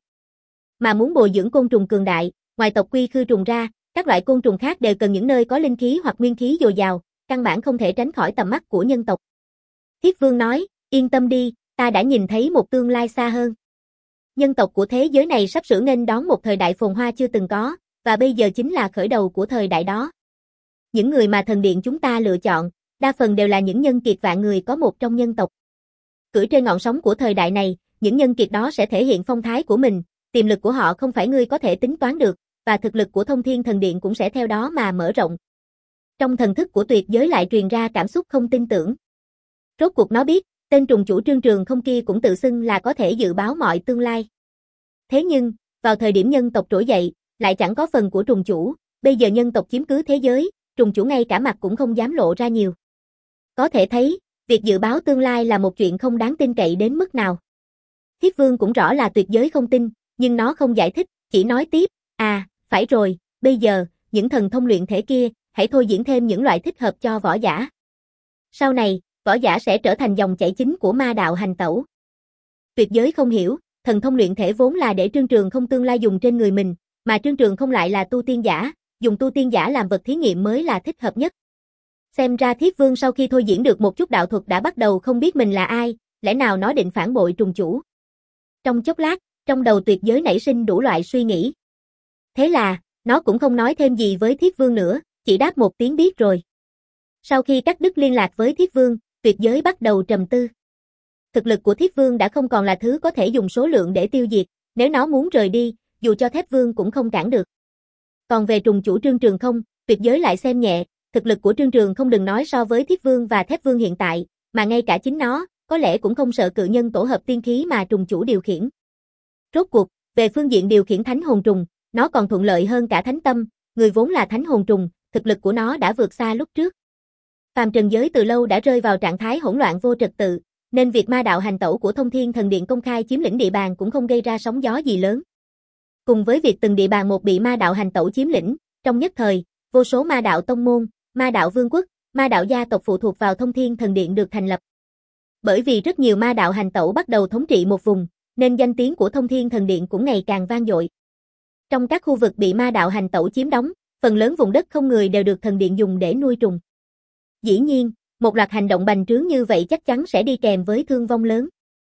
Mà muốn bồi dưỡng côn trùng cường đại, ngoài tộc quy khư trùng ra, các loại côn trùng khác đều cần những nơi có linh khí hoặc nguyên khí dồi dào, căn bản không thể tránh khỏi tầm mắt của nhân tộc. Thiết Vương nói, yên tâm đi, ta đã nhìn thấy một tương lai xa hơn. Nhân tộc của thế giới này sắp sửa nghênh đón một thời đại phồn hoa chưa từng có, và bây giờ chính là khởi đầu của thời đại đó. Những người mà thần điện chúng ta lựa chọn, đa phần đều là những nhân kiệt vạn người có một trong nhân tộc. Cưỡi trên ngọn sóng của thời đại này, những nhân kiệt đó sẽ thể hiện phong thái của mình, tiềm lực của họ không phải ngươi có thể tính toán được, và thực lực của Thông Thiên Thần Điện cũng sẽ theo đó mà mở rộng. Trong thần thức của tuyệt giới lại truyền ra cảm xúc không tin tưởng. Rốt cuộc nó biết, tên trùng chủ Trương Trường Không kia cũng tự xưng là có thể dự báo mọi tương lai. Thế nhưng, vào thời điểm nhân tộc trỗi dậy, lại chẳng có phần của trùng chủ, bây giờ nhân tộc chiếm cứ thế giới, trùng chủ ngay cả mặt cũng không dám lộ ra nhiều. Có thể thấy, việc dự báo tương lai là một chuyện không đáng tin cậy đến mức nào. Thiết Vương cũng rõ là tuyệt giới không tin, nhưng nó không giải thích, chỉ nói tiếp, à, phải rồi, bây giờ, những thần thông luyện thể kia, hãy thôi diễn thêm những loại thích hợp cho võ giả. Sau này, võ giả sẽ trở thành dòng chảy chính của ma đạo hành tẩu. Tuyệt giới không hiểu, thần thông luyện thể vốn là để Trương Trường Không tương lai dùng trên người mình, mà Trương Trường Không lại là tu tiên giả, dùng tu tiên giả làm vật thí nghiệm mới là thích hợp nhất. Xem ra Thiết Vương sau khi thôi diễn được một chút đạo thuật đã bắt đầu không biết mình là ai, lẽ nào nó định phản bội trùng chủ. Trong chốc lát, trong đầu tuyệt giới nảy sinh đủ loại suy nghĩ. Thế là, nó cũng không nói thêm gì với Thiết Vương nữa, chỉ đáp một tiếng biết rồi. Sau khi cắt đứt liên lạc với Thiết Vương, tuyệt giới bắt đầu trầm tư. Thực lực của Thiết Vương đã không còn là thứ có thể dùng số lượng để tiêu diệt, nếu nó muốn rời đi, dù cho Thép Vương cũng không cản được. Còn về trùng chủ Trương Trường Không, tuyệt giới lại xem nhẹ, thực lực của Trương Trường Không đừng nói so với Thiết Vương và Thép Vương hiện tại, mà ngay cả chính nó, có lẽ cũng không sợ cự nhân tổ hợp tiên khí mà trùng chủ điều khiển. Rốt cuộc, về phương diện điều khiển thánh hồn trùng, nó còn thuận lợi hơn cả thánh tâm, người vốn là thánh hồn trùng, thực lực của nó đã vượt xa lúc trước. Phàm trần giới từ lâu đã rơi vào trạng thái hỗn loạn vô trật tự, nên việc ma đạo hành tẩu của Thông Thiên Thần Điện công khai chiếm lĩnh địa bàn cũng không gây ra sóng gió gì lớn. Cùng với việc từng địa bàn một bị ma đạo hành tẩu chiếm lĩnh, trong nhất thời, vô số ma đạo tông môn, ma đạo vương quốc, ma đạo gia tộc phụ thuộc vào Thông Thiên Thần Điện được thành lập. Bởi vì rất nhiều ma đạo hành tẩu bắt đầu thống trị một vùng, nên danh tiếng của Thông Thiên Thần Điện cũng ngày càng vang dội. Trong các khu vực bị ma đạo hành tẩu chiếm đóng, phần lớn vùng đất không người đều được thần điện dùng để nuôi trùng. Dĩ nhiên, một loạt hành động bành trướng như vậy chắc chắn sẽ đi kèm với thương vong lớn.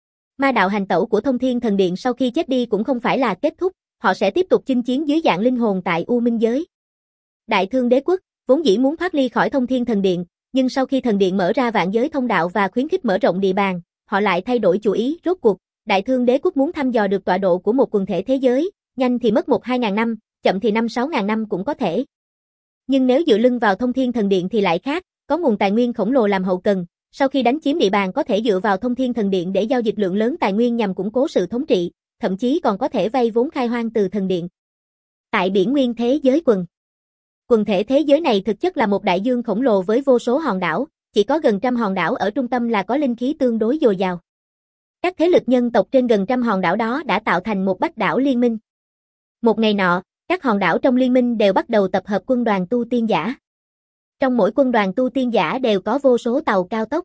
Ma đạo hành tẩu của Thông Thiên Thần Điện sau khi chết đi cũng không phải là kết thúc, họ sẽ tiếp tục chinh chiến dưới dạng linh hồn tại U Minh giới. Đại Thương Đế quốc vốn dĩ muốn thoát ly khỏi Thông Thiên Thần Điện, nhưng sau khi thần điện mở ra vạn giới thông đạo và khuyến khích mở rộng địa bàn, họ lại thay đổi chủ ý. Rốt cuộc, Đại Thương Đế quốc muốn thăm dò được tọa độ của một quần thể thế giới, nhanh thì mất một hai ngàn năm, chậm thì năm sáu ngàn năm cũng có thể. Nhưng nếu dựa lưng vào Thông Thiên Thần Điện thì lại khác, có nguồn tài nguyên khổng lồ làm hậu cần, sau khi đánh chiếm địa bàn có thể dựa vào Thông Thiên Thần Điện để giao dịch lượng lớn tài nguyên nhằm củng cố sự thống trị, thậm chí còn có thể vay vốn khai hoang từ thần điện. Tại biển nguyên thế giới quần. Quần thể thế giới này thực chất là một đại dương khổng lồ với vô số hòn đảo, chỉ có gần trăm hòn đảo ở trung tâm là có linh khí tương đối dồi dào. Các thế lực nhân tộc trên gần trăm hòn đảo đó đã tạo thành một bách đảo liên minh. Một ngày nọ, các hòn đảo trong liên minh đều bắt đầu tập hợp quân đoàn tu tiên giả. Trong mỗi quân đoàn tu tiên giả đều có vô số tàu cao tốc.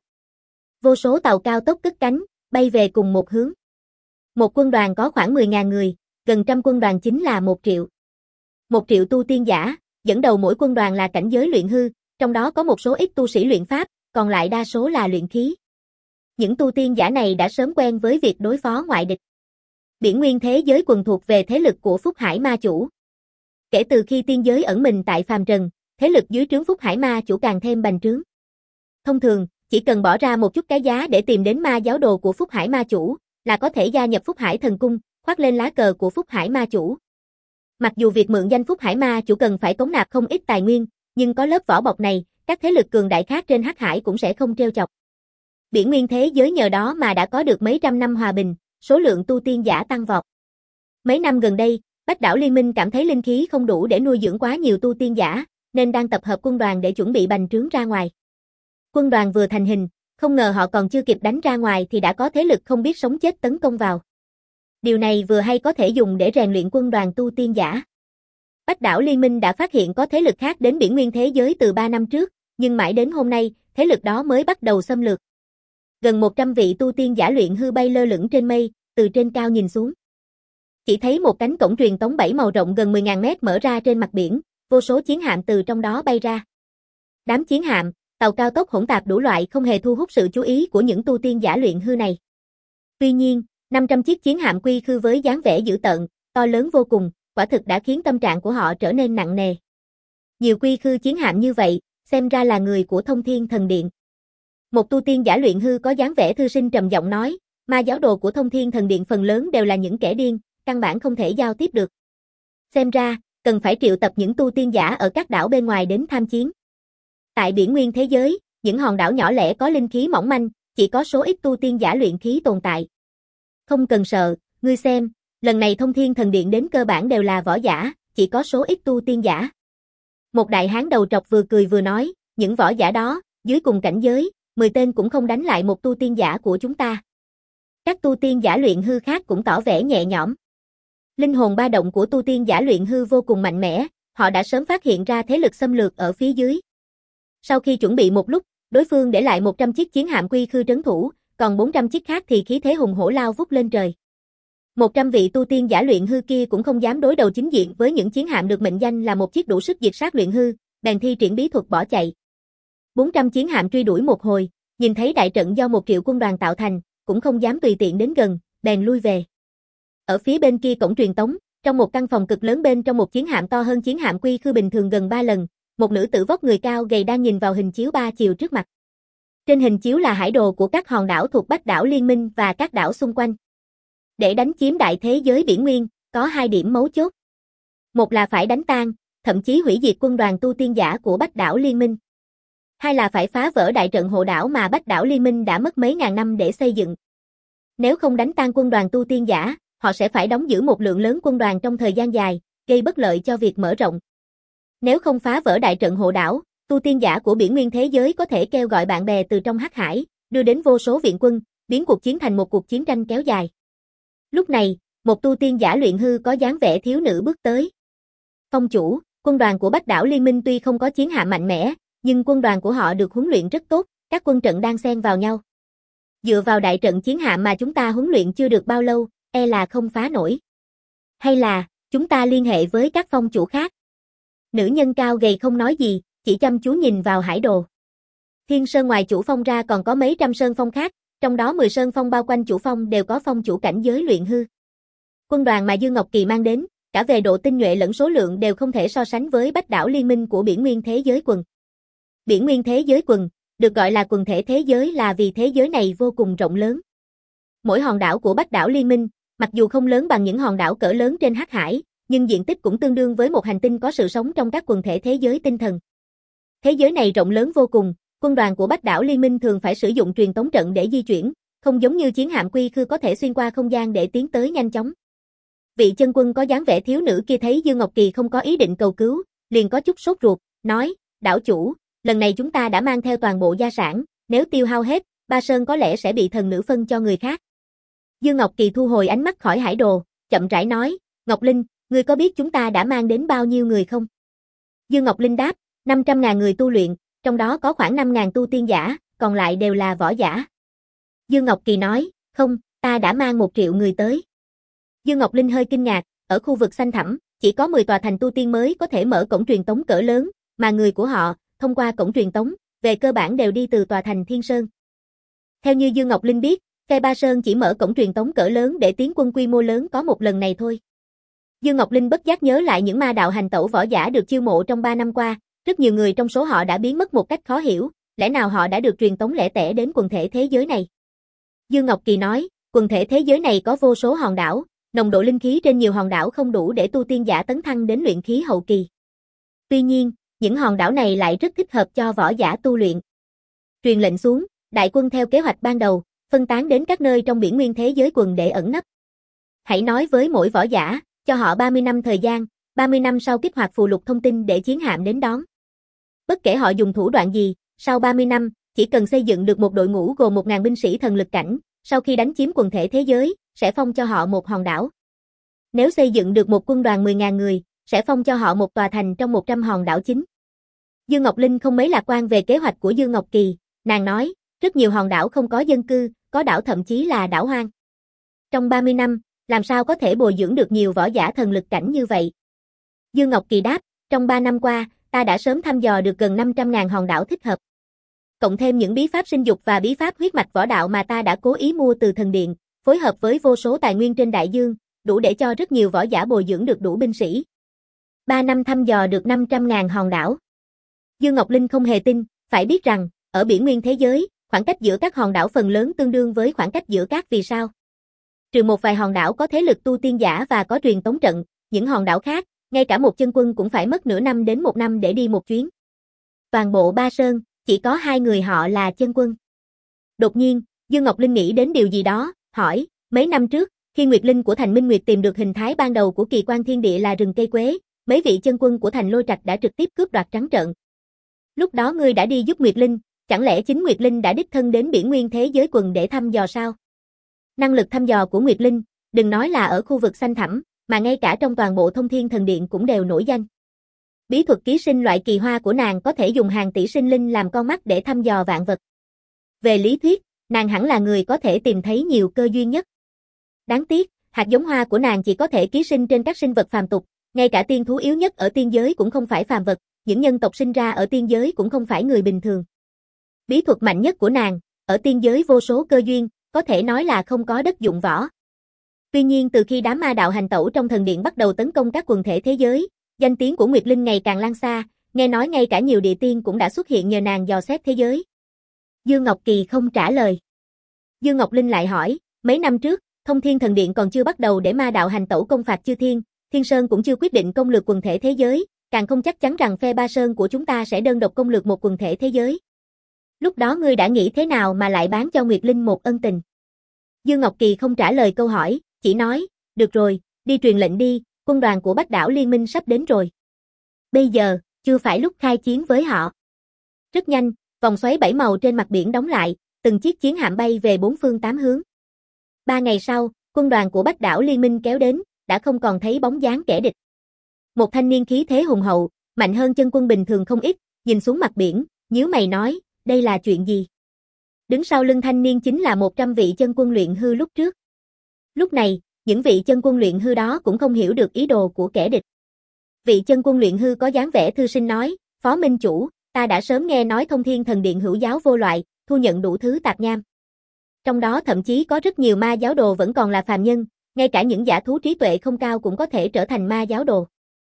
Vô số tàu cao tốc cất cánh, bay về cùng một hướng. Một quân đoàn có khoảng mười nghìn người, gần trăm quân đoàn chính là một triệu. Một triệu tu tiên giả, dẫn đầu mỗi quân đoàn là cảnh giới luyện hư, trong đó có một số ít tu sĩ luyện pháp, còn lại đa số là luyện khí. Những tu tiên giả này đã sớm quen với việc đối phó ngoại địch. Biển nguyên thế giới quần thuộc về thế lực của Phúc Hải Ma Chủ. Kể từ khi tiên giới ẩn mình tại phàm trần, thế lực dưới trướng Phúc Hải Ma Chủ càng thêm bành trướng. Thông thường, chỉ cần bỏ ra một chút cái giá để tìm đến ma giáo đồ của Phúc Hải Ma Chủ, là có thể gia nhập Phúc Hải Thần Cung, khoác lên lá cờ của Phúc Hải Ma Chủ. Mặc dù việc mượn danh Phúc Hải Ma Chủ cần phải tốn nạp không ít tài nguyên, nhưng có lớp vỏ bọc này, các thế lực cường đại khác trên Hắc Hải cũng sẽ không trêu chọc. Biển nguyên thế giới nhờ đó mà đã có được mấy trăm năm hòa bình, số lượng tu tiên giả tăng vọt. Mấy năm gần đây, Bách Đảo Liên minh cảm thấy linh khí không đủ để nuôi dưỡng quá nhiều tu tiên giả, nên đang tập hợp quân đoàn để chuẩn bị bành trướng ra ngoài. Quân đoàn vừa thành hình, không ngờ họ còn chưa kịp đánh ra ngoài thì đã có thế lực không biết sống chết tấn công vào. Điều này vừa hay có thể dùng để rèn luyện quân đoàn tu tiên giả. Bách Đảo Liên minh đã phát hiện có thế lực khác đến biển nguyên thế giới từ ba năm trước, nhưng mãi đến hôm nay, thế lực đó mới bắt đầu xâm lược. Gần một trăm vị tu tiên giả luyện hư bay lơ lửng trên mây, từ trên cao nhìn xuống. Chỉ thấy một cánh cổng truyền tống bảy màu rộng gần mười nghìn mét mở ra trên mặt biển, vô số chiến hạm từ trong đó bay ra. Đám chiến hạm, tàu cao tốc hỗn tạp đủ loại không hề thu hút sự chú ý của những tu tiên giả luyện hư này. Tuy nhiên, năm trăm chiếc chiến hạm quy khư với dáng vẻ dữ tợn, to lớn vô cùng, quả thực đã khiến tâm trạng của họ trở nên nặng nề. Nhiều quy khư chiến hạm như vậy, xem ra là người của Thông Thiên Thần Điện. Một tu tiên giả luyện hư có dáng vẻ thư sinh trầm giọng nói, ma giáo đồ của Thông Thiên Thần Điện phần lớn đều là những kẻ điên, căn bản không thể giao tiếp được. Xem ra, cần phải triệu tập những tu tiên giả ở các đảo bên ngoài đến tham chiến. Tại biển nguyên thế giới, những hòn đảo nhỏ lẻ có linh khí mỏng manh, chỉ có số ít tu tiên giả luyện khí tồn tại. Không cần sợ, ngươi xem, lần này Thông Thiên Thần Điện đến cơ bản đều là võ giả, chỉ có số ít tu tiên giả. Một đại hán đầu trọc vừa cười vừa nói, những võ giả đó, dưới cùng cảnh giới, mười tên cũng không đánh lại một tu tiên giả của chúng ta. Các tu tiên giả luyện hư khác cũng tỏ vẻ nhẹ nhõm. Linh hồn ba động của tu tiên giả luyện hư vô cùng mạnh mẽ, họ đã sớm phát hiện ra thế lực xâm lược ở phía dưới. Sau khi chuẩn bị một lúc, đối phương để lại một trăm chiếc chiến hạm quy khư trấn thủ, còn bốn trăm chiếc khác thì khí thế hùng hổ lao vút lên trời. một trăm vị tu tiên giả luyện hư kia cũng không dám đối đầu chính diện với những chiến hạm được mệnh danh là một chiếc đủ sức diệt sát luyện hư, bèn thi triển bí thuật bỏ chạy. bốn trăm chiến hạm truy đuổi một hồi, nhìn thấy đại trận do một triệu quân đoàn tạo thành, cũng không dám tùy tiện đến gần, bèn lui về. Ở phía bên kia cổng truyền tống, trong một căn phòng cực lớn bên trong một chiến hạm to hơn chiến hạm quy khư bình thường gần ba lần, một nữ tử vóc người cao gầy đang nhìn vào hình chiếu ba chiều trước mặt. Trên hình chiếu là hải đồ của các hòn đảo thuộc Bách Đảo Liên minh và các đảo xung quanh. Để đánh chiếm đại thế giới biển nguyên, có hai điểm mấu chốt. Một là phải đánh tan, thậm chí hủy diệt quân đoàn tu tiên giả của Bách Đảo Liên minh. Hai là phải phá vỡ đại trận hộ đảo mà Bách Đảo Liên minh đã mất mấy ngàn năm để xây dựng. Nếu không đánh tan quân đoàn tu tiên giả, họ sẽ phải đóng giữ một lượng lớn quân đoàn trong thời gian dài, gây bất lợi cho việc mở rộng. Nếu không phá vỡ đại trận hộ đảo, tu tiên giả của biển nguyên thế giới có thể kêu gọi bạn bè từ trong Hắc Hải, đưa đến vô số viện quân, biến cuộc chiến thành một cuộc chiến tranh kéo dài. Lúc này, một tu tiên giả luyện hư có dáng vẻ thiếu nữ bước tới. Phong chủ, quân đoàn của Bách Đảo Liên minh tuy không có chiến hạm mạnh mẽ, nhưng quân đoàn của họ được huấn luyện rất tốt, các quân trận đang xen vào nhau. Dựa vào đại trận chiến hạm mà chúng ta huấn luyện chưa được bao lâu, e là không phá nổi. Hay là, chúng ta liên hệ với các phong chủ khác. Nữ nhân cao gầy không nói gì, chỉ chăm chú nhìn vào hải đồ. Thiên Sơn ngoài chủ phong ra còn có mấy trăm sơn phong khác, trong đó mười sơn phong bao quanh chủ phong đều có phong chủ cảnh giới luyện hư. Quân đoàn mà Dương Ngọc Kỳ mang đến, cả về độ tinh nhuệ lẫn số lượng đều không thể so sánh với Bách Đảo Liên minh của biển nguyên thế giới quần. Biển nguyên thế giới quần, được gọi là quần thể thế giới là vì thế giới này vô cùng rộng lớn. Mỗi hòn đảo của Bách Đảo Liên minh, mặc dù không lớn bằng những hòn đảo cỡ lớn trên Hắc Hải, nhưng diện tích cũng tương đương với một hành tinh có sự sống trong các quần thể thế giới tinh thần. Thế giới này rộng lớn vô cùng, quân đoàn của Bách Đảo Liên minh thường phải sử dụng truyền tống trận để di chuyển, không giống như chiến hạm quy khư có thể xuyên qua không gian để tiến tới nhanh chóng. Vị chân quân có dáng vẻ thiếu nữ kia thấy Dương Ngọc Kỳ không có ý định cầu cứu, liền có chút sốt ruột, nói, đảo chủ, lần này chúng ta đã mang theo toàn bộ gia sản, nếu tiêu hao hết, Ba Sơn có lẽ sẽ bị thần nữ phân cho người khác. Dương Ngọc Kỳ thu hồi ánh mắt khỏi hải đồ, chậm rãi nói, Ngọc Linh, ngươi có biết chúng ta đã mang đến bao nhiêu người không? Dương Ngọc Linh đáp, năm trăm ngàn người tu luyện, trong đó có khoảng năm ngàn tu tiên giả, còn lại đều là võ giả. Dương Ngọc Kỳ nói, không, ta đã mang một triệu người tới. Dương Ngọc Linh hơi kinh ngạc, ở khu vực xanh thẳm, chỉ có mười tòa thành tu tiên mới có thể mở cổng truyền tống cỡ lớn, mà người của họ, thông qua cổng truyền tống, về cơ bản đều đi từ tòa thành Thiên Sơn. Theo như Dương Ngọc Linh biết, phe Ba Sơn chỉ mở cổng truyền tống cỡ lớn để tiến quân quy mô lớn có một lần này thôi. Dương Ngọc Linh bất giác nhớ lại những ma đạo hành tẩu võ giả được chiêu mộ trong ba năm qua, rất nhiều người trong số họ đã biến mất một cách khó hiểu, lẽ nào họ đã được truyền tống lẻ tẻ đến quần thể thế giới này? Dương Ngọc Kỳ nói, quần thể thế giới này có vô số hòn đảo, nồng độ linh khí trên nhiều hòn đảo không đủ để tu tiên giả tấn thăng đến luyện khí hậu kỳ. Tuy nhiên, những hòn đảo này lại rất thích hợp cho võ giả tu luyện. Truyền lệnh xuống, đại quân theo kế hoạch ban đầu, phân tán đến các nơi trong biển nguyên thế giới quần để ẩn nấp. Hãy nói với mỗi võ giả, cho họ ba mươi năm thời gian, ba mươi năm sau kích hoạt phù lục thông tin để chiến hạm đến đón. Bất kể họ dùng thủ đoạn gì, sau ba mươi năm, chỉ cần xây dựng được một đội ngũ gồm một nghìn binh sĩ thần lực cảnh, sau khi đánh chiếm quần thể thế giới, sẽ phong cho họ một hòn đảo. Nếu xây dựng được một quân đoàn mười nghìn người, sẽ phong cho họ một tòa thành trong một trăm hòn đảo chính. Dương Ngọc Linh không mấy lạc quan về kế hoạch của Dương Ngọc Kỳ, nàng nói, rất nhiều hòn đảo không có dân cư, có đảo thậm chí là đảo hoang. Trong ba mươi năm, làm sao có thể bồi dưỡng được nhiều võ giả thần lực cảnh như vậy? Dương Ngọc Kỳ đáp, trong ba năm qua, ta đã sớm thăm dò được gần năm trăm ngàn hòn đảo thích hợp. Cộng thêm những bí pháp sinh dục và bí pháp huyết mạch võ đạo mà ta đã cố ý mua từ thần điện, phối hợp với vô số tài nguyên trên đại dương, đủ để cho rất nhiều võ giả bồi dưỡng được đủ binh sĩ. Ba năm thăm dò được năm trăm ngàn hòn đảo. Dương Ngọc Linh không hề tin, phải biết rằng, ở biển nguyên thế giới, khoảng cách giữa các hòn đảo phần lớn tương đương với khoảng cách giữa các vì sao. Trừ một vài hòn đảo có thế lực tu tiên giả và có truyền tống trận, những hòn đảo khác, ngay cả một chân quân cũng phải mất nửa năm đến một năm để đi một chuyến. Toàn bộ Ba Sơn, chỉ có hai người họ là chân quân. Đột nhiên, Dương Ngọc Linh nghĩ đến điều gì đó, hỏi, mấy năm trước, khi Nguyệt Linh của thành Minh Nguyệt tìm được hình thái ban đầu của kỳ quan thiên địa là rừng cây quế, mấy vị chân quân của thành Lôi Trạch đã trực tiếp cướp đoạt trắng trợn. Lúc đó ngươi đã đi giúp Nguyệt Linh, chẳng lẽ chính Nguyệt Linh đã đích thân đến biển nguyên thế giới quần để thăm dò sao? Năng lực thăm dò của Nguyệt Linh, đừng nói là ở khu vực xanh thẳm, mà ngay cả trong toàn bộ Thông Thiên Thần Điện cũng đều nổi danh. Bí thuật ký sinh loại kỳ hoa của nàng có thể dùng hàng tỷ sinh linh làm con mắt để thăm dò vạn vật. Về lý thuyết, nàng hẳn là người có thể tìm thấy nhiều cơ duyên nhất. Đáng tiếc, hạt giống hoa của nàng chỉ có thể ký sinh trên các sinh vật phàm tục, ngay cả tiên thú yếu nhất ở tiên giới cũng không phải phàm vật, những nhân tộc sinh ra ở tiên giới cũng không phải người bình thường. Bí thuật mạnh nhất của nàng, ở tiên giới vô số cơ duyên, có thể nói là không có đất dụng võ. Tuy nhiên từ khi đám ma đạo hành tẩu trong thần điện bắt đầu tấn công các quần thể thế giới, danh tiếng của Nguyệt Linh ngày càng lan xa, nghe nói ngay cả nhiều địa tiên cũng đã xuất hiện nhờ nàng dò xét thế giới. Dương Ngọc Kỳ không trả lời. Dương Ngọc Linh lại hỏi, mấy năm trước, Thông Thiên Thần Điện còn chưa bắt đầu để ma đạo hành tẩu công phạt chư thiên, Thiên Sơn cũng chưa quyết định công lược quần thể thế giới, càng không chắc chắn rằng phe Ba Sơn của chúng ta sẽ đơn độc công lược một quần thể thế giới. Lúc đó ngươi đã nghĩ thế nào mà lại bán cho Nguyệt Linh một ân tình? Dương Ngọc Kỳ không trả lời câu hỏi, chỉ nói, được rồi, đi truyền lệnh đi, quân đoàn của Bách Đảo Liên minh sắp đến rồi. Bây giờ, chưa phải lúc khai chiến với họ. Rất nhanh, vòng xoáy bảy màu trên mặt biển đóng lại, từng chiếc chiến hạm bay về bốn phương tám hướng. Ba ngày sau, quân đoàn của Bách Đảo Liên minh kéo đến, đã không còn thấy bóng dáng kẻ địch. Một thanh niên khí thế hùng hậu, mạnh hơn chân quân bình thường không ít, nhìn xuống mặt biển, nhíu mày nói, đây là chuyện gì? Đứng sau lưng thanh niên chính là một trăm vị chân quân luyện hư lúc trước. Lúc này, những vị chân quân luyện hư đó cũng không hiểu được ý đồ của kẻ địch. Vị chân quân luyện hư có dáng vẻ thư sinh nói, Phó Minh Chủ, ta đã sớm nghe nói Thông Thiên Thần Điện hữu giáo vô loại, thu nhận đủ thứ tạp nham. Trong đó thậm chí có rất nhiều ma giáo đồ vẫn còn là phàm nhân, ngay cả những giả thú trí tuệ không cao cũng có thể trở thành ma giáo đồ.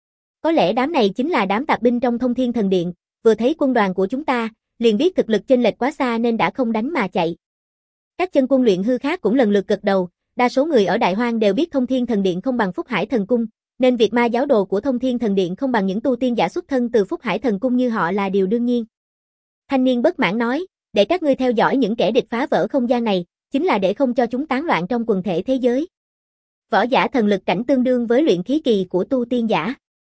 Có lẽ đám này chính là đám tạp binh trong Thông Thiên Thần Điện, vừa thấy quân đoàn của chúng ta, liền biết thực lực chênh lệch quá xa nên đã không đánh mà chạy. Các chân quân luyện hư khác cũng lần lượt gật đầu, đa số người ở Đại Hoang đều biết Thông Thiên Thần Điện không bằng Phúc Hải Thần Cung, nên việc ma giáo đồ của Thông Thiên Thần Điện không bằng những tu tiên giả xuất thân từ Phúc Hải Thần Cung như họ là điều đương nhiên. Thanh niên bất mãn nói, để các ngươi theo dõi những kẻ địch phá vỡ không gian này, chính là để không cho chúng tán loạn trong quần thể thế giới. Võ giả thần lực cảnh tương đương với luyện khí kỳ của tu tiên giả.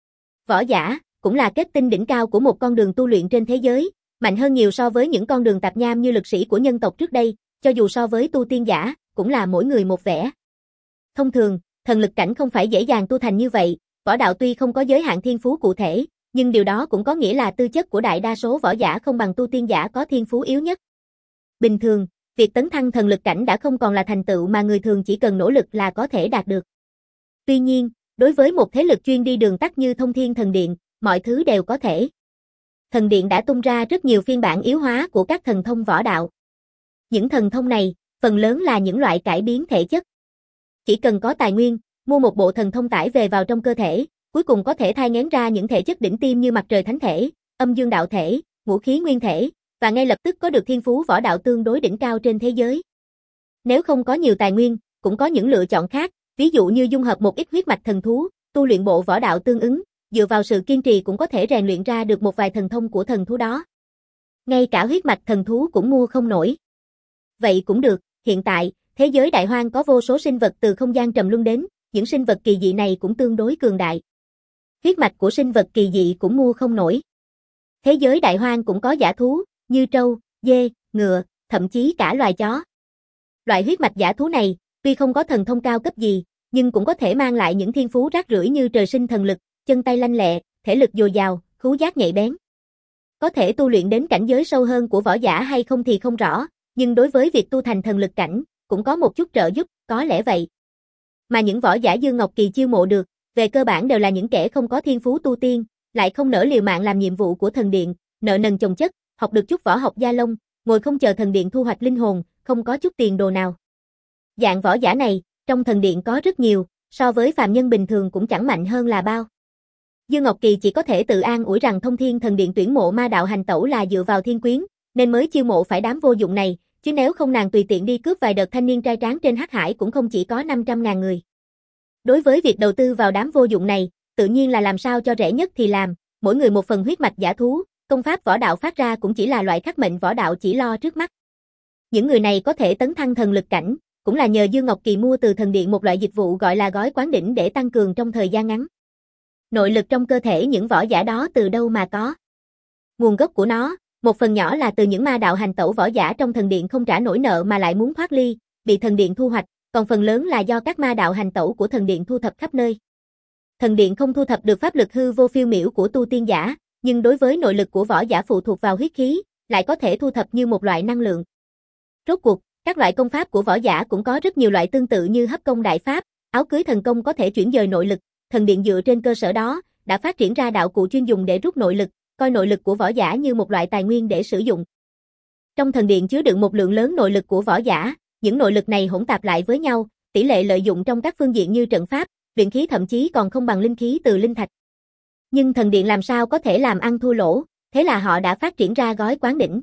Võ giả cũng là kết tinh đỉnh cao của một con đường tu luyện trên thế giới, mạnh hơn nhiều so với những con đường tạp nham như lực sĩ của nhân tộc trước đây, cho dù so với tu tiên giả, cũng là mỗi người một vẻ. Thông thường, thần lực cảnh không phải dễ dàng tu thành như vậy, võ đạo tuy không có giới hạn thiên phú cụ thể, nhưng điều đó cũng có nghĩa là tư chất của đại đa số võ giả không bằng tu tiên giả có thiên phú yếu nhất. Bình thường, việc tấn thăng thần lực cảnh đã không còn là thành tựu mà người thường chỉ cần nỗ lực là có thể đạt được. Tuy nhiên, đối với một thế lực chuyên đi đường tắt như Thông Thiên Thần Điện, mọi thứ đều có thể. Thần Điện đã tung ra rất nhiều phiên bản yếu hóa của các thần thông võ đạo. Những thần thông này, phần lớn là những loại cải biến thể chất. Chỉ cần có tài nguyên, mua một bộ thần thông tải về vào trong cơ thể, cuối cùng có thể thai nghén ra những thể chất đỉnh tiêm như mặt trời thánh thể, âm dương đạo thể, ngũ khí nguyên thể, và ngay lập tức có được thiên phú võ đạo tương đối đỉnh cao trên thế giới. Nếu không có nhiều tài nguyên, cũng có những lựa chọn khác, ví dụ như dung hợp một ít huyết mạch thần thú, tu luyện bộ võ đạo tương ứng, dựa vào sự kiên trì cũng có thể rèn luyện ra được một vài thần thông của thần thú đó. Ngay cả huyết mạch thần thú cũng mua không nổi. Vậy cũng được, hiện tại, thế giới đại hoang có vô số sinh vật từ không gian trầm luân đến, những sinh vật kỳ dị này cũng tương đối cường đại. Huyết mạch của sinh vật kỳ dị cũng mua không nổi. Thế giới đại hoang cũng có dã thú, như trâu, dê, ngựa, thậm chí cả loài chó. Loại huyết mạch dã thú này, tuy không có thần thông cao cấp gì, nhưng cũng có thể mang lại những thiên phú rác rưởi như trời sinh thần lực, chân tay lanh lẹ, thể lực dồi dào, khứu giác nhạy bén. Có thể tu luyện đến cảnh giới sâu hơn của võ giả hay không thì không rõ, nhưng đối với việc tu thành thần lực cảnh, cũng có một chút trợ giúp, có lẽ vậy. Mà những võ giả Dương Ngọc Kỳ chiêu mộ được, về cơ bản đều là những kẻ không có thiên phú tu tiên, lại không nỡ liều mạng làm nhiệm vụ của thần điện, nợ nần chồng chất, học được chút võ học gia lông, ngồi không chờ thần điện thu hoạch linh hồn, không có chút tiền đồ nào. Dạng võ giả này, trong thần điện có rất nhiều, so với phàm nhân bình thường cũng chẳng mạnh hơn là bao. Dương Ngọc Kỳ chỉ có thể tự an ủi rằng Thông Thiên Thần Điện tuyển mộ ma đạo hành tẩu là dựa vào thiên quyến, nên mới chiêu mộ phải đám vô dụng này, chứ nếu không nàng tùy tiện đi cướp vài đợt thanh niên trai tráng trên Hắc Hải cũng không chỉ có năm trăm ngàn người. Đối với việc đầu tư vào đám vô dụng này, tự nhiên là làm sao cho rẻ nhất thì làm, mỗi người một phần huyết mạch giả thú, công pháp võ đạo phát ra cũng chỉ là loại khắc mệnh võ đạo chỉ lo trước mắt. Những người này có thể tấn thăng thần lực cảnh, cũng là nhờ Dương Ngọc Kỳ mua từ thần điện một loại dịch vụ gọi là gói quán đỉnh để tăng cường trong thời gian ngắn. Nội lực trong cơ thể những võ giả đó từ đâu mà có? Nguồn gốc của nó, một phần nhỏ là từ những ma đạo hành tẩu võ giả trong thần điện không trả nổi nợ mà lại muốn thoát ly, bị thần điện thu hoạch, còn phần lớn là do các ma đạo hành tẩu của thần điện thu thập khắp nơi. Thần điện không thu thập được pháp lực hư vô phiêu miểu của tu tiên giả, nhưng đối với nội lực của võ giả phụ thuộc vào huyết khí, lại có thể thu thập như một loại năng lượng. Rốt cuộc, các loại công pháp của võ giả cũng có rất nhiều loại tương tự như hấp công đại pháp, áo cưới thần công có thể chuyển dời nội lực, thần điện dựa trên cơ sở đó, đã phát triển ra đạo cụ chuyên dùng để rút nội lực, coi nội lực của võ giả như một loại tài nguyên để sử dụng. Trong thần điện chứa đựng một lượng lớn nội lực của võ giả, những nội lực này hỗn tạp lại với nhau, tỷ lệ lợi dụng trong các phương diện như trận pháp, luyện khí thậm chí còn không bằng linh khí từ linh thạch. Nhưng thần điện làm sao có thể làm ăn thua lỗ, thế là họ đã phát triển ra gói quán đỉnh.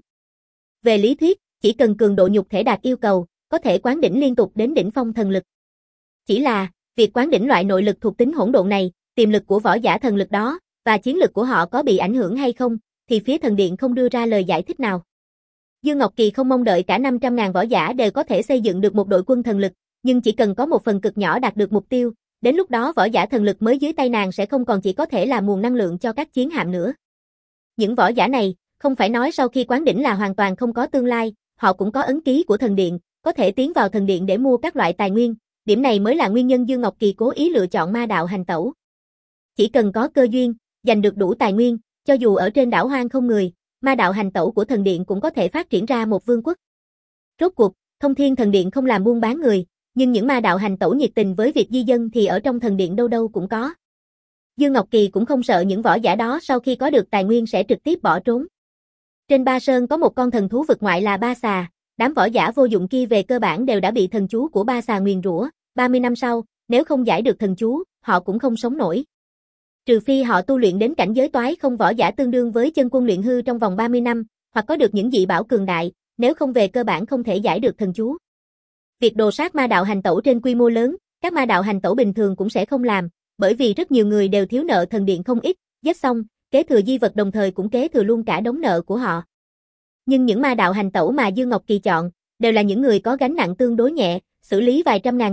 Về lý thuyết, chỉ cần cường độ nhục thể đạt yêu cầu, có thể quán đỉnh liên tục đến đỉnh phong thần lực. Chỉ là, việc quán đỉnh loại nội lực thuộc tính hỗn độn này, tiềm lực của võ giả thần lực đó, và chiến lực của họ có bị ảnh hưởng hay không, thì phía thần điện không đưa ra lời giải thích nào. Dương Ngọc Kỳ không mong đợi cả năm trăm ngàn võ giả đều có thể xây dựng được một đội quân thần lực, nhưng chỉ cần có một phần cực nhỏ đạt được mục tiêu, đến lúc đó võ giả thần lực mới dưới tay nàng sẽ không còn chỉ có thể là nguồn năng lượng cho các chiến hạm nữa. Những võ giả này, không phải nói sau khi quán đỉnh là hoàn toàn không có tương lai, họ cũng có ấn ký của thần điện, có thể tiến vào thần điện để mua các loại tài nguyên, điểm này mới là nguyên nhân Dương Ngọc Kỳ cố ý lựa chọn ma đạo hành tẩu. Chỉ cần có cơ duyên, giành được đủ tài nguyên, cho dù ở trên đảo hoang không người, ma đạo hành tẩu của thần điện cũng có thể phát triển ra một vương quốc. Rốt cuộc, Thông Thiên Thần Điện không làm buôn bán người, nhưng những ma đạo hành tẩu nhiệt tình với việc di dân thì ở trong thần điện đâu đâu cũng có. Dương Ngọc Kỳ cũng không sợ những võ giả đó sau khi có được tài nguyên sẽ trực tiếp bỏ trốn. Trên Ba Sơn có một con thần thú vực ngoại là Ba Xà, đám võ giả vô dụng kia về cơ bản đều đã bị thần chú của Ba Xà nguyền rủa, ba mươi năm sau, nếu không giải được thần chú, họ cũng không sống nổi. Trừ phi họ tu luyện đến cảnh giới toái không võ giả tương đương với chân quân luyện hư trong vòng ba mươi năm, hoặc có được những dị bảo cường đại, nếu không về cơ bản không thể giải được thần chú. Việc đồ sát ma đạo hành tẩu trên quy mô lớn, các ma đạo hành tẩu bình thường cũng sẽ không làm, bởi vì rất nhiều người đều thiếu nợ thần điện không ít, giết xong, kế thừa di vật đồng thời cũng kế thừa luôn cả đống nợ của họ. Nhưng những ma đạo hành tẩu mà Dương Ngọc Kỳ chọn, đều là những người có gánh nặng tương đối nhẹ, xử lý vài trăm ngàn người,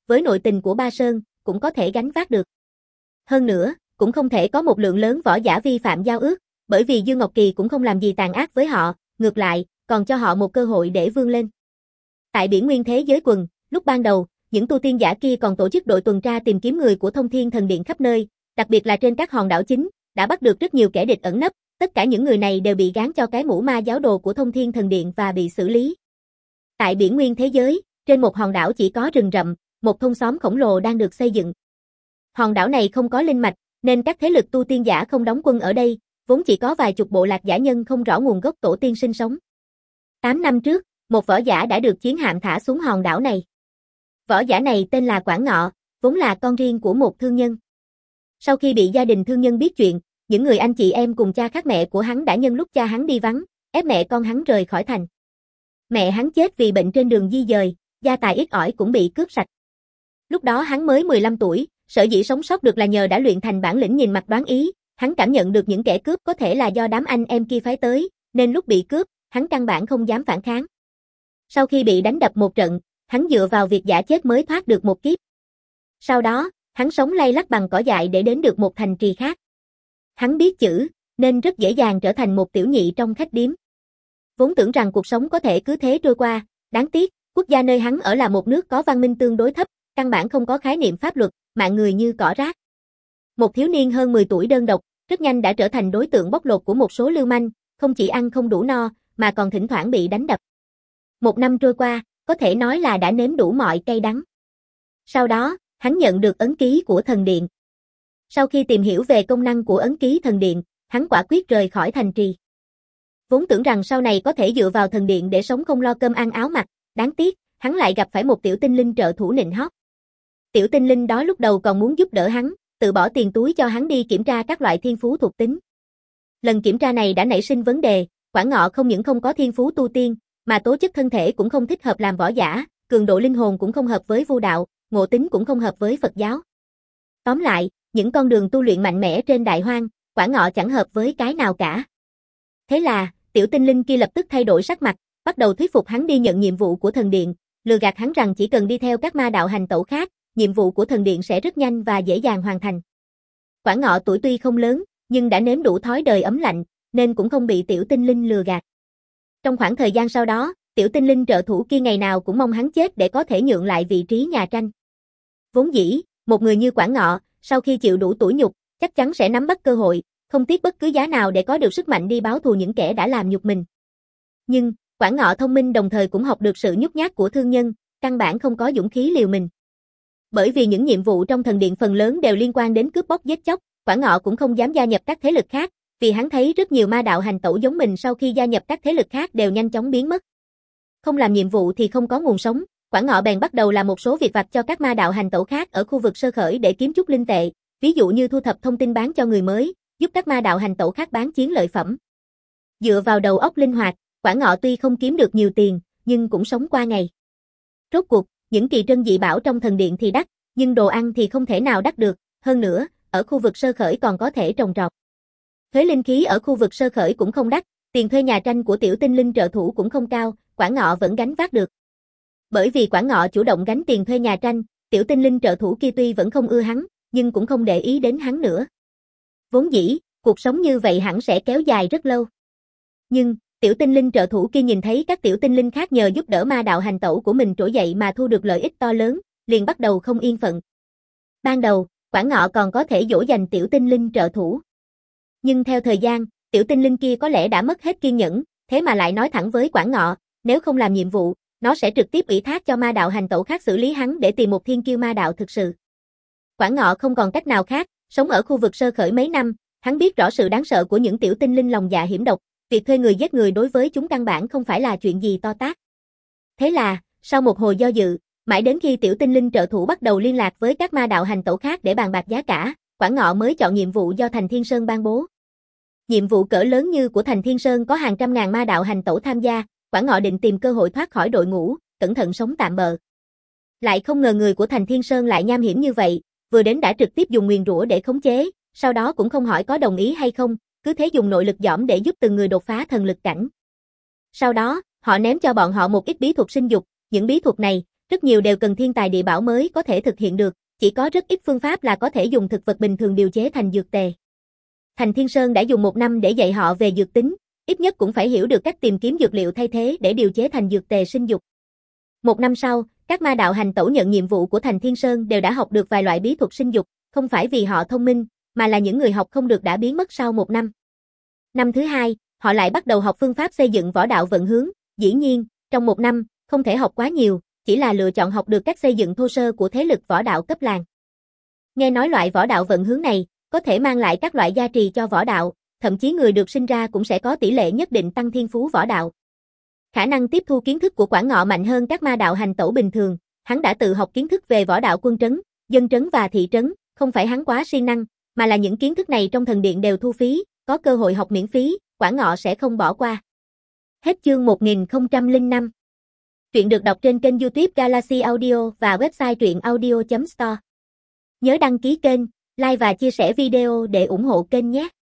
với nội tình của Ba Sơn, cũng có thể gánh vác được. Hơn nữa, cũng không thể có một lượng lớn võ giả vi phạm giao ước, bởi vì Dương Ngọc Kỳ cũng không làm gì tàn ác với họ, ngược lại, còn cho họ một cơ hội để vươn lên. Tại Biển Nguyên Thế Giới Quần, lúc ban đầu, những tu tiên giả kia còn tổ chức đội tuần tra tìm kiếm người của Thông Thiên Thần Điện khắp nơi, đặc biệt là trên các hòn đảo chính, đã bắt được rất nhiều kẻ địch ẩn nấp, tất cả những người này đều bị gán cho cái mũ ma giáo đồ của Thông Thiên Thần Điện và bị xử lý. Tại Biển Nguyên Thế Giới, trên một hòn đảo chỉ có rừng rậm, một thôn xóm khổng lồ đang được xây dựng. Hòn đảo này không có linh mạch, nên các thế lực tu tiên giả không đóng quân ở đây, vốn chỉ có vài chục bộ lạc giả nhân không rõ nguồn gốc tổ tiên sinh sống. Tám năm trước, một võ giả đã được chiến hạm thả xuống hòn đảo này. Võ giả này tên là Quảng Ngọ, vốn là con riêng của một thương nhân. Sau khi bị gia đình thương nhân biết chuyện, những người anh chị em cùng cha khác mẹ của hắn đã nhân lúc cha hắn đi vắng, ép mẹ con hắn rời khỏi thành. Mẹ hắn chết vì bệnh trên đường di dời, gia tài ít ỏi cũng bị cướp sạch. Lúc đó hắn mới mười lăm tuổi, sở dĩ sống sót được là nhờ đã luyện thành bản lĩnh nhìn mặt đoán ý, hắn cảm nhận được những kẻ cướp có thể là do đám anh em kia phái tới, nên lúc bị cướp, hắn căn bản không dám phản kháng. Sau khi bị đánh đập một trận, hắn dựa vào việc giả chết mới thoát được một kiếp. Sau đó, hắn sống lay lắt bằng cỏ dại để đến được một thành trì khác. Hắn biết chữ, nên rất dễ dàng trở thành một tiểu nhị trong khách điếm. Vốn tưởng rằng cuộc sống có thể cứ thế trôi qua, đáng tiếc, quốc gia nơi hắn ở là một nước có văn minh tương đối thấp, căn bản không có khái niệm pháp luật, mạng người như cỏ rác. Một thiếu niên hơn mười tuổi đơn độc, rất nhanh đã trở thành đối tượng bóc lột của một số lưu manh, không chỉ ăn không đủ no, mà còn thỉnh thoảng bị đánh đập. Một năm trôi qua, có thể nói là đã nếm đủ mọi cay đắng. Sau đó, hắn nhận được ấn ký của thần điện. Sau khi tìm hiểu về công năng của ấn ký thần điện, hắn quả quyết rời khỏi thành trì. Vốn tưởng rằng sau này có thể dựa vào thần điện để sống không lo cơm ăn áo mặc, đáng tiếc, hắn lại gặp phải một tiểu tinh linh trợ thủ nịnh hót. Tiểu tinh linh đó lúc đầu còn muốn giúp đỡ hắn, tự bỏ tiền túi cho hắn đi kiểm tra các loại thiên phú thuộc tính. Lần kiểm tra này đã nảy sinh vấn đề, Quảng Ngọ không những không có thiên phú tu tiên, mà tố chất thân thể cũng không thích hợp làm võ giả, cường độ linh hồn cũng không hợp với vu đạo, ngộ tính cũng không hợp với Phật giáo. Tóm lại, những con đường tu luyện mạnh mẽ trên đại hoang, Quảng Ngọ chẳng hợp với cái nào cả. Thế là, tiểu tinh linh kia lập tức thay đổi sắc mặt, bắt đầu thuyết phục hắn đi nhận nhiệm vụ của thần điện, lừa gạt hắn rằng chỉ cần đi theo các ma đạo hành tẩu khác, nhiệm vụ của thần điện sẽ rất nhanh và dễ dàng hoàn thành. Quảng Ngọ tuổi tuy không lớn, nhưng đã nếm đủ thói đời ấm lạnh, nên cũng không bị tiểu tinh linh lừa gạt. Trong khoảng thời gian sau đó, tiểu tinh linh trợ thủ kia ngày nào cũng mong hắn chết để có thể nhượng lại vị trí nhà tranh. Vốn dĩ, một người như Quảng Ngọ, sau khi chịu đủ tủi nhục, chắc chắn sẽ nắm bắt cơ hội, không tiếc bất cứ giá nào để có được sức mạnh đi báo thù những kẻ đã làm nhục mình. Nhưng, Quảng Ngọ thông minh đồng thời cũng học được sự nhút nhát của thương nhân, căn bản không có dũng khí liều mình. Bởi vì những nhiệm vụ trong thần điện phần lớn đều liên quan đến cướp bóc giết chóc, Quảng Ngọ cũng không dám gia nhập các thế lực khác, vì hắn thấy rất nhiều ma đạo hành tẩu giống mình sau khi gia nhập các thế lực khác đều nhanh chóng biến mất. Không làm nhiệm vụ thì không có nguồn sống, Quảng Ngọ bèn bắt đầu làm một số việc vặt cho các ma đạo hành tẩu khác ở khu vực sơ khởi để kiếm chút linh tệ, ví dụ như thu thập thông tin bán cho người mới, giúp các ma đạo hành tẩu khác bán chiến lợi phẩm. Dựa vào đầu óc linh hoạt, Quảng Ngọ tuy không kiếm được nhiều tiền, nhưng cũng sống qua ngày. Rốt cuộc, những kỳ trân dị bảo trong thần điện thì đắt, nhưng đồ ăn thì không thể nào đắt được, hơn nữa, ở khu vực sơ khởi còn có thể trồng trọt. Thuế linh khí ở khu vực sơ khởi cũng không đắt, tiền thuê nhà tranh của tiểu tinh linh trợ thủ cũng không cao, Quảng Ngọ vẫn gánh vác được. Bởi vì Quảng Ngọ chủ động gánh tiền thuê nhà tranh, tiểu tinh linh trợ thủ kia tuy vẫn không ưa hắn, nhưng cũng không để ý đến hắn nữa. Vốn dĩ, cuộc sống như vậy hẳn sẽ kéo dài rất lâu. Nhưng, tiểu tinh linh trợ thủ kia nhìn thấy các tiểu tinh linh khác nhờ giúp đỡ ma đạo hành tẩu của mình trỗi dậy mà thu được lợi ích to lớn, liền bắt đầu không yên phận. Ban đầu, Quảng Ngọ còn có thể dỗ dành tiểu tinh linh trợ thủ. Nhưng theo thời gian, tiểu tinh linh kia có lẽ đã mất hết kiên nhẫn, thế mà lại nói thẳng với Quảng Ngọ, nếu không làm nhiệm vụ, nó sẽ trực tiếp ủy thác cho ma đạo hành tẩu khác xử lý hắn để tìm một thiên kiêu ma đạo thực sự. Quảng Ngọ không còn cách nào khác, sống ở khu vực sơ khởi mấy năm, hắn biết rõ sự đáng sợ của những tiểu tinh linh lòng dạ hiểm độc, việc thuê người giết người đối với chúng căn bản không phải là chuyện gì to tát. Thế là, sau một hồi do dự, mãi đến khi tiểu tinh linh trợ thủ bắt đầu liên lạc với các ma đạo hành tẩu khác để bàn bạc giá cả, Quảng Ngọ mới chọn nhiệm vụ do Thành Thiên Sơn ban bố. Nhiệm vụ cỡ lớn như của Thành Thiên Sơn có hàng trăm ngàn ma đạo hành tẩu tham gia, Quảng Ngọ định tìm cơ hội thoát khỏi đội ngũ, cẩn thận sống tạm bợ. Lại không ngờ người của Thành Thiên Sơn lại nham hiểm như vậy, vừa đến đã trực tiếp dùng nguyền rủa để khống chế, sau đó cũng không hỏi có đồng ý hay không, cứ thế dùng nội lực dõm để giúp từng người đột phá thần lực cảnh. Sau đó, họ ném cho bọn họ một ít bí thuật sinh dục, những bí thuật này, rất nhiều đều cần thiên tài địa bảo mới có thể thực hiện được, chỉ có rất ít phương pháp là có thể dùng thực vật bình thường điều chế thành dược tề. Thành Thiên Sơn đã dùng một năm để dạy họ về dược tính, ít nhất cũng phải hiểu được cách tìm kiếm dược liệu thay thế để điều chế thành dược tề sinh dục. Một năm sau, các ma đạo hành tẩu nhận nhiệm vụ của Thành Thiên Sơn đều đã học được vài loại bí thuật sinh dục, không phải vì họ thông minh, mà là những người học không được đã biến mất sau một năm. Năm thứ hai, họ lại bắt đầu học phương pháp xây dựng võ đạo vận hướng, dĩ nhiên, trong một năm, không thể học quá nhiều, chỉ là lựa chọn học được cách xây dựng thô sơ của thế lực võ đạo cấp làng. Nghe nói loại võ đạo vận hướng này, có thể mang lại các loại gia trì cho võ đạo, thậm chí người được sinh ra cũng sẽ có tỷ lệ nhất định tăng thiên phú võ đạo. Khả năng tiếp thu kiến thức của Quản Ngọ mạnh hơn các ma đạo hành tẩu bình thường, hắn đã tự học kiến thức về võ đạo quân trấn, dân trấn và thị trấn, không phải hắn quá siêng năng, mà là những kiến thức này trong thần điện đều thu phí, có cơ hội học miễn phí, Quản Ngọ sẽ không bỏ qua. Hết chương một nghìn không trăm lẻ năm. Truyện được đọc trên kênh YouTube Galaxy Audio và website truyện audio chấm store. Nhớ đăng ký kênh, like và chia sẻ video để ủng hộ kênh nhé.